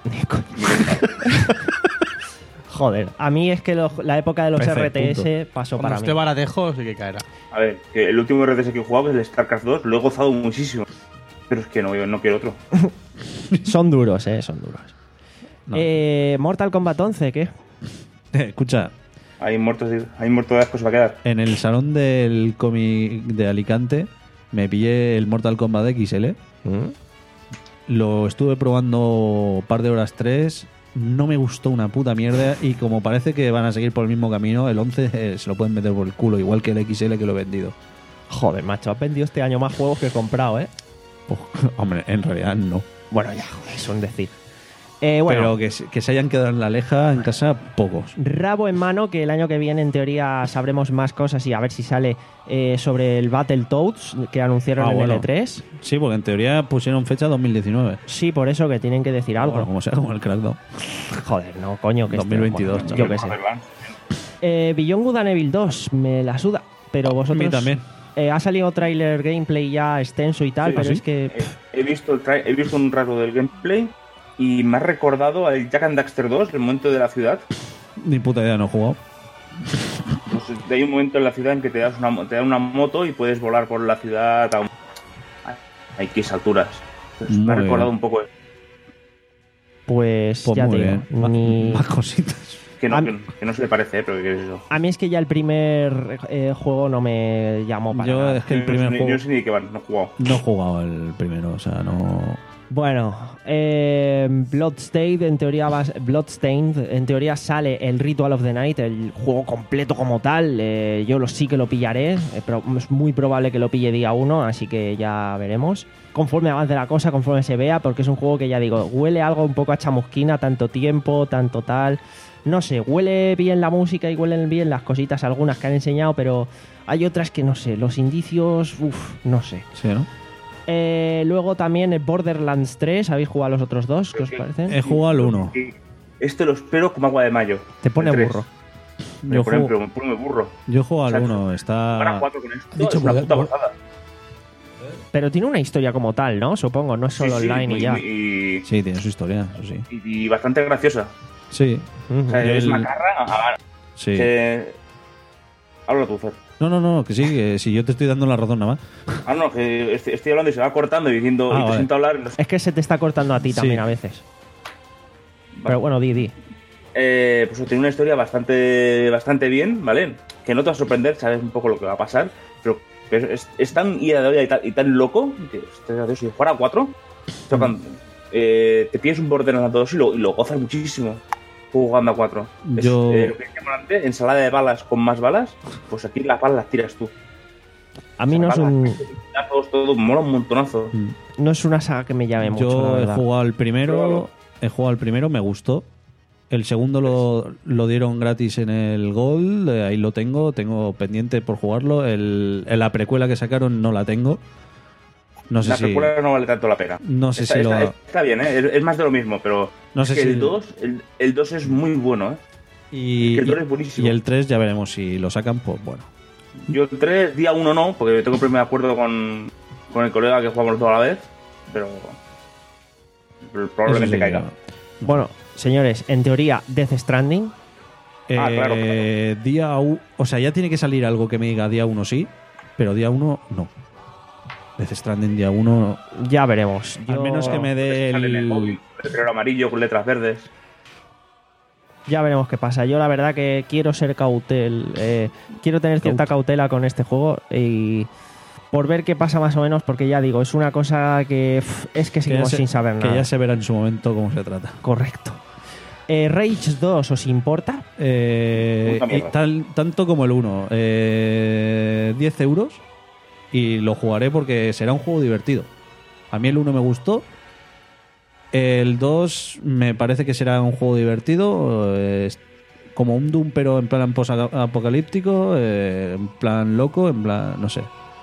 Joder, a mí es que lo- la época de los P C, R T S pasó Cuando para esté mí. baratejo, sí que caerá. A ver, que el último R T S que he jugado es el StarCraft dos, lo he gozado muchísimo. Pero es que no, no quiero otro. Son duros, ¿eh? Son duros. No. Eh, Mortal Kombat once, ¿qué? Eh, escucha, Hay muertos, de- hay muertos de asco, se va a quedar. en el salón del cómic de Alicante me pillé el Mortal Kombat X L. ¿Mm? Lo estuve probando un par de horas, tres. No me gustó una puta mierda. Y como parece que van a seguir por el mismo camino, el once eh, se lo pueden meter por el culo, igual que el X L que lo he vendido. Joder, macho, has vendido este año más juegos que he comprado, ¿eh? Pues, hombre, en realidad no. Bueno, ya, joder, es un decir. Eh, bueno, Pero que, se- que se hayan quedado en la leja en casa, pocos. rabo en mano, que el año que viene en teoría sabremos más cosas y a ver si sale eh, sobre el Battletoads que anunciaron Ah, en bueno. L tres. Sí, porque en teoría pusieron fecha dos mil diecinueve. Sí, por eso que tienen que decir algo. Bueno, como sea, como el Crackdown. Joder, no, coño, que este- dos mil veintidós, bueno, yo qué sé. Eh, Beyond Good and Evil dos, me la suda. Pero vosotros... A mí también. Eh, ha salido trailer gameplay ya extenso y tal, Sí, pero sí. es que... Eh, he, visto el tra- he visto un rato del gameplay y me ha recordado al Jack and Daxter dos, el momento de la ciudad. Ni puta idea, no he jugado. Pues hay un momento en la ciudad en que te das una, mo- te dan una moto y puedes volar por la ciudad a un... a X alturas. Pues me ha Muy recordado bien. un poco Pues, Pues ya muy te digo, bien. Ma- ni- Más cositas. que no, A- que, que no se le parece, ¿eh? Pero que es eso. A mí es que ya el primer eh, juego no me llamó para Yo nada. es que el Yo primer no, sé ni- juego... yo no sé ni de qué van, no he jugado. No he jugado el primero, o sea, no... Bueno, eh, Bloodstained en teoría va, Bloodstained en teoría sale el Ritual of the Night, el juego completo como tal. Eh, yo lo sí que lo pillaré, eh, pero es muy probable que lo pille día uno, así que ya veremos. Conforme avance la cosa, conforme se vea, porque es un juego que ya digo, huele algo un poco a chamusquina, tanto tiempo, tanto tal. No sé, huele bien la música y huelen bien las cositas algunas que han enseñado, pero hay otras que no sé, los indicios, uff, no sé. Sí, ¿no? Eh, luego también el Borderlands tres, ¿habéis jugado a los otros dos? ¿Qué os parecen? He jugado al uno. Y Este lo espero como agua de mayo. Te pone El tres. burro. Me Yo pone, juego, pero me pone burro. yo juego al O sea, uno, Para está... cuatro con esto dicho es una por- puta por- gozada. Pero tiene una historia como tal, ¿no? Supongo, no es solo Sí, sí, online y muy- ya. Y, Sí, tiene su historia, eso sí. y- y bastante graciosa. Sí, Ujú. O sea, es El- macarra. ah, sí. eh, Habla tú, Fer. No, no, no, que sí, que si yo te estoy dando la razón nada más. Ah, no, que estoy, estoy hablando y se va cortando y diciendo. Ah, y te vale. siento hablar. y no sé. Es que se te está cortando a ti Sí. también a veces. Pero bueno, di, di. Eh, pues tiene una historia bastante bastante bien, ¿vale? Que no te va a sorprender, sabes un poco lo que va a pasar, pero Pero es, es tan ida de olla y tan, y tan loco que hostia, si fuera a cuatro, o sea, cuando, eh, te pides un Borderlands a todos y lo, y lo gozas muchísimo jugando a cuatro. Es, Yo- eh, lo que decíamos antes, ensalada de balas con más balas, pues aquí las balas las tiras tú. A mí no es, un, Todos, todo mola un montonazo. no es una saga que me llame mucho, la Yo he verdad. jugado al primero, Pruébalo. he jugado al primero, me gustó. El segundo lo, lo dieron gratis en el Gold, eh, ahí lo tengo, tengo pendiente por jugarlo. El, en la precuela que sacaron no la tengo. No sé La si precuela no vale tanto la pena. no sé está, si está, lo está bien, ¿eh? es, es más de lo mismo, pero No sé es que si- el dos el, el dos es muy bueno. ¿eh? y, que el y- dos es buenísimo. y el tres ya veremos si lo sacan, pues bueno. Yo el tres, día uno no, porque tengo primer acuerdo con, con el colega que jugamos toda la vez, pero pero probablemente Eso sí, caiga. Bueno, señores, en teoría, Death Stranding. Ah, Eh, claro, Día u- o sea, ya tiene que salir algo que me diga día uno sí, pero día uno no. Death Stranding día uno Ya veremos. al Yo- menos que me dé Sale en el el... móvil, letrero amarillo con letras verdes. Ya veremos qué pasa. Yo la verdad que quiero ser cautel, eh, quiero tener cierta cautela con este juego y por ver qué pasa más o menos, porque ya digo, es una cosa que pff, es que que ya seguimos se- sin saber que nada. ya se verá en su momento cómo se trata. Correcto. Eh, Rage dos, ¿os importa? Eh, Puta y mierda. tal- tanto como el uno. Eh, diez euros y lo jugaré porque será un juego divertido. A mí el uno me gustó. El dos me parece que será un juego divertido. eh, es como un Doom, pero en plan post-apocalíptico, eh, en plan loco, en plan, no sé.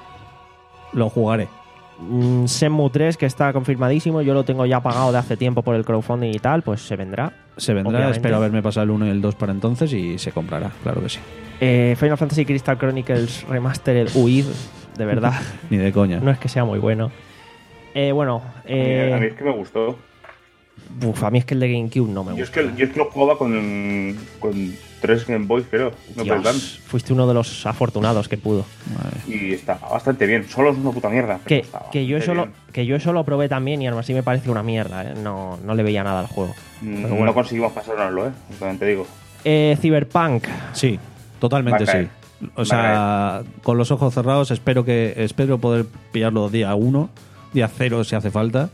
Lo jugaré. Mm, Shenmue tres, que está confirmadísimo, yo lo tengo ya pagado de hace tiempo por el crowdfunding y tal, pues se vendrá. Se vendrá, Obviamente. espero haberme pasado el uno y el dos para entonces y se comprará, claro que sí. Eh, Final Fantasy Crystal Chronicles Remastered Huid, de verdad, Ni de coña. no es que sea muy bueno. Eh, bueno, A mí- a mí eh, es que me gustó. uf, a mí es que el de GameCube no me Yo es, gusta. que, yo es que lo jugaba con, con tres Game Boys, creo. No Dios, Advance. fuiste uno de los afortunados que pudo. Madre. Y está bastante bien. Solo es una puta mierda. pero Que, está que, yo bastante solo, bien. que yo eso lo probé también y aún así me parece una mierda, ¿eh? no, no le veía nada al juego. Mm, Pero bueno. No conseguimos pasárnoslo, ¿eh? También te digo. Eh, Cyberpunk, Sí, totalmente Va a sí. caer. O sea, con los ojos cerrados espero que espero poder pillarlo día uno, día cero si hace falta.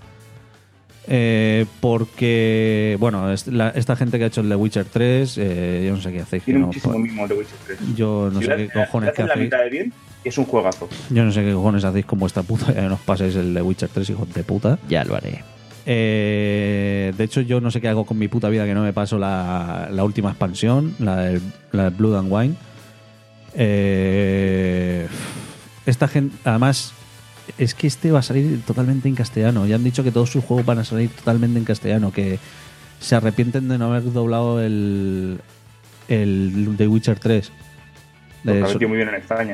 Eh, porque, bueno, es- la- esta gente que ha hecho el The Witcher tres, eh, yo no sé qué hacéis. que Tiene no- muchísimo mismo el de Witcher tres. yo no Si sé le qué haces- cojones le que haces la hacéis. mitad de bien, es un juegazo. Yo no sé qué cojones hacéis con vuestra puta. Ya nos pasáis el The Witcher tres, hijos de puta. ya lo haré. Eh, de hecho, yo no sé qué hago con mi puta vida que no me paso la, la última expansión, la del, la del Blood and Wine. Eh, esta gente, además, es que este va a salir totalmente en castellano. Ya han dicho que todos sus juegos van a salir totalmente en castellano, que se arrepienten de no haber doblado el, el The Witcher tres. Lo De que ha eso- metido muy bien en España.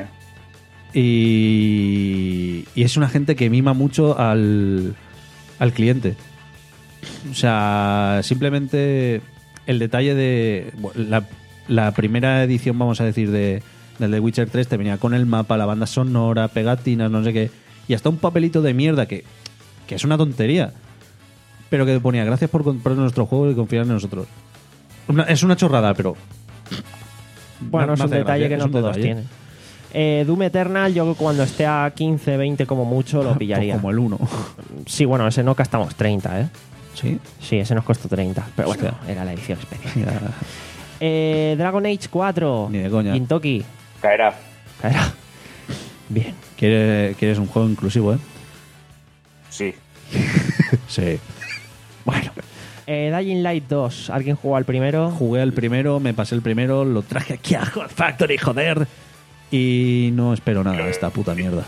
y, y es una gente que mima mucho al, al cliente. O sea, simplemente el detalle de bueno, la, la primera edición, vamos a decir, de del The Witcher tres te venía con el mapa, la banda sonora, pegatinas, no sé qué, y hasta un papelito de mierda que, que es una tontería, pero que te ponía gracias por comprar nuestro juego y confiar en nosotros. Una- es una chorrada, pero Bueno, me- es me un hace detalle gracia, que es no un todos detalle. tienen. Eh, Doom Eternal, yo cuando esté a quince, veinte como mucho lo pillaría. Como el uno. Sí, bueno, ese no gastamos treinta, ¿eh? Sí. Sí, ese nos costó treinta, pero bueno, era la edición especial. Ya. Eh, Dragon Age cuatro. Ni de coña. Gintoki. Caerá. Caerá. Bien. Quiere- Quieres un juego inclusivo, ¿eh? Sí. Sí. Bueno. Eh, Dying Light dos. ¿Alguien jugó al primero? Jugué al primero, me pasé el primero, lo traje aquí a God Factory, joder. Y no espero nada de esta puta mierda.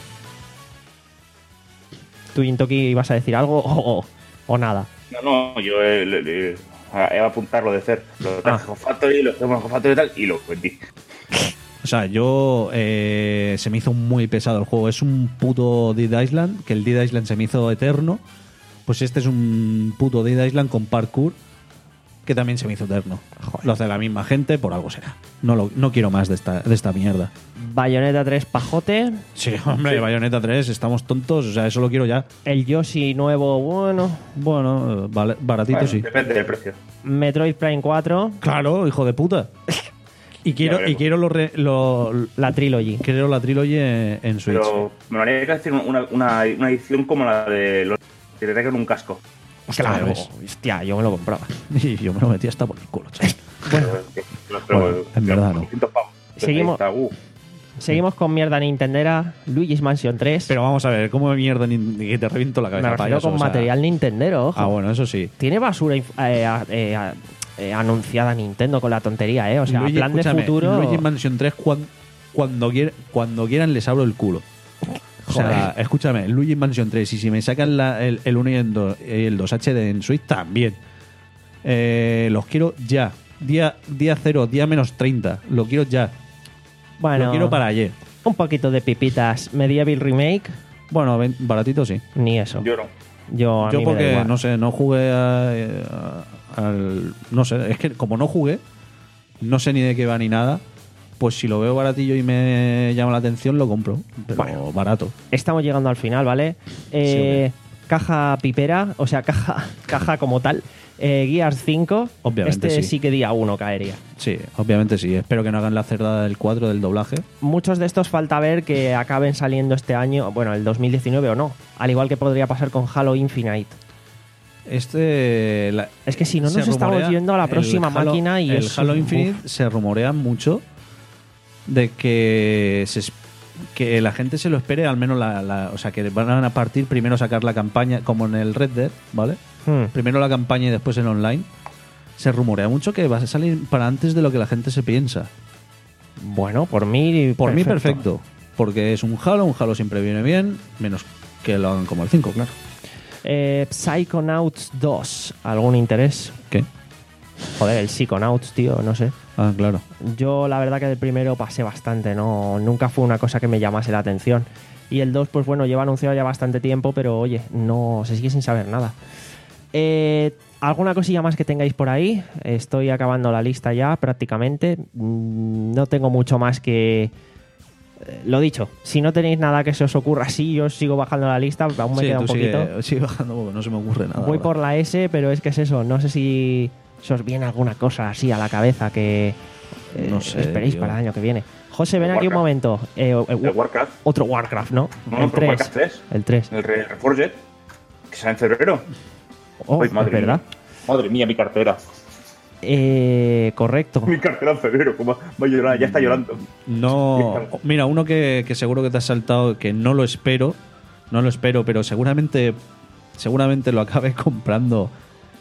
¿Tú, Gintoki, ibas a decir algo o, o- o nada? No, no, yo eh, le- le- a- iba a apuntarlo de hacer. Lo traje Ah. a Hot Factory, lo tengo en Hot Factory y tal, y lo vendí. O sea, yo eh, se me hizo muy pesado el juego. Es un puto Dead Island, que el Dead Island se me hizo eterno. Pues este es un puto Dead Island con parkour, que también se me hizo eterno. Lo hace la misma gente, por algo será. No, lo, no quiero más de esta, de esta mierda. Bayonetta tres pajote. Sí, hombre, Bayonetta tres, estamos tontos. O sea, eso lo quiero ya. El Yoshi nuevo, bueno. Bueno, eh, vale- baratito Bueno, sí. Depende del precio. Metroid Prime cuatro. Claro, hijo de puta. Y quiero, veremos. y quiero lo, re- lo- La trilogy. quiero la trilogy en, en Switch. Pero me haría que hacer una, una, una edición como la de los que te traigan un casco. Claro, ves. hostia, yo me lo compraba. Y yo me lo metí hasta por el culo, chaval. Bueno, Bueno, en verdad no. Seguimos. Uh, Seguimos con mierda Nintendera, Luigi's Mansion tres. Pero vamos a ver, ¿cómo de mierda ni- que te reviento la me cabeza, refiero payaso? con O sea- material Nintendero, ojo. Ah, bueno, eso sí. Tiene basura inf- eh, a- eh, a- eh, anunciada Nintendo con la tontería, ¿eh? O sea, Luigi, plan de escúchame, futuro. Luigi Mansion tres, cuan- cuando, quier- cuando quieran les abro el culo. O sea, escúchame, Luigi Mansion tres, y si me sacan la- el, el uno y el dos, y el dos H D en Switch, también. Eh, los quiero ya. Día, día cero, día menos treinta. Lo quiero ya. Bueno, Lo quiero para ayer. un poquito de pipitas. Medieval Remake, Bueno, ven- baratito sí. ni eso. Lloro. Yo, a Yo mí me da porque, igual. no sé, no jugué a- a- al... No sé, es que como no jugué, no sé ni de qué va ni nada, pues si lo veo baratillo y me llama la atención, lo compro. Pero Bueno. barato. Estamos llegando al final, ¿vale? Eh, caja pipera, o sea, caja, caja como tal. Eh, Gears cinco. Obviamente Este sí. sí que día uno caería. Sí, obviamente sí. Espero que no hagan la cerdada del cuatro del doblaje. Muchos de estos falta ver que acaben saliendo este año, bueno, el dos mil diecinueve o no. Al igual que podría pasar con Halo Infinite. Este... la- Es que si no se nos estamos rumorea yendo a la el próxima Halo- máquina y el es Halo uf. Infinite se rumorea mucho de que se es- que la gente se lo espere, al menos la, la- o sea, que van a partir primero sacar la campaña como en el Red Dead, ¿vale? Hmm. Primero la campaña y después el online. Se rumorea mucho que va a salir para antes de lo que la gente se piensa. Bueno, por mí Por mí perfecto, porque es un Halo, un Halo siempre viene bien, menos que lo hagan como el cinco, claro. Eh, Psychonauts dos, ¿algún interés? ¿Qué? Joder, el Psychonauts, tío, no sé. Ah, claro. Yo la verdad que del primero pasé bastante, no, nunca fue una cosa que me llamase la atención. Y el dos, pues bueno, lleva anunciado ya bastante tiempo, pero oye, no se sigue sin saber nada. Eh, ¿Alguna cosilla más que tengáis por ahí? Estoy acabando la lista ya prácticamente. Mm, No tengo mucho más que... eh, Lo dicho, si no tenéis nada que se os ocurra así, yo sigo bajando la lista, aún me Sí, queda tú un poquito. sigue, sigue bajando porque no se me ocurre nada. Voy ahora. por la S, pero es que es eso. No sé si se os viene alguna cosa así a la cabeza que eh, No sé, esperéis tío. para el año que viene. José, ven El aquí un Warcraft. momento. Eh, eh, El Warcraft. otro Warcraft, ¿no? No, el pero Warcraft tres. tres. El tres. El Re- Reforged. Que sale en febrero. Oh, Ay, es madre verdad. mía. Madre mía, mi cartera. Eh, correcto. Mi cartera en febrero. ¿Cómo va a llorar? Ya está llorando. No, mira, uno que, que seguro que te has saltado, que no lo espero, no lo espero, pero seguramente, seguramente lo acabes comprando.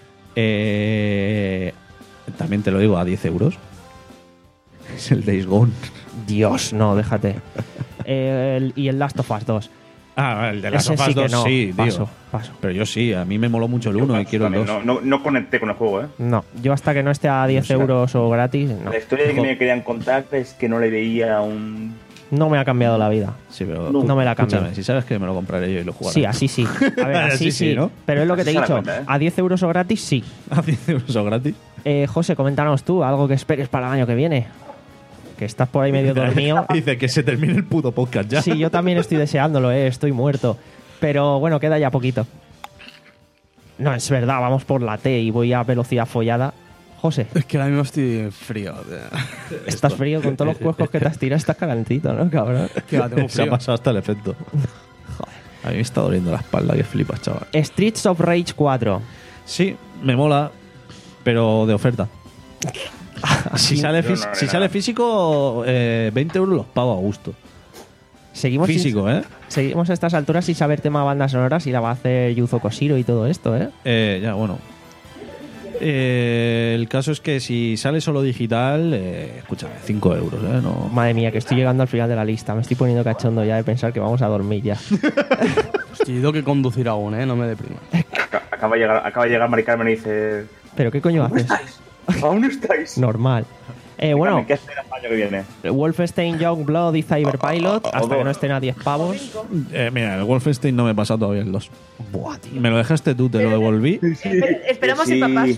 eh, también te lo digo, a diez euros. Es el Days Gone. Dios, no, déjate. Eh, el- y el Last of Us dos. Ah, el de Ese sí que no. sí, tío. Paso, paso. Pero yo sí, a mí me moló mucho el Yo uno y paso quiero el también, dos. No, no, no conecté con el juego, ¿eh? No, yo hasta que no esté a diez sé. euros o gratis, no. La historia que Jo- me querían contar es que no le veía un... No me ha cambiado la vida. Sí, pero No me la cambio. escúchame, si sabes que me lo compraré yo y lo jugaré. Sí, así sí. A ver, así Así sí. sí, ¿no? Pero es lo que te he Así se dicho. la cuenta, ¿eh? A diez euros o gratis, sí. A diez euros o gratis. Eh, José, coméntanos tú algo que esperes para el año que viene. Que estás por ahí medio dormido. Dice que se termine el puto podcast ya. Sí, yo también estoy deseándolo, eh, estoy muerto. Pero bueno, queda ya poquito. No, es verdad, vamos por la T y voy a velocidad follada. José, Es que ahora mismo estoy frío. tío. estás frío con todos los cuescos que te has tirado, estás calentito, ¿no, cabrón? Que va, tengo Se ha frío. pasado hasta el efecto. A mí me está doliendo la espalda, que flipas, chaval. Streets of Rage cuatro. Sí, me mola, pero de oferta. si sale, Yo no fis- haré si nada. sale físico, eh, veinte euros los pago a gusto. Seguimos sin- Físico, ¿eh? seguimos a estas alturas sin saber tema bandas sonoras y la va a hacer Yuzo Koshiro y todo esto, ¿eh? Eh, ya, bueno. Eh, el caso es que si sale solo digital, eh, escúchame, cinco euros, ¿eh? No. Madre mía, que estoy llegando al final de la lista. Me estoy poniendo cachondo ya de pensar que vamos a dormir ya. Hostia, yo tengo que conducir aún, ¿eh? No me deprima. Aca- Acaba de llegar, acaba de llegar Mari Carmen y dice... ¿Pero qué coño ¿Aún haces? estáis? ¿Aún estáis? Normal. Eh, bueno, Carmen, ¿qué esperas para el año que viene? Wolfenstein Youngblood y Cyberpilot, O- o- o hasta que dos. no estén a diez pavos. Eh, mira, el Wolfenstein no me pasa todavía el dos. Buah, tío. Me lo dejaste tú, te lo devolví. Esper- esperamos Sí. el papás.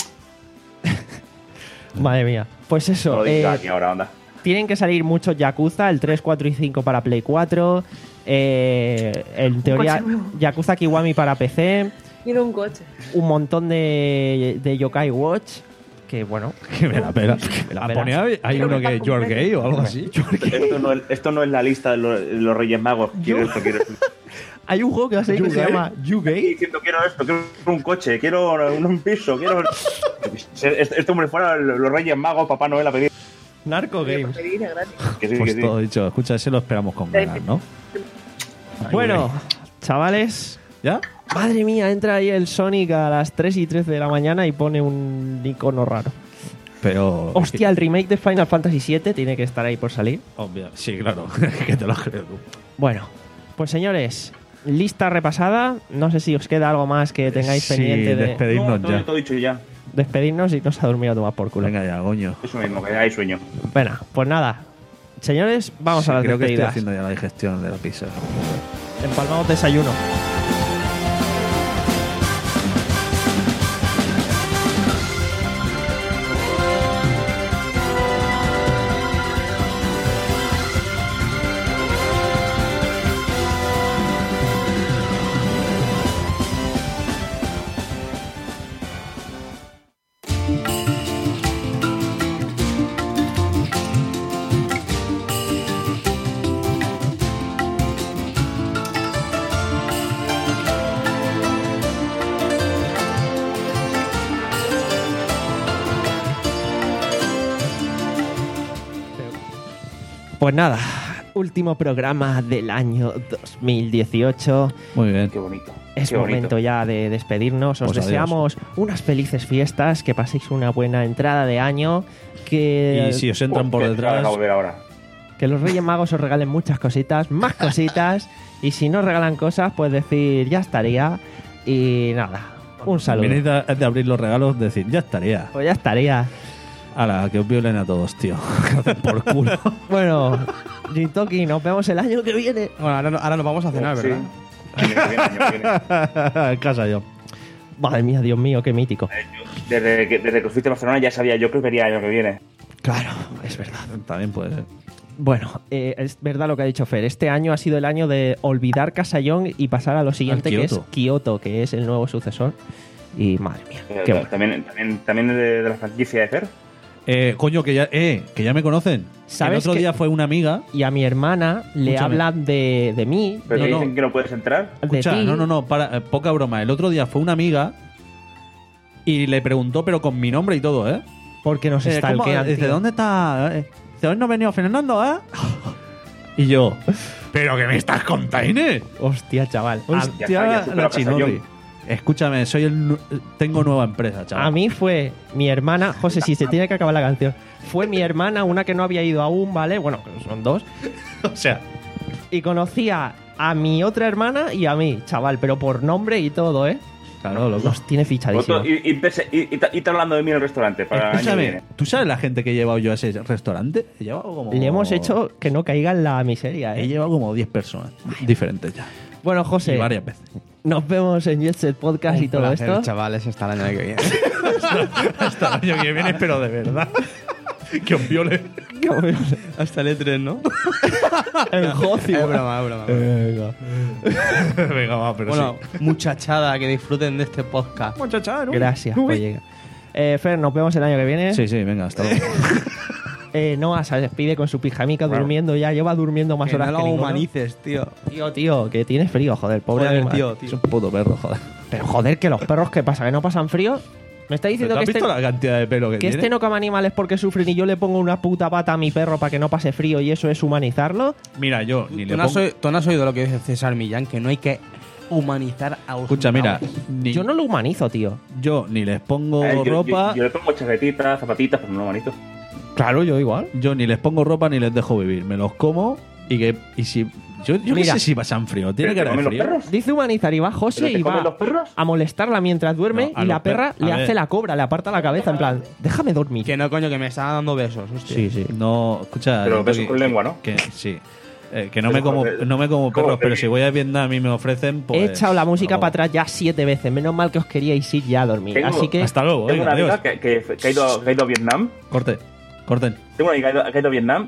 Madre mía. Pues No eso, lo digas eh, aquí ahora, anda. tienen que salir muchos Yakuza, el tres, cuatro y cinco para Play cuatro. Eh, en teoría, coche nuevo. Yakuza Kiwami para P C. Quiero un coche. Un montón de, de Yokai Watch. que bueno, Que me la pela. me la Ah, pela. ponía- hay uno que es You're gay o algo así. Esto no, es- esto no es la lista de los, de los Reyes Magos. Quiero esto, quiero esto. hay un juego que va a salir que se llama You Y Gay. diciendo, quiero esto, quiero un coche, quiero un, un piso, quiero... Este, este hombre fuera los Reyes Magos, Papá Noel a pedir. Narco Games. Que sí, que Pues sí. todo dicho. Escucha, ese lo esperamos con ganas, ¿no? Bueno, chavales, ¿Ya? madre mía, entra ahí el Sonic a las tres y trece de la mañana y pone un icono raro. Pero... Hostia, el remake de Final Fantasy siete tiene que estar ahí por salir. Obvio. Sí, claro. Que te lo creo tú. Bueno, pues señores, lista repasada. No sé si os queda algo más que tengáis Sí, pendiente de despedirnos No, todo, ya. todo dicho ya. despedirnos y nos ha dormido a tomar por culo. Venga ya, coño. Eso mismo, que hay sueño. Bueno, pues nada. Señores, vamos Sí, a las creo que estoy despedidas. haciendo ya la digestión de la pizza. Empalmamos desayuno. Pues nada, último programa del año dos mil dieciocho. Muy bien. Qué bonito. Es qué bonito. momento ya de despedirnos. Os Pues adiós. deseamos unas felices fiestas, que paséis una buena entrada de año, que, Y si os entran por Oh, que- que van detrás... a volver ahora. que los Reyes Magos os regalen muchas cositas, más cositas, y si no os regalan cosas, pues decir ya estaría. Y nada, un saludo. Venid a- de abrir los regalos, decir, ya estaría. Pues ya estaría. Ala, que os violen a todos, tío. Que hacen por culo. Bueno, Jintoki, nos vemos el año que viene. Bueno, ahora, no- ahora nos vamos a cenar, Sí. ¿verdad? Año que viene, año que viene. En casa yo. Madre mía, Dios mío, qué mítico. Desde que, desde que fuiste a Barcelona ya sabía yo que vería el año que viene. Claro, es verdad. También puede ser. Bueno, eh, es verdad lo que ha dicho Fer. Este año ha sido el año de olvidar Casallón y pasar a lo siguiente, Al que es Kioto. Kioto, que es el nuevo sucesor. Y madre mía, Eh, qué bueno. también, también, también de, de la franquicia de Fer. Eh, coño, que ya, eh, que ya me conocen. ¿Sabes El otro que- día fue una amiga. Y a mi hermana le Escúchame. hablan de, de mí, Pero de, te no. dicen que no puedes entrar. de Escucha, ti. no, no, no, para, eh, poca broma. El otro día fue una amiga y le preguntó, pero con mi nombre y todo, ¿eh? Porque nos Eh, ¿cómo? stalkean, Dice, tío. ¿dónde está? Eh, Dice, hoy no ha venido Fernando, ¿eh? Y yo, ¿pero qué me estás contando? Hostia, chaval. A- ya está, ya Hostia, supera la a chinorri. Casallón. Escúchame, soy el nu- tengo nueva empresa, chaval. A mí fue mi hermana, José, si se tiene que acabar la canción. Fue mi hermana, una que no había ido aún, ¿vale? Bueno, son dos. o sea, Y conocía a mi otra hermana y a mí, chaval, pero por nombre y todo, ¿eh? claro, loco. Nos tiene fichadísimo. Otro- y, y, pese- y, y, y está hablando de mí en el restaurante para el año que Escúchame, viene. ¿tú sabes la gente que he llevado yo a ese restaurante? He llevado como... Le hemos hecho que no caiga en la miseria, He ¿eh? llevado como diez personas diferentes ya. Bueno, Y José, varias veces. nos vemos en Jet Set Podcast y Un todo placer, esto. chavales, hasta el año que viene. Hasta el año que viene, pero de verdad. Que os viole. hasta el E tres, ¿no? En Jocio. Es broma, es broma. Venga, va, pero Bueno, muchachada, que disfruten de este podcast. sí. Muchacha, ¿no? Gracias, oye. Eh, Fer, nos vemos el año que viene. Sí, sí, venga, hasta luego. Eh, Noah se despide con su pijamica durmiendo ya, lleva durmiendo más Que horas no que lo ninguno. humanices, tío. Tío, tío, que tiene frío, joder, pobre Joder, animal. tío, Es tío. un puto perro, joder. Pero joder, que los perros, ¿qué pasa? ¿Que no pasan frío? ¿Me está ¿Pero diciendo ¿Tú que has este, visto la cantidad de pelo que, que tiene? este no come animales porque sufren y yo le pongo una puta pata a mi perro para que no pase frío y eso es humanizarlo? Mira, yo ni le ¿Tú no, has pongo... oído, tú no has oído lo que dice César Millán? Que no hay que humanizar a los Escucha, mira, animales. ni, Yo no lo humanizo, tío. yo ni les pongo Eh, yo, ropa... yo, yo le pongo chaquetitas, zapatitas, pero no manito. Claro, yo igual. Yo ni les pongo ropa ni les dejo vivir. Me los como y que... Y si... Yo, yo qué Mira. sé si pasan frío. Tiene que ¿Pero te haber comen los frío. perros? Dice humanizar y va José ¿Pero te y comen va los perros? a molestarla mientras duerme No, a y la los perra per- a le ver. hace la cobra, le aparta la cabeza en plan, déjame dormir. Que no, coño, que me estaba dando besos. hostia. Sí, sí. No, escucha... Pero yo besos que- con lengua, ¿no? Que, sí. Eh, que no me, Besos como, con- no me como ¿Cómo perros, te- pero si voy a Vietnam y me ofrecen, pues... He echado la música no. para atrás ya siete veces. Menos mal que os queríais ir ya a dormir. Tengo- Así que Hasta luego, Tengo venga, una adiós. amiga que, que- que ha, ido, que ha ido a Vietnam. Corte, corten. Tengo una amiga que ha ido, que ha ido a Vietnam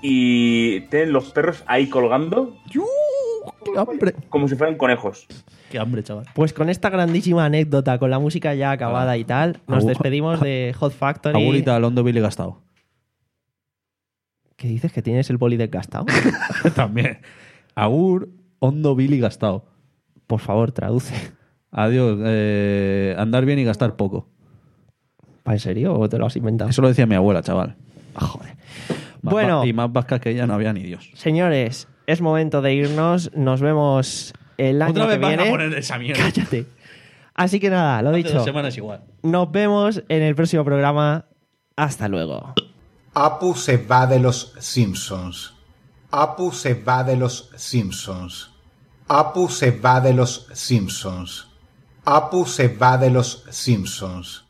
y tienen los perros ahí colgando hombre, como si fueran conejos. Qué hambre, chaval. Pues con esta grandísima anécdota, con la música ya acabada y tal, nos Agur. despedimos de Hot Factory. Agurita, al hondo Billy gastado. ¿Qué dices? ¿Que tienes el boli desgastado? También. Agur, hondo Billy gastado. Por favor, traduce. Adiós. eh, andar bien y gastar poco. ¿En serio? ¿O te lo has inventado? Eso lo decía mi abuela, chaval. Ah, joder. Más Bueno. va- y más vascas que ella no había ni Dios. Señores, es momento de irnos. Nos vemos el año Otra vez que van viene. a poner esa mierda. Cállate. Así que nada, lo Hace dicho. dos semanas igual. Nos vemos en el próximo programa. Hasta luego. Apu se va de los Simpsons. Apu se va de los Simpsons. Apu se va de los Simpsons. Apu se va de los Simpsons.